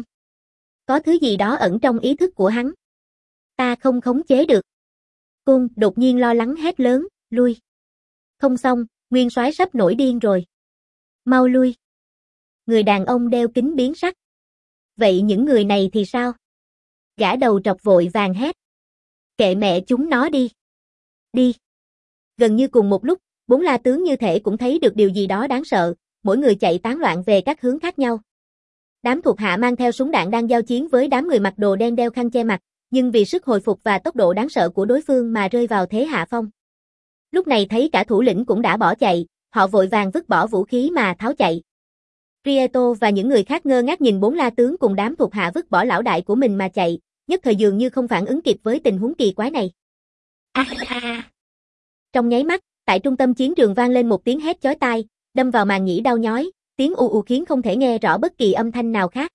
Có thứ gì đó ẩn trong ý thức của hắn. Ta không khống chế được. Côn đột nhiên lo lắng hét lớn, lui. Không xong, Nguyên Soái sắp nổi điên rồi. Mau lui. Người đàn ông đeo kính biến sắc. Vậy những người này thì sao? Gã đầu trọc vội vàng hét. Kệ mẹ chúng nó đi. Đi. Gần như cùng một lúc, bốn la tướng như thể cũng thấy được điều gì đó đáng sợ, mỗi người chạy tán loạn về các hướng khác nhau. Đám thuộc hạ mang theo súng đạn đang giao chiến với đám người mặc đồ đen đeo khăn che mặt, nhưng vì sức hồi phục và tốc độ đáng sợ của đối phương mà rơi vào thế hạ phong. Lúc này thấy cả thủ lĩnh cũng đã bỏ chạy, họ vội vàng vứt bỏ vũ khí mà tháo chạy. Prieto và những người khác ngơ ngác nhìn bốn la tướng cùng đám thuộc hạ vứt bỏ lão đại của mình mà chạy, nhất thời dường như không phản ứng kịp với tình huống kỳ quái này. À, à, à. Trong nháy mắt, tại trung tâm chiến trường vang lên một tiếng hét chói tai, đâm vào màng nhĩ đau nhói, tiếng ù ù khiến không thể nghe rõ bất kỳ âm thanh nào khác.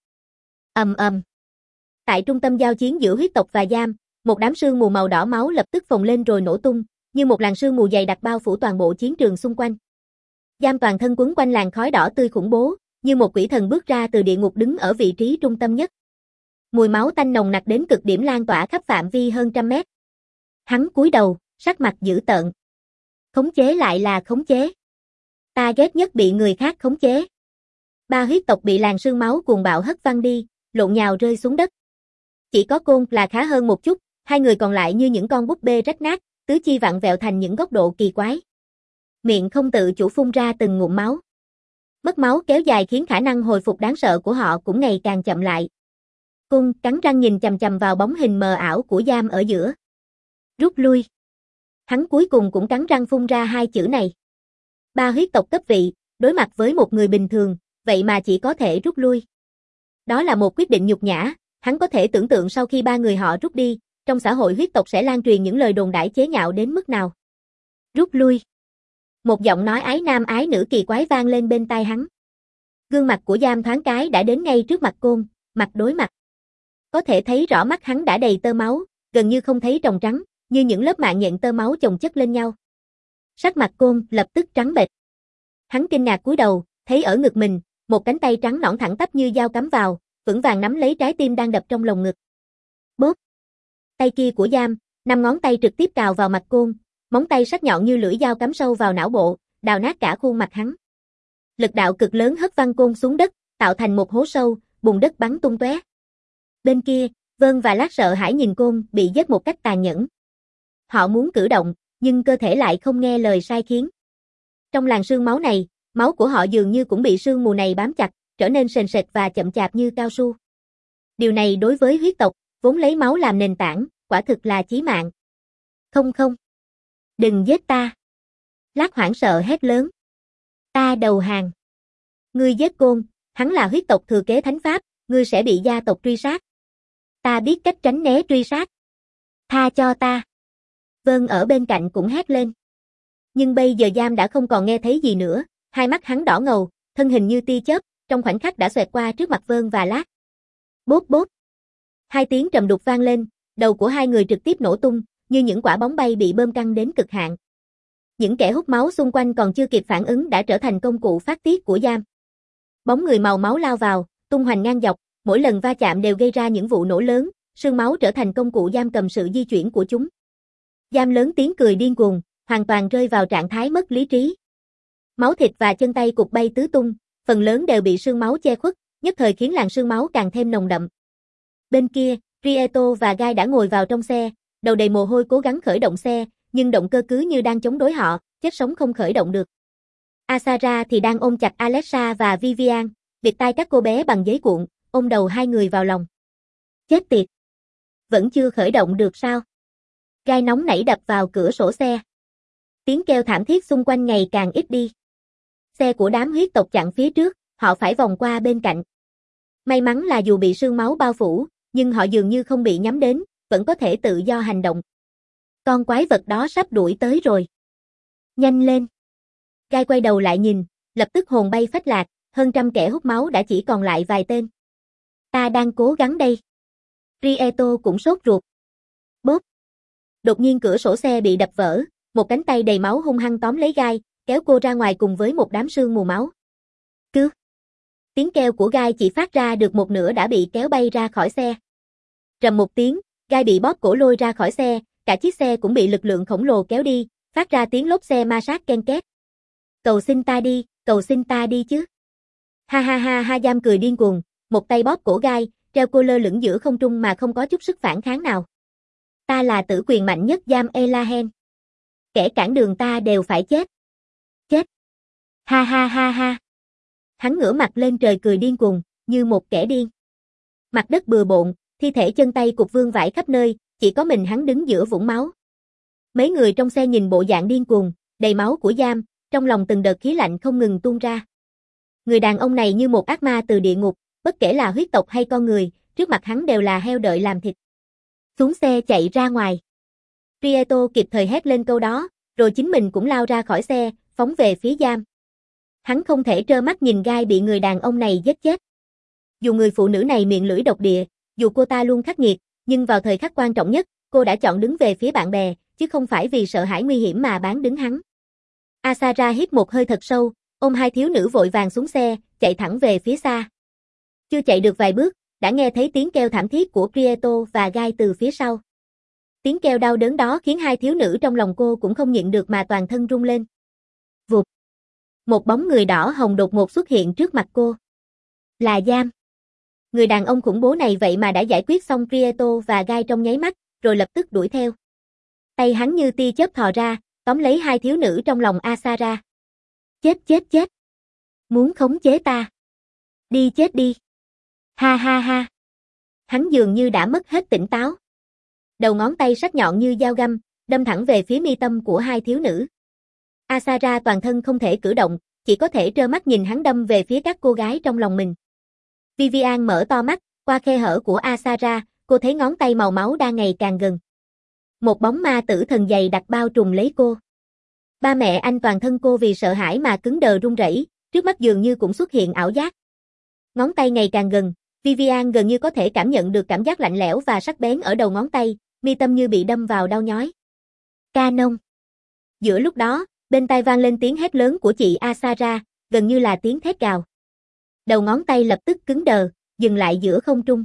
Ầm ầm. Tại trung tâm giao chiến giữa huyết tộc và giam, một đám sương mù màu đỏ máu lập tức phồng lên rồi nổ tung, như một làn sương mù dày đặc bao phủ toàn bộ chiến trường xung quanh. Giam toàn thân quấn quanh làn khói đỏ tươi khủng bố, như một quỷ thần bước ra từ địa ngục đứng ở vị trí trung tâm nhất. Mùi máu tanh nồng nặc đến cực điểm lan tỏa khắp phạm vi hơn trăm mét. Hắn cúi đầu, sắc mặt dữ tợn. Khống chế lại là khống chế. Ta ghét nhất bị người khác khống chế. Ba huyết tộc bị làn sương máu cuồng bạo hất văng đi, lộn nhào rơi xuống đất. Chỉ có Côn là khá hơn một chút, hai người còn lại như những con búp bê rách nát, tứ chi vặn vẹo thành những góc độ kỳ quái. Miệng không tự chủ phun ra từng ngụm máu. Mất máu kéo dài khiến khả năng hồi phục đáng sợ của họ cũng ngày càng chậm lại. Côn cắn răng nhìn chằm chằm vào bóng hình mờ ảo của giam ở giữa. Rút lui. Hắn cuối cùng cũng cắn răng phun ra hai chữ này. Ba huyết tộc cấp vị, đối mặt với một người bình thường, vậy mà chỉ có thể rút lui. Đó là một quyết định nhục nhã, hắn có thể tưởng tượng sau khi ba người họ rút đi, trong xã hội huyết tộc sẽ lan truyền những lời đồn đãi chế nhạo đến mức nào. Rút lui. Một giọng nói ái nam ái nữ kỳ quái vang lên bên tai hắn. Gương mặt của giam thoáng cái đã đến ngay trước mặt Côn, mặt đối mặt. Có thể thấy rõ mắt hắn đã đầy tơ máu, gần như không thấy tròng trắng, như những lớp mạng nhện tơ máu chồng chất lên nhau. Sắc mặt Côn lập tức trắng bệch. Hắn kinh ngạc cúi đầu, thấy ở ngực mình, một cánh tay trắng nõn thẳng tắp như dao cắm vào, vững vàng nắm lấy trái tim đang đập trong lồng ngực. Bốp. Tay kia của giam, năm ngón tay trực tiếp cào vào mặt Côn, móng tay sắc nhọn như lưỡi dao cắm sâu vào não bộ, đào nát cả khuôn mặt hắn. Lực đạo cực lớn hất văng Côn xuống đất, tạo thành một hố sâu, bùn đất bắn tung tóe. Bên kia, Vân và Lát sợ hãi nhìn Côn bị giết một cách tàn nhẫn. Họ muốn cử động, nhưng cơ thể lại không nghe lời sai khiến. Trong làn sương máu này, máu của họ dường như cũng bị sương mù này bám chặt, trở nên sền sệt và chậm chạp như cao su. Điều này đối với huyết tộc, vốn lấy máu làm nền tảng, quả thực là chí mạng. Không không. Đừng giết ta. Lát hoảng sợ hét lớn. Ta đầu hàng. Ngươi giết Côn, hắn là huyết tộc thừa kế thánh pháp, ngươi sẽ bị gia tộc truy sát. Ta biết cách tránh né truy sát. Tha cho ta. Vân ở bên cạnh cũng hét lên. Nhưng bây giờ giam đã không còn nghe thấy gì nữa, hai mắt hắn đỏ ngầu, thân hình như tia chớp, trong khoảnh khắc đã xoẹt qua trước mặt Vân và Lát. Bốp bốp. Hai tiếng trầm đục vang lên, đầu của hai người trực tiếp nổ tung, như những quả bóng bay bị bơm căng đến cực hạn. Những kẻ hút máu xung quanh còn chưa kịp phản ứng đã trở thành công cụ phát tiết của giam. Bóng người màu máu lao vào, tung hoành ngang dọc, mỗi lần va chạm đều gây ra những vụ nổ lớn, sương máu trở thành công cụ giam cầm sự di chuyển của chúng. Giam lớn tiếng cười điên cuồng, hoàn toàn rơi vào trạng thái mất lý trí. Máu thịt và chân tay cục bay tứ tung, phần lớn đều bị sương máu che khuất, nhất thời khiến làn sương máu càng thêm nồng đậm. Bên kia, Prieto và Guy đã ngồi vào trong xe, đầu đầy mồ hôi cố gắng khởi động xe, nhưng động cơ cứ như đang chống đối họ, chết sống không khởi động được. Asara thì đang ôm chặt Alexa và Vivian, bịt tai các cô bé bằng giấy cuộn, ôm đầu hai người vào lòng. Chết tiệt! Vẫn chưa khởi động được sao? Gai nóng nảy đập vào cửa sổ xe. Tiếng kêu thảm thiết xung quanh ngày càng ít đi. Xe của đám huyết tộc chặn phía trước, họ phải vòng qua bên cạnh. May mắn là dù bị sương máu bao phủ, nhưng họ dường như không bị nhắm đến, vẫn có thể tự do hành động. Con quái vật đó sắp đuổi tới rồi. Nhanh lên! Gai quay đầu lại nhìn, lập tức hồn bay phách lạc, hơn trăm kẻ hút máu đã chỉ còn lại vài tên. Ta đang cố gắng đây. Prieto cũng sốt ruột. Bốp. Đột nhiên cửa sổ xe bị đập vỡ, một cánh tay đầy máu hung hăng tóm lấy Guy, kéo cô ra ngoài cùng với một đám sương mù máu. Cứu! Tiếng kêu của Guy chỉ phát ra được một nửa đã bị kéo bay ra khỏi xe. Rầm một tiếng, Guy bị bóp cổ lôi ra khỏi xe, cả chiếc xe cũng bị lực lượng khổng lồ kéo đi, phát ra tiếng lốp xe ma sát ken két. Cầu xin ta đi, cầu xin ta đi chứ. Ha ha ha ha, Giam cười điên cuồng, một tay bóp cổ Guy, treo cô lơ lửng giữa không trung mà không có chút sức phản kháng nào. Ta là tử quyền mạnh nhất Giam Elahen. Kẻ cản đường ta đều phải chết. Chết. Ha ha ha ha. Hắn ngửa mặt lên trời cười điên cuồng, như một kẻ điên. Mặt đất bừa bộn, thi thể chân tay cục vương vãi khắp nơi, chỉ có mình hắn đứng giữa vũng máu. Mấy người trong xe nhìn bộ dạng điên cuồng, đầy máu của Giam, trong lòng từng đợt khí lạnh không ngừng tuôn ra. Người đàn ông này như một ác ma từ địa ngục, bất kể là huyết tộc hay con người, trước mặt hắn đều là heo đợi làm thịt. Xuống xe chạy ra ngoài. Prieto kịp thời hét lên câu đó, rồi chính mình cũng lao ra khỏi xe, phóng về phía Giam. Hắn không thể trơ mắt nhìn Guy bị người đàn ông này giết chết. Dù người phụ nữ này miệng lưỡi độc địa, dù cô ta luôn khắc nghiệt, nhưng vào thời khắc quan trọng nhất, cô đã chọn đứng về phía bạn bè, chứ không phải vì sợ hãi nguy hiểm mà bán đứng hắn. Asara hít một hơi thật sâu, ôm hai thiếu nữ vội vàng xuống xe, chạy thẳng về phía xa. Chưa chạy được vài bước, đã nghe thấy tiếng kêu thảm thiết của Prieto và Guy từ phía sau. Tiếng kêu đau đớn đó khiến hai thiếu nữ trong lòng cô cũng không nhịn được mà toàn thân rung lên. Vụt. Một bóng người đỏ hồng đột ngột xuất hiện trước mặt cô. Là Giam. Người đàn ông khủng bố này vậy mà đã giải quyết xong Prieto và Guy trong nháy mắt, rồi lập tức đuổi theo. Tay hắn như tia chớp thò ra, tóm lấy hai thiếu nữ trong lòng Asara. Chết chết chết. Muốn khống chế ta. Đi chết đi. Ha ha ha. Hắn dường như đã mất hết tỉnh táo. Đầu ngón tay sắc nhọn như dao găm, đâm thẳng về phía mi tâm của hai thiếu nữ. Asara toàn thân không thể cử động, chỉ có thể trơ mắt nhìn hắn đâm về phía các cô gái trong lòng mình. Vivian mở to mắt, qua khe hở của Asara, cô thấy ngón tay màu máu đang ngày càng gần. Một bóng ma tử thần dày đặc bao trùm lấy cô. Ba mẹ anh toàn thân cô vì sợ hãi mà cứng đờ run rẩy, trước mắt dường như cũng xuất hiện ảo giác. Ngón tay ngày càng gần, Vivian gần như có thể cảm nhận được cảm giác lạnh lẽo và sắc bén ở đầu ngón tay, mi tâm như bị đâm vào đau nhói. Canon. Giữa lúc đó, bên tai vang lên tiếng hét lớn của chị Asara, gần như là tiếng thét gào. Đầu ngón tay lập tức cứng đờ, dừng lại giữa không trung.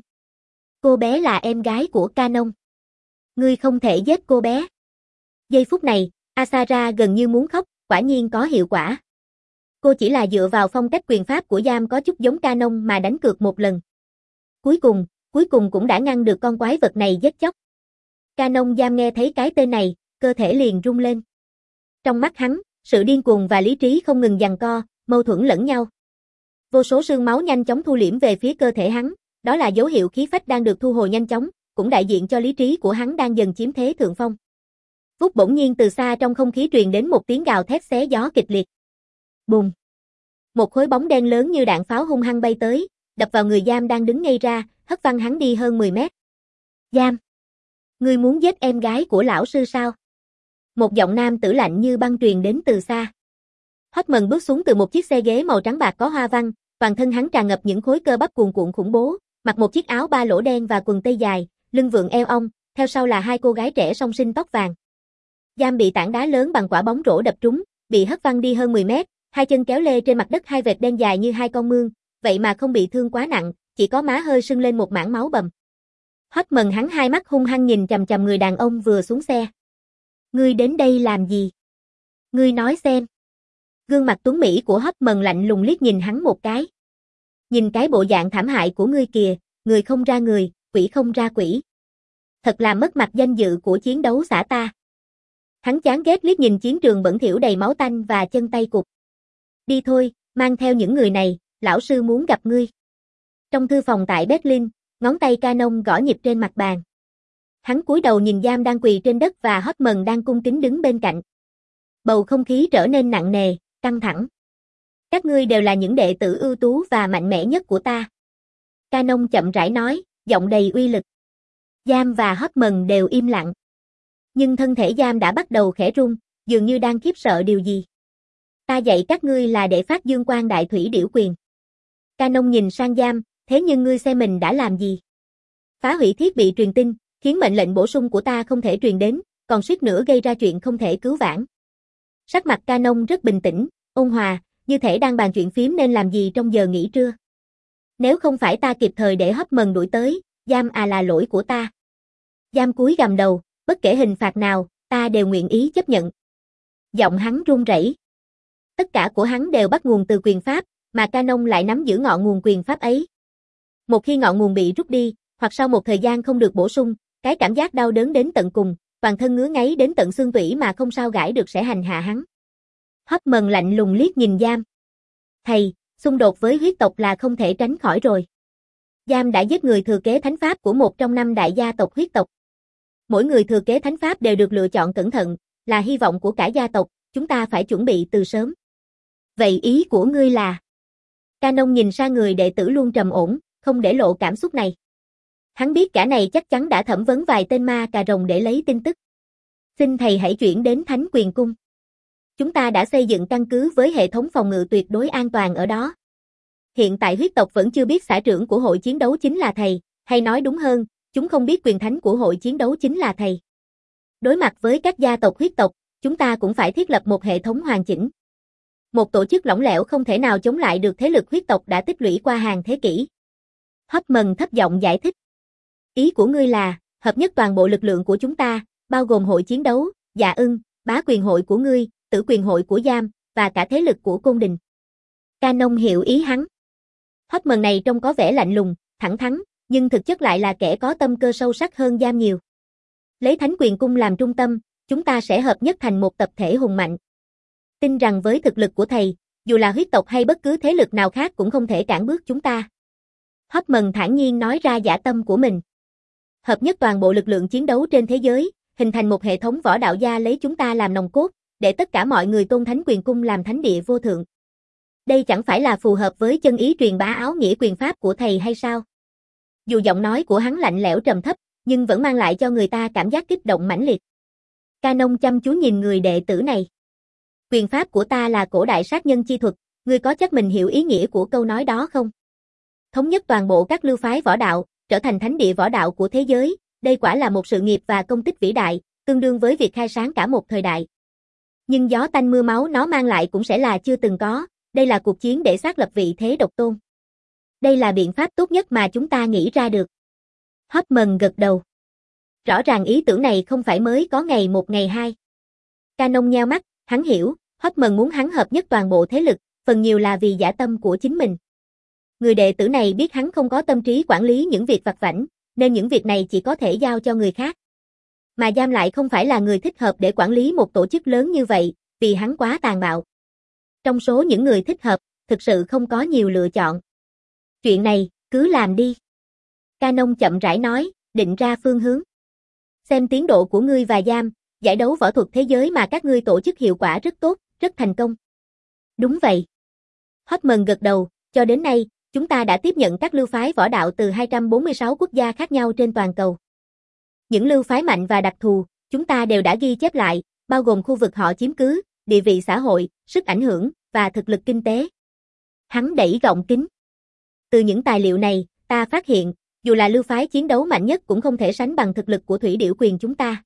Cô bé là em gái của Canon. Ngươi không thể giết cô bé. Giây phút này, Asara gần như muốn khóc, quả nhiên có hiệu quả. Cô chỉ là dựa vào phong cách quyền pháp của Giam có chút giống Canon mà đánh cược một lần. Cuối cùng, cuối cùng cũng đã ngăn được con quái vật này giết chóc. Canon Giam nghe thấy cái tên này, cơ thể liền rung lên. Trong mắt hắn, sự điên cuồng và lý trí không ngừng giằng co, mâu thuẫn lẫn nhau. Vô số sương máu nhanh chóng thu liễm về phía cơ thể hắn, đó là dấu hiệu khí phách đang được thu hồi nhanh chóng, cũng đại diện cho lý trí của hắn đang dần chiếm thế thượng phong. Vút bỗng nhiên từ xa trong không khí truyền đến một tiếng gào thét xé gió kịch liệt. Bùng! Một khối bóng đen lớn như đạn pháo hung hăng bay tới, đập vào người Giam đang đứng ngây ra, hất văng hắn đi hơn mười mét. Giam! Ngươi muốn giết em gái của lão sư sao? Một giọng nam tử lạnh như băng truyền đến từ xa. Hotman bước xuống từ một chiếc xe ghế màu trắng bạc có hoa văn, toàn thân hắn tràn ngập những khối cơ bắp cuồn cuộn khủng bố, mặc một chiếc áo ba lỗ đen và quần tây dài, lưng vượn eo ong, theo sau là hai cô gái trẻ song sinh tóc vàng. Giam bị tảng đá lớn bằng quả bóng rổ đập trúng, bị hất văng đi hơn mười mét, hai chân kéo lê trên mặt đất hai vệt đen dài như hai con mương, vậy mà không bị thương quá nặng, chỉ có má hơi sưng lên một mảng máu bầm. Hotman hắn hai mắt hung hăng nhìn chằm chằm người đàn ông vừa xuống xe. Ngươi đến đây làm gì? Ngươi nói xem. Gương mặt tuấn mỹ của Hotman lạnh lùng liếc nhìn hắn một cái. Nhìn cái bộ dạng thảm hại của ngươi kìa, người không ra người, quỷ không ra quỷ. Thật là mất mặt danh dự của chiến đấu xã ta. Hắn chán ghét liếc nhìn chiến trường bẩn thỉu đầy máu tanh và chân tay cụt. Đi thôi, mang theo những người này, lão sư muốn gặp ngươi. Trong thư phòng tại Berlin, ngón tay Canon gõ nhịp trên mặt bàn. Hắn cúi đầu nhìn Giam đang quỳ trên đất và Hotman đang cung kính đứng bên cạnh. Bầu không khí trở nên nặng nề, căng thẳng. Các ngươi đều là những đệ tử ưu tú và mạnh mẽ nhất của ta. Canon chậm rãi nói, giọng đầy uy lực. Giam và Hotman đều im lặng. Nhưng thân thể Giam đã bắt đầu khẽ run, dường như đang khiếp sợ điều gì. Ta dạy các ngươi là để phát dương quang đại thủy điểu quyền. Canon nhìn sang Giam, thế nhưng ngươi xem mình đã làm gì? phá hủy thiết bị truyền tin, khiến mệnh lệnh bổ sung của ta không thể truyền đến, còn suýt nữa gây ra chuyện không thể cứu vãn. Sắc mặt Canon rất bình tĩnh, ôn hòa, như thể đang bàn chuyện phím nên làm gì trong giờ nghỉ trưa. Nếu không phải ta kịp thời để Hoffman đuổi tới, Giam à là lỗi của ta. Giam cúi gằm đầu, bất kể hình phạt nào, ta đều nguyện ý chấp nhận. Giọng hắn run rẩy. Tất cả của hắn đều bắt nguồn từ quyền pháp, mà Canon lại nắm giữ ngọn nguồn quyền pháp ấy. Một khi ngọn nguồn bị rút đi, hoặc sau một thời gian không được bổ sung, cái cảm giác đau đớn đến tận cùng, toàn thân ngứa ngáy đến tận xương tủy mà không sao gãi được sẽ hành hạ hắn. Hoffman lạnh lùng liếc nhìn Giam. Thầy, xung đột với huyết tộc là không thể tránh khỏi rồi. Giam đã giết người thừa kế thánh pháp của một trong năm đại gia tộc huyết tộc. Mỗi người thừa kế thánh pháp đều được lựa chọn cẩn thận, là hy vọng của cả gia tộc, chúng ta phải chuẩn bị từ sớm. Vậy ý của ngươi là? Canon nhìn sang người đệ tử luôn trầm ổn, không để lộ cảm xúc này. Hắn biết cả này chắc chắn đã thẩm vấn vài tên ma cà rồng để lấy tin tức. Xin thầy hãy chuyển đến Thánh Quyền Cung. Chúng ta đã xây dựng căn cứ với hệ thống phòng ngự tuyệt đối an toàn ở đó. Hiện tại huyết tộc vẫn chưa biết xã trưởng của hội chiến đấu chính là thầy, hay nói đúng hơn, chúng không biết quyền thánh của hội chiến đấu chính là thầy. Đối mặt với các gia tộc huyết tộc, chúng ta cũng phải thiết lập một hệ thống hoàn chỉnh. Một tổ chức lỏng lẻo không thể nào chống lại được thế lực huyết tộc đã tích lũy qua hàng thế kỷ. Hoffman thấp giọng giải thích. Ý của ngươi là, hợp nhất toàn bộ lực lượng của chúng ta, bao gồm hội chiến đấu, Dạ Ưng, bá quyền hội của ngươi, tử quyền hội của Giam, và cả thế lực của Côn Đình. Canon hiểu ý hắn. Hoffman này trông có vẻ lạnh lùng, thẳng thắn, nhưng thực chất lại là kẻ có tâm cơ sâu sắc hơn Giam nhiều. Lấy Thánh Quyền Cung làm trung tâm, chúng ta sẽ hợp nhất thành một tập thể hùng mạnh. Tin rằng với thực lực của thầy, dù là huyết tộc hay bất cứ thế lực nào khác cũng không thể cản bước chúng ta. Hoffman thản nhiên nói ra dã tâm của mình. Hợp nhất toàn bộ lực lượng chiến đấu trên thế giới, hình thành một hệ thống võ đạo gia lấy chúng ta làm nòng cốt, để tất cả mọi người tôn Thánh Quyền Cung làm thánh địa vô thượng. Đây chẳng phải là phù hợp với chân ý truyền bá áo nghĩa quyền pháp của thầy hay sao? Dù giọng nói của hắn lạnh lẽo trầm thấp, nhưng vẫn mang lại cho người ta cảm giác kích động mãnh liệt. Canon chăm chú nhìn người đệ tử này. Quyền pháp của ta là cổ đại sát nhân chi thuật, ngươi có chắc mình hiểu ý nghĩa của câu nói đó không? Thống nhất toàn bộ các lưu phái võ đạo, trở thành thánh địa võ đạo của thế giới, đây quả là một sự nghiệp và công tích vĩ đại, tương đương với việc khai sáng cả một thời đại. Nhưng gió tanh mưa máu nó mang lại cũng sẽ là chưa từng có, đây là cuộc chiến để xác lập vị thế độc tôn. Đây là biện pháp tốt nhất mà chúng ta nghĩ ra được. Hoffman gật đầu. Rõ ràng ý tưởng này không phải mới có ngày một ngày hai. Canon nheo mắt, hắn hiểu, Hoffman muốn hắn hợp nhất toàn bộ thế lực, phần nhiều là vì dã tâm của chính mình. Người đệ tử này biết hắn không có tâm trí quản lý những việc vặt vãnh, nên những việc này chỉ có thể giao cho người khác. Mà Giam lại không phải là người thích hợp để quản lý một tổ chức lớn như vậy, vì hắn quá tàn bạo. Trong số những người thích hợp, thực sự không có nhiều lựa chọn. Chuyện này, cứ làm đi. Canon chậm rãi nói, định ra phương hướng. Xem tiến độ của ngươi và Giam, giải đấu võ thuật thế giới mà các ngươi tổ chức hiệu quả rất tốt, rất thành công. Đúng vậy. Hoffman gật đầu, cho đến nay, chúng ta đã tiếp nhận các lưu phái võ đạo từ hai trăm bốn mươi sáu quốc gia khác nhau trên toàn cầu. Những lưu phái mạnh và đặc thù, chúng ta đều đã ghi chép lại, bao gồm khu vực họ chiếm cứ, địa vị xã hội, sức ảnh hưởng, và thực lực kinh tế. Hắn đẩy gọng kính. Từ những tài liệu này, ta phát hiện, dù là lưu phái chiến đấu mạnh nhất cũng không thể sánh bằng thực lực của thủy điểu quyền chúng ta.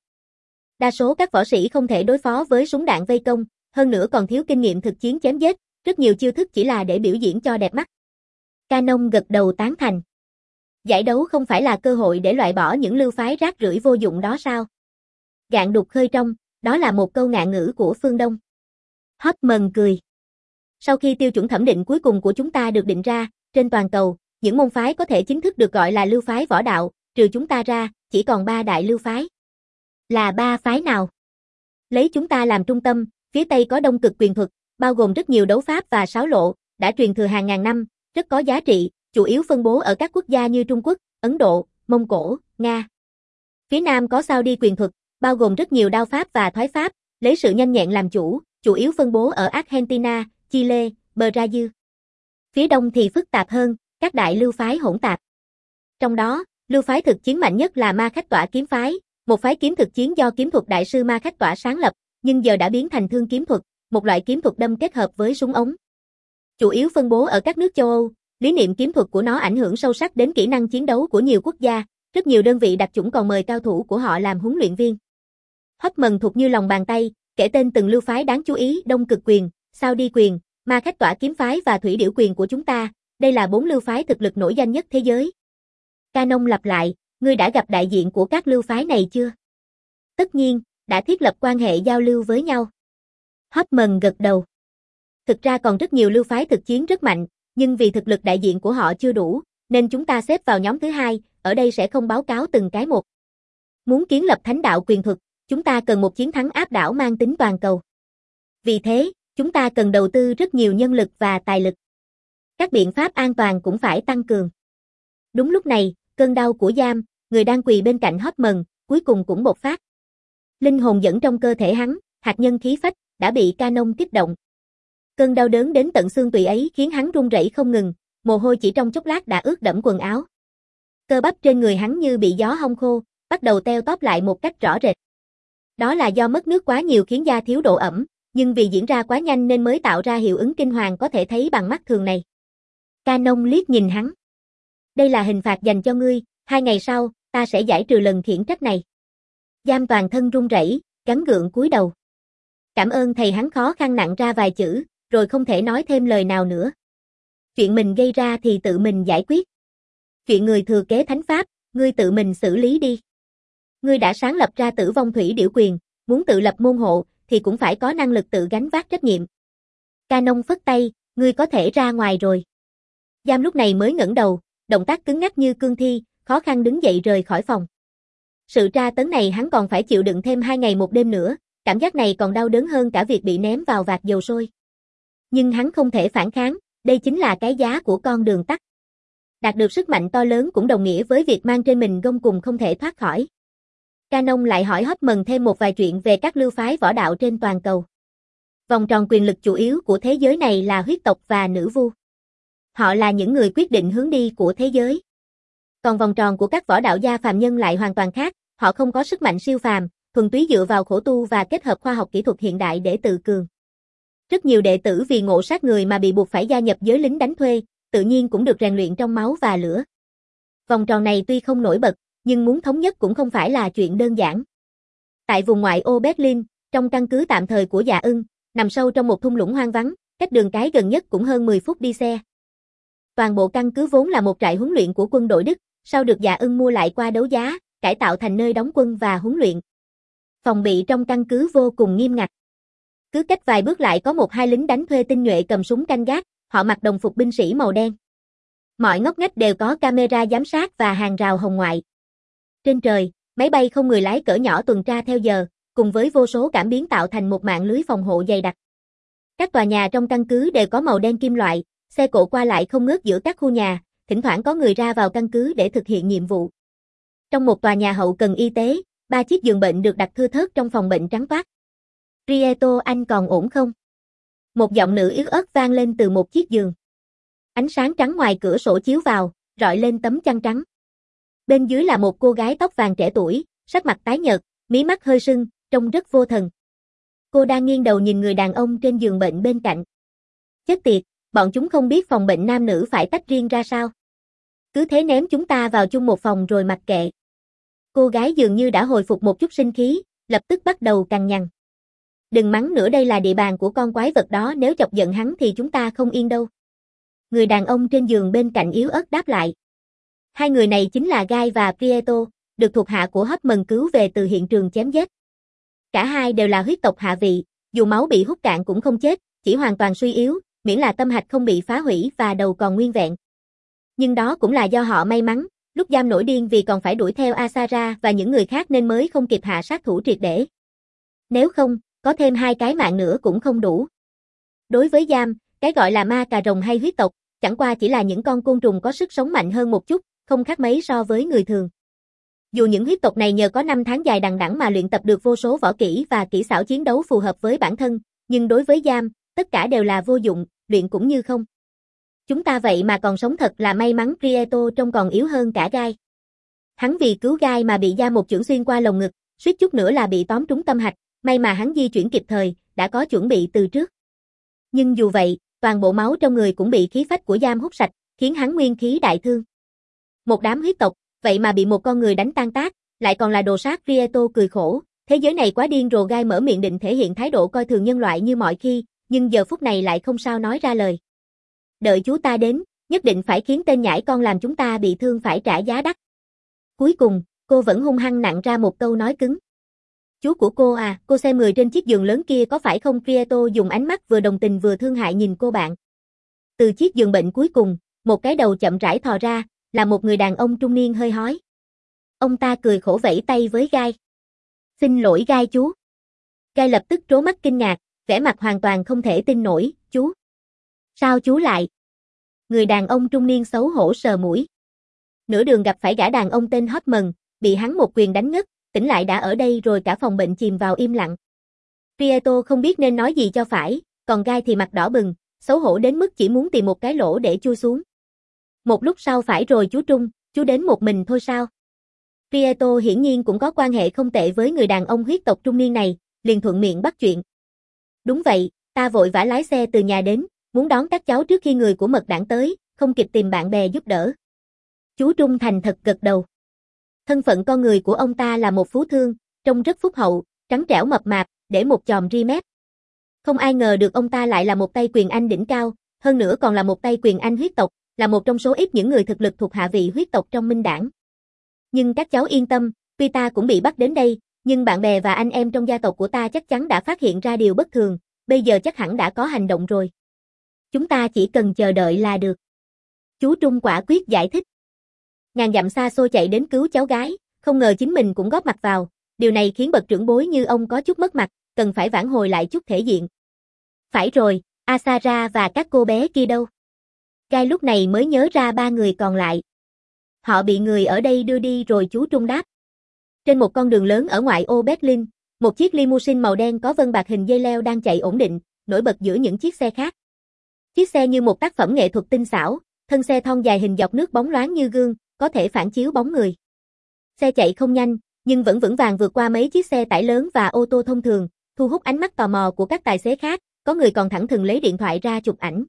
Đa số các võ sĩ không thể đối phó với súng đạn vây công, hơn nữa còn thiếu kinh nghiệm thực chiến chém giết, rất nhiều chiêu thức chỉ là để biểu diễn cho đẹp mắt. Canon gật đầu tán thành. Giải đấu không phải là cơ hội để loại bỏ những lưu phái rác rưởi vô dụng đó sao? Gạn đục khơi trong, đó là một câu ngạn ngữ của phương Đông. Hoffman cười. Sau khi tiêu chuẩn thẩm định cuối cùng của chúng ta được định ra, trên toàn cầu, những môn phái có thể chính thức được gọi là lưu phái võ đạo, trừ chúng ta ra, chỉ còn ba đại lưu phái. Là ba phái nào? Lấy chúng ta làm trung tâm, phía Tây có Đông Cực quyền thuật, bao gồm rất nhiều đấu pháp và sáo lộ, đã truyền thừa hàng ngàn năm, rất có giá trị, chủ yếu phân bố ở các quốc gia như Trung Quốc, Ấn Độ, Mông Cổ, Nga. Phía Nam có Saudi quyền thuật, bao gồm rất nhiều đao pháp và thoái pháp, lấy sự nhanh nhẹn làm chủ, chủ yếu phân bố ở Argentina, Chile, Brazil. Phía Đông thì phức tạp hơn, các đại lưu phái hỗn tạp. Trong đó, lưu phái thực chiến mạnh nhất là Ma Khách Tỏa kiếm phái, một phái kiếm thực chiến do kiếm thuật đại sư Ma Khách Tỏa sáng lập, nhưng giờ đã biến thành thương kiếm thuật, một loại kiếm thuật đâm kết hợp với súng ống. Chủ yếu phân bố ở các nước châu Âu, lý niệm kiếm thuật của nó ảnh hưởng sâu sắc đến kỹ năng chiến đấu của nhiều quốc gia, Rất nhiều đơn vị đặc chủng còn mời cao thủ của họ làm huấn luyện viên. Hoffman thuộc như lòng bàn tay, kể tên từng lưu phái đáng chú ý: Đông Cực Quyền, Sao Đi Quyền, Ma Khách Tỏa Kiếm Phái và Thủy Điểu Quyền của chúng ta. Đây là bốn lưu phái thực lực nổi danh nhất thế giới. Canon lặp lại, ngươi đã gặp đại diện của các lưu phái này chưa? Tất nhiên, đã thiết lập quan hệ giao lưu với nhau. Hoffman gật đầu. Thực ra còn rất nhiều lưu phái thực chiến rất mạnh, nhưng vì thực lực đại diện của họ chưa đủ, nên chúng ta xếp vào nhóm thứ hai, ở đây sẽ không báo cáo từng cái một. Muốn kiến lập thánh đạo quyền thuật, chúng ta cần một chiến thắng áp đảo mang tính toàn cầu. Vì thế, chúng ta cần đầu tư rất nhiều nhân lực và tài lực. Các biện pháp an toàn cũng phải tăng cường. Đúng lúc này, cơn đau của Giam, người đang quỳ bên cạnh Hoffman, cuối cùng cũng bộc phát. Linh hồn dẫn trong cơ thể hắn, hạt nhân khí phách, đã bị Canon kích động. Cơn đau đớn đến tận xương tủy ấy khiến hắn run rẩy không ngừng, mồ hôi chỉ trong chốc lát đã ướt đẫm quần áo. Cơ bắp trên người hắn như bị gió hong khô, bắt đầu teo tóp lại một cách rõ rệt. Đó là do mất nước quá nhiều khiến da thiếu độ ẩm, nhưng vì diễn ra quá nhanh nên mới tạo ra hiệu ứng kinh hoàng có thể thấy bằng mắt thường này. Canon liếc nhìn hắn. Đây là hình phạt dành cho ngươi, hai ngày sau, ta sẽ giải trừ lần khiển trách này. Giam toàn thân run rẩy, gắng gượng cúi đầu. Cảm ơn thầy, hắn khó khăn nặng ra vài chữ, rồi không thể nói thêm lời nào nữa. Chuyện mình gây ra thì tự mình giải quyết. Chuyện người thừa kế thánh pháp, ngươi tự mình xử lý đi. Ngươi đã sáng lập ra Tử Vong Thủy Điểu Quyền, muốn tự lập môn hộ, thì cũng phải có năng lực tự gánh vác trách nhiệm. Canon phất tay, ngươi có thể ra ngoài rồi. Giam lúc này mới ngẩng đầu, động tác cứng ngắc như cương thi, khó khăn đứng dậy rời khỏi phòng. Sự tra tấn này hắn còn phải chịu đựng thêm hai ngày một đêm nữa, cảm giác này còn đau đớn hơn cả việc bị ném vào vạc dầu sôi. Nhưng hắn không thể phản kháng, đây chính là cái giá của con đường tắt. Đạt được sức mạnh to lớn cũng đồng nghĩa với việc mang trên mình gông cùm không thể thoát khỏi. Canon lại hỏi Hoffman thêm một vài chuyện về các lưu phái võ đạo trên toàn cầu. Vòng tròn quyền lực chủ yếu của thế giới này là huyết tộc và nữ vu. Họ là những người quyết định hướng đi của thế giới. Còn vòng tròn của các võ đạo gia phàm nhân lại hoàn toàn khác, họ không có sức mạnh siêu phàm, thuần túy dựa vào khổ tu và kết hợp khoa học kỹ thuật hiện đại để tự cường. Rất nhiều đệ tử vì ngộ sát người mà bị buộc phải gia nhập giới lính đánh thuê, tự nhiên cũng được rèn luyện trong máu và lửa. Vòng tròn này tuy không nổi bật, nhưng muốn thống nhất cũng không phải là chuyện đơn giản. Tại vùng ngoại ô Berlin, trong căn cứ tạm thời của Dạ Ưng, nằm sâu trong một thung lũng hoang vắng, cách đường cái gần nhất cũng hơn mười phút đi xe. Toàn bộ căn cứ vốn là một trại huấn luyện của quân đội Đức, sau được Dạ Ưng mua lại qua đấu giá, cải tạo thành nơi đóng quân và huấn luyện. Phòng bị trong căn cứ vô cùng nghiêm ngặt. Cứ cách vài bước lại có một hai lính đánh thuê tinh nhuệ cầm súng canh gác, họ mặc đồng phục binh sĩ màu đen. Mọi ngóc ngách đều có camera giám sát và hàng rào hồng ngoại. Trên trời, máy bay không người lái cỡ nhỏ tuần tra theo giờ, cùng với vô số cảm biến tạo thành một mạng lưới phòng hộ dày đặc. Các tòa nhà trong căn cứ đều có màu đen kim loại, xe cộ qua lại không ngớt giữa các khu nhà, thỉnh thoảng có người ra vào căn cứ để thực hiện nhiệm vụ. Trong một tòa nhà hậu cần y tế, ba chiếc giường bệnh được đặt thưa thớt trong phòng bệnh trắng toát. Prieto, anh còn ổn không? Một giọng nữ yếu ớt vang lên từ một chiếc giường. Ánh sáng trắng ngoài cửa sổ chiếu vào, rọi lên tấm chăn trắng. Bên dưới là một cô gái tóc vàng trẻ tuổi, sắc mặt tái nhợt, mí mắt hơi sưng, trông rất vô thần. Cô đang nghiêng đầu nhìn người đàn ông trên giường bệnh bên cạnh. Chết tiệt, bọn chúng không biết phòng bệnh nam nữ phải tách riêng ra sao? Cứ thế ném chúng ta vào chung một phòng rồi mặc kệ. Cô gái dường như đã hồi phục một chút sinh khí, lập tức bắt đầu cằn nhằn. Đừng mắng nữa, đây là địa bàn của con quái vật đó, nếu chọc giận hắn thì chúng ta không yên đâu. Người đàn ông trên giường bên cạnh yếu ớt đáp lại. Hai người này chính là Guy và Prieto, được thuộc hạ của Hoffman cứu về từ hiện trường chém giết. Cả hai đều là huyết tộc hạ vị, dù máu bị hút cạn cũng không chết, chỉ hoàn toàn suy yếu, miễn là tâm hạch không bị phá hủy và đầu còn nguyên vẹn. Nhưng đó cũng là do họ may mắn, lúc Giam nổi điên vì còn phải đuổi theo Asara và những người khác nên mới không kịp hạ sát thủ triệt để. Nếu không, có thêm hai cái mạng nữa cũng không đủ. Đối với Giam, cái gọi là ma cà rồng hay huyết tộc, chẳng qua chỉ là những con côn trùng có sức sống mạnh hơn một chút, không khác mấy so với người thường. Dù những huyết tộc này nhờ có năm tháng dài đằng đẵng mà luyện tập được vô số võ kỹ và kỹ xảo chiến đấu phù hợp với bản thân, nhưng đối với Giam, tất cả đều là vô dụng, luyện cũng như không. Chúng ta vậy mà còn sống thật là may mắn. Prieto trông còn yếu hơn cả Guy. Hắn vì cứu Guy mà bị Giam một chưởng xuyên qua lồng ngực, suýt chút nữa là bị tóm trúng tâm hạch, may mà hắn di chuyển kịp thời, đã có chuẩn bị từ trước. Nhưng dù vậy, toàn bộ máu trong người cũng bị khí phách của Giam hút sạch, khiến hắn nguyên khí đại thương. Một đám huyết tộc, vậy mà bị một con người đánh tan tác, lại còn là đồ sát. Prieto cười khổ, thế giới này quá điên rồ. Guy mở miệng định thể hiện thái độ coi thường nhân loại như mọi khi, nhưng giờ phút này lại không sao nói ra lời. Đợi chú ta đến, nhất định phải khiến tên nhãi con làm chúng ta bị thương phải trả giá đắt. Cuối cùng, cô vẫn hung hăng nặn ra một câu nói cứng. Chú của cô à, cô xem người trên chiếc giường lớn kia có phải không? Prieto dùng ánh mắt vừa đồng tình vừa thương hại nhìn cô bạn. Từ chiếc giường bệnh cuối cùng, một cái đầu chậm rãi thò ra, là một người đàn ông trung niên hơi hói. Ông ta cười khổ vẫy tay với Guy. Xin lỗi Guy chú. Guy lập tức trố mắt kinh ngạc, vẻ mặt hoàn toàn không thể tin nổi. Chú? Sao chú lại? Người đàn ông trung niên xấu hổ sờ mũi. Nửa đường gặp phải gã đàn ông tên Hotman, bị hắn một quyền đánh ngất, tỉnh lại đã ở đây rồi. Cả phòng bệnh chìm vào im lặng. Prieto không biết nên nói gì cho phải, còn Guy thì mặt đỏ bừng, xấu hổ đến mức chỉ muốn tìm một cái lỗ để chui xuống. Một lúc sau phải rồi chú Trung, chú đến một mình thôi sao? Prieto hiển nhiên cũng có quan hệ không tệ với người đàn ông huyết tộc trung niên này, liền thuận miệng bắt chuyện. Đúng vậy, ta vội vã lái xe từ nhà đến, muốn đón các cháu trước khi người của mật đảng tới, không kịp tìm bạn bè giúp đỡ. Chú Trung thành thật gật đầu. Thân phận con người của ông ta là một phú thương, trông rất phúc hậu, trắng trẻo mập mạp, để một chòm ri mép. Không ai ngờ được ông ta lại là một tay quyền Anh đỉnh cao, hơn nữa còn là một tay quyền Anh huyết tộc, là một trong số ít những người thực lực thuộc hạ vị huyết tộc trong Minh Đảng. Nhưng các cháu yên tâm, tuy ta cũng bị bắt đến đây, nhưng bạn bè và anh em trong gia tộc của ta chắc chắn đã phát hiện ra điều bất thường, bây giờ chắc hẳn đã có hành động rồi. Chúng ta chỉ cần chờ đợi là được. Chú Trung quả quyết giải thích. Ngàn dặm xa xôi chạy đến cứu cháu gái, không ngờ chính mình cũng góp mặt vào, điều này khiến bậc trưởng bối như ông có chút mất mặt, cần phải vãn hồi lại chút thể diện. Phải rồi, Asara và các cô bé kia đâu? Guy lúc này mới nhớ ra ba người còn lại. Họ bị người ở đây đưa đi rồi. Chú Trung đáp. Trên một con đường lớn ở ngoại ô Berlin, một chiếc limousine màu đen có vân bạc hình dây leo đang chạy ổn định, nổi bật giữa những chiếc xe khác. Chiếc xe như một tác phẩm nghệ thuật tinh xảo, thân xe thon dài hình dọc nước bóng loáng như gương, có thể phản chiếu bóng người. Xe chạy không nhanh, nhưng vẫn vững vàng vượt qua mấy chiếc xe tải lớn và ô tô thông thường, thu hút ánh mắt tò mò của các tài xế khác, có người còn thẳng thừng lấy điện thoại ra chụp ảnh.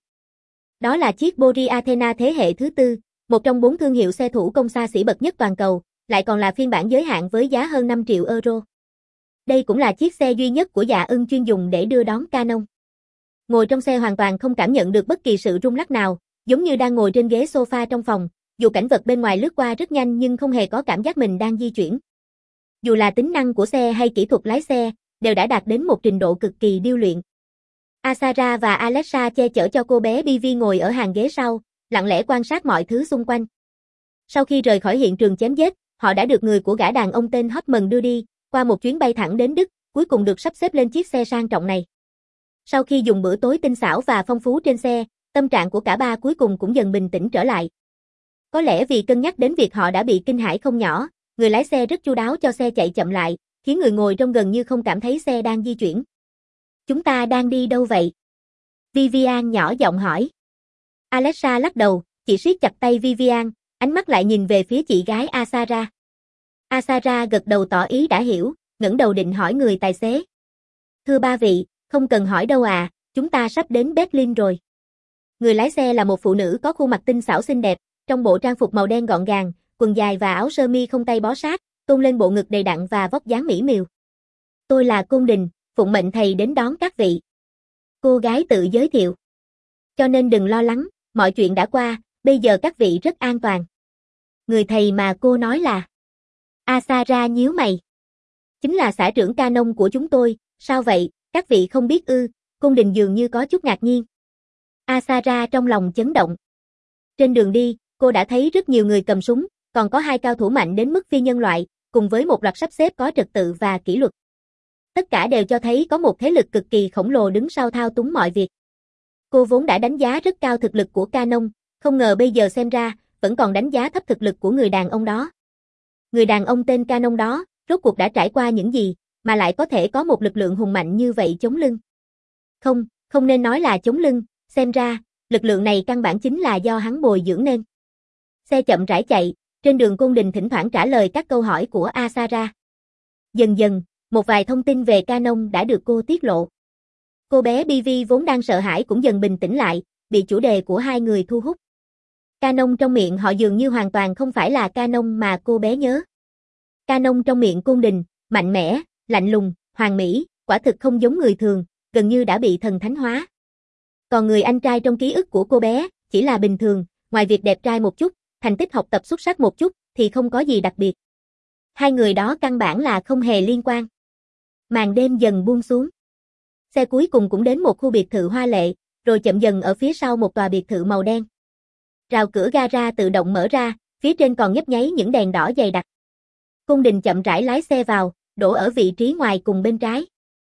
Đó là chiếc Porsche Athena thế hệ thứ tư, một trong bốn thương hiệu xe thủ công xa xỉ bậc nhất toàn cầu, lại còn là phiên bản giới hạn với giá hơn năm triệu euro. Đây cũng là chiếc xe duy nhất của Dạ Ưng chuyên dùng để đưa đón Canon. Ngồi trong xe hoàn toàn không cảm nhận được bất kỳ sự rung lắc nào, giống như đang ngồi trên ghế sofa trong phòng, dù cảnh vật bên ngoài lướt qua rất nhanh nhưng không hề có cảm giác mình đang di chuyển. Dù là tính năng của xe hay kỹ thuật lái xe, đều đã đạt đến một trình độ cực kỳ điêu luyện. Asara và Alexa che chở cho cô bé Bivi ngồi ở hàng ghế sau, lặng lẽ quan sát mọi thứ xung quanh. Sau khi rời khỏi hiện trường chém giết, họ đã được người của gã đàn ông tên Hotman đưa đi, qua một chuyến bay thẳng đến Đức, cuối cùng được sắp xếp lên chiếc xe sang trọng này. Sau khi dùng bữa tối tinh xảo và phong phú trên xe, tâm trạng của cả ba cuối cùng cũng dần bình tĩnh trở lại. Có lẽ vì cân nhắc đến việc họ đã bị kinh hãi không nhỏ, người lái xe rất chu đáo cho xe chạy chậm lại, khiến người ngồi trong gần như không cảm thấy xe đang di chuyển. Chúng ta đang đi đâu vậy? Vivian nhỏ giọng hỏi. Alexa lắc đầu, chị siết chặt tay Vivian, ánh mắt lại nhìn về phía chị gái Asara. Asara gật đầu tỏ ý đã hiểu, ngẩng đầu định hỏi người tài xế. Thưa ba vị, không cần hỏi đâu à, chúng ta sắp đến Berlin rồi. Người lái xe là một phụ nữ có khuôn mặt tinh xảo xinh đẹp, trong bộ trang phục màu đen gọn gàng, quần dài và áo sơ mi không tay bó sát, tôn lên bộ ngực đầy đặn và vóc dáng mỹ miều. Tôi là Côn Đình, phụng mệnh thầy đến đón các vị. Cô gái tự giới thiệu. Cho nên đừng lo lắng, mọi chuyện đã qua, bây giờ các vị rất an toàn. Người thầy mà cô nói là... Asara nhíu mày. Chính là xã trưởng Canon của chúng tôi, sao vậy, các vị không biết ư? Côn Đình dường như có chút ngạc nhiên. Asara trong lòng chấn động. Trên đường đi, cô đã thấy rất nhiều người cầm súng, còn có hai cao thủ mạnh đến mức phi nhân loại, cùng với một loạt sắp xếp có trật tự và kỷ luật. Tất cả đều cho thấy có một thế lực cực kỳ khổng lồ đứng sau thao túng mọi việc. Cô vốn đã đánh giá rất cao thực lực của Canon, không ngờ bây giờ xem ra, vẫn còn đánh giá thấp thực lực của người đàn ông đó. Người đàn ông tên Canon đó, rốt cuộc đã trải qua những gì, mà lại có thể có một lực lượng hùng mạnh như vậy chống lưng. Không, không nên nói là chống lưng, xem ra, lực lượng này căn bản chính là do hắn bồi dưỡng nên. Xe chậm rãi chạy, trên đường Côn Đình thỉnh thoảng trả lời các câu hỏi của Asara. Dần dần, một vài thông tin về Canon đã được cô tiết lộ. Cô bé Bivi vốn đang sợ hãi cũng dần bình tĩnh lại, bị chủ đề của hai người thu hút. Canon trong miệng họ dường như hoàn toàn không phải là Canon mà cô bé nhớ. Canon trong miệng Côn Đình, mạnh mẽ, lạnh lùng, hoàn mỹ, quả thực không giống người thường, gần như đã bị thần thánh hóa. Còn người anh trai trong ký ức của cô bé, chỉ là bình thường, ngoài việc đẹp trai một chút, thành tích học tập xuất sắc một chút, thì không có gì đặc biệt. Hai người đó căn bản là không hề liên quan. Màn đêm dần buông xuống. Xe cuối cùng cũng đến một khu biệt thự hoa lệ, rồi chậm dần ở phía sau một tòa biệt thự màu đen. Rào cửa gara tự động mở ra, phía trên còn nhấp nháy những đèn đỏ dày đặc. Côn Đình chậm rãi lái xe vào, đổ ở vị trí ngoài cùng bên trái.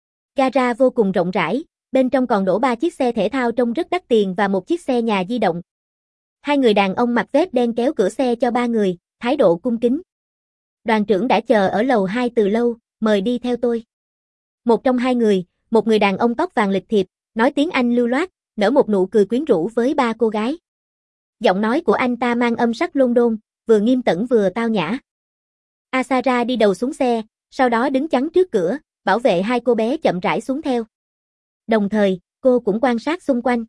Gara vô cùng rộng rãi, bên trong còn đổ ba chiếc xe thể thao trông rất đắt tiền và một chiếc xe nhà di động. Hai người đàn ông mặc vest đen kéo cửa xe cho ba người, thái độ cung kính. Đoàn trưởng đã chờ ở lầu hai từ lâu, mời đi theo tôi. Một trong hai người, một người đàn ông tóc vàng lịch thiệp, nói tiếng Anh lưu loát, nở một nụ cười quyến rũ với ba cô gái. Giọng nói của anh ta mang âm sắc London, vừa nghiêm tẩn vừa tao nhã. Asara đi đầu xuống xe, sau đó đứng chắn trước cửa, bảo vệ hai cô bé chậm rãi xuống theo. Đồng thời, cô cũng quan sát xung quanh.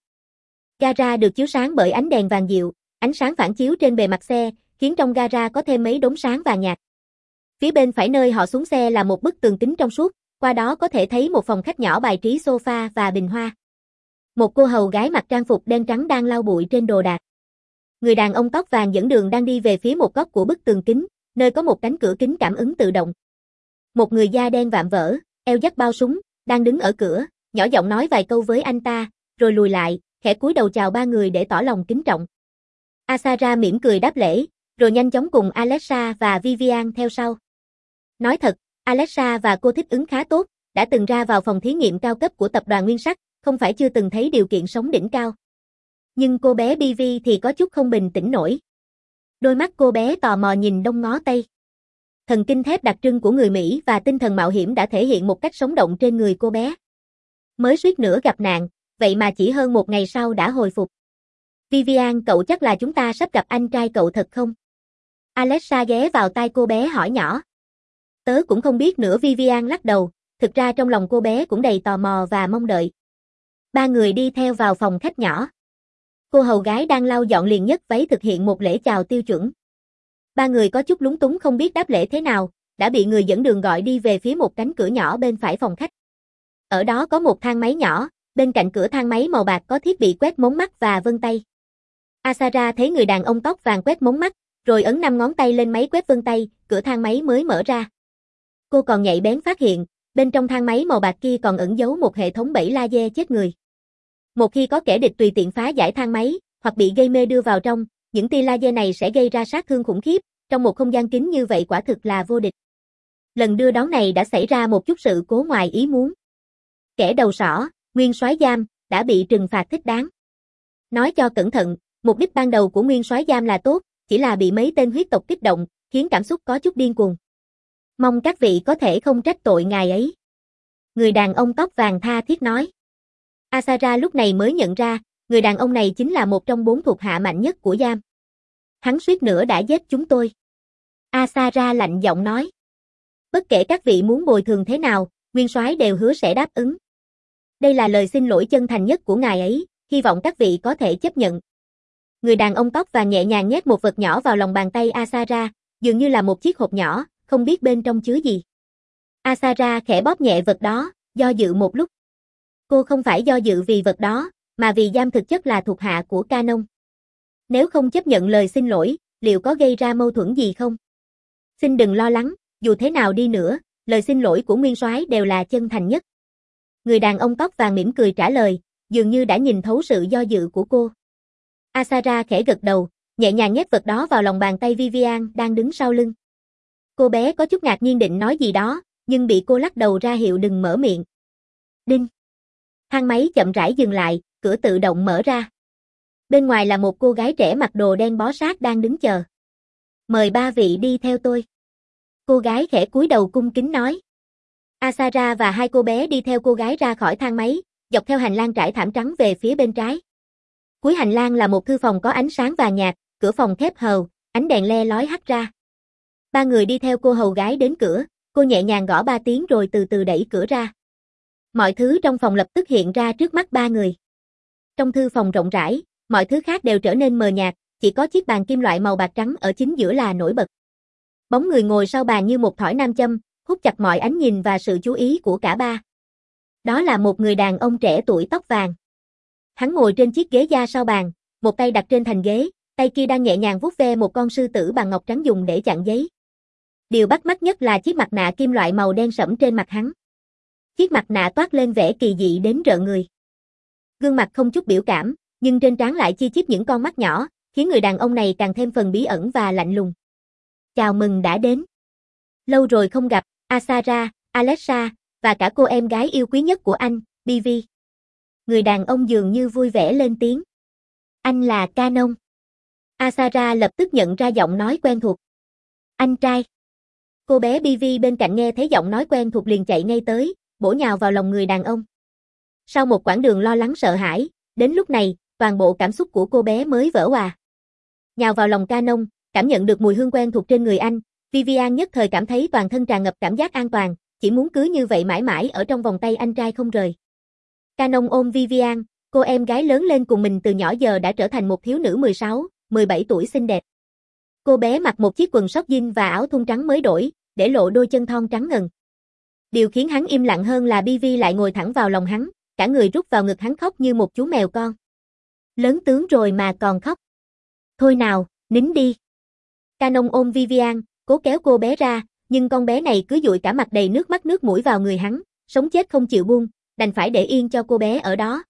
Gara được chiếu sáng bởi ánh đèn vàng dịu, ánh sáng phản chiếu trên bề mặt xe, khiến trong gara có thêm mấy đốm sáng vàng nhạt. Phía bên phải nơi họ xuống xe là một bức tường kính trong suốt, qua đó có thể thấy một phòng khách nhỏ bài trí sofa và bình hoa. Một cô hầu gái mặc trang phục đen trắng đang lau bụi trên đồ đạc. Người đàn ông tóc vàng dẫn đường đang đi về phía một góc của bức tường kính, nơi có một cánh cửa kính cảm ứng tự động. Một người da đen vạm vỡ, eo dắt bao súng, đang đứng ở cửa, nhỏ giọng nói vài câu với anh ta, rồi lùi lại, khẽ cúi đầu chào ba người để tỏ lòng kính trọng. Asara mỉm cười đáp lễ, rồi nhanh chóng cùng Alexa và Vivian theo sau. Nói thật, Alexa và cô thích ứng khá tốt, đã từng ra vào phòng thí nghiệm cao cấp của tập đoàn Nguyên Sắc, không phải chưa từng thấy điều kiện sống đỉnh cao. Nhưng cô bé Bivi thì có chút không bình tĩnh nổi. Đôi mắt cô bé tò mò nhìn đông ngó tây. Thần kinh thép đặc trưng của người Mỹ và tinh thần mạo hiểm đã thể hiện một cách sống động trên người cô bé. Mới suýt nữa gặp nạn, vậy mà chỉ hơn một ngày sau đã hồi phục. Vivian, cậu chắc là chúng ta sắp gặp anh trai cậu thật không? Alexa ghé vào tai cô bé hỏi nhỏ. Tớ cũng không biết nữa, Vivian lắc đầu, thực ra trong lòng cô bé cũng đầy tò mò và mong đợi. Ba người đi theo vào phòng khách nhỏ. Cô hầu gái đang lau dọn liền nhấc váy thực hiện một lễ chào tiêu chuẩn. Ba người có chút lúng túng không biết đáp lễ thế nào, đã bị người dẫn đường gọi đi về phía một cánh cửa nhỏ bên phải phòng khách. Ở đó có một thang máy nhỏ, bên cạnh cửa thang máy màu bạc có thiết bị quét mống mắt và vân tay. Asara thấy người đàn ông tóc vàng quét mống mắt, rồi ấn năm ngón tay lên máy quét vân tay, cửa thang máy mới mở ra. Cô còn nhạy bén phát hiện, bên trong thang máy màu bạc kia còn ẩn giấu một hệ thống bẫy laser chết người. Một khi có kẻ địch tùy tiện phá giải thang máy, hoặc bị gây mê đưa vào trong, những tia laser này sẽ gây ra sát thương khủng khiếp, trong một không gian kín như vậy quả thực là vô địch. Lần đưa đón này đã xảy ra một chút sự cố ngoài ý muốn. Kẻ đầu sỏ, Nguyên soái Giam, đã bị trừng phạt thích đáng. Nói cho cẩn thận, mục đích ban đầu của Nguyên soái Giam là tốt, chỉ là bị mấy tên huyết tộc kích động, khiến cảm xúc có chút điên cuồng. Mong các vị có thể không trách tội ngài ấy. Người đàn ông tóc vàng tha thiết nói. Asara lúc này mới nhận ra, người đàn ông này chính là một trong bốn thuộc hạ mạnh nhất của Giam. Hắn suýt nữa đã giết chúng tôi. Asara lạnh giọng nói. Bất kể các vị muốn bồi thường thế nào, Nguyên soái đều hứa sẽ đáp ứng. Đây là lời xin lỗi chân thành nhất của ngài ấy, hy vọng các vị có thể chấp nhận. Người đàn ông tóc vàng nhẹ nhàng nhét một vật nhỏ vào lòng bàn tay Asara, dường như là một chiếc hộp nhỏ, không biết bên trong chứa gì. Asara khẽ bóp nhẹ vật đó, do dự một lúc. Cô không phải do dự vì vật đó, mà vì Giam thực chất là thuộc hạ của Canon. Nếu không chấp nhận lời xin lỗi, liệu có gây ra mâu thuẫn gì không? Xin đừng lo lắng, dù thế nào đi nữa, lời xin lỗi của Nguyên soái đều là chân thành nhất. Người đàn ông tóc vàng mỉm cười trả lời, dường như đã nhìn thấu sự do dự của cô. Asara khẽ gật đầu, nhẹ nhàng nhét vật đó vào lòng bàn tay Vivian đang đứng sau lưng. Cô bé có chút ngạc nhiên định nói gì đó, nhưng bị cô lắc đầu ra hiệu đừng mở miệng. Đinh. Thang máy chậm rãi dừng lại, cửa tự động mở ra. Bên ngoài là một cô gái trẻ mặc đồ đen bó sát đang đứng chờ. Mời ba vị đi theo tôi. Cô gái khẽ cúi đầu cung kính nói. Asara và hai cô bé đi theo cô gái ra khỏi thang máy, dọc theo hành lang trải thảm trắng về phía bên trái. Cuối hành lang là một thư phòng có ánh sáng vàng nhạt, cửa phòng khép hờ, ánh đèn le lói hắt ra. Ba người đi theo cô hầu gái đến cửa, cô nhẹ nhàng gõ ba tiếng rồi từ từ đẩy cửa ra. Mọi thứ trong phòng lập tức hiện ra trước mắt ba người. Trong thư phòng rộng rãi, mọi thứ khác đều trở nên mờ nhạt, chỉ có chiếc bàn kim loại màu bạc trắng ở chính giữa là nổi bật. Bóng người ngồi sau bàn như một thỏi nam châm, hút chặt mọi ánh nhìn và sự chú ý của cả ba. Đó là một người đàn ông trẻ tuổi tóc vàng. Hắn ngồi trên chiếc ghế da sau bàn, một tay đặt trên thành ghế, tay kia đang nhẹ nhàng vuốt ve một con sư tử bằng ngọc trắng dùng để chặn giấy. Điều bắt mắt nhất là chiếc mặt nạ kim loại màu đen sẫm trên mặt hắn. Chiếc mặt nạ toát lên vẻ kỳ dị đến rợn người. Gương mặt không chút biểu cảm, nhưng trên trán lại chi chít những con mắt nhỏ, khiến người đàn ông này càng thêm phần bí ẩn và lạnh lùng. Chào mừng đã đến. Lâu rồi không gặp, Asara, Alexa, và cả cô em gái yêu quý nhất của anh, bê vê. Người đàn ông dường như vui vẻ lên tiếng. Anh là Canon. Asara lập tức nhận ra giọng nói quen thuộc. Anh trai. Cô bé bê vê bên cạnh nghe thấy giọng nói quen thuộc liền chạy ngay tới, bổ nhào vào lòng người đàn ông. Sau một quãng đường lo lắng sợ hãi, đến lúc này, toàn bộ cảm xúc của cô bé mới vỡ òa. Nhào vào lòng Canon, cảm nhận được mùi hương quen thuộc trên người anh, Vivian nhất thời cảm thấy toàn thân tràn ngập cảm giác an toàn, chỉ muốn cứ như vậy mãi mãi ở trong vòng tay anh trai không rời. Canon ôm Vivian, cô em gái lớn lên cùng mình từ nhỏ giờ đã trở thành một thiếu nữ mười sáu, mười bảy tuổi xinh đẹp. Cô bé mặc một chiếc quần sóc jean và áo thun trắng mới đổi, để lộ đôi chân thon trắng ngần. Điều khiến hắn im lặng hơn là bê vê lại ngồi thẳng vào lòng hắn, cả người rút vào ngực hắn khóc như một chú mèo con. Lớn tướng rồi mà còn khóc. Thôi nào, nín đi. Canon ôm Vivian, cố kéo cô bé ra, nhưng con bé này cứ dụi cả mặt đầy nước mắt nước mũi vào người hắn, sống chết không chịu buông, đành phải để yên cho cô bé ở đó.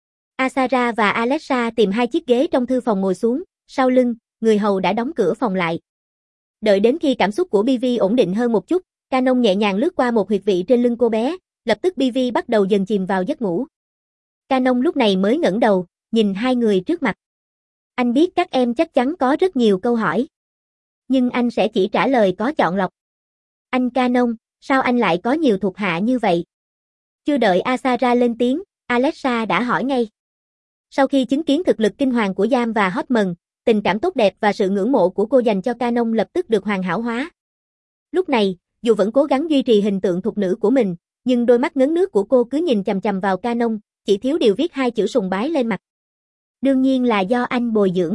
Asara và Alexa tìm hai chiếc ghế trong thư phòng ngồi xuống, sau lưng, người hầu đã đóng cửa phòng lại. Đợi đến khi cảm xúc của bê vê ổn định hơn một chút, Canon nhẹ nhàng lướt qua một huyệt vị trên lưng cô bé, lập tức bê vê bắt đầu dần chìm vào giấc ngủ. Canon lúc này mới ngẩng đầu, nhìn hai người trước mặt. Anh biết các em chắc chắn có rất nhiều câu hỏi. Nhưng anh sẽ chỉ trả lời có chọn lọc. Anh Canon, sao anh lại có nhiều thuộc hạ như vậy? Chưa đợi Asara lên tiếng, Alexa đã hỏi ngay. Sau khi chứng kiến thực lực kinh hoàng của Yam và Hotman, tình cảm tốt đẹp và sự ngưỡng mộ của cô dành cho Canon lập tức được hoàn hảo hóa. Lúc này, dù vẫn cố gắng duy trì hình tượng thục nữ của mình, nhưng đôi mắt ngấn nước của cô cứ nhìn chằm chằm vào Canon, chỉ thiếu điều viết hai chữ sùng bái lên mặt. Đương nhiên là do anh bồi dưỡng.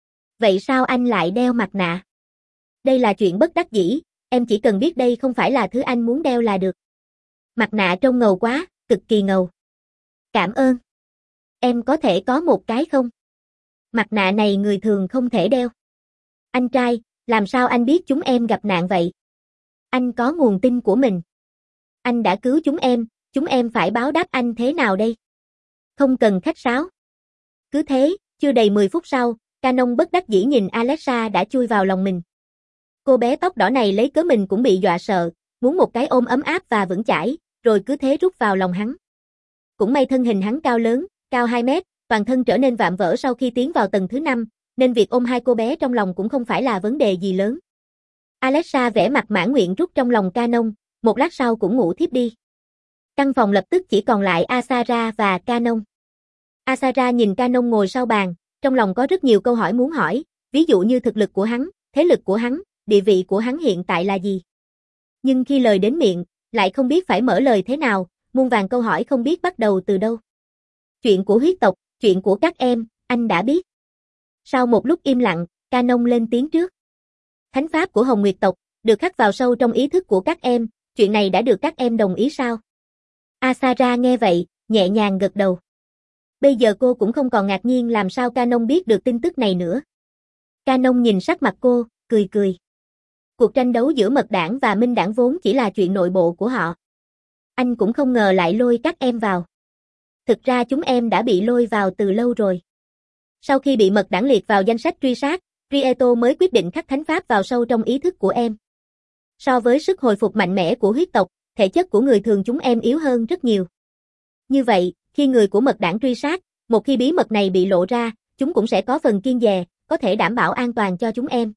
Vậy sao anh lại đeo mặt nạ? Đây là chuyện bất đắc dĩ, em chỉ cần biết đây không phải là thứ anh muốn đeo là được. Mặt nạ trông ngầu quá, cực kỳ ngầu. Cảm ơn. Em có thể có một cái không? Mặt nạ này người thường không thể đeo. Anh trai, làm sao anh biết chúng em gặp nạn vậy? Anh có nguồn tin của mình. Anh đã cứu chúng em, chúng em phải báo đáp anh thế nào đây? Không cần khách sáo. Cứ thế, chưa đầy mười phút sau, Canon bất đắc dĩ nhìn Alexa đã chui vào lòng mình. Cô bé tóc đỏ này lấy cớ mình cũng bị dọa sợ, muốn một cái ôm ấm áp và vững chãi, rồi cứ thế rút vào lòng hắn. Cũng may thân hình hắn cao lớn, cao hai mét, toàn thân trở nên vạm vỡ sau khi tiến vào tầng thứ năm, nên việc ôm hai cô bé trong lòng cũng không phải là vấn đề gì lớn. Alexa vẻ mặt mãn nguyện rút trong lòng Canon, một lát sau cũng ngủ thiếp đi. Căn phòng lập tức chỉ còn lại Asara và Canon. Asara nhìn Canon ngồi sau bàn, trong lòng có rất nhiều câu hỏi muốn hỏi, ví dụ như thực lực của hắn, thế lực của hắn, địa vị của hắn hiện tại là gì. Nhưng khi lời đến miệng, lại không biết phải mở lời thế nào, muôn vàn câu hỏi không biết bắt đầu từ đâu. Chuyện của huyết tộc, chuyện của các em, anh đã biết. Sau một lúc im lặng, Canon lên tiếng trước. Thánh pháp của Hồng Nguyệt tộc, được khắc vào sâu trong ý thức của các em, chuyện này đã được các em đồng ý sao? Asara nghe vậy, nhẹ nhàng gật đầu. Bây giờ cô cũng không còn ngạc nhiên làm sao Canon biết được tin tức này nữa. Canon nhìn sắc mặt cô, cười cười. Cuộc tranh đấu giữa Mật Đảng và Minh Đảng vốn chỉ là chuyện nội bộ của họ. Anh cũng không ngờ lại lôi các em vào. Thực ra chúng em đã bị lôi vào từ lâu rồi. Sau khi bị Mật Đảng liệt vào danh sách truy sát, Prieto mới quyết định khắc thánh pháp vào sâu trong ý thức của em. So với sức hồi phục mạnh mẽ của huyết tộc, thể chất của người thường chúng em yếu hơn rất nhiều. Như vậy, khi người của Mật Đảng truy sát, một khi bí mật này bị lộ ra, chúng cũng sẽ có phần kiêng dè, có thể đảm bảo an toàn cho chúng em.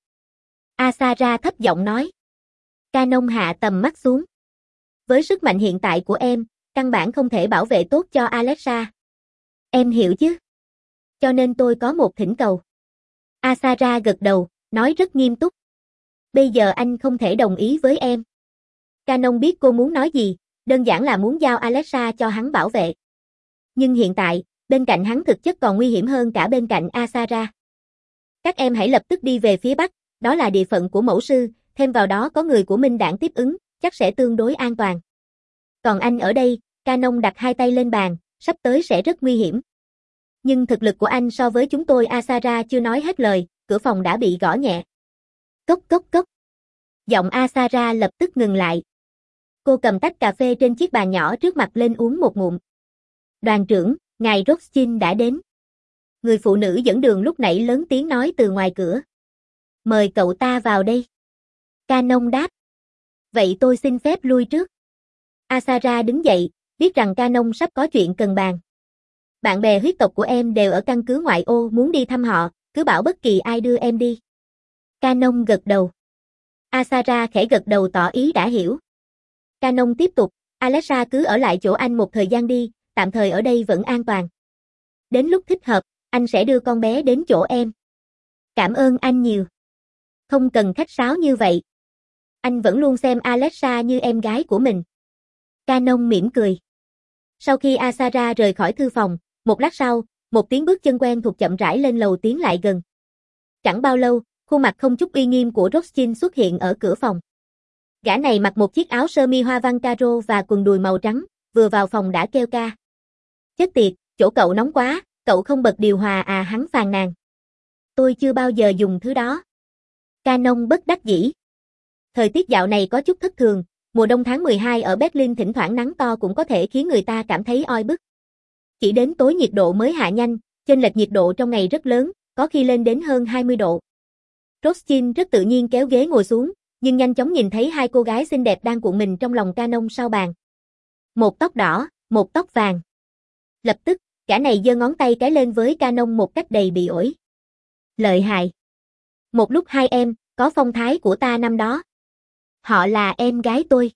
Asara thấp giọng nói. Canon hạ tầm mắt xuống. Với sức mạnh hiện tại của em, căn bản không thể bảo vệ tốt cho Alexa. Em hiểu chứ? Cho nên tôi có một thỉnh cầu. Asara gật đầu, nói rất nghiêm túc. Bây giờ anh không thể đồng ý với em. Canon biết cô muốn nói gì, đơn giản là muốn giao Alexa cho hắn bảo vệ. Nhưng hiện tại, bên cạnh hắn thực chất còn nguy hiểm hơn cả bên cạnh Asara. Các em hãy lập tức đi về phía Bắc, đó là địa phận của mẫu sư, thêm vào đó có người của Minh Đảng tiếp ứng, chắc sẽ tương đối an toàn. Còn anh ở đây, Canon đặt hai tay lên bàn, sắp tới sẽ rất nguy hiểm. Nhưng thực lực của anh so với chúng tôi. Asara chưa nói hết lời, cửa phòng đã bị gõ nhẹ. Cốc cốc cốc. Giọng Asara lập tức ngừng lại. Cô cầm tách cà phê trên chiếc bàn nhỏ trước mặt lên uống một ngụm. Đoàn trưởng, ngài Rothschild đã đến. Người phụ nữ dẫn đường lúc nãy lớn tiếng nói từ ngoài cửa. Mời cậu ta vào đây. Canon đáp. Vậy tôi xin phép lui trước. Asara đứng dậy, biết rằng Canon sắp có chuyện cần bàn. Bạn bè huyết tộc của em đều ở căn cứ ngoại ô, muốn đi thăm họ, cứ bảo bất kỳ ai đưa em đi. Canon gật đầu. Asara khẽ gật đầu tỏ ý đã hiểu. Canon tiếp tục, Alexa cứ ở lại chỗ anh một thời gian đi, tạm thời ở đây vẫn an toàn. Đến lúc thích hợp, anh sẽ đưa con bé đến chỗ em. Cảm ơn anh nhiều. Không cần khách sáo như vậy. Anh vẫn luôn xem Alexa như em gái của mình. Canon mỉm cười. Sau khi Asara rời khỏi thư phòng, một lát sau, một tiếng bước chân quen thuộc chậm rãi lên lầu tiến lại gần. Chẳng bao lâu, khuôn mặt không chút uy nghiêm của Rothschild xuất hiện ở cửa phòng. Gã này mặc một chiếc áo sơ mi hoa văn caro và quần đùi màu trắng, vừa vào phòng đã kêu ca. Chết tiệt, chỗ cậu nóng quá, cậu không bật điều hòa à? Hắn phàn nàn. Tôi chưa bao giờ dùng thứ đó. Canon bất đắc dĩ. Thời tiết dạo này có chút thất thường, mùa đông tháng mười hai ở Berlin thỉnh thoảng nắng to cũng có thể khiến người ta cảm thấy oi bức. Chỉ đến tối nhiệt độ mới hạ nhanh, chênh lệch nhiệt độ trong ngày rất lớn, có khi lên đến hơn hai mươi độ. Rothschild rất tự nhiên kéo ghế ngồi xuống, nhưng nhanh chóng nhìn thấy hai cô gái xinh đẹp đang cuộn mình trong lòng Canon sau bàn. Một tóc đỏ, một tóc vàng. Lập tức, gã này giơ ngón tay cái lên với Canon một cách đầy bị ổi. Lợi hại. Một lúc hai em, có phong thái của ta năm đó. Họ là em gái tôi.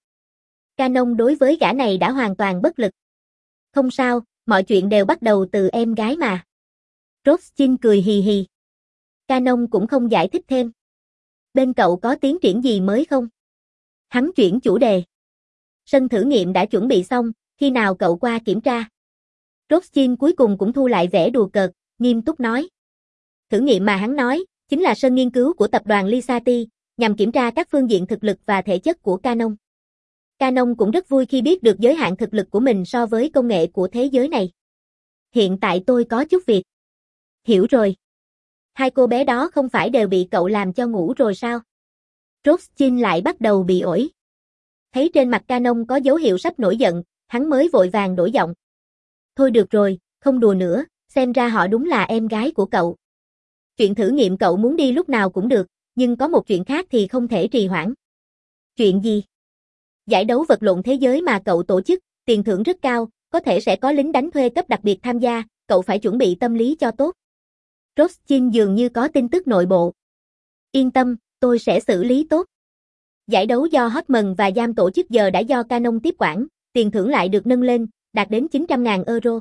Canon đối với gã này đã hoàn toàn bất lực. Không sao, mọi chuyện đều bắt đầu từ em gái mà. Rothschild cười hì hì. Canon cũng không giải thích thêm. Bên cậu có tiến triển gì mới không? Hắn chuyển chủ đề. Sân thử nghiệm đã chuẩn bị xong, khi nào cậu qua kiểm tra? Rothschild cuối cùng cũng thu lại vẻ đùa cợt, nghiêm túc nói. Thử nghiệm mà hắn nói, chính là sân nghiên cứu của tập đoàn Lisati, nhằm kiểm tra các phương diện thực lực và thể chất của Canon. Canon cũng rất vui khi biết được giới hạn thực lực của mình so với công nghệ của thế giới này. Hiện tại tôi có chút việc. Hiểu rồi. Hai cô bé đó không phải đều bị cậu làm cho ngủ rồi sao? Rothschild lại bắt đầu bị ổi. Thấy trên mặt Canon có dấu hiệu sắp nổi giận, hắn mới vội vàng đổi giọng. Thôi được rồi, không đùa nữa, xem ra họ đúng là em gái của cậu. Chuyện thử nghiệm cậu muốn đi lúc nào cũng được, nhưng có một chuyện khác thì không thể trì hoãn. Chuyện gì? Giải đấu vật lộn thế giới mà cậu tổ chức, tiền thưởng rất cao, có thể sẽ có lính đánh thuê cấp đặc biệt tham gia, cậu phải chuẩn bị tâm lý cho tốt. Rothschild dường như có tin tức nội bộ. Yên tâm, tôi sẽ xử lý tốt. Giải đấu do Hotman và Giam tổ chức giờ đã do Canon tiếp quản, tiền thưởng lại được nâng lên, đạt đến chín trăm nghìn euro.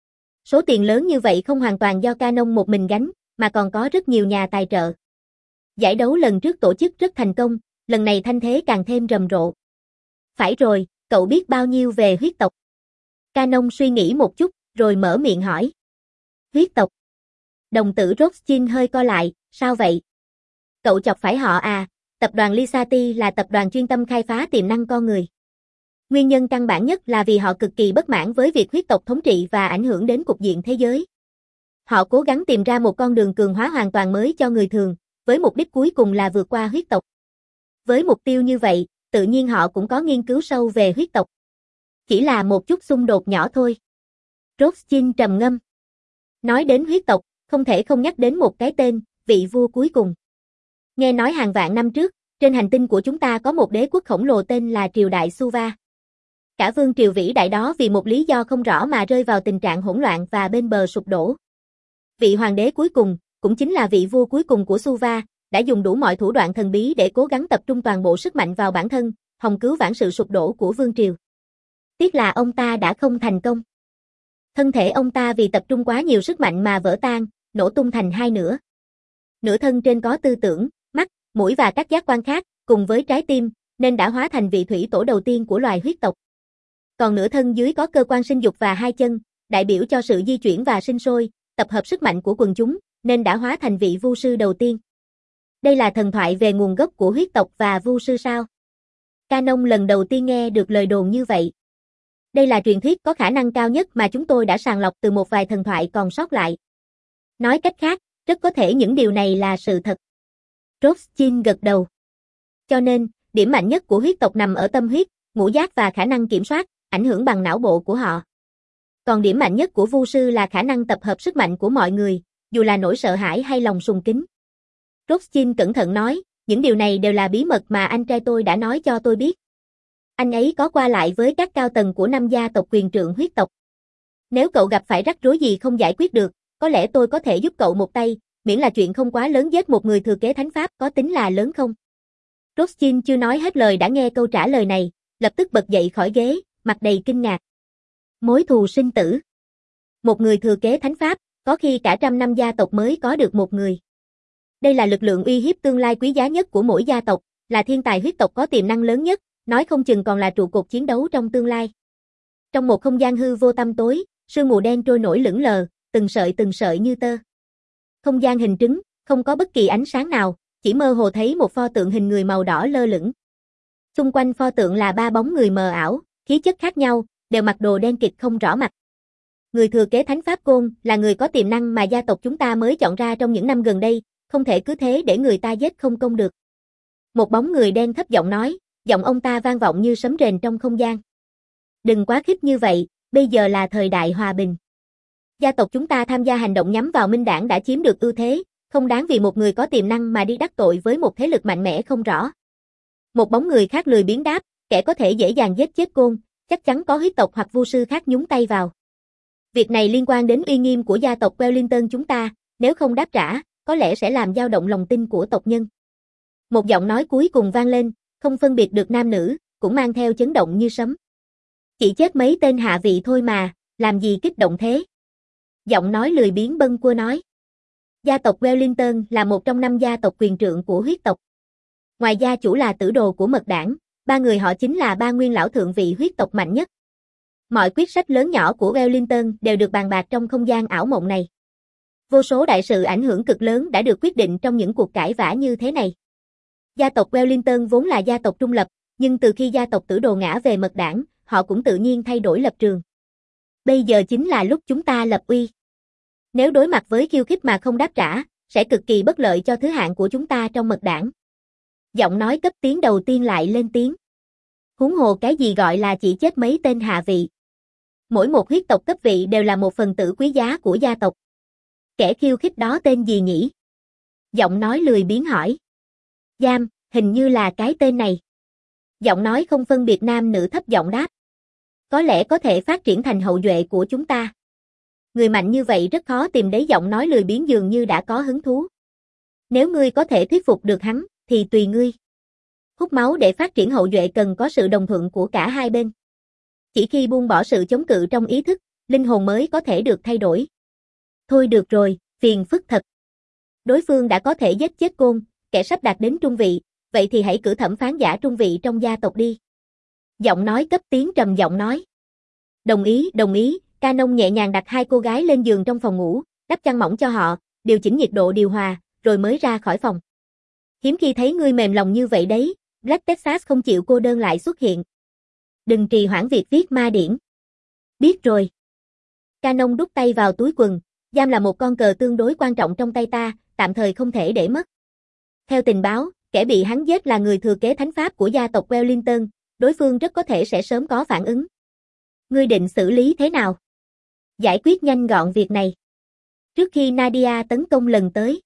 Số tiền lớn như vậy không hoàn toàn do Canon một mình gánh, mà còn có rất nhiều nhà tài trợ. Giải đấu lần trước tổ chức rất thành công, lần này thanh thế càng thêm rầm rộ. Phải rồi, cậu biết bao nhiêu về huyết tộc? Canon suy nghĩ một chút, rồi mở miệng hỏi. Huyết tộc? Đồng tử Rothschild hơi co lại, sao vậy? Cậu chọc phải họ à? Tập đoàn Lisati là tập đoàn chuyên tâm khai phá tiềm năng con người. Nguyên nhân căn bản nhất là vì họ cực kỳ bất mãn với việc huyết tộc thống trị và ảnh hưởng đến cục diện thế giới. Họ cố gắng tìm ra một con đường cường hóa hoàn toàn mới cho người thường, với mục đích cuối cùng là vượt qua huyết tộc. Với mục tiêu như vậy, tự nhiên họ cũng có nghiên cứu sâu về huyết tộc. Chỉ là một chút xung đột nhỏ thôi. Rothschild trầm ngâm. Nói đến huyết tộc, không thể không nhắc đến một cái tên, vị vua cuối cùng. Nghe nói hàng vạn năm trước, trên hành tinh của chúng ta có một đế quốc khổng lồ tên là triều đại Suva. Cả vương triều vĩ đại đó vì một lý do không rõ mà rơi vào tình trạng hỗn loạn và bên bờ sụp đổ. Vị hoàng đế cuối cùng, cũng chính là vị vua cuối cùng của Suva, đã dùng đủ mọi thủ đoạn thần bí để cố gắng tập trung toàn bộ sức mạnh vào bản thân, hòng cứu vãn sự sụp đổ của vương triều. Tiếc là ông ta đã không thành công. Thân thể ông ta vì tập trung quá nhiều sức mạnh mà vỡ tan, nổ tung thành hai nửa. Nửa thân trên có tư tưởng, mắt, mũi và các giác quan khác, cùng với trái tim, nên đã hóa thành vị thủy tổ đầu tiên của loài huyết tộc. Còn nửa thân dưới có cơ quan sinh dục và hai chân, đại biểu cho sự di chuyển và sinh sôi, tập hợp sức mạnh của quần chúng, nên đã hóa thành vị vu sư đầu tiên. Đây là thần thoại về nguồn gốc của huyết tộc và vu sư sao? Canon lần đầu tiên nghe được lời đồn như vậy. Đây là truyền thuyết có khả năng cao nhất mà chúng tôi đã sàng lọc từ một vài thần thoại còn sót lại. Nói cách khác, rất có thể những điều này là sự thật. Rothschild gật đầu. Cho nên, điểm mạnh nhất của huyết tộc nằm ở tâm huyết, ngũ giác và khả năng kiểm soát, ảnh hưởng bằng não bộ của họ. Còn điểm mạnh nhất của vu sư là khả năng tập hợp sức mạnh của mọi người, dù là nỗi sợ hãi hay lòng sùng kính. Rothschild cẩn thận nói, những điều này đều là bí mật mà anh trai tôi đã nói cho tôi biết. Anh ấy có qua lại với các cao tầng của năm gia tộc quyền trượng huyết tộc. Nếu cậu gặp phải rắc rối gì không giải quyết được, có lẽ tôi có thể giúp cậu một tay, miễn là chuyện không quá lớn. Giết một người thừa kế thánh pháp có tính là lớn không? Rothschild chưa nói hết lời đã nghe câu trả lời này, lập tức bật dậy khỏi ghế, mặt đầy kinh ngạc. Mối thù sinh tử. Một người thừa kế thánh pháp, có khi cả trăm năm gia tộc mới có được một người. Đây là lực lượng uy hiếp tương lai quý giá nhất của mỗi gia tộc, là thiên tài huyết tộc có tiềm năng lớn nhất, nói không chừng còn là trụ cột chiến đấu trong tương lai. Trong một không gian hư vô tăm tối, sương mù đen trôi nổi lững lờ, từng sợi từng sợi như tơ. Không gian hình trứng, không có bất kỳ ánh sáng nào, chỉ mơ hồ thấy một pho tượng hình người màu đỏ lơ lửng. Xung quanh pho tượng là ba bóng người mờ ảo, khí chất khác nhau, đều mặc đồ đen kịt không rõ mặt. Người thừa kế thánh pháp Côn là người có tiềm năng mà gia tộc chúng ta mới chọn ra trong những năm gần đây, không thể cứ thế để người ta giết không công được. Một bóng người đen thấp giọng nói, giọng ông ta vang vọng như sấm rền trong không gian. Đừng quá khích như vậy, bây giờ là thời đại hòa bình. Gia tộc chúng ta tham gia hành động nhắm vào Minh Đảng đã chiếm được ưu thế, không đáng vì một người có tiềm năng mà đi đắc tội với một thế lực mạnh mẽ không rõ. Một bóng người khác lười biếng đáp, kẻ có thể dễ dàng giết chết Côn, chắc chắn có huyết tộc hoặc vu sư khác nhúng tay vào. Việc này liên quan đến uy nghiêm của gia tộc Wellington chúng ta, nếu không đáp trả, có lẽ sẽ làm dao động lòng tin của tộc nhân. Một giọng nói cuối cùng vang lên, không phân biệt được nam nữ, cũng mang theo chấn động như sấm. Chỉ chết mấy tên hạ vị thôi mà, làm gì kích động thế? Giọng nói lười biếng bâng quơ nói. Gia tộc Wellington là một trong năm gia tộc quyền trượng của huyết tộc. Ngoài gia chủ là tử đồ của mật đảng, ba người họ chính là ba nguyên lão thượng vị huyết tộc mạnh nhất. Mọi quyết sách lớn nhỏ của Wellington đều được bàn bạc trong không gian ảo mộng này. Vô số đại sự ảnh hưởng cực lớn đã được quyết định trong những cuộc cãi vã như thế này. Gia tộc Wellington vốn là gia tộc trung lập, nhưng từ khi gia tộc tử đồ ngã về mật đảng, họ cũng tự nhiên thay đổi lập trường. Bây giờ chính là lúc chúng ta lập uy. Nếu đối mặt với khiêu khích mà không đáp trả, sẽ cực kỳ bất lợi cho thứ hạng của chúng ta trong mật đảng. Giọng nói cấp tiến đầu tiên lại lên tiếng. Huống hồ cái gì gọi là chỉ chết mấy tên hạ vị. Mỗi một huyết tộc cấp vị đều là một phần tử quý giá của gia tộc. Kẻ khiêu khích đó tên gì nhỉ? Giọng nói lười biếng hỏi. Giam, hình như là cái tên này. Giọng nói không phân biệt nam nữ thấp giọng đáp. Có lẽ có thể phát triển thành hậu duệ của chúng ta. Người mạnh như vậy rất khó tìm đấy. Giọng nói lười biếng dường như đã có hứng thú. Nếu ngươi có thể thuyết phục được hắn, thì tùy ngươi. Hút máu để phát triển hậu duệ cần có sự đồng thuận của cả hai bên. Chỉ khi buông bỏ sự chống cự trong ý thức, linh hồn mới có thể được thay đổi. Thôi được rồi, phiền phức thật. Đối phương đã có thể giết chết Côn, kẻ sắp đạt đến trung vị, vậy thì hãy cử thẩm phán giả trung vị trong gia tộc đi. Giọng nói cấp tiến trầm giọng nói. Đồng ý, đồng ý. Canon nhẹ nhàng đặt hai cô gái lên giường trong phòng ngủ, đắp chăn mỏng cho họ, điều chỉnh nhiệt độ điều hòa, rồi mới ra khỏi phòng. Hiếm khi thấy ngươi mềm lòng như vậy đấy, Black Texas không chịu cô đơn lại xuất hiện. Đừng trì hoãn việc viết ma điển. Biết rồi. Canon đút tay vào túi quần, giam là một con cờ tương đối quan trọng trong tay ta, tạm thời không thể để mất. Theo tình báo, kẻ bị hắn giết là người thừa kế thánh pháp của gia tộc Wellington, đối phương rất có thể sẽ sớm có phản ứng. Ngươi định xử lý thế nào? Giải quyết nhanh gọn việc này. Trước khi Nadia tấn công lần tới,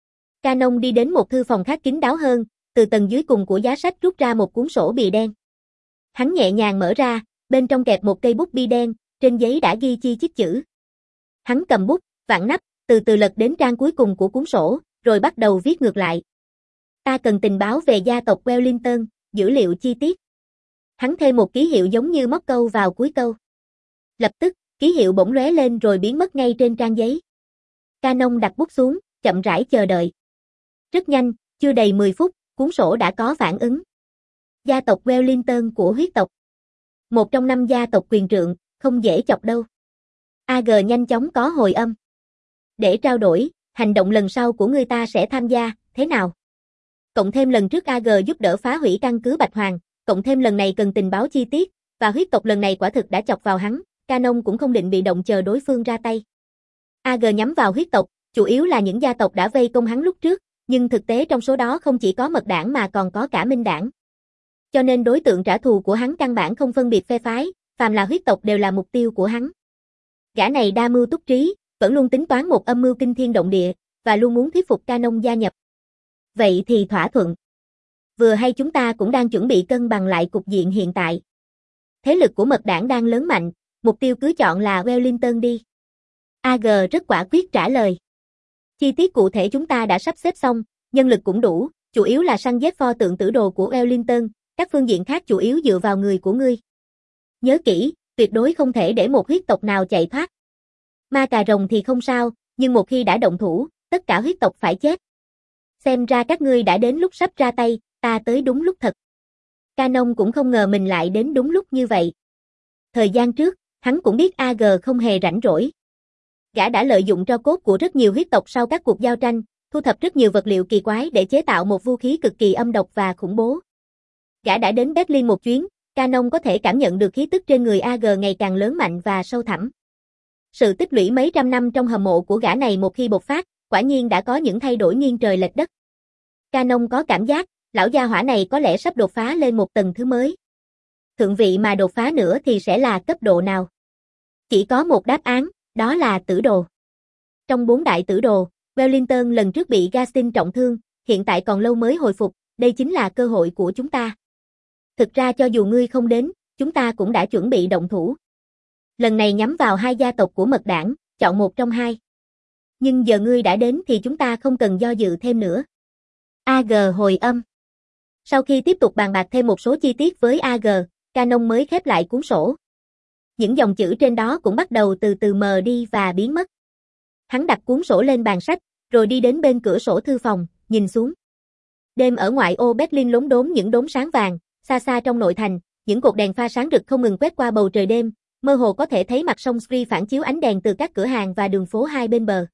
Canon đi đến một thư phòng khác kín đáo hơn, từ tầng dưới cùng của giá sách rút ra một cuốn sổ bìa đen. Hắn nhẹ nhàng mở ra, bên trong kẹp một cây bút bi đen, trên giấy đã ghi chi chít chữ. Hắn cầm bút, vặn nắp, từ từ lật đến trang cuối cùng của cuốn sổ, rồi bắt đầu viết ngược lại. Ta cần tình báo về gia tộc Wellington, dữ liệu chi tiết. Hắn thêm một ký hiệu giống như móc câu vào cuối câu. Lập tức, ký hiệu bỗng lóe lên rồi biến mất ngay trên trang giấy. Canon đặt bút xuống, chậm rãi chờ đợi. Rất nhanh, chưa đầy mười phút, cuốn sổ đã có phản ứng. Gia tộc Wellington của huyết tộc. Một trong năm gia tộc quyền trượng, không dễ chọc đâu. a giê nhanh chóng có hồi âm. Để trao đổi, Hành động lần sau của ngươi ta sẽ tham gia, thế nào? Cộng thêm lần trước a giê giúp đỡ phá hủy căn cứ Bạch Hoàng, cộng thêm lần này cần tình báo chi tiết, và huyết tộc lần này quả thực đã chọc vào hắn, Canon cũng không định bị động chờ đối phương ra tay. a giê nhắm vào huyết tộc, chủ yếu là những gia tộc đã vây công hắn lúc trước, nhưng thực tế trong số đó không chỉ có mật đảng mà còn có cả minh đảng. Cho nên đối tượng trả thù của hắn căn bản không phân biệt phe phái, phàm là huyết tộc đều là mục tiêu của hắn. Gã này đa mưu túc trí, vẫn luôn tính toán một âm mưu kinh thiên động địa, và luôn muốn thuyết phục Canon gia nhập. Vậy thì thỏa thuận. Vừa hay chúng ta cũng đang chuẩn bị cân bằng lại cục diện hiện tại. Thế lực của mật đảng đang lớn mạnh, mục tiêu cứ chọn là Wellington đi. a giê rất quả quyết trả lời. Chi tiết cụ thể chúng ta đã sắp xếp xong, nhân lực cũng đủ, chủ yếu là săn giết pho tượng tử đồ của Wellington, các phương diện khác chủ yếu dựa vào người của ngươi. Nhớ kỹ, tuyệt đối không thể để một huyết tộc nào chạy thoát. Ma cà rồng thì không sao, nhưng một khi đã động thủ, tất cả huyết tộc phải chết. Xem ra các ngươi đã đến lúc sắp ra tay, ta tới đúng lúc thật. Canon cũng không ngờ mình lại đến đúng lúc như vậy. Thời gian trước, hắn cũng biết a giê không hề rảnh rỗi. Gã đã lợi dụng tro cốt của rất nhiều huyết tộc sau các cuộc giao tranh, thu thập rất nhiều vật liệu kỳ quái để chế tạo một vũ khí cực kỳ âm độc và khủng bố. Gã đã đến Berlin một chuyến, Canon có thể cảm nhận được khí tức trên người a giê ngày càng lớn mạnh và sâu thẳm. Sự tích lũy mấy trăm năm trong hầm mộ của gã này một khi bộc phát, quả nhiên đã có những thay đổi nghiêng trời lệch đất. Canon có cảm giác, lão gia hỏa này có lẽ sắp đột phá lên một tầng thứ mới. Thượng vị mà đột phá nữa thì sẽ là cấp độ nào? Chỉ có một đáp án, đó là tử đồ. Trong bốn đại tử đồ, Wellington lần trước bị Gaston trọng thương, hiện tại còn lâu mới hồi phục, đây chính là cơ hội của chúng ta. Thực ra cho dù ngươi không đến, chúng ta cũng đã chuẩn bị động thủ. Lần này nhắm vào hai gia tộc của mật đảng, chọn một trong hai. Nhưng giờ ngươi đã đến thì chúng ta không cần do dự thêm nữa. a giê hồi âm. Sau khi tiếp tục bàn bạc thêm một số chi tiết với a giê, Canon mới khép lại cuốn sổ. Những dòng chữ trên đó cũng bắt đầu từ từ mờ đi và biến mất. Hắn đặt cuốn sổ lên bàn sách, rồi đi đến bên cửa sổ thư phòng, nhìn xuống. Đêm ở ngoại ô Berlin lốm đốm những đốm sáng vàng, xa xa trong nội thành, những cột đèn pha sáng rực không ngừng quét qua bầu trời đêm, mơ hồ có thể thấy mặt sông Spree phản chiếu ánh đèn từ các cửa hàng và đường phố hai bên bờ.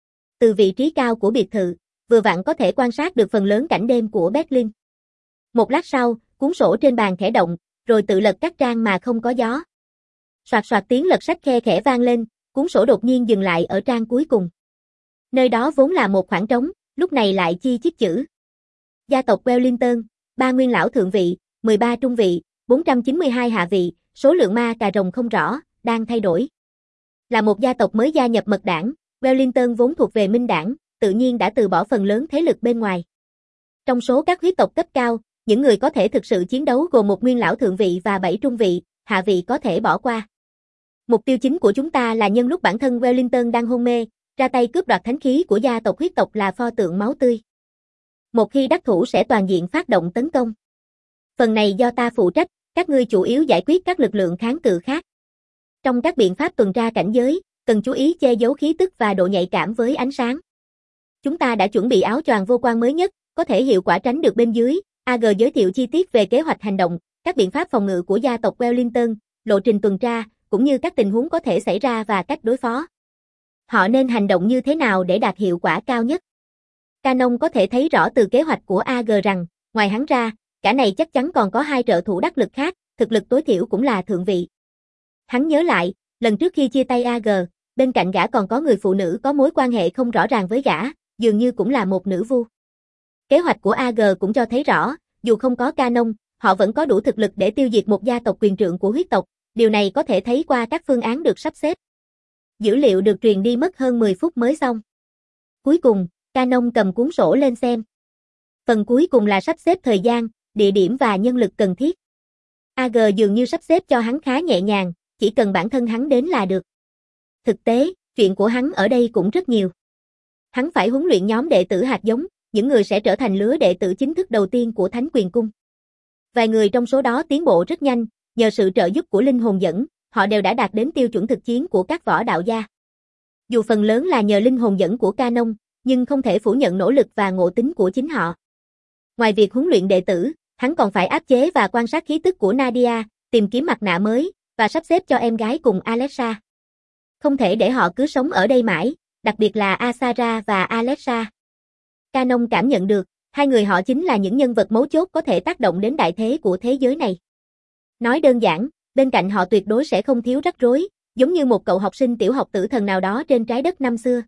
Từ vị trí cao của biệt thự, vừa vặn có thể quan sát được phần lớn cảnh đêm của Berlin. Một lát sau, cuốn sổ trên bàn khẽ động, rồi tự lật các trang mà không có gió. Soạt soạt tiếng lật sách khe khẽ vang lên, cuốn sổ đột nhiên dừng lại ở trang cuối cùng. Nơi đó vốn là một khoảng trống, lúc này lại chi chít chữ. Gia tộc Wellington, ba nguyên lão thượng vị, mười ba trung vị, bốn trăm chín mươi hai hạ vị, số lượng ma cà rồng không rõ, đang thay đổi. Là một gia tộc mới gia nhập mật đảng, Wellington vốn thuộc về minh đảng, tự nhiên đã từ bỏ phần lớn thế lực bên ngoài. Trong số các huyết tộc cấp cao, những người có thể thực sự chiến đấu gồm một nguyên lão thượng vị và bảy trung vị, hạ vị có thể bỏ qua. Mục tiêu chính của chúng ta là nhân lúc bản thân Wellington đang hôn mê, ra tay cướp đoạt thánh khí của gia tộc huyết tộc là pho tượng máu tươi. Một khi đắc thủ sẽ toàn diện phát động tấn công. Phần này do ta phụ trách, các ngươi chủ yếu giải quyết các lực lượng kháng cự khác. Trong các biện pháp tuần tra cảnh giới, cần chú ý che giấu khí tức và độ nhạy cảm với ánh sáng. Chúng ta đã chuẩn bị áo choàng vô quang mới nhất, có thể hiệu quả tránh được bên dưới. a giê giới thiệu chi tiết về kế hoạch hành động, các biện pháp phòng ngự của gia tộc Wellington, lộ trình tuần tra, cũng như các tình huống có thể xảy ra và cách đối phó. Họ nên hành động như thế nào để đạt hiệu quả cao nhất? Canon có thể thấy rõ từ kế hoạch của a giê rằng, ngoài hắn ra, cả này chắc chắn còn có hai trợ thủ đắc lực khác, thực lực tối thiểu cũng là thượng vị. Hắn nhớ lại, lần trước khi chia tay a giê, bên cạnh gã còn có người phụ nữ có mối quan hệ không rõ ràng với gã, dường như cũng là một nữ vu. Kế hoạch của a giê cũng cho thấy rõ, dù không có Canon, họ vẫn có đủ thực lực để tiêu diệt một gia tộc quyền trượng của huyết tộc, điều này có thể thấy qua các phương án được sắp xếp. Dữ liệu được truyền đi mất hơn mười phút mới xong. Cuối cùng, Canon cầm cuốn sổ lên xem. Phần cuối cùng là sắp xếp thời gian, địa điểm và nhân lực cần thiết. a giê dường như sắp xếp cho hắn khá nhẹ nhàng, chỉ cần bản thân hắn đến là được. Thực tế, chuyện của hắn ở đây cũng rất nhiều. Hắn phải huấn luyện nhóm đệ tử hạt giống, những người sẽ trở thành lứa đệ tử chính thức đầu tiên của Thánh Quyền Cung. Vài người trong số đó tiến bộ rất nhanh, nhờ sự trợ giúp của linh hồn dẫn, họ đều đã đạt đến tiêu chuẩn thực chiến của các võ đạo gia. Dù phần lớn là nhờ linh hồn dẫn của Canon, nhưng không thể phủ nhận nỗ lực và ngộ tính của chính họ. Ngoài việc huấn luyện đệ tử, hắn còn phải áp chế và quan sát khí tức của Nadia, tìm kiếm mặt nạ mới, và sắp xếp cho em gái cùng Alexa. Không thể để họ cứ sống ở đây mãi, đặc biệt là Asara và Alexa. Canon cảm nhận được, hai người họ chính là những nhân vật mấu chốt có thể tác động đến đại thế của thế giới này. Nói đơn giản, bên cạnh họ tuyệt đối sẽ không thiếu rắc rối, giống như một cậu học sinh tiểu học tử thần nào đó trên trái đất năm xưa.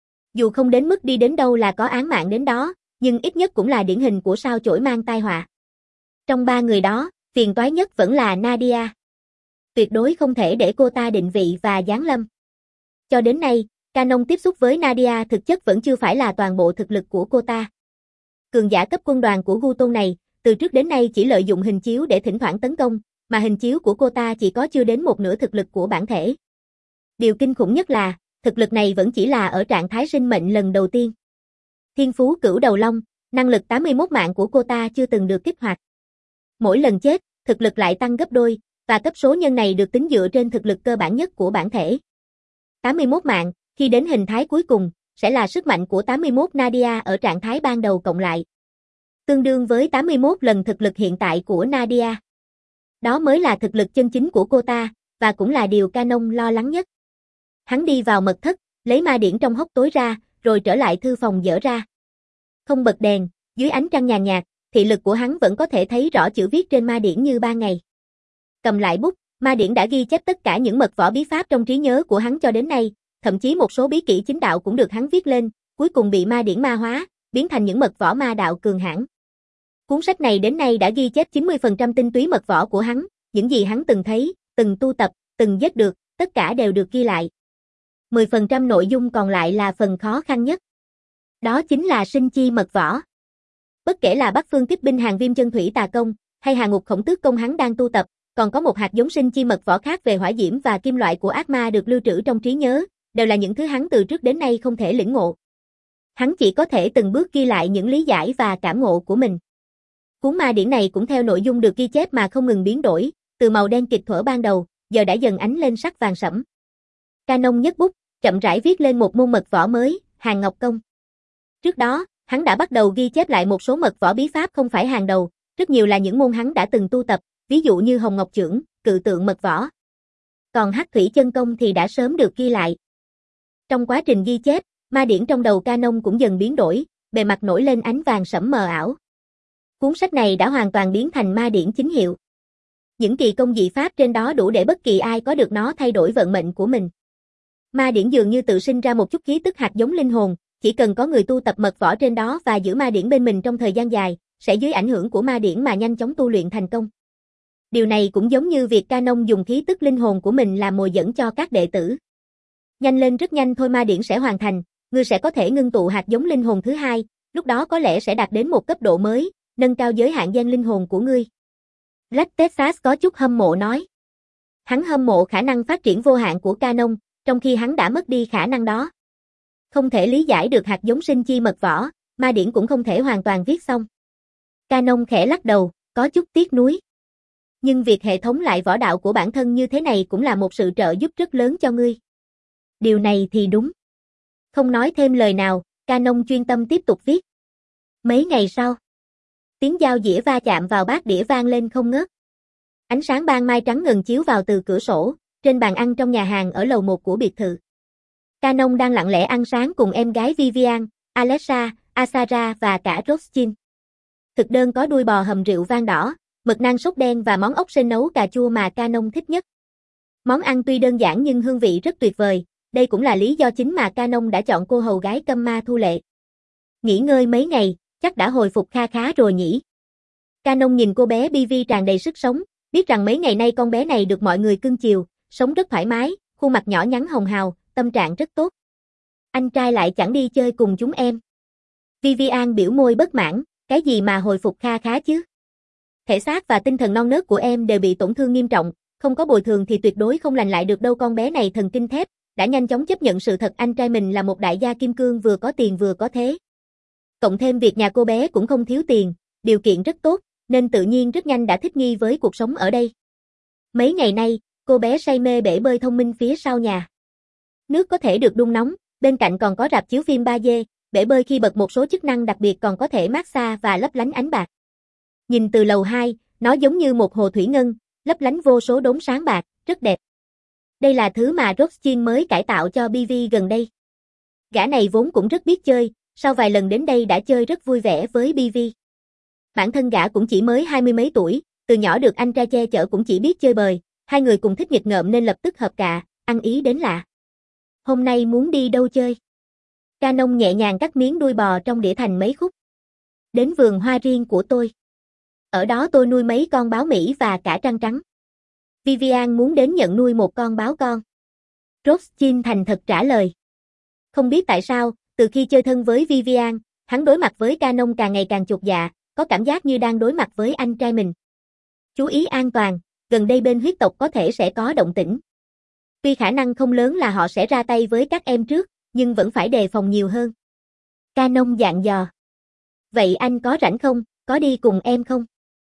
Dù không đến mức đi đến đâu là có án mạng đến đó, nhưng ít nhất cũng là điển hình của sao chổi mang tai họa. Trong ba người đó, phiền toái nhất vẫn là Nadia. Tuyệt đối không thể để cô ta định vị và giáng lâm. Cho đến nay, Canon tiếp xúc với Nadia thực chất vẫn chưa phải là toàn bộ thực lực của cô ta. Cường giả cấp quân đoàn của Guton này, từ trước đến nay chỉ lợi dụng hình chiếu để thỉnh thoảng tấn công, mà hình chiếu của cô ta chỉ có chưa đến một nửa thực lực của bản thể. Điều kinh khủng nhất là, thực lực này vẫn chỉ là ở trạng thái sinh mệnh lần đầu tiên. Thiên phú cửu đầu long, năng lực tám mươi mốt mạng của cô ta chưa từng được kích hoạt. Mỗi lần chết, thực lực lại tăng gấp đôi, và cấp số nhân này được tính dựa trên thực lực cơ bản nhất của bản thể. tám mươi mốt mạng, khi đến hình thái cuối cùng, sẽ là sức mạnh của tám mươi mốt Nadia ở trạng thái ban đầu cộng lại. Tương đương với tám mươi mốt lần thực lực hiện tại của Nadia. Đó mới là thực lực chân chính của cô ta, và cũng là điều Canon lo lắng nhất. Hắn đi vào mật thất, lấy ma điển trong hốc tối ra, rồi trở lại thư phòng dở ra. Không bật đèn, dưới ánh trăng nhàn nhạt, thị lực của hắn vẫn có thể thấy rõ chữ viết trên ma điển như ban ngày. Cầm lại bút, ma điển đã ghi chép tất cả những mật võ bí pháp trong trí nhớ của hắn cho đến nay, thậm chí một số bí kỹ chính đạo cũng được hắn viết lên, cuối cùng bị ma điển ma hóa, biến thành những mật võ ma đạo cường hãn. Cuốn sách này đến nay đã ghi chép chín mươi phần trăm tinh túy mật võ của hắn, những gì hắn từng thấy, từng tu tập, từng giết được, tất cả đều được ghi lại. mười phần trăm nội dung còn lại là phần khó khăn nhất. Đó chính là sinh chi mật võ. Bất kể là Bắc Phương Kích binh Hàng Viêm Chân Thủy Tà Công, hay Hàng Ngục Khổng Tước Công hắn đang tu tập, còn có một hạt giống sinh chi mật võ khác về hỏa diễm và kim loại của ác ma được lưu trữ trong trí nhớ, đều là những thứ hắn từ trước đến nay không thể lĩnh ngộ. Hắn chỉ có thể từng bước ghi lại những lý giải và cảm ngộ của mình. Cuốn ma điển này cũng theo nội dung được ghi chép mà không ngừng biến đổi, từ màu đen kịch thuở ban đầu, giờ đã dần ánh lên sắc vàng sẫm. Canon nhấc bút, chậm rãi viết lên một môn mật võ mới, Hàng Ngọc Công. Trước đó, hắn đã bắt đầu ghi chép lại một số mật võ bí pháp không phải hàng đầu, rất nhiều là những môn hắn đã từng tu tập, ví dụ như Hồng Ngọc Chưởng, Cự Tượng Mật Võ. Còn Hắc Thủy Chân Công thì đã sớm được ghi lại. Trong quá trình ghi chép, ma điển trong đầu Canon cũng dần biến đổi, bề mặt nổi lên ánh vàng sẫm mờ ảo. Cuốn sách này đã hoàn toàn biến thành ma điển chính hiệu. Những kỳ công dị pháp trên đó đủ để bất kỳ ai có được nó thay đổi vận mệnh của mình. Ma điển dường như tự sinh ra một chút khí tức hạt giống linh hồn, chỉ cần có người tu tập mật võ trên đó và giữ ma điển bên mình trong thời gian dài, sẽ dưới ảnh hưởng của ma điển mà nhanh chóng tu luyện thành công. Điều này cũng giống như việc Canon dùng khí tức linh hồn của mình làm mồi dẫn cho các đệ tử. Nhanh lên rất nhanh thôi ma điển sẽ hoàn thành, ngươi sẽ có thể ngưng tụ hạt giống linh hồn thứ hai, lúc đó có lẽ sẽ đạt đến một cấp độ mới, nâng cao giới hạn gen linh hồn của ngươi. Black Texas có chút hâm mộ nói. Hắn hâm mộ khả năng phát triển vô hạn của Canon, trong khi hắn đã mất đi khả năng đó. Không thể lý giải được hạt giống sinh chi mật võ, ma điển cũng không thể hoàn toàn viết xong. Canon khẽ lắc đầu, có chút tiếc nuối. Nhưng việc hệ thống lại võ đạo của bản thân như thế này cũng là một sự trợ giúp rất lớn cho ngươi. Điều này thì đúng. Không nói thêm lời nào, Canon chuyên tâm tiếp tục viết. Mấy ngày sau, tiếng dao dĩa va chạm vào bát đĩa vang lên không ngớt. Ánh sáng ban mai trắng ngần chiếu vào từ cửa sổ, trên bàn ăn trong nhà hàng ở lầu một của biệt thự. Canon đang lặng lẽ ăn sáng cùng em gái Vivian, Alexa, Asara và cả Rothschild. Thực đơn có đuôi bò hầm rượu vang đỏ, mực nang sốt đen và món ốc sên nấu cà chua mà Canon thích nhất. Món ăn tuy đơn giản nhưng hương vị rất tuyệt vời, đây cũng là lý do chính mà Canon đã chọn cô hầu gái Câm Ma Thu Lệ. Nghỉ ngơi mấy ngày, chắc đã hồi phục kha khá rồi nhỉ. Canon nhìn cô bé Bivi tràn đầy sức sống, biết rằng mấy ngày nay con bé này được mọi người cưng chiều, sống rất thoải mái, khuôn mặt nhỏ nhắn hồng hào, tâm trạng rất tốt. Anh trai lại chẳng đi chơi cùng chúng em. Vivian biểu môi bất mãn, cái gì mà hồi phục kha khá chứ? Thể xác và tinh thần non nớt của em đều bị tổn thương nghiêm trọng, không có bồi thường thì tuyệt đối không lành lại được đâu. Con bé này thần kinh thép, đã nhanh chóng chấp nhận sự thật anh trai mình là một đại gia kim cương vừa có tiền vừa có thế. Cộng thêm việc nhà cô bé cũng không thiếu tiền, điều kiện rất tốt, nên tự nhiên rất nhanh đã thích nghi với cuộc sống ở đây. Mấy ngày nay, cô bé say mê bể bơi thông minh phía sau nhà. Nước có thể được đun nóng, bên cạnh còn có rạp chiếu phim ba D, bể bơi khi bật một số chức năng đặc biệt còn có thể massage và lấp lánh ánh bạc. Nhìn từ lầu hai, nó giống như một hồ thủy ngân, lấp lánh vô số đốm sáng bạc, rất đẹp. Đây là thứ mà Rothschild mới cải tạo cho Bivi gần đây. Gã này vốn cũng rất biết chơi, sau vài lần đến đây đã chơi rất vui vẻ với bê vê. Bản thân gã cũng chỉ mới hai mươi mấy tuổi, từ nhỏ được anh trai che chở cũng chỉ biết chơi bời, hai người cùng thích nghịch ngợm nên lập tức hợp cạ, ăn ý đến lạ. Hôm nay muốn đi đâu chơi? Canon nhẹ nhàng cắt miếng đuôi bò trong đĩa thành mấy khúc. Đến vườn hoa riêng của tôi. Ở đó tôi nuôi mấy con báo Mỹ và cả trăng trắng. Vivian muốn đến nhận nuôi một con báo con. Rothschild thành thật trả lời. Không biết tại sao, từ khi chơi thân với Vivian, hắn đối mặt với Canon càng ngày càng chột dạ, có cảm giác như đang đối mặt với anh trai mình. Chú ý an toàn, gần đây bên huyết tộc có thể sẽ có động tĩnh. Tuy khả năng không lớn là họ sẽ ra tay với các em trước, nhưng vẫn phải đề phòng nhiều hơn. Canon dặn dò. Vậy anh có rảnh không, có đi cùng em không?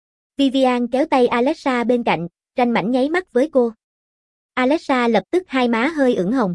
Vivian kéo tay Alexa bên cạnh, ranh mãnh nháy mắt với cô. Alexa lập tức hai má hơi ửng hồng.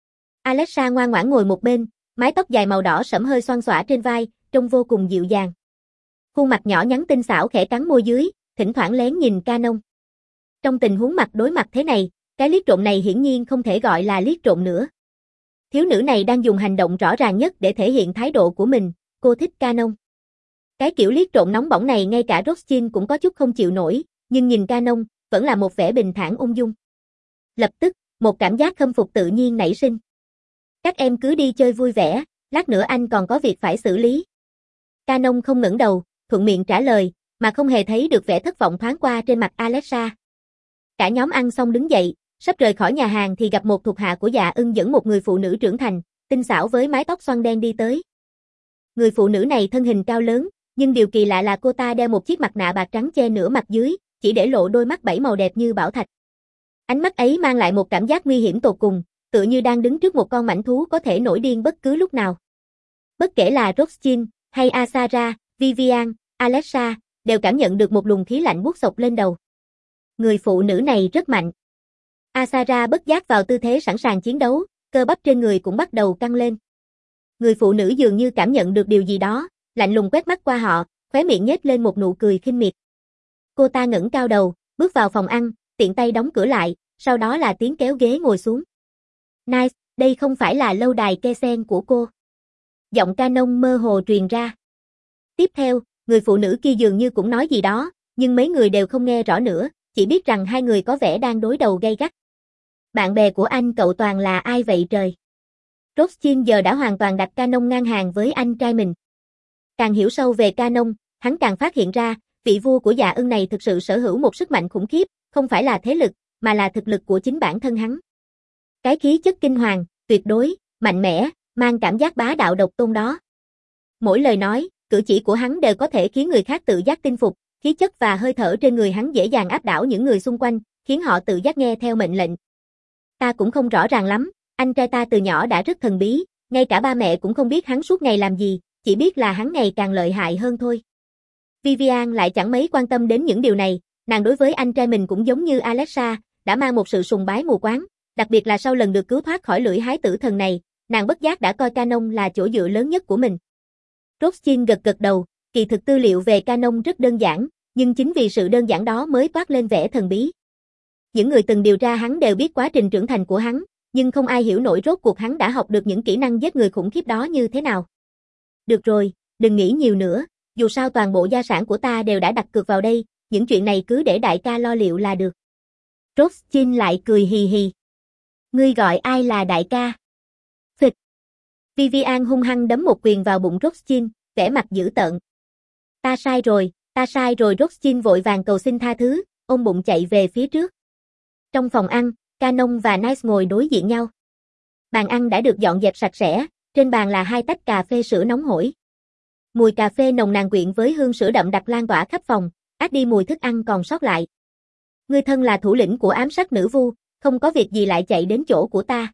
Alexa ngoan ngoãn ngồi một bên, mái tóc dài màu đỏ sẫm hơi xoăn xõa trên vai, trông vô cùng dịu dàng. Khuôn mặt nhỏ nhắn tinh xảo khẽ cắn môi dưới, thỉnh thoảng lén nhìn Canon. Trong tình huống mặt đối mặt thế này, cái liếc trộm này hiển nhiên không thể gọi là liếc trộm nữa. Thiếu nữ này đang dùng hành động rõ ràng nhất để thể hiện thái độ của mình, cô thích Canon. Cái kiểu liếc trộm nóng bỏng này ngay cả Rothschild cũng có chút không chịu nổi, nhưng nhìn Canon, vẫn là một vẻ bình thản ung dung. Lập tức, một cảm giác khâm phục tự nhiên nảy sinh. Các em cứ đi chơi vui vẻ, lát nữa anh còn có việc phải xử lý. Canon không ngẩng đầu, thuận miệng trả lời, mà không hề thấy được vẻ thất vọng thoáng qua trên mặt Alexa. Cả nhóm ăn xong đứng dậy, sắp rời khỏi nhà hàng thì gặp một thuộc hạ của Dạ Ưng dẫn một người phụ nữ trưởng thành, tinh xảo với mái tóc xoăn đen đi tới. Người phụ nữ này thân hình cao lớn, nhưng điều kỳ lạ là cô ta đeo một chiếc mặt nạ bạc trắng che nửa mặt dưới, chỉ để lộ đôi mắt bảy màu đẹp như bảo thạch. Ánh mắt ấy mang lại một cảm giác nguy hiểm tột cùng, tựa như đang đứng trước một con mãnh thú có thể nổi điên bất cứ lúc nào. Bất kể là Rothschild, hay Asara, Vivian, Alexa, đều cảm nhận được một luồng khí lạnh buốt xộc lên đầu. Người phụ nữ này rất mạnh. Asara bất giác vào tư thế sẵn sàng chiến đấu, cơ bắp trên người cũng bắt đầu căng lên. Người phụ nữ dường như cảm nhận được điều gì đó, lạnh lùng quét mắt qua họ, khóe miệng nhếch lên một nụ cười khinh miệt. Cô ta ngẩng cao đầu, bước vào phòng ăn, tiện tay đóng cửa lại, sau đó là tiếng kéo ghế ngồi xuống. Nice, đây không phải là lâu đài kê sen của cô. Giọng Canon mơ hồ truyền ra. Tiếp theo, người phụ nữ kia dường như cũng nói gì đó, nhưng mấy người đều không nghe rõ nữa, chỉ biết rằng hai người có vẻ đang đối đầu gay gắt. Bạn bè của anh cậu toàn là ai vậy trời? Rothschild giờ đã hoàn toàn đặt Canon ngang hàng với anh trai mình. Càng hiểu sâu về Canon, hắn càng phát hiện ra, vị vua của Dạ Ưng này thực sự sở hữu một sức mạnh khủng khiếp, không phải là thế lực, mà là thực lực của chính bản thân hắn. Cái khí chất kinh hoàng, tuyệt đối, mạnh mẽ, mang cảm giác bá đạo độc tôn đó. Mỗi lời nói, cử chỉ của hắn đều có thể khiến người khác tự giác tin phục, khí chất và hơi thở trên người hắn dễ dàng áp đảo những người xung quanh, khiến họ tự giác nghe theo mệnh lệnh. Ta cũng không rõ ràng lắm, anh trai ta từ nhỏ đã rất thần bí, ngay cả ba mẹ cũng không biết hắn suốt ngày làm gì, chỉ biết là hắn ngày càng lợi hại hơn thôi. Vivian lại chẳng mấy quan tâm đến những điều này, nàng đối với anh trai mình cũng giống như Alexa, đã mang một sự sùng bái mù quáng, đặc biệt là sau lần được cứu thoát khỏi lưỡi hái tử thần này, nàng bất giác đã coi Canon là chỗ dựa lớn nhất của mình. Rothschild gật gật đầu, kỳ thực tư liệu về Canon rất đơn giản, nhưng chính vì sự đơn giản đó mới toát lên vẻ thần bí. Những người từng điều tra hắn đều biết quá trình trưởng thành của hắn, nhưng không ai hiểu nổi rốt cuộc hắn đã học được những kỹ năng giết người khủng khiếp đó như thế nào. Được rồi, đừng nghĩ nhiều nữa, dù sao toàn bộ gia sản của ta đều đã đặt cược vào đây, những chuyện này cứ để đại ca lo liệu là được. Rothschild lại cười hì hì. Ngươi gọi ai là đại ca? Phịch. Vivian hung hăng đấm một quyền vào bụng Rothschild, vẻ mặt dữ tợn. Ta sai rồi, ta sai rồi. Rothschild vội vàng cầu xin tha thứ, ôm bụng chạy về phía trước. Trong phòng ăn, Canon và Nice ngồi đối diện nhau. Bàn ăn đã được dọn dẹp sạch sẽ, trên bàn là hai tách cà phê sữa nóng hổi. Mùi cà phê nồng nàn quyện với hương sữa đậm đặc lan tỏa khắp phòng, át đi mùi thức ăn còn sót lại. Ngươi thân là thủ lĩnh của ám sát nữ vu, không có việc gì lại chạy đến chỗ của ta.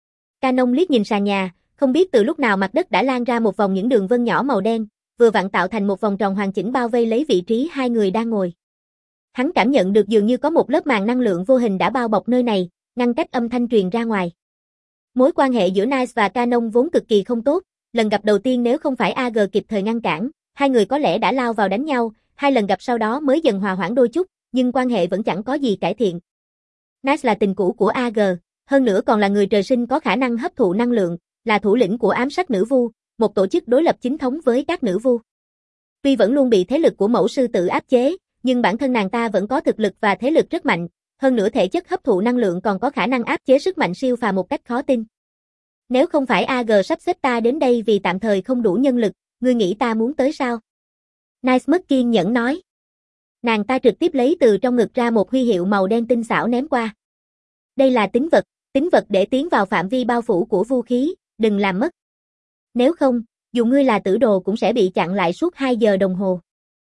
Canon liếc nhìn sàn nhà, không biết từ lúc nào mặt đất đã lan ra một vòng những đường vân nhỏ màu đen, vừa vặn tạo thành một vòng tròn hoàn chỉnh bao vây lấy vị trí hai người đang ngồi. Hắn cảm nhận được dường như có một lớp màng năng lượng vô hình đã bao bọc nơi này, ngăn cách âm thanh truyền ra ngoài. Mối quan hệ giữa Nice và Canon vốn cực kỳ không tốt, lần gặp đầu tiên nếu không phải a giê kịp thời ngăn cản, hai người có lẽ đã lao vào đánh nhau, hai lần gặp sau đó mới dần hòa hoãn đôi chút, nhưng quan hệ vẫn chẳng có gì cải thiện. Nice là tình cũ của a giê, hơn nữa còn là người trời sinh có khả năng hấp thụ năng lượng, là thủ lĩnh của ám sát nữ vu, một tổ chức đối lập chính thống với các nữ vu. Tuy vẫn luôn bị thế lực của mẫu sư tử áp chế, nhưng bản thân nàng ta vẫn có thực lực và thế lực rất mạnh, hơn nữa thể chất hấp thụ năng lượng còn có khả năng áp chế sức mạnh siêu phàm một cách khó tin. Nếu không phải a giê sắp xếp ta đến đây vì tạm thời không đủ nhân lực, ngươi nghĩ ta muốn tới sao? Nice mất kiên nhẫn nói. Nàng ta trực tiếp lấy từ trong ngực ra một huy hiệu màu đen tinh xảo ném qua. Đây là tín vật, tín vật để tiến vào phạm vi bao phủ của vũ khí, đừng làm mất. Nếu không, dù ngươi là tử đồ cũng sẽ bị chặn lại suốt hai giờ đồng hồ.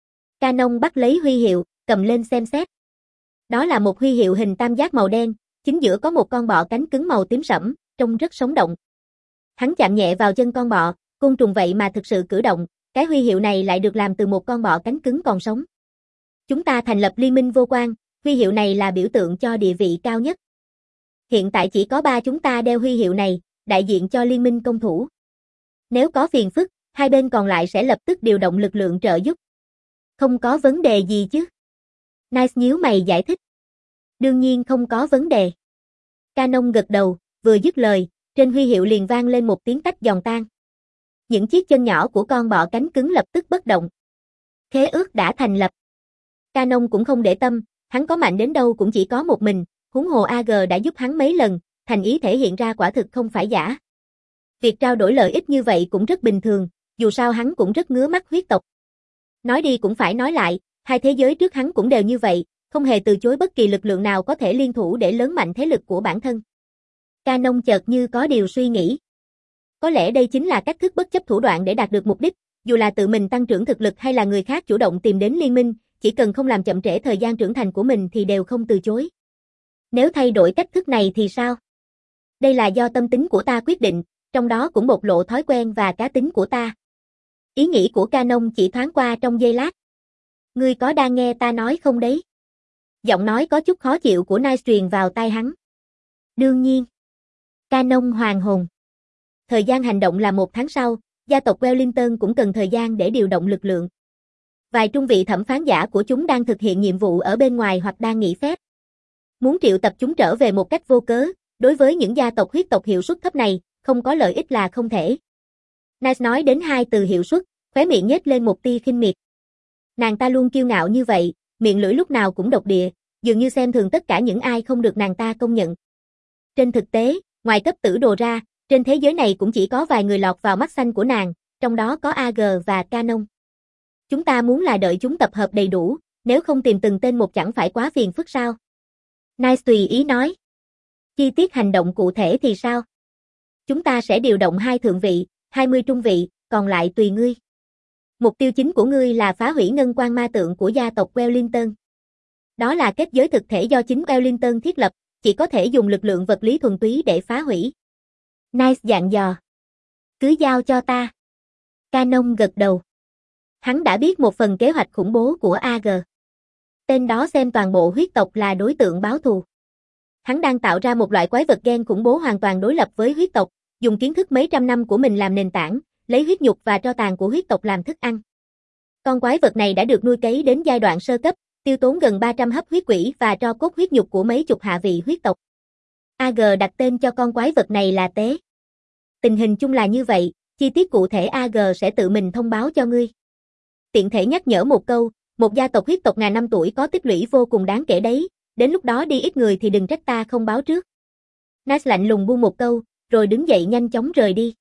Canon bắt lấy huy hiệu, cầm lên xem xét. Đó là một huy hiệu hình tam giác màu đen, chính giữa có một con bọ cánh cứng màu tím sẫm, trông rất sống động. Hắn chạm nhẹ vào chân con bọ, côn trùng vậy mà thực sự cử động, cái huy hiệu này lại được làm từ một con bọ cánh cứng còn sống. Chúng ta thành lập liên minh vô quan, huy hiệu này là biểu tượng cho địa vị cao nhất. Hiện tại chỉ có ba chúng ta đeo huy hiệu này, đại diện cho liên minh công thủ. Nếu có phiền phức, hai bên còn lại sẽ lập tức điều động lực lượng trợ giúp. Không có vấn đề gì chứ? Nice nhíu mày giải thích. Đương nhiên không có vấn đề. Canon gật đầu, vừa dứt lời, trên huy hiệu liền vang lên một tiếng tách giòn tan. Những chiếc chân nhỏ của con bọ cánh cứng lập tức bất động. Khế ước đã thành lập. Canon cũng không để tâm, hắn có mạnh đến đâu cũng chỉ có một mình, huống hồ a giê đã giúp hắn mấy lần, thành ý thể hiện ra quả thực không phải giả. Việc trao đổi lợi ích như vậy cũng rất bình thường, dù sao hắn cũng rất ngứa mắt huyết tộc. Nói đi cũng phải nói lại, hai thế giới trước hắn cũng đều như vậy, không hề từ chối bất kỳ lực lượng nào có thể liên thủ để lớn mạnh thế lực của bản thân. Canon chợt như có điều suy nghĩ. Có lẽ đây chính là cách thức bất chấp thủ đoạn để đạt được mục đích, dù là tự mình tăng trưởng thực lực hay là người khác chủ động tìm đến liên minh, chỉ cần không làm chậm trễ thời gian trưởng thành của mình thì đều không từ chối. Nếu thay đổi cách thức này thì sao? Đây là do tâm tính của ta quyết định, trong đó cũng bộc lộ thói quen và cá tính của ta. Ý nghĩ của Canon chỉ thoáng qua trong giây lát. Ngươi có đang nghe ta nói không đấy? Giọng nói có chút khó chịu của Nice truyền vào tai hắn. Đương nhiên. Canon hoàn hồn. Thời gian hành động là một tháng sau, gia tộc Wellington cũng cần thời gian để điều động lực lượng. Vài trung vị thẩm phán giả của chúng đang thực hiện nhiệm vụ ở bên ngoài hoặc đang nghỉ phép. Muốn triệu tập chúng trở về một cách vô cớ, đối với những gia tộc huyết tộc hiệu suất thấp này, không có lợi ích là không thể. Nice nói đến hai từ hiệu suất, khóe miệng nhếch lên một tia khinh miệt. Nàng ta luôn kiêu ngạo như vậy, miệng lưỡi lúc nào cũng độc địa, dường như xem thường tất cả những ai không được nàng ta công nhận. Trên thực tế, ngoài cấp tử đồ ra, trên thế giới này cũng chỉ có vài người lọt vào mắt xanh của nàng, trong đó có a giê và Canon. Chúng ta muốn là đợi chúng tập hợp đầy đủ, nếu không tìm từng tên một chẳng phải quá phiền phức sao? Nice tùy ý nói. Chi tiết hành động cụ thể thì sao? Chúng ta sẽ điều động hai thượng vị, hai mươi trung vị, còn lại tùy ngươi. Mục tiêu chính của ngươi là phá hủy ngân quan ma tượng của gia tộc Wellington. Đó là kết giới thực thể do chính Wellington thiết lập, chỉ có thể dùng lực lượng vật lý thuần túy để phá hủy. Nice dặn dò. Cứ giao cho ta. Canon gật đầu. Hắn đã biết một phần kế hoạch khủng bố của a giê. Tên đó xem toàn bộ huyết tộc là đối tượng báo thù. Hắn đang tạo ra một loại quái vật gen khủng bố hoàn toàn đối lập với huyết tộc, dùng kiến thức mấy trăm năm của mình làm nền tảng, lấy huyết nhục và tro tàn của huyết tộc làm thức ăn. Con quái vật này đã được nuôi cấy đến giai đoạn sơ cấp, tiêu tốn gần ba trăm hấp huyết quỷ và tro cốt huyết nhục của mấy chục hạ vị huyết tộc. a giê đặt tên cho con quái vật này là Tế. Tình hình chung là như vậy, chi tiết cụ thể a giê sẽ tự mình thông báo cho ngươi. Tiện thể nhắc nhở một câu, một gia tộc huyết tộc ngàn năm tuổi có tích lũy vô cùng đáng kể đấy, đến lúc đó đi ít người thì đừng trách ta không báo trước. Nice lạnh lùng buông một câu, rồi đứng dậy nhanh chóng rời đi.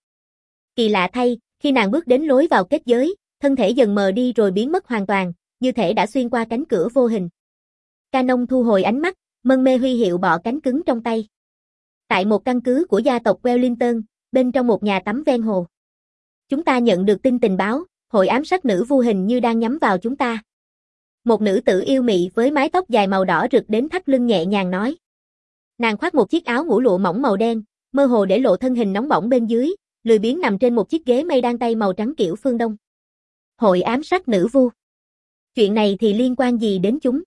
Kỳ lạ thay, khi nàng bước đến lối vào kết giới, thân thể dần mờ đi rồi biến mất hoàn toàn, như thể đã xuyên qua cánh cửa vô hình. Canon thu hồi ánh mắt, mân mê huy hiệu bọ cánh cứng trong tay. Tại một căn cứ của gia tộc Wellington, bên trong một nhà tắm ven hồ. Chúng ta nhận được tin tình báo, hội ám sát nữ vu hình như đang nhắm vào chúng ta. Một nữ tử yêu mị với mái tóc dài màu đỏ rực đến thắt lưng nhẹ nhàng nói. Nàng khoác một chiếc áo ngủ lụa mỏng màu đen, mơ hồ để lộ thân hình nóng bỏng bên dưới, lười biếng nằm trên một chiếc ghế mây đan tay màu trắng kiểu phương Đông. Hội ám sát nữ vu. Chuyện này thì liên quan gì đến chúng?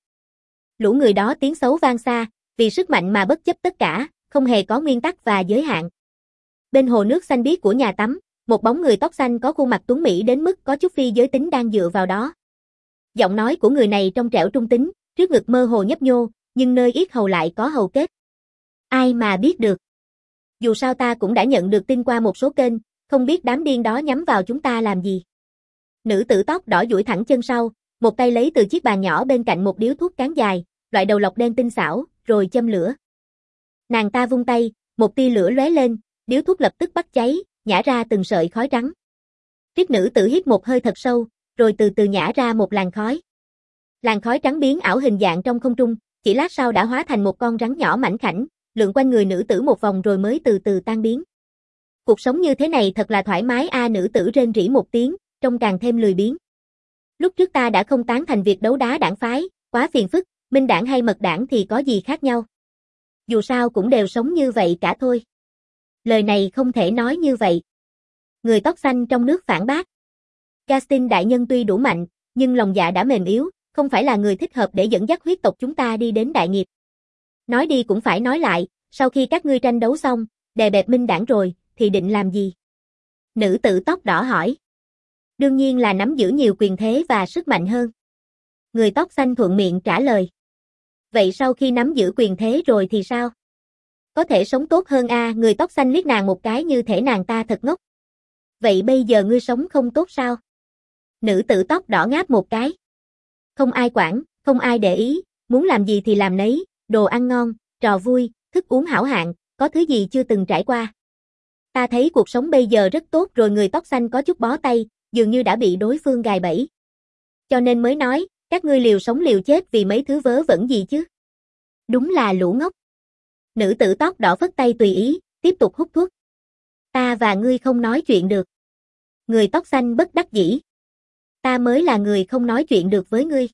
Lũ người đó tiếng xấu vang xa, vì sức mạnh mà bất chấp tất cả, không hề có nguyên tắc và giới hạn. Bên hồ nước xanh biếc của nhà tắm, một bóng người tóc xanh có khuôn mặt tuấn mỹ đến mức có chút phi giới tính đang dựa vào đó. Giọng nói của người này trong trẻo trung tính, trước ngực mơ hồ nhấp nhô, nhưng nơi yết hầu lại có hầu kết. Ai mà biết được. Dù sao ta cũng đã nhận được tin qua một số kênh, không biết đám điên đó nhắm vào chúng ta làm gì. Nữ tử tóc đỏ duỗi thẳng chân sau, một tay lấy từ chiếc bàn nhỏ bên cạnh một điếu thuốc cán dài, loại đầu lọc đen tinh xảo, rồi châm lửa. Nàng ta vung tay, một tia lửa lóe lên, điếu thuốc lập tức bắt cháy, nhả ra từng sợi khói trắng. Triết nữ tử hít một hơi thật sâu, rồi từ từ nhả ra một làn khói. Làn khói trắng biến ảo hình dạng trong không trung, chỉ lát sau đã hóa thành một con rắn nhỏ mảnh khảnh, lượn quanh người nữ tử một vòng rồi mới từ từ tan biến. Cuộc sống như thế này thật là thoải mái a, nữ tử rên rỉ một tiếng, trông càng thêm lười biếng. Lúc trước ta đã không tán thành việc đấu đá đảng phái, quá phiền phức, minh đảng hay mật đảng thì có gì khác nhau. Dù sao cũng đều sống như vậy cả thôi. Lời này không thể nói như vậy. Người tóc xanh trong nước phản bác. Gaston đại nhân tuy đủ mạnh, nhưng lòng dạ đã mềm yếu, không phải là người thích hợp để dẫn dắt huyết tộc chúng ta đi đến đại nghiệp. Nói đi cũng phải nói lại, sau khi các ngươi tranh đấu xong, đè bẹp minh đảng rồi, thì định làm gì? Nữ tử tóc đỏ hỏi. Đương nhiên là nắm giữ nhiều quyền thế và sức mạnh hơn. Người tóc xanh thuận miệng trả lời. Vậy sau khi nắm giữ quyền thế rồi thì sao? Có thể sống tốt hơn a, à, người tóc xanh liếc nàng một cái như thể nàng ta thật ngốc. Vậy bây giờ ngươi sống không tốt sao? Nữ tử tóc đỏ ngáp một cái. Không ai quản, không ai để ý, muốn làm gì thì làm nấy, đồ ăn ngon, trò vui, thức uống hảo hạng, có thứ gì chưa từng trải qua. Ta thấy cuộc sống bây giờ rất tốt rồi, người tóc xanh có chút bó tay, dường như đã bị đối phương gài bẫy. Cho nên mới nói, các ngươi liều sống liều chết vì mấy thứ vớ vẩn gì chứ. Đúng là lũ ngốc. Nữ tử tóc đỏ phất tay tùy ý, tiếp tục hút thuốc. Ta và ngươi không nói chuyện được. Người tóc xanh bất đắc dĩ. Ta mới là người không nói chuyện được với ngươi.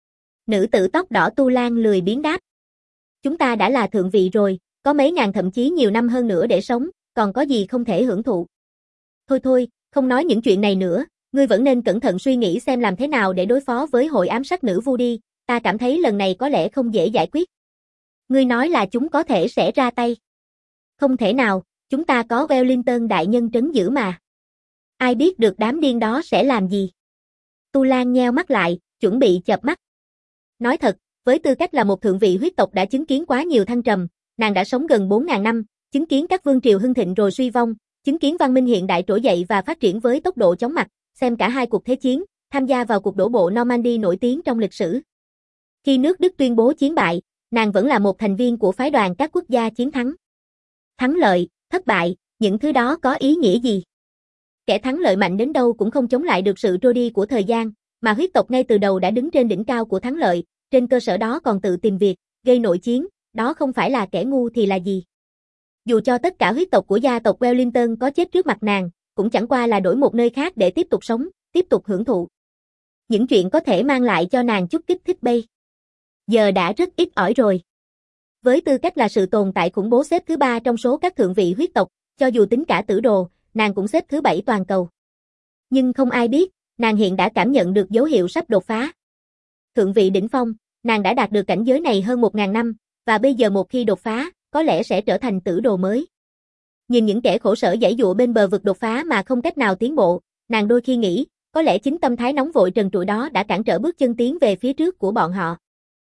Nữ tử tóc đỏ Tu Lan lười biếng đáp. Chúng ta đã là thượng vị rồi, có mấy ngàn thậm chí nhiều năm hơn nữa để sống, còn có gì không thể hưởng thụ. Thôi thôi, không nói những chuyện này nữa, ngươi vẫn nên cẩn thận suy nghĩ xem làm thế nào để đối phó với hội ám sát nữ vu đi, ta cảm thấy lần này có lẽ không dễ giải quyết. Ngươi nói là chúng có thể sẽ ra tay. Không thể nào, chúng ta có Wellington đại nhân trấn giữ mà. Ai biết được đám điên đó sẽ làm gì. Tu Lan nheo mắt lại, chuẩn bị chợp mắt. Nói thật, với tư cách là một thượng vị huyết tộc đã chứng kiến quá nhiều thăng trầm, nàng đã sống gần bốn nghìn năm, chứng kiến các vương triều hưng thịnh rồi suy vong, chứng kiến văn minh hiện đại trỗi dậy và phát triển với tốc độ chóng mặt, xem cả hai cuộc thế chiến, tham gia vào cuộc đổ bộ Normandy nổi tiếng trong lịch sử. Khi nước Đức tuyên bố chiến bại, nàng vẫn là một thành viên của phái đoàn các quốc gia chiến thắng. Thắng lợi, thất bại, những thứ đó có ý nghĩa gì? Kẻ thắng lợi mạnh đến đâu cũng không chống lại được sự trôi đi của thời gian, mà huyết tộc ngay từ đầu đã đứng trên đỉnh cao của thắng lợi, trên cơ sở đó còn tự tìm việc, gây nội chiến, đó không phải là kẻ ngu thì là gì? Dù cho tất cả huyết tộc của gia tộc Wellington có chết trước mặt nàng, cũng chẳng qua là đổi một nơi khác để tiếp tục sống, tiếp tục hưởng thụ. Những chuyện có thể mang lại cho nàng chút kích thích bây giờ đã rất ít ỏi rồi. Với tư cách là sự tồn tại khủng bố xếp thứ ba trong số các thượng vị huyết tộc, cho dù tính cả tử đồ, nàng cũng xếp thứ bảy toàn cầu. Nhưng không ai biết, nàng hiện đã cảm nhận được dấu hiệu sắp đột phá. Thượng vị đỉnh phong, nàng đã đạt được cảnh giới này hơn một nghìn năm, và bây giờ một khi đột phá, có lẽ sẽ trở thành tử đồ mới. Nhìn những kẻ khổ sở giãy giụa bên bờ vực đột phá mà không cách nào tiến bộ, nàng đôi khi nghĩ, có lẽ chính tâm thái nóng vội trần trụi đó đã cản trở bước chân tiến về phía trước của bọn họ.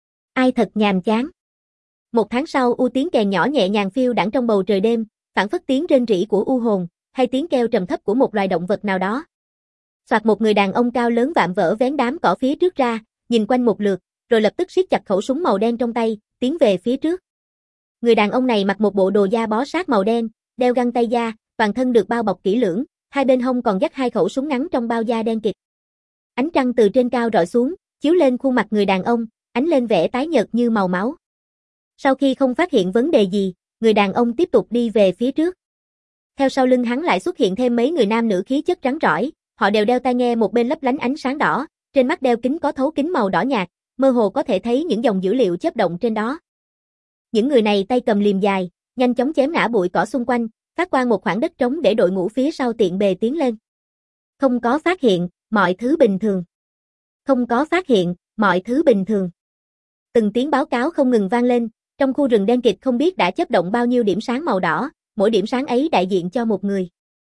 Ai thật nhàm chán. Một tháng sau, u tiếng kèn nhỏ nhẹ nhàng phiêu đãng trong bầu trời đêm, phảng phất tiếng rên rỉ của u hồn, hay tiếng kêu trầm thấp của một loài động vật nào đó. Soạt, một người đàn ông cao lớn vạm vỡ vén đám cỏ phía trước ra, nhìn quanh một lượt, rồi lập tức siết chặt khẩu súng màu đen trong tay, tiến về phía trước. Người đàn ông này mặc một bộ đồ da bó sát màu đen, đeo găng tay da, toàn thân được bao bọc kỹ lưỡng, hai bên hông còn dắt hai khẩu súng ngắn trong bao da đen kịt. Ánh trăng từ trên cao rọi xuống, chiếu lên khuôn mặt người đàn ông, ánh lên vẻ tái nhợt như màu máu. Sau khi không phát hiện vấn đề gì, người đàn ông tiếp tục đi về phía trước. Theo sau lưng hắn lại xuất hiện thêm mấy người nam nữ khí chất rắn rỏi, họ đều đeo tai nghe một bên lấp lánh ánh sáng đỏ, trên mắt đeo kính có thấu kính màu đỏ nhạt, mơ hồ có thể thấy những dòng dữ liệu chớp động trên đó. Những người này tay cầm liềm dài, nhanh chóng chém ngã bụi cỏ xung quanh, phát qua một khoảng đất trống để đội ngũ phía sau tiện bề tiến lên. Không có phát hiện, mọi thứ bình thường. Không có phát hiện, mọi thứ bình thường. Từng tiếng báo cáo không ngừng vang lên, trong khu rừng đen kịt không biết đã chớp động bao nhiêu điểm sáng màu đỏ, mỗi điểm sáng ấy đại diện cho một người.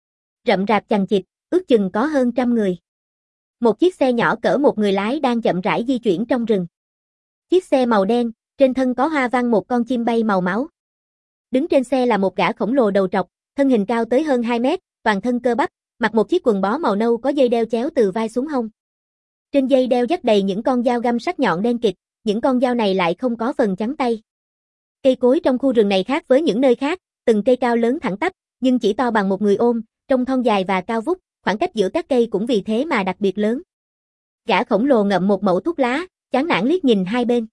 Rậm rạp chằng chịt, ước chừng có hơn trăm người. Một chiếc xe nhỏ cỡ một người lái đang chậm rãi di chuyển trong rừng. Chiếc xe màu đen, trên thân có hoa văn một con chim bay màu máu. Đứng trên xe là một gã khổng lồ đầu trọc, thân hình cao tới hơn hai mét, toàn thân cơ bắp, mặc một chiếc quần bó màu nâu có dây đeo chéo từ vai xuống hông. Trên dây đeo dắt đầy những con dao găm sắc nhọn đen kịt, những con dao này lại không có phần chắn tay. Cây cối trong khu rừng này khác với những nơi khác, từng cây cao lớn thẳng tắp, nhưng chỉ to bằng một người ôm, trông thon dài và cao vút, khoảng cách giữa các cây cũng vì thế mà đặc biệt lớn. Gã khổng lồ ngậm một mẩu thuốc lá, chán nản liếc nhìn hai bên.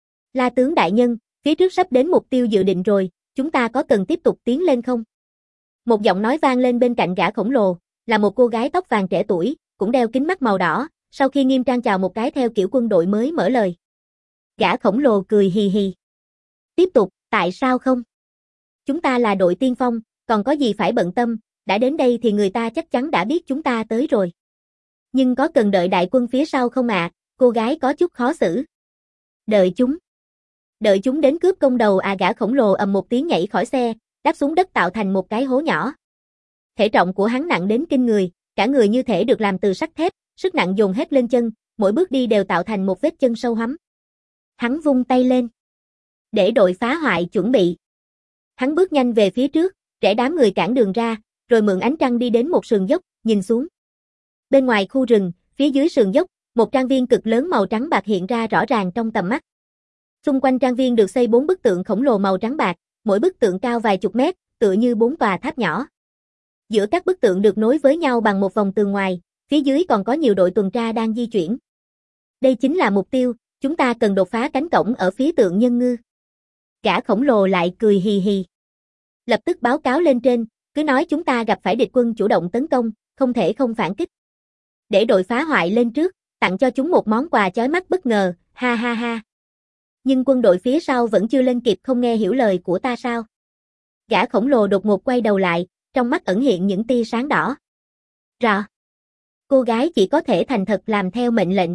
La tướng đại nhân, phía trước sắp đến mục tiêu dự định rồi, chúng ta có cần tiếp tục tiến lên không? Một giọng nói vang lên bên cạnh gã khổng lồ, là một cô gái tóc vàng trẻ tuổi, cũng đeo kính mắt màu đỏ, sau khi nghiêm trang chào một cái theo kiểu quân đội mới mở lời. Gã khổng lồ cười hì hì. Tiếp tục, tại sao không? Chúng ta là đội tiên phong, còn có gì phải bận tâm, đã đến đây thì người ta chắc chắn đã biết chúng ta tới rồi. Nhưng có cần đợi đại quân phía sau không ạ? À? Cô gái có chút khó xử. Đợi chúng. Đợi chúng đến cướp công đầu à? Gã khổng lồ ầm một tiếng nhảy khỏi xe, đáp xuống đất tạo thành một cái hố nhỏ. Thể trọng của hắn nặng đến kinh người, cả người như thể được làm từ sắt thép, sức nặng dồn hết lên chân, mỗi bước đi đều tạo thành một vết chân sâu hắm. Hắn vung tay lên. Để đội phá hoại chuẩn bị. Hắn bước nhanh về phía trước, rẽ đám người cản đường ra, rồi mượn ánh trăng đi đến một sườn dốc, nhìn xuống. Bên ngoài khu rừng, phía dưới sườn dốc, một trang viên cực lớn màu trắng bạc hiện ra rõ ràng trong tầm mắt. Xung quanh trang viên được xây bốn bức tượng khổng lồ màu trắng bạc, mỗi bức tượng cao vài chục mét, tựa như bốn tòa tháp nhỏ. Giữa các bức tượng được nối với nhau bằng một vòng tường ngoài, phía dưới còn có nhiều đội tuần tra đang di chuyển. Đây chính là mục tiêu, chúng ta cần đột phá cánh cổng ở phía tượng nhân ngư. Gã khổng lồ lại cười hì hì. Lập tức báo cáo lên trên, cứ nói chúng ta gặp phải địch quân chủ động tấn công, không thể không phản kích. Để đội phá hoại lên trước, tặng cho chúng một món quà chói mắt bất ngờ, ha ha ha. Nhưng quân đội phía sau vẫn chưa lên kịp, không nghe hiểu lời của ta sao? Gã khổng lồ đột ngột quay đầu lại, trong mắt ẩn hiện những tia sáng đỏ. Rõ. Cô gái chỉ có thể thành thật làm theo mệnh lệnh.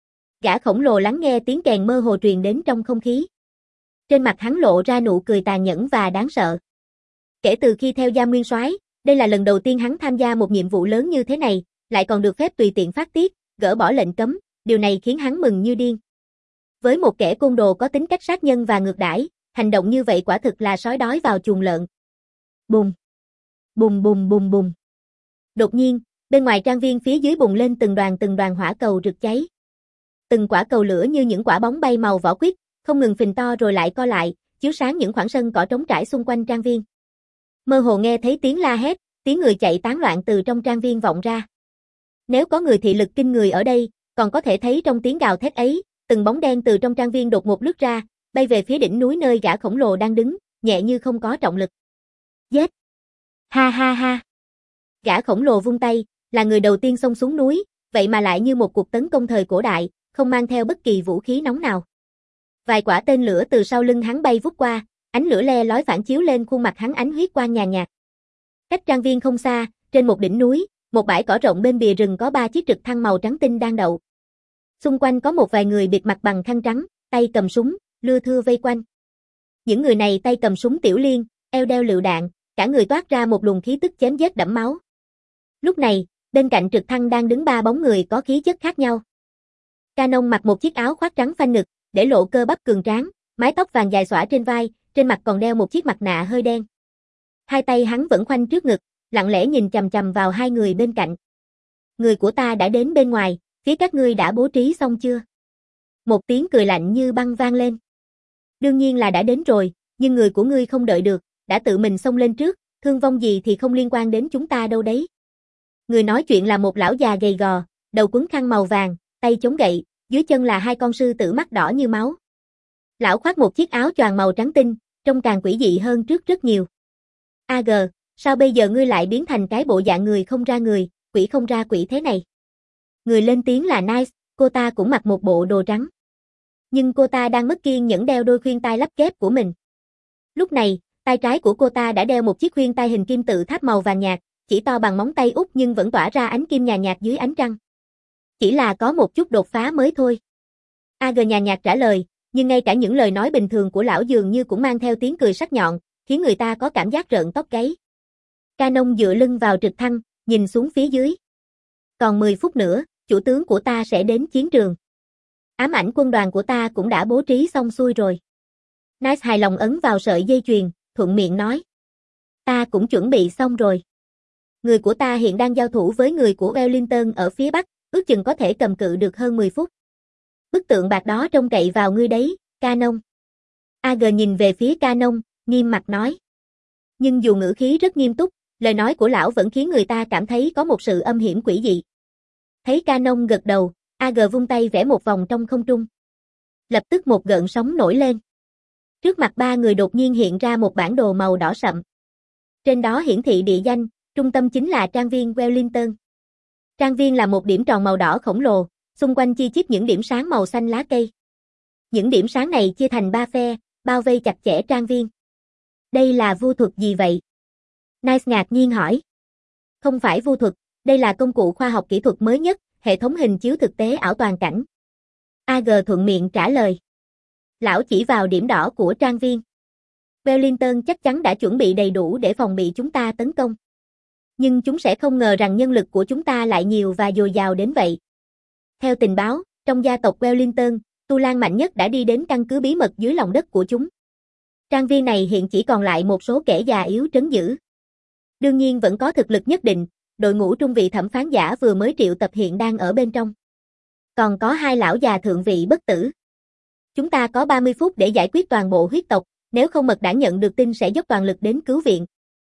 Gã khổng lồ lắng nghe tiếng kèn mơ hồ truyền đến trong không khí. Trên mặt hắn lộ ra nụ cười tàn nhẫn và đáng sợ. Kể từ khi theo Gia Nguyên soái, đây là lần đầu tiên hắn tham gia một nhiệm vụ lớn như thế này, lại còn được phép tùy tiện phát tiết, gỡ bỏ lệnh cấm, điều này khiến hắn mừng như điên. Với một kẻ côn đồ có tính cách sát nhân và ngược đãi, hành động như vậy quả thực là sói đói vào chuồng lợn. Bùng, bùng bùng bùng bùng. Đột nhiên, bên ngoài trang viên phía dưới bùng lên từng đoàn từng đoàn hỏa cầu rực cháy. Từng quả cầu lửa như những quả bóng bay màu vỏ quýt, không ngừng phình to rồi lại co lại, chiếu sáng những khoảng sân cỏ trống trải xung quanh trang viên. Mơ hồ nghe thấy tiếng la hét, tiếng người chạy tán loạn từ trong trang viên vọng ra. Nếu có người thị lực kinh người ở đây, còn có thể thấy trong tiếng gào thét ấy, từng bóng đen từ trong trang viên đột ngột lướt ra, bay về phía đỉnh núi nơi gã khổng lồ đang đứng, nhẹ như không có trọng lực. Giết! Ha ha ha! Gã khổng lồ vung tay, là người đầu tiên xông xuống núi, vậy mà lại như một cuộc tấn công thời cổ đại, không mang theo bất kỳ vũ khí nóng nào. Vài quả tên lửa từ sau lưng hắn bay vút qua, ánh lửa le lói phản chiếu lên khuôn mặt hắn ánh huyết quang nhàn nhạt. Cách trang viên không xa, trên một đỉnh núi, một bãi cỏ rộng bên bìa rừng có ba chiếc trực thăng màu trắng tinh đang đậu. Xung quanh có một vài người bịt mặt bằng khăn trắng, tay cầm súng, lưa thưa vây quanh. Những người này tay cầm súng tiểu liên, eo đeo lựu đạn, cả người toát ra một luồng khí tức chém giết đẫm máu. Lúc này, bên cạnh trực thăng đang đứng ba bóng người có khí chất khác nhau. Canon mặc một chiếc áo khoác trắng phanh ngực, để lộ cơ bắp cường tráng, mái tóc vàng dài xõa trên vai, trên mặt còn đeo một chiếc mặt nạ hơi đen. Hai tay hắn vẫn khoanh trước ngực, lặng lẽ nhìn chằm chằm vào hai người bên cạnh. Người của ta đã đến bên ngoài, phía các ngươi đã bố trí xong chưa? Một tiếng cười lạnh như băng vang lên. Đương nhiên là đã đến rồi, nhưng người của ngươi không đợi được, đã tự mình xông lên trước, thương vong gì thì không liên quan đến chúng ta đâu đấy. Người nói chuyện là một lão già gầy gò, đầu quấn khăn màu vàng, tay chống gậy, dưới chân là hai con sư tử mắt đỏ như máu. Lão khoác một chiếc áo choàng màu trắng tinh, trông càng quỷ dị hơn trước rất nhiều. A gờ, sao bây giờ ngươi lại biến thành cái bộ dạng người không ra người, quỷ không ra quỷ thế này? Người lên tiếng là Nice, cô ta cũng mặc một bộ đồ trắng. Nhưng cô ta đang mất kiên nhẫn đeo đôi khuyên tai lắp ghép của mình. Lúc này, tay trái của cô ta đã đeo một chiếc khuyên tai hình kim tự tháp màu vàng nhạt, chỉ to bằng móng tay út nhưng vẫn tỏa ra ánh kim nhàn nhạt dưới ánh trăng. Chỉ là có một chút đột phá mới thôi. A gờ nhàn nhạt trả lời, nhưng ngay cả những lời nói bình thường của lão dường như cũng mang theo tiếng cười sắc nhọn, khiến người ta có cảm giác rợn tóc gáy. Canon dựa lưng vào trực thăng, nhìn xuống phía dưới. Còn mười phút nữa, chủ tướng của ta sẽ đến chiến trường. Ám ảnh quân đoàn của ta cũng đã bố trí xong xuôi rồi. Nice hài lòng ấn vào sợi dây chuyền, thuận miệng nói. Ta cũng chuẩn bị xong rồi. Người của ta hiện đang giao thủ với người của Wellington ở phía bắc, ước chừng có thể cầm cự được hơn mười phút. Bức tượng bạc đó trông cậy vào ngươi đấy, Canon. a giê nhìn về phía Canon, nghiêm mặt nói. Nhưng dù ngữ khí rất nghiêm túc, lời nói của lão vẫn khiến người ta cảm thấy có một sự âm hiểm quỷ dị. Thấy Canon gật đầu, a giê vung tay vẽ một vòng trong không trung. Lập tức một gợn sóng nổi lên. Trước mặt ba người đột nhiên hiện ra một bản đồ màu đỏ sậm. Trên đó hiển thị địa danh, trung tâm chính là trang viên Wellington. Trang viên là một điểm tròn màu đỏ khổng lồ, xung quanh chi chít những điểm sáng màu xanh lá cây. Những điểm sáng này chia thành ba phe, bao vây chặt chẽ trang viên. Đây là vu thuật gì vậy? Nice ngạc nhiên hỏi. Không phải vu thuật, đây là công cụ khoa học kỹ thuật mới nhất, hệ thống hình chiếu thực tế ảo toàn cảnh. a giê thuận miệng trả lời. Lão chỉ vào điểm đỏ của trang viên. Wellington chắc chắn đã chuẩn bị đầy đủ để phòng bị chúng ta tấn công. Nhưng chúng sẽ không ngờ rằng nhân lực của chúng ta lại nhiều và dồi dào đến vậy. Theo tình báo, trong gia tộc Wellington, Tu Lan mạnh nhất đã đi đến căn cứ bí mật dưới lòng đất của chúng. Trang viên này hiện chỉ còn lại một số kẻ già yếu trấn giữ. Đương nhiên vẫn có thực lực nhất định, đội ngũ trung vị thẩm phán giả vừa mới triệu tập hiện đang ở bên trong. Còn có hai lão già thượng vị bất tử. Chúng ta có ba mươi phút để giải quyết toàn bộ huyết tộc, nếu không mật đảng nhận được tin sẽ dốc toàn lực đến cứu viện.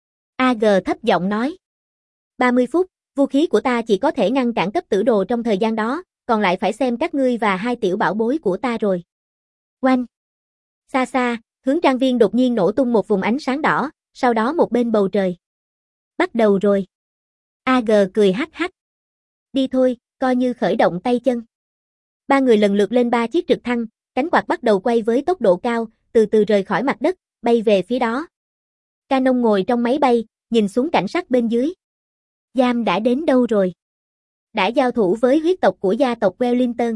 a giê thấp giọng nói. ba mươi phút, vũ khí của ta chỉ có thể ngăn cản cấp tử đồ trong thời gian đó, còn lại phải xem các ngươi và hai tiểu bảo bối của ta rồi. Oanh! Xa xa, hướng trang viên đột nhiên nổ tung một vùng ánh sáng đỏ, sau đó một bên bầu trời. Bắt đầu rồi. a giê cười hắc hắc. Đi thôi, coi như khởi động tay chân. Ba người lần lượt lên ba chiếc trực thăng, cánh quạt bắt đầu quay với tốc độ cao, từ từ rời khỏi mặt đất, bay về phía đó. Canon ngồi trong máy bay, nhìn xuống cảnh sắc bên dưới. Giam đã đến đâu rồi? Đã giao thủ với huyết tộc của gia tộc Wellington.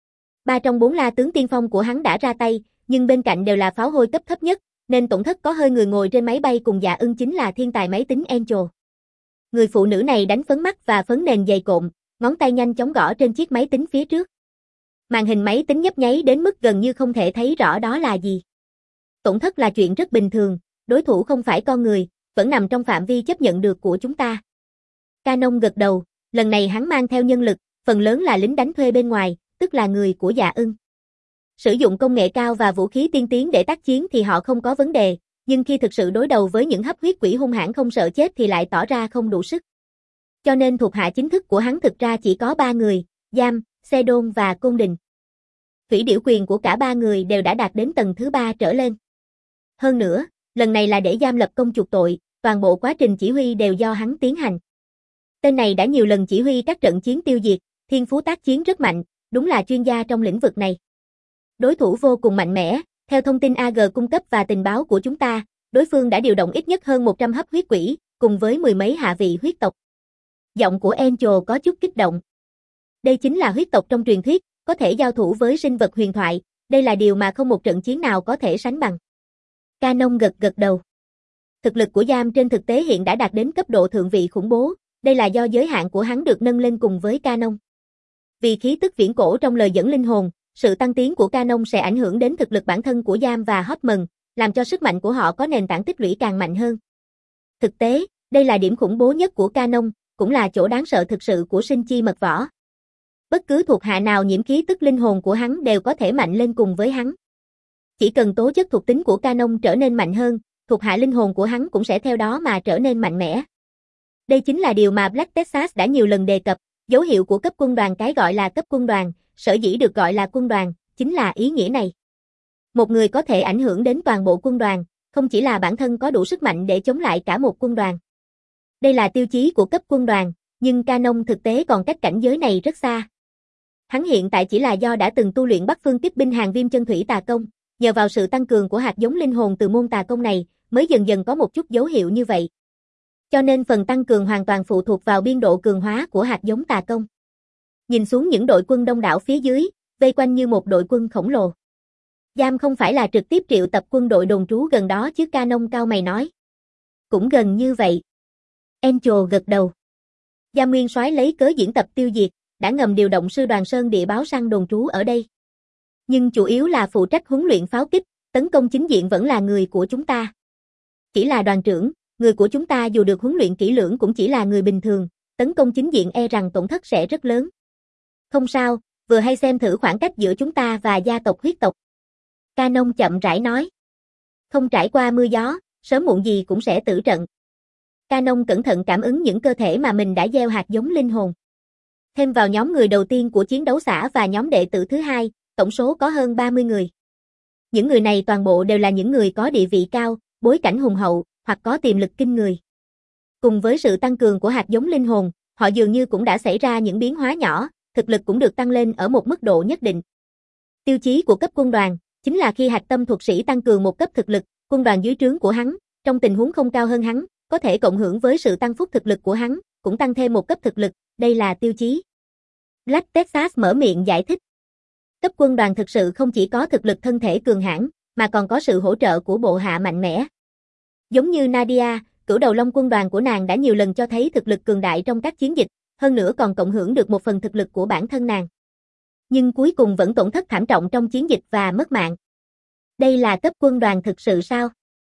Ba trong bốn la tướng tiên phong của hắn đã ra tay, nhưng bên cạnh đều là pháo hôi cấp thấp nhất, nên tổn thất có hơi người ngồi trên máy bay cùng Dạ Ưng chính là thiên tài máy tính Angel. Người phụ nữ này đánh phấn mắt và phấn nền dày cộm, ngón tay nhanh chóng gõ trên chiếc máy tính phía trước. Màn hình máy tính nhấp nháy đến mức gần như không thể thấy rõ đó là gì. Tổn thất là chuyện rất bình thường, đối thủ không phải con người, vẫn nằm trong phạm vi chấp nhận được của chúng ta. Canon gật đầu, lần này hắn mang theo nhân lực, phần lớn là lính đánh thuê bên ngoài, tức là người của Dạ Ưng. Sử dụng công nghệ cao và vũ khí tiên tiến để tác chiến thì họ không có vấn đề, nhưng khi thực sự đối đầu với những hấp huyết quỷ hung hãn không sợ chết thì lại tỏ ra không đủ sức. Cho nên thuộc hạ chính thức của hắn thực ra chỉ có ba người, Giam, Sedon và Côn Đình. Thủy điểu quyền của cả ba người đều đã đạt đến tầng thứ ba trở lên. Hơn nữa, lần này là để Giam lập công chuộc tội, toàn bộ quá trình chỉ huy đều do hắn tiến hành. Tên này đã nhiều lần chỉ huy các trận chiến tiêu diệt, thiên phú tác chiến rất mạnh, đúng là chuyên gia trong lĩnh vực này. Đối thủ vô cùng mạnh mẽ, theo thông tin a giê cung cấp và tình báo của chúng ta, đối phương đã điều động ít nhất hơn một trăm hấp huyết quỷ, cùng với mười mấy hạ vị huyết tộc. Giọng của Angel có chút kích động. Đây chính là huyết tộc trong truyền thuyết, có thể giao thủ với sinh vật huyền thoại, đây là điều mà không một trận chiến nào có thể sánh bằng. Canon gật gật đầu. Thực lực của Giam trên thực tế hiện đã đạt đến cấp độ thượng vị khủng bố, đây là do giới hạn của hắn được nâng lên cùng với Canon. Vì khí tức viễn cổ trong lời dẫn linh hồn, sự tăng tiến của Canon sẽ ảnh hưởng đến thực lực bản thân của Giam và Hotman, làm cho sức mạnh của họ có nền tảng tích lũy càng mạnh hơn. Thực tế, đây là điểm khủng bố nhất của Canon, cũng là chỗ đáng sợ thực sự của sinh chi mật võ. Bất cứ thuộc hạ nào nhiễm khí tức linh hồn của hắn đều có thể mạnh lên cùng với hắn. Chỉ cần tố chất thuộc tính của Canon trở nên mạnh hơn, thuộc hạ linh hồn của hắn cũng sẽ theo đó mà trở nên mạnh mẽ. Đây chính là điều mà Black Texas đã nhiều lần đề cập, dấu hiệu của cấp quân đoàn cái gọi là cấp quân đoàn, sở dĩ được gọi là quân đoàn, chính là ý nghĩa này. Một người có thể ảnh hưởng đến toàn bộ quân đoàn, không chỉ là bản thân có đủ sức mạnh để chống lại cả một quân đoàn. Đây là tiêu chí của cấp quân đoàn, nhưng Canon thực tế còn cách cảnh giới này rất xa. Hắn hiện tại chỉ là do đã từng tu luyện Bắc Phương Kích Binh Hàng Viêm Chân Thủy Tà Công, nhờ vào sự tăng cường của hạt giống linh hồn từ môn tà công này, mới dần dần có một chút dấu hiệu như vậy. Cho nên phần tăng cường hoàn toàn phụ thuộc vào biên độ cường hóa của hạt giống tà công. Nhìn xuống những đội quân đông đảo phía dưới, vây quanh như một đội quân khổng lồ. Giam không phải là trực tiếp triệu tập quân đội đồn trú gần đó chứ, Canon cao mày nói. Cũng gần như vậy. Angel gật đầu. Giam nguyên soái lấy cớ diễn tập tiêu diệt, đã ngầm điều động sư đoàn Sơn Địa báo săn đồn trú ở đây. Nhưng chủ yếu là phụ trách huấn luyện pháo kích, tấn công chính diện vẫn là người của chúng ta. Chỉ là đoàn trưởng, người của chúng ta dù được huấn luyện kỹ lưỡng cũng chỉ là người bình thường, tấn công chính diện e rằng tổn thất sẽ rất lớn. Không sao, vừa hay xem thử khoảng cách giữa chúng ta và gia tộc huyết tộc. Canon chậm rãi nói. Không trải qua mưa gió, sớm muộn gì cũng sẽ tử trận. Canon cẩn thận cảm ứng những cơ thể mà mình đã gieo hạt giống linh hồn. Thêm vào nhóm người đầu tiên của chiến đấu xã và nhóm đệ tử thứ hai, tổng số có hơn ba mươi người. Những người này toàn bộ đều là những người có địa vị cao, bối cảnh hùng hậu, hoặc có tiềm lực kinh người. Cùng với sự tăng cường của hạt giống linh hồn, họ dường như cũng đã xảy ra những biến hóa nhỏ, thực lực cũng được tăng lên ở một mức độ nhất định. Tiêu chí của cấp quân đoàn, chính là khi hạch tâm thuật sĩ tăng cường một cấp thực lực, quân đoàn dưới trướng của hắn, trong tình huống không cao hơn hắn, có thể cộng hưởng với sự tăng phúc thực lực của hắn, cũng tăng thêm một cấp thực lực, đây là tiêu chí. Black Texas mở miệng giải thích. Cấp quân đoàn thực sự không chỉ có thực lực thân thể cường hãn, mà còn có sự hỗ trợ của bộ hạ mạnh mẽ. Giống như Nadia, cửu đầu long quân đoàn của nàng đã nhiều lần cho thấy thực lực cường đại trong các chiến dịch, hơn nữa còn cộng hưởng được một phần thực lực của bản thân nàng. Nhưng cuối cùng vẫn tổn thất thảm trọng trong chiến dịch và mất mạng. Đây là cấp quân đoàn thực sự sao?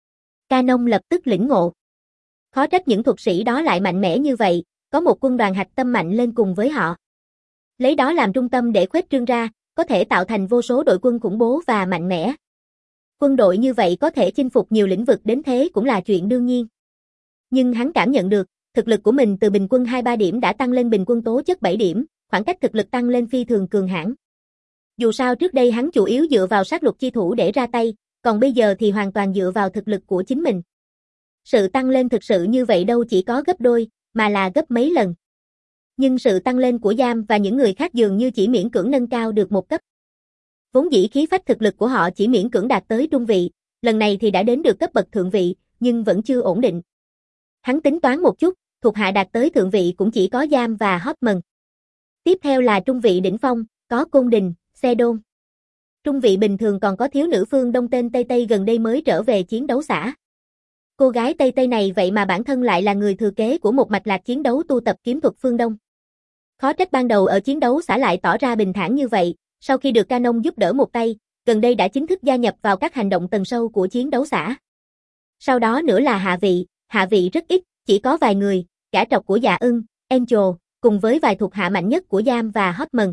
Canon lập tức lĩnh ngộ. Khó trách những thuật sĩ đó lại mạnh mẽ như vậy, có một quân đoàn hạch tâm mạnh lên cùng với họ. Lấy đó làm trung tâm để khuếch trương ra, có thể tạo thành vô số đội quân khủng bố và mạnh mẽ. Quân đội như vậy có thể chinh phục nhiều lĩnh vực đến thế cũng là chuyện đương nhiên. Nhưng hắn cảm nhận được, thực lực của mình từ bình quân hai ba điểm đã tăng lên bình quân tố chất bảy điểm, khoảng cách thực lực tăng lên phi thường cường hãn. Dù sao trước đây hắn chủ yếu dựa vào sát lục chi thủ để ra tay, còn bây giờ thì hoàn toàn dựa vào thực lực của chính mình. Sự tăng lên thực sự như vậy đâu chỉ có gấp đôi, mà là gấp mấy lần. Nhưng sự tăng lên của Giam và những người khác dường như chỉ miễn cưỡng nâng cao được một cấp. Vốn dĩ khí phách thực lực của họ chỉ miễn cưỡng đạt tới trung vị, lần này thì đã đến được cấp bậc thượng vị, nhưng vẫn chưa ổn định. Hắn tính toán một chút, thuộc hạ đạt tới thượng vị cũng chỉ có Giam và Hotman. Tiếp theo là trung vị đỉnh phong, có Côn Đình, Xe Đôn. Trung vị bình thường còn có thiếu nữ phương Đông tên Tây Tây gần đây mới trở về chiến đấu xã. Cô gái Tây Tây này vậy mà bản thân lại là người thừa kế của một mạch lạc chiến đấu tu tập kiếm thuật phương Đông. Khó trách ban đầu ở chiến đấu xã lại tỏ ra bình thản như vậy, sau khi được Canon giúp đỡ một tay, gần đây đã chính thức gia nhập vào các hành động tầng sâu của chiến đấu xã. Sau đó nữa là hạ vị, hạ vị rất ít, chỉ có vài người, gã trọc của Dạ Ưng, Angel, cùng với vài thuộc hạ mạnh nhất của Giam và Hotman.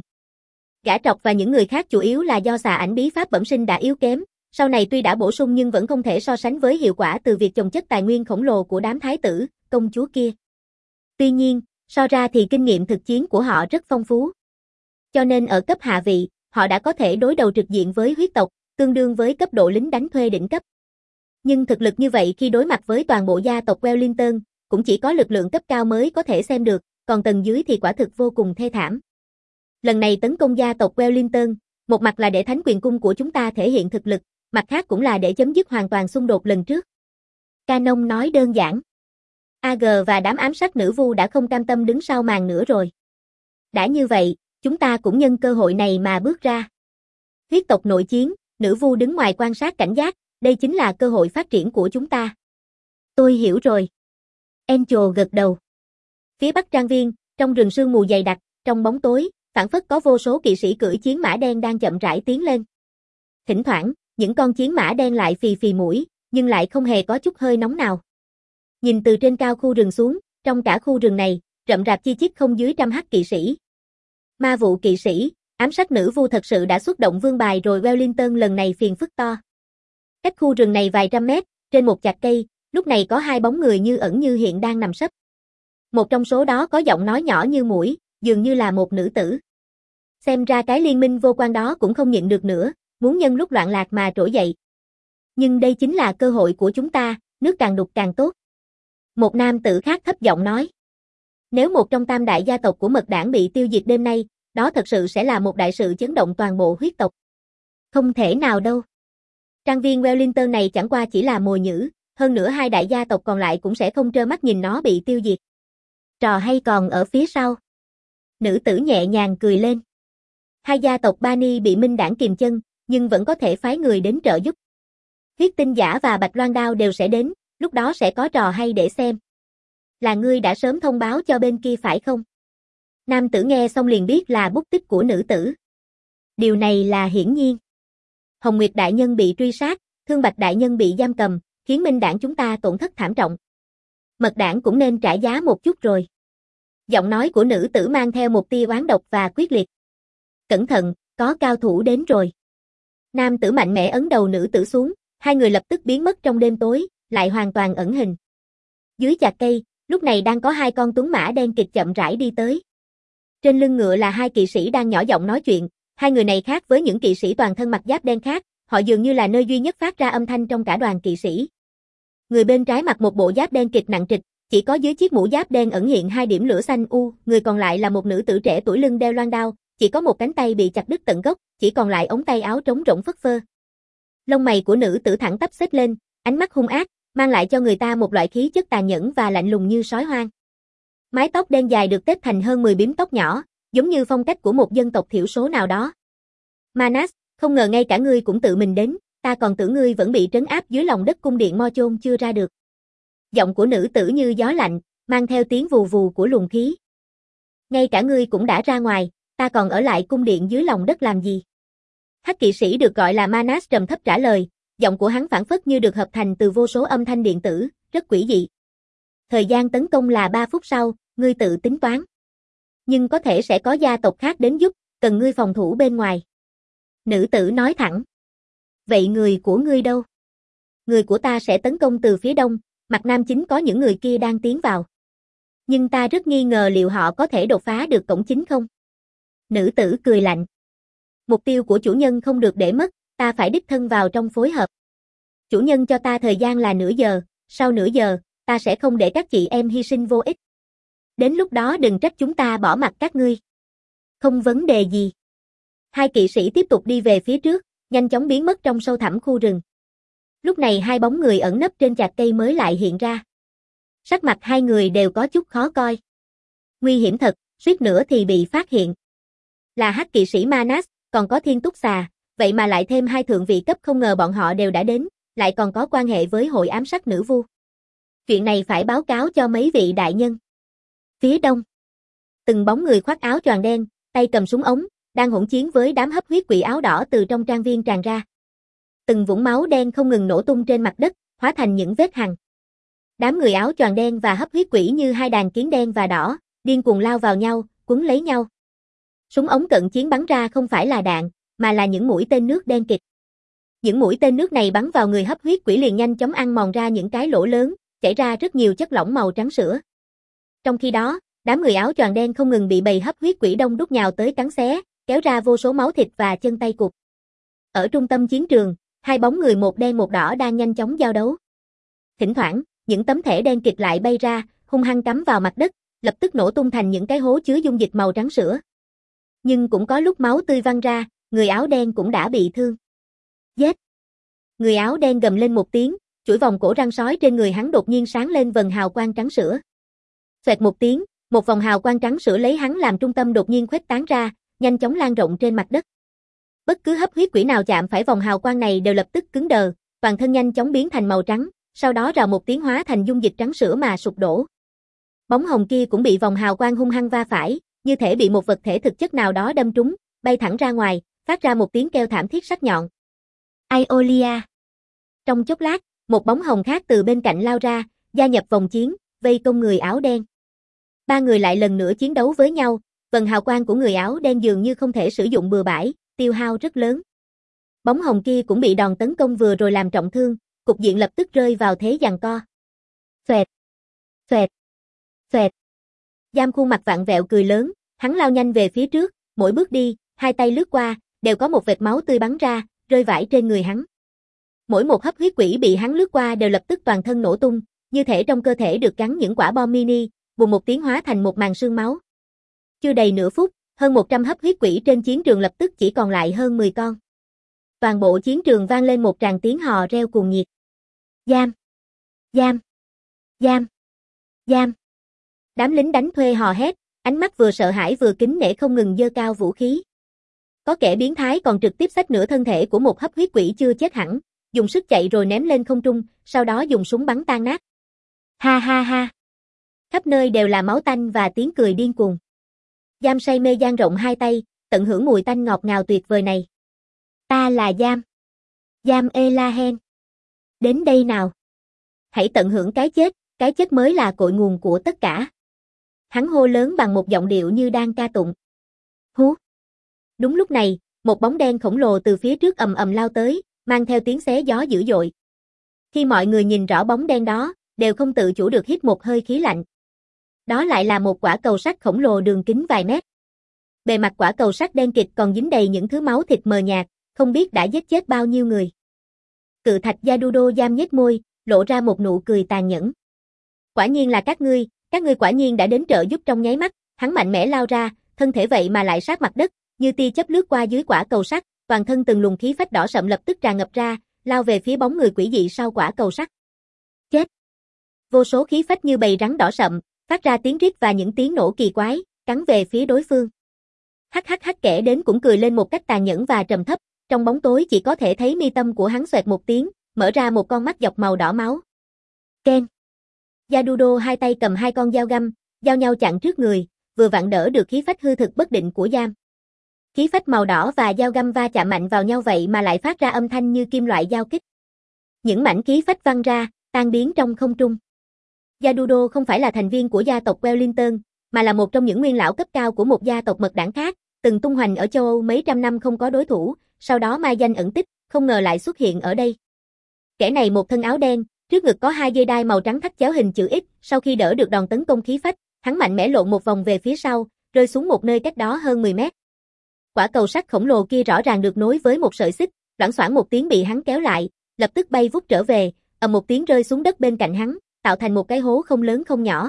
Gã trọc và những người khác chủ yếu là do xà ảnh bí pháp bẩm sinh đã yếu kém, sau này tuy đã bổ sung nhưng vẫn không thể so sánh với hiệu quả từ việc chồng chất tài nguyên khổng lồ của đám thái tử, công chúa kia. Tuy nhiên, so ra thì kinh nghiệm thực chiến của họ rất phong phú. Cho nên ở cấp hạ vị, họ đã có thể đối đầu trực diện với huyết tộc, tương đương với cấp độ lính đánh thuê đỉnh cấp. Nhưng thực lực như vậy khi đối mặt với toàn bộ gia tộc Wellington, cũng chỉ có lực lượng cấp cao mới có thể xem được, còn tầng dưới thì quả thực vô cùng thê thảm. Lần này tấn công gia tộc Wellington, một mặt là để thánh quyền cung của chúng ta thể hiện thực lực, mặt khác cũng là để chấm dứt hoàn toàn xung đột lần trước. Canon nói đơn giản. a giê và đám ám sát nữ vu đã không cam tâm đứng sau màn nữa rồi. Đã như vậy, chúng ta cũng nhân cơ hội này mà bước ra. Huyết tộc nội chiến, nữ vu đứng ngoài quan sát cảnh giác, đây chính là cơ hội phát triển của chúng ta. Tôi hiểu rồi. Angel gật đầu. Phía bắc trang viên, trong rừng sương mù dày đặc, trong bóng tối, phảng phất có vô số kỵ sĩ cưỡi chiến mã đen đang chậm rãi tiến lên. Thỉnh thoảng, những con chiến mã đen lại phì phì mũi, nhưng lại không hề có chút hơi nóng nào. Nhìn từ trên cao khu rừng xuống, trong cả khu rừng này, rậm rạp chi chít không dưới trăm hắc kỵ sĩ. Ma vụ kỵ sĩ, ám sát nữ vu thật sự đã xuất động vương bài rồi. Wellington lần này phiền phức to. Cách khu rừng này vài trăm mét, trên một chạc cây, lúc này có hai bóng người như ẩn như hiện đang nằm sấp. Một trong số đó có giọng nói nhỏ như muỗi, dường như là một nữ tử. Xem ra cái liên minh vô quan đó cũng không nhịn được nữa, muốn nhân lúc loạn lạc mà trỗi dậy. Nhưng đây chính là cơ hội của chúng ta, nước càng đục càng tốt. Một nam tử khác thấp giọng nói. Nếu một trong tam đại gia tộc của mật đảng bị tiêu diệt đêm nay, đó thật sự sẽ là một đại sự chấn động toàn bộ huyết tộc. Không thể nào đâu. Trang viên Wellington này chẳng qua chỉ là mồi nhử, hơn nữa hai đại gia tộc còn lại cũng sẽ không trơ mắt nhìn nó bị tiêu diệt. Trò hay còn ở phía sau. Nữ tử nhẹ nhàng cười lên. Hai gia tộc Bani bị minh đảng kìm chân, nhưng vẫn có thể phái người đến trợ giúp. Huyết tinh giả và Bạch Loan Đao đều sẽ đến, lúc đó sẽ có trò hay để xem. Là ngươi đã sớm thông báo cho bên kia phải không? Nam tử nghe xong liền biết là bút tích của nữ tử. Điều này là hiển nhiên. Hồng Nguyệt đại nhân bị truy sát, Thương Bạch đại nhân bị giam cầm, khiến Minh đảng chúng ta tổn thất thảm trọng. Mật đảng cũng nên trả giá một chút rồi. Giọng nói của nữ tử mang theo một tia oán độc và quyết liệt. Cẩn thận, có cao thủ đến rồi. Nam tử mạnh mẽ ấn đầu nữ tử xuống, hai người lập tức biến mất trong đêm tối, lại hoàn toàn ẩn hình. Dưới chạc cây, lúc này đang có hai con tuấn mã đen kịt chậm rãi đi tới. Trên lưng ngựa là hai kỵ sĩ đang nhỏ giọng nói chuyện, hai người này khác với những kỵ sĩ toàn thân mặc giáp đen khác, họ dường như là nơi duy nhất phát ra âm thanh trong cả đoàn kỵ sĩ. Người bên trái mặc một bộ giáp đen kịt nặng trịch, chỉ có dưới chiếc mũ giáp đen ẩn hiện hai điểm lửa xanh u, người còn lại là một nữ tử trẻ tuổi lưng đeo loan đao, chỉ có một cánh tay bị chặt đứt tận gốc, chỉ còn lại ống tay áo trống rỗng phất phơ. Lông mày của nữ tử thẳng tắp xếch lên, ánh mắt hung ác, mang lại cho người ta một loại khí chất tàn nhẫn và lạnh lùng như sói hoang. Mái tóc đen dài được tết thành hơn mười bím tóc nhỏ, giống như phong cách của một dân tộc thiểu số nào đó. Manas, không ngờ ngay cả ngươi cũng tự mình đến, ta còn tưởng ngươi vẫn bị trấn áp dưới lòng đất cung điện Mo Chôn chưa ra được. Giọng của nữ tử như gió lạnh, mang theo tiếng vù vù của luồng khí. Ngay cả ngươi cũng đã ra ngoài, ta còn ở lại cung điện dưới lòng đất làm gì? Hắc kỵ sĩ được gọi là Manas trầm thấp trả lời, giọng của hắn phảng phất như được hợp thành từ vô số âm thanh điện tử, rất quỷ dị. Thời gian tấn công là ba phút sau, ngươi tự tính toán. Nhưng có thể sẽ có gia tộc khác đến giúp, cần ngươi phòng thủ bên ngoài. Nữ tử nói thẳng. Vậy người của ngươi đâu? Người của ta sẽ tấn công từ phía đông, mặt nam chính có những người kia đang tiến vào. Nhưng ta rất nghi ngờ liệu họ có thể đột phá được cổng chính không? Nữ tử cười lạnh. Mục tiêu của chủ nhân không được để mất, ta phải đích thân vào trong phối hợp. Chủ nhân cho ta thời gian là nửa giờ, sau nửa giờ, ta sẽ không để các chị em hy sinh vô ích. Đến lúc đó đừng trách chúng ta bỏ mặc các ngươi. Không vấn đề gì. Hai kỵ sĩ tiếp tục đi về phía trước, nhanh chóng biến mất trong sâu thẳm khu rừng. Lúc này hai bóng người ẩn nấp trên chạc cây mới lại hiện ra. Sắc mặt hai người đều có chút khó coi. Nguy hiểm thật, suýt nữa thì bị phát hiện. Là hắc kỵ sĩ Manas, còn có Thiên Túc Xà, vậy mà lại thêm hai thượng vị cấp, không ngờ bọn họ đều đã đến, lại còn có quan hệ với hội ám sát nữ vu. Chuyện này phải báo cáo cho mấy vị đại nhân. Phía đông, từng bóng người khoác áo choàng đen, tay cầm súng ống, đang hỗn chiến với đám hấp huyết quỷ áo đỏ từ trong trang viên tràn ra. Từng vũng máu đen không ngừng nổ tung trên mặt đất, hóa thành những vết hằn. Đám người áo choàng đen và hấp huyết quỷ như hai đàn kiến đen và đỏ, điên cuồng lao vào nhau, quấn lấy nhau. Súng ống cận chiến bắn ra không phải là đạn, mà là những mũi tên nước đen kịt. Những mũi tên nước này bắn vào người hấp huyết quỷ liền nhanh chóng ăn mòn ra những cái lỗ lớn, chảy ra rất nhiều chất lỏng màu trắng sữa. Trong khi đó, đám người áo choàng đen không ngừng bị bầy hấp huyết quỷ đông đúc nhào tới cắn xé, kéo ra vô số máu thịt và chân tay cụt. Ở trung tâm chiến trường, hai bóng người một đen một đỏ đang nhanh chóng giao đấu. Thỉnh thoảng, những tấm thẻ đen kịt lại bay ra, hung hăng cắm vào mặt đất, lập tức nổ tung thành những cái hố chứa dung dịch màu trắng sữa. Nhưng cũng có lúc máu tươi văng ra, người áo đen cũng đã bị thương. Giết! Người áo đen gầm lên một tiếng, chuỗi vòng cổ răng sói trên người hắn đột nhiên sáng lên vầng hào quang trắng sữa. Xoẹt một tiếng, một vòng hào quang trắng sữa lấy hắn làm trung tâm đột nhiên khuếch tán ra, nhanh chóng lan rộng trên mặt đất. Bất cứ hấp huyết quỷ nào chạm phải vòng hào quang này đều lập tức cứng đờ, toàn thân nhanh chóng biến thành màu trắng, sau đó rào một tiếng hóa thành dung dịch trắng sữa mà sụp đổ. Bóng hồng kia cũng bị vòng hào quang hung hăng va phải, như thể bị một vật thể thực chất nào đó đâm trúng, bay thẳng ra ngoài, phát ra một tiếng kêu thảm thiết sắc nhọn. Aeolia. Trong chốc lát, một bóng hồng khác từ bên cạnh lao ra, gia nhập vòng chiến, vây công người áo đen. Ba người lại lần nữa chiến đấu với nhau, vầng hào quang của người áo đen dường như không thể sử dụng bừa bãi, tiêu hao rất lớn. Bóng hồng kia cũng bị đòn tấn công vừa rồi làm trọng thương, cục diện lập tức rơi vào thế giằng co. Xoẹt, xoẹt, xoẹt. Giam khuôn mặt vặn vẹo cười lớn, hắn lao nhanh về phía trước, mỗi bước đi, hai tay lướt qua, đều có một vệt máu tươi bắn ra, rơi vãi trên người hắn. Mỗi một hấp huyết quỷ bị hắn lướt qua đều lập tức toàn thân nổ tung, như thể trong cơ thể được gắn những quả bom mini, bùng một tiếng hóa thành một màn sương máu. Chưa đầy nửa phút, hơn một trăm hấp huyết quỷ trên chiến trường lập tức chỉ còn lại hơn mười con. Toàn bộ chiến trường vang lên một tràng tiếng hò reo cuồng nhiệt. Giam! Giam! Giam! Giam! Đám lính đánh thuê hò hét, ánh mắt vừa sợ hãi vừa kính nể không ngừng giơ cao vũ khí. Có kẻ biến thái còn trực tiếp xách nửa thân thể của một hấp huyết quỷ chưa chết hẳn, dùng sức chạy rồi ném lên không trung, sau đó dùng súng bắn tan nát. Ha ha ha! Khắp nơi đều là máu tanh và tiếng cười điên cuồng. Giam say mê dang rộng hai tay, tận hưởng mùi tanh ngọt ngào tuyệt vời này. Ta là Giam. Giam Elahen. Đến đây nào. Hãy tận hưởng cái chết, cái chết mới là cội nguồn của tất cả. Hắn hô lớn bằng một giọng điệu như đang ca tụng. Hú! Đúng lúc này, một bóng đen khổng lồ từ phía trước ầm ầm lao tới, mang theo tiếng xé gió dữ dội. Khi mọi người nhìn rõ bóng đen đó, đều không tự chủ được hít một hơi khí lạnh. Đó lại là một quả cầu sắt khổng lồ đường kính vài mét. Bề mặt quả cầu sắt đen kịt còn dính đầy những thứ máu thịt mờ nhạt, không biết đã giết chết bao nhiêu người. Cự thạch Yadudo giam nhếch môi, lộ ra một nụ cười tàn nhẫn. Quả nhiên là các ngươi, các ngươi quả nhiên đã đến trợ giúp trong nháy mắt, hắn mạnh mẽ lao ra, thân thể vậy mà lại sát mặt đất, như tia chớp lướt qua dưới quả cầu sắt, toàn thân từng luồng khí phách đỏ sậm lập tức tràn ngập ra, lao về phía bóng người quỷ dị sau quả cầu sắt. Chết! Vô số khí phách như bầy rắn đỏ sậm, phát ra tiếng rít và những tiếng nổ kỳ quái, cắn về phía đối phương. Hắc hắc hắc, kẻ đến cũng cười lên một cách tàn nhẫn và trầm thấp, trong bóng tối chỉ có thể thấy mi tâm của hắn xoẹt một tiếng, mở ra một con mắt dọc màu đỏ máu. Ken! Yadudo hai tay cầm hai con dao găm, giao nhau chặn trước người, vừa vặn đỡ được khí phách hư thực bất định của Yam. Khí phách màu đỏ và dao găm va chạm mạnh vào nhau vậy mà lại phát ra âm thanh như kim loại giao kích. Những mảnh khí phách văng ra, tan biến trong không trung. Yadudo không phải là thành viên của gia tộc Wellington, mà là một trong những nguyên lão cấp cao của một gia tộc mật đảng khác, từng tung hoành ở châu Âu mấy trăm năm không có đối thủ, sau đó mai danh ẩn tích, không ngờ lại xuất hiện ở đây. Kẻ này một thân áo đen, trước ngực có hai dây đai màu trắng thắt chéo hình chữ X, sau khi đỡ được đòn tấn công khí phách, hắn mạnh mẽ lộn một vòng về phía sau, rơi xuống một nơi cách đó hơn mười mét. Quả cầu sắt khổng lồ kia rõ ràng được nối với một sợi xích, loảng xoảng một tiếng bị hắn kéo lại, lập tức bay vút trở về, ầm một tiếng rơi xuống đất bên cạnh hắn, tạo thành một cái hố không lớn không nhỏ.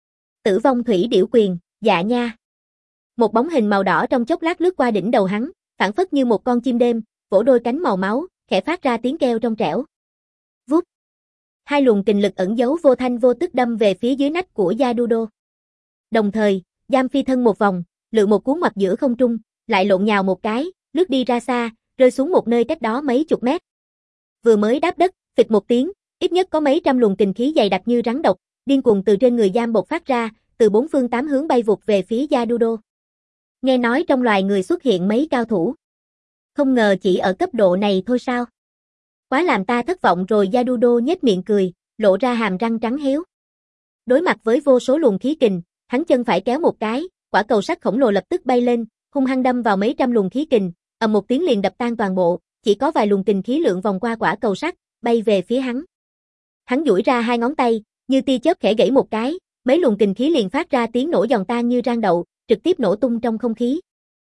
Tử vong thủy điểu quyền, dạ nha. Một bóng hình màu đỏ trong chốc lát lướt qua đỉnh đầu hắn, phảng phất như một con chim đêm, vỗ đôi cánh màu máu, khẽ phát ra tiếng kêu trong trẻo. Vút. Hai luồng kình lực ẩn giấu vô thanh vô tức đâm về phía dưới nách của Yadudo. Đồng thời, Yam phi thân một vòng, lựa một cú ngoặt giữa không trung, lại lộn nhào một cái, lướt đi ra xa, rơi xuống một nơi cách đó mấy chục mét. Vừa mới đáp đất, phịch một tiếng, ít nhất có mấy trăm luồng kình khí dày đặc như rắn độc, điên cuồng từ trên người Yam bộc phát ra, từ bốn phương tám hướng bay vụt về phía Yadudo. Nghe nói trong loài người xuất hiện mấy cao thủ. Không ngờ chỉ ở cấp độ này thôi sao? Quá làm ta thất vọng rồi. Yadudo nhếch miệng cười, lộ ra hàm răng trắng héo. Đối mặt với vô số luồng khí kình, hắn chân phải kéo một cái, quả cầu sắt khổng lồ lập tức bay lên, hung hăng đâm vào mấy trăm luồng khí kình, ầm một tiếng liền đập tan toàn bộ, chỉ có vài luồng kình khí lượn vòng qua quả cầu sắt, bay về phía hắn. Hắn duỗi ra hai ngón tay, như tia chớp khẽ gãy một cái, mấy luồng kình khí liền phát ra tiếng nổ giòn tan như rang đậu, trực tiếp nổ tung trong không khí.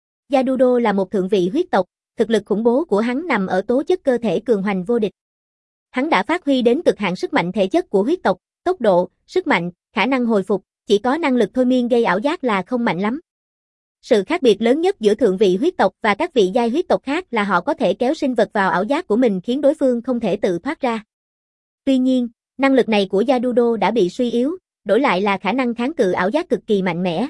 Yadudo là một thượng vị huyết tộc, thực lực khủng bố của hắn nằm ở tố chất cơ thể cường hoành vô địch. Hắn đã phát huy đến cực hạn sức mạnh thể chất của huyết tộc, tốc độ, sức mạnh, khả năng hồi phục, chỉ có năng lực thôi miên gây ảo giác là không mạnh lắm. Sự khác biệt lớn nhất giữa thượng vị huyết tộc và các vị giai huyết tộc khác là họ có thể kéo sinh vật vào ảo giác của mình khiến đối phương không thể tự thoát ra. Tuy nhiên, năng lực này của Yadudo đã bị suy yếu, đổi lại là khả năng kháng cự ảo giác cực kỳ mạnh mẽ.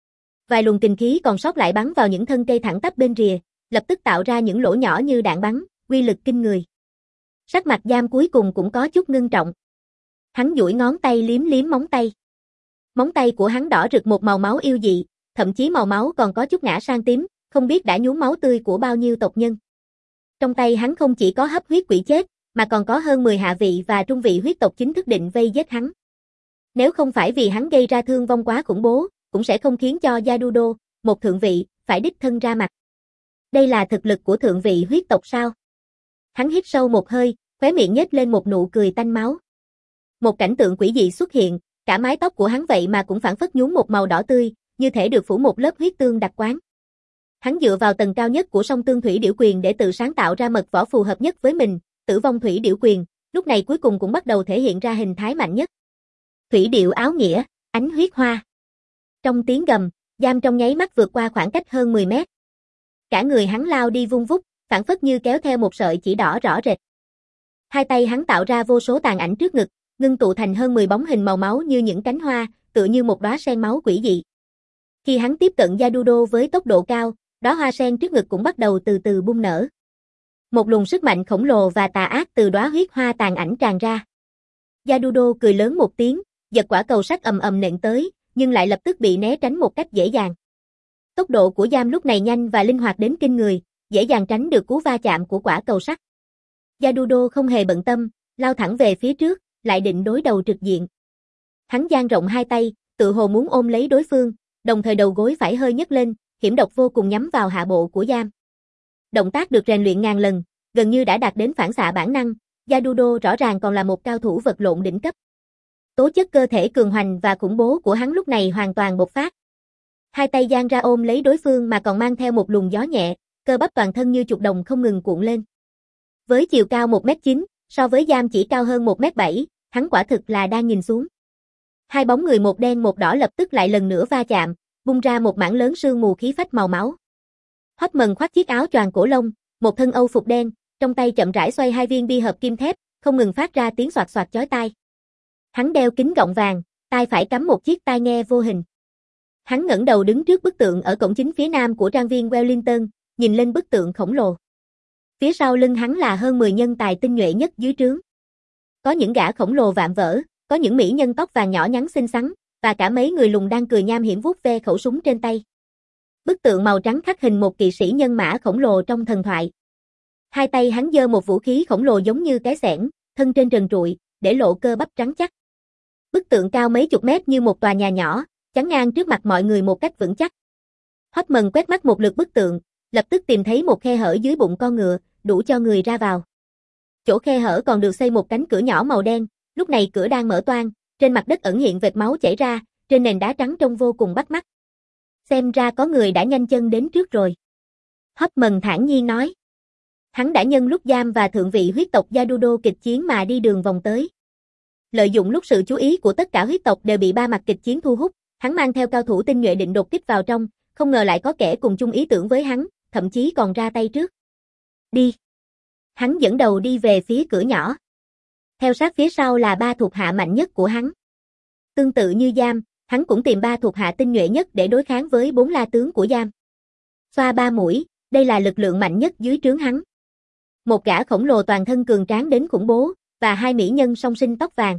Vài luồng kình khí còn sót lại bắn vào những thân cây thẳng tắp bên rìa, lập tức tạo ra những lỗ nhỏ như đạn bắn, uy lực kinh người. Sắc mặt Yam cuối cùng cũng có chút ngưng trọng. Hắn duỗi ngón tay liếm liếm móng tay. Móng tay của hắn đỏ rực một màu máu yêu dị, thậm chí màu máu còn có chút ngã sang tím, không biết đã nhuốm máu tươi của bao nhiêu tộc nhân. Trong tay hắn không chỉ có hấp huyết quỷ chết, mà còn có hơn mười hạ vị và trung vị huyết tộc chính thức định vây giết hắn. Nếu không phải vì hắn gây ra thương vong quá khủng bố, cũng sẽ không khiến cho Yadudo, một thượng vị, phải đích thân ra mặt. Đây là thực lực của thượng vị huyết tộc sao? Hắn hít sâu một hơi, khóe miệng nhếch lên một nụ cười tanh máu. Một cảnh tượng quỷ dị xuất hiện, cả mái tóc của hắn vậy mà cũng phảng phất nhuốm một màu đỏ tươi, như thể được phủ một lớp huyết tương đặc quán. Hắn dựa vào tầng cao nhất của song tương thủy điểu quyền để tự sáng tạo ra mật võ phù hợp nhất với mình, tử vong thủy điểu quyền, lúc này cuối cùng cũng bắt đầu thể hiện ra hình thái mạnh nhất. Thủy điểu áo nghĩa, ánh huyết hoa. Trong tiếng gầm, Yam trong nháy mắt vượt qua khoảng cách hơn mười mét. Cả người hắn lao đi vung vút, phảng phất như kéo theo một sợi chỉ đỏ rõ rệt. Hai tay hắn tạo ra vô số tàn ảnh trước ngực, ngưng tụ thành hơn mười bóng hình màu máu như những cánh hoa, tựa như một đóa sen máu quỷ dị. Khi hắn tiếp cận Yadudo với tốc độ cao, đóa hoa sen trước ngực cũng bắt đầu từ từ bung nở. Một luồng sức mạnh khổng lồ và tà ác từ đóa huyết hoa tàn ảnh tràn ra. Yadudo cười lớn một tiếng, giật quả cầu sắt ầm ầm nện tới, nhưng lại lập tức bị né tránh một cách dễ dàng. Tốc độ của Yam lúc này nhanh và linh hoạt đến kinh người, dễ dàng tránh được cú va chạm của quả cầu sắt. Yadudo không hề bận tâm, lao thẳng về phía trước, lại định đối đầu trực diện. Hắn dang rộng hai tay, tự hồ muốn ôm lấy đối phương, đồng thời đầu gối phải hơi nhấc lên, hiểm độc vô cùng nhắm vào hạ bộ của Giam. Động tác được rèn luyện ngàn lần, gần như đã đạt đến phản xạ bản năng, Yadudo rõ ràng còn là một cao thủ vật lộn đỉnh cấp. Tố chất cơ thể cường hoành và khủng bố của hắn lúc này hoàn toàn bộc phát. Hai tay dang ra ôm lấy đối phương mà còn mang theo một luồng gió nhẹ, cơ bắp toàn thân như chuột đồng không ngừng cuộn lên. Với chiều cao một mét chín, so với Giam chỉ cao hơn một mét bảy, hắn quả thực là đang nhìn xuống. Hai bóng người một đen một đỏ lập tức lại lần nữa va chạm, bung ra một mảng lớn sương mù khí phách màu máu. Hoffman khoác chiếc áo choàng cổ lông, một thân âu phục đen, trong tay chậm rãi xoay hai viên bi hợp kim thép, không ngừng phát ra tiếng xoạt xoạt chói tai. Hắn đeo kính gọng vàng, tai phải cắm một chiếc tai nghe vô hình. Hắn ngẩng đầu đứng trước bức tượng ở cổng chính phía nam của trang viên Wellington, nhìn lên bức tượng khổng lồ. Phía sau lưng hắn là hơn mười nhân tài tinh nhuệ nhất dưới trướng. Có những gã khổng lồ vạm vỡ, có những mỹ nhân tóc vàng nhỏ nhắn xinh xắn, và cả mấy người lùn đang cười nham hiểm vuốt ve khẩu súng trên tay. Bức tượng màu trắng khắc hình một kỵ sĩ nhân mã khổng lồ trong thần thoại. Hai tay hắn giơ một vũ khí khổng lồ giống như cái xẻng, thân trên trần trụi, để lộ cơ bắp trắng chắc. Bức tượng cao mấy chục mét như một tòa nhà nhỏ, chắn ngang trước mặt mọi người một cách vững chắc. Hoffman quét mắt một lượt bức tượng, lập tức tìm thấy một khe hở dưới bụng con ngựa, đủ cho người ra vào. Chỗ khe hở còn được xây một cánh cửa nhỏ màu đen, lúc này cửa đang mở toang, trên mặt đất ẩn hiện vệt máu chảy ra, trên nền đá trắng trông vô cùng bắt mắt. Xem ra có người đã nhanh chân đến trước rồi. Hoffman thản nhiên nói. Hắn đã nhân lúc Giam và thượng vị huyết tộc Yadudo kịch chiến mà đi đường vòng tới. Lợi dụng lúc sự chú ý của tất cả huyết tộc đều bị ba mặt kịch chiến thu hút, hắn mang theo cao thủ tinh nhuệ định đột kích vào trong, không ngờ lại có kẻ cùng chung ý tưởng với hắn, thậm chí còn ra tay trước. Đi. Hắn dẫn đầu đi về phía cửa nhỏ. Theo sát phía sau là ba thuộc hạ mạnh nhất của hắn. Tương tự như Giam, hắn cũng tìm ba thuộc hạ tinh nhuệ nhất để đối kháng với bốn la tướng của Giam. Xoa ba mũi, đây là lực lượng mạnh nhất dưới trướng hắn. Một gã khổng lồ toàn thân cường tráng đến khủng bố, và hai mỹ nhân song sinh tóc vàng.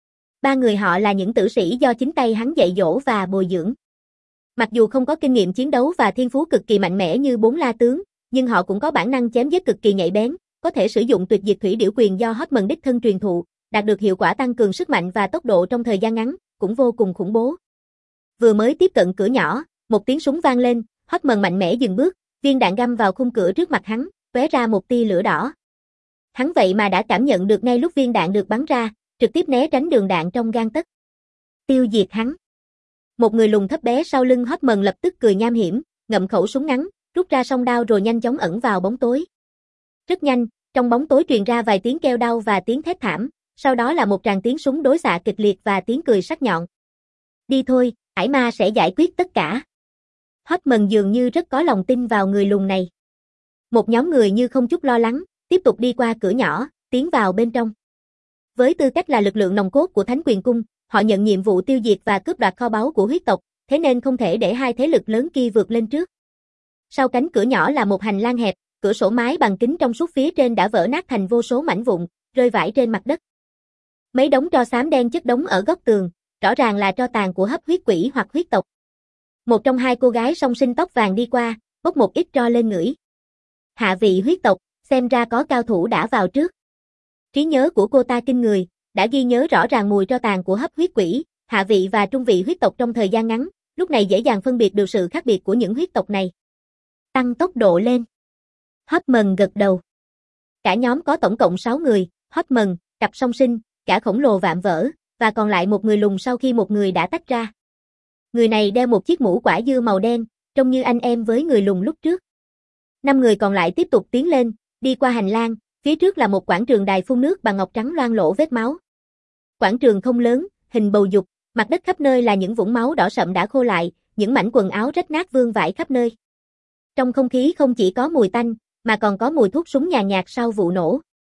Ba người họ là những tử sĩ do chính tay hắn dạy dỗ và bồi dưỡng. Mặc dù không có kinh nghiệm chiến đấu và thiên phú cực kỳ mạnh mẽ như bốn la tướng, nhưng họ cũng có bản năng chém giết cực kỳ nhạy bén, có thể sử dụng tuyệt diệt thủy điểu quyền do Hoffman đích thân truyền thụ, đạt được hiệu quả tăng cường sức mạnh và tốc độ trong thời gian ngắn, cũng vô cùng khủng bố. Vừa mới tiếp cận cửa nhỏ, một tiếng súng vang lên, Hoffman mạnh mẽ dừng bước, viên đạn găm vào khung cửa trước mặt hắn, tóe ra một tia lửa đỏ. Hắn vậy mà đã cảm nhận được ngay lúc viên đạn được bắn ra, trực tiếp né tránh đường đạn trong gang tấc. Tiêu diệt hắn. Một người lùn thấp bé sau lưng Hoffman lập tức cười nham hiểm, ngậm khẩu súng ngắn, rút ra song đao rồi nhanh chóng ẩn vào bóng tối. Rất nhanh, trong bóng tối truyền ra vài tiếng kêu đau và tiếng thét thảm, sau đó là một tràng tiếng súng đối xạ kịch liệt và tiếng cười sắc nhọn. Đi thôi, ải ma sẽ giải quyết tất cả. Hoffman dường như rất có lòng tin vào người lùn này. Một nhóm người như không chút lo lắng, tiếp tục đi qua cửa nhỏ, tiến vào bên trong. Với tư cách là lực lượng nòng cốt của Thánh Quyền Cung, họ nhận nhiệm vụ tiêu diệt và cướp đoạt kho báu của huyết tộc, thế nên không thể để hai thế lực lớn kia vượt lên trước. Sau cánh cửa nhỏ là một hành lang hẹp, cửa sổ mái bằng kính trong suốt phía trên đã vỡ nát thành vô số mảnh vụn, rơi vãi trên mặt đất. Mấy đống tro xám đen chất đống ở góc tường, rõ ràng là tro tàn của hấp huyết quỷ hoặc huyết tộc. Một trong hai cô gái song sinh tóc vàng đi qua, bốc một ít tro lên ngửi. Hạ vị huyết tộc, xem ra có cao thủ đã vào trước. Trí nhớ của cô ta kinh người, đã ghi nhớ rõ ràng mùi tro tàn của hấp huyết quỷ, hạ vị và trung vị huyết tộc trong thời gian ngắn, lúc này dễ dàng phân biệt được sự khác biệt của những huyết tộc này. Tăng tốc độ lên. Hoffman gật đầu. Cả nhóm có tổng cộng sáu người, Hoffman, cặp song sinh, cả khổng lồ vạm vỡ, và còn lại một người lùn sau khi một người đã tách ra. Người này đeo một chiếc mũ quả dưa màu đen, trông như anh em với người lùn lúc trước. Năm người còn lại tiếp tục tiến lên, đi qua hành lang, phía trước là một quảng trường đài phun nước bằng ngọc trắng loang lổ vết máu. Quảng trường không lớn, hình bầu dục, mặt đất khắp nơi là những vũng máu đỏ sậm đã khô lại, những mảnh quần áo rách nát vương vãi khắp nơi. Trong không khí không chỉ có mùi tanh, mà còn có mùi thuốc súng nhàn nhạt sau vụ nổ.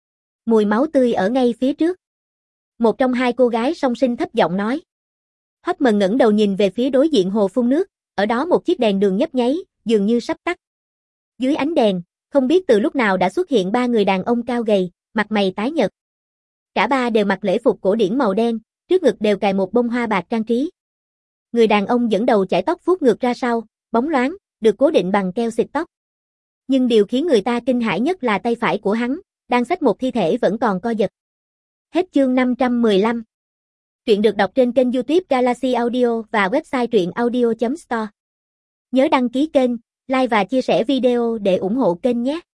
Mùi máu tươi ở ngay phía trước. Một trong hai cô gái song sinh thấp giọng nói. Hoffman ngẩng đầu nhìn về phía đối diện hồ phun nước, ở đó một chiếc đèn đường nhấp nháy, dường như sắp tắt. Dưới ánh đèn, không biết từ lúc nào đã xuất hiện ba người đàn ông cao gầy, mặt mày tái nhợt. Cả ba đều mặc lễ phục cổ điển màu đen, trước ngực đều cài một bông hoa bạc trang trí. Người đàn ông dẫn đầu chải tóc vuốt ngược ra sau, bóng loáng, được cố định bằng keo xịt tóc. Nhưng điều khiến người ta kinh hãi nhất là tay phải của hắn, đang xách một thi thể vẫn còn co giật. Hết chương năm trăm mười lăm. Truyện được đọc trên kênh YouTube Galaxy Audio và website truyện audio chấm store. Nhớ đăng ký kênh, like và chia sẻ video để ủng hộ kênh nhé.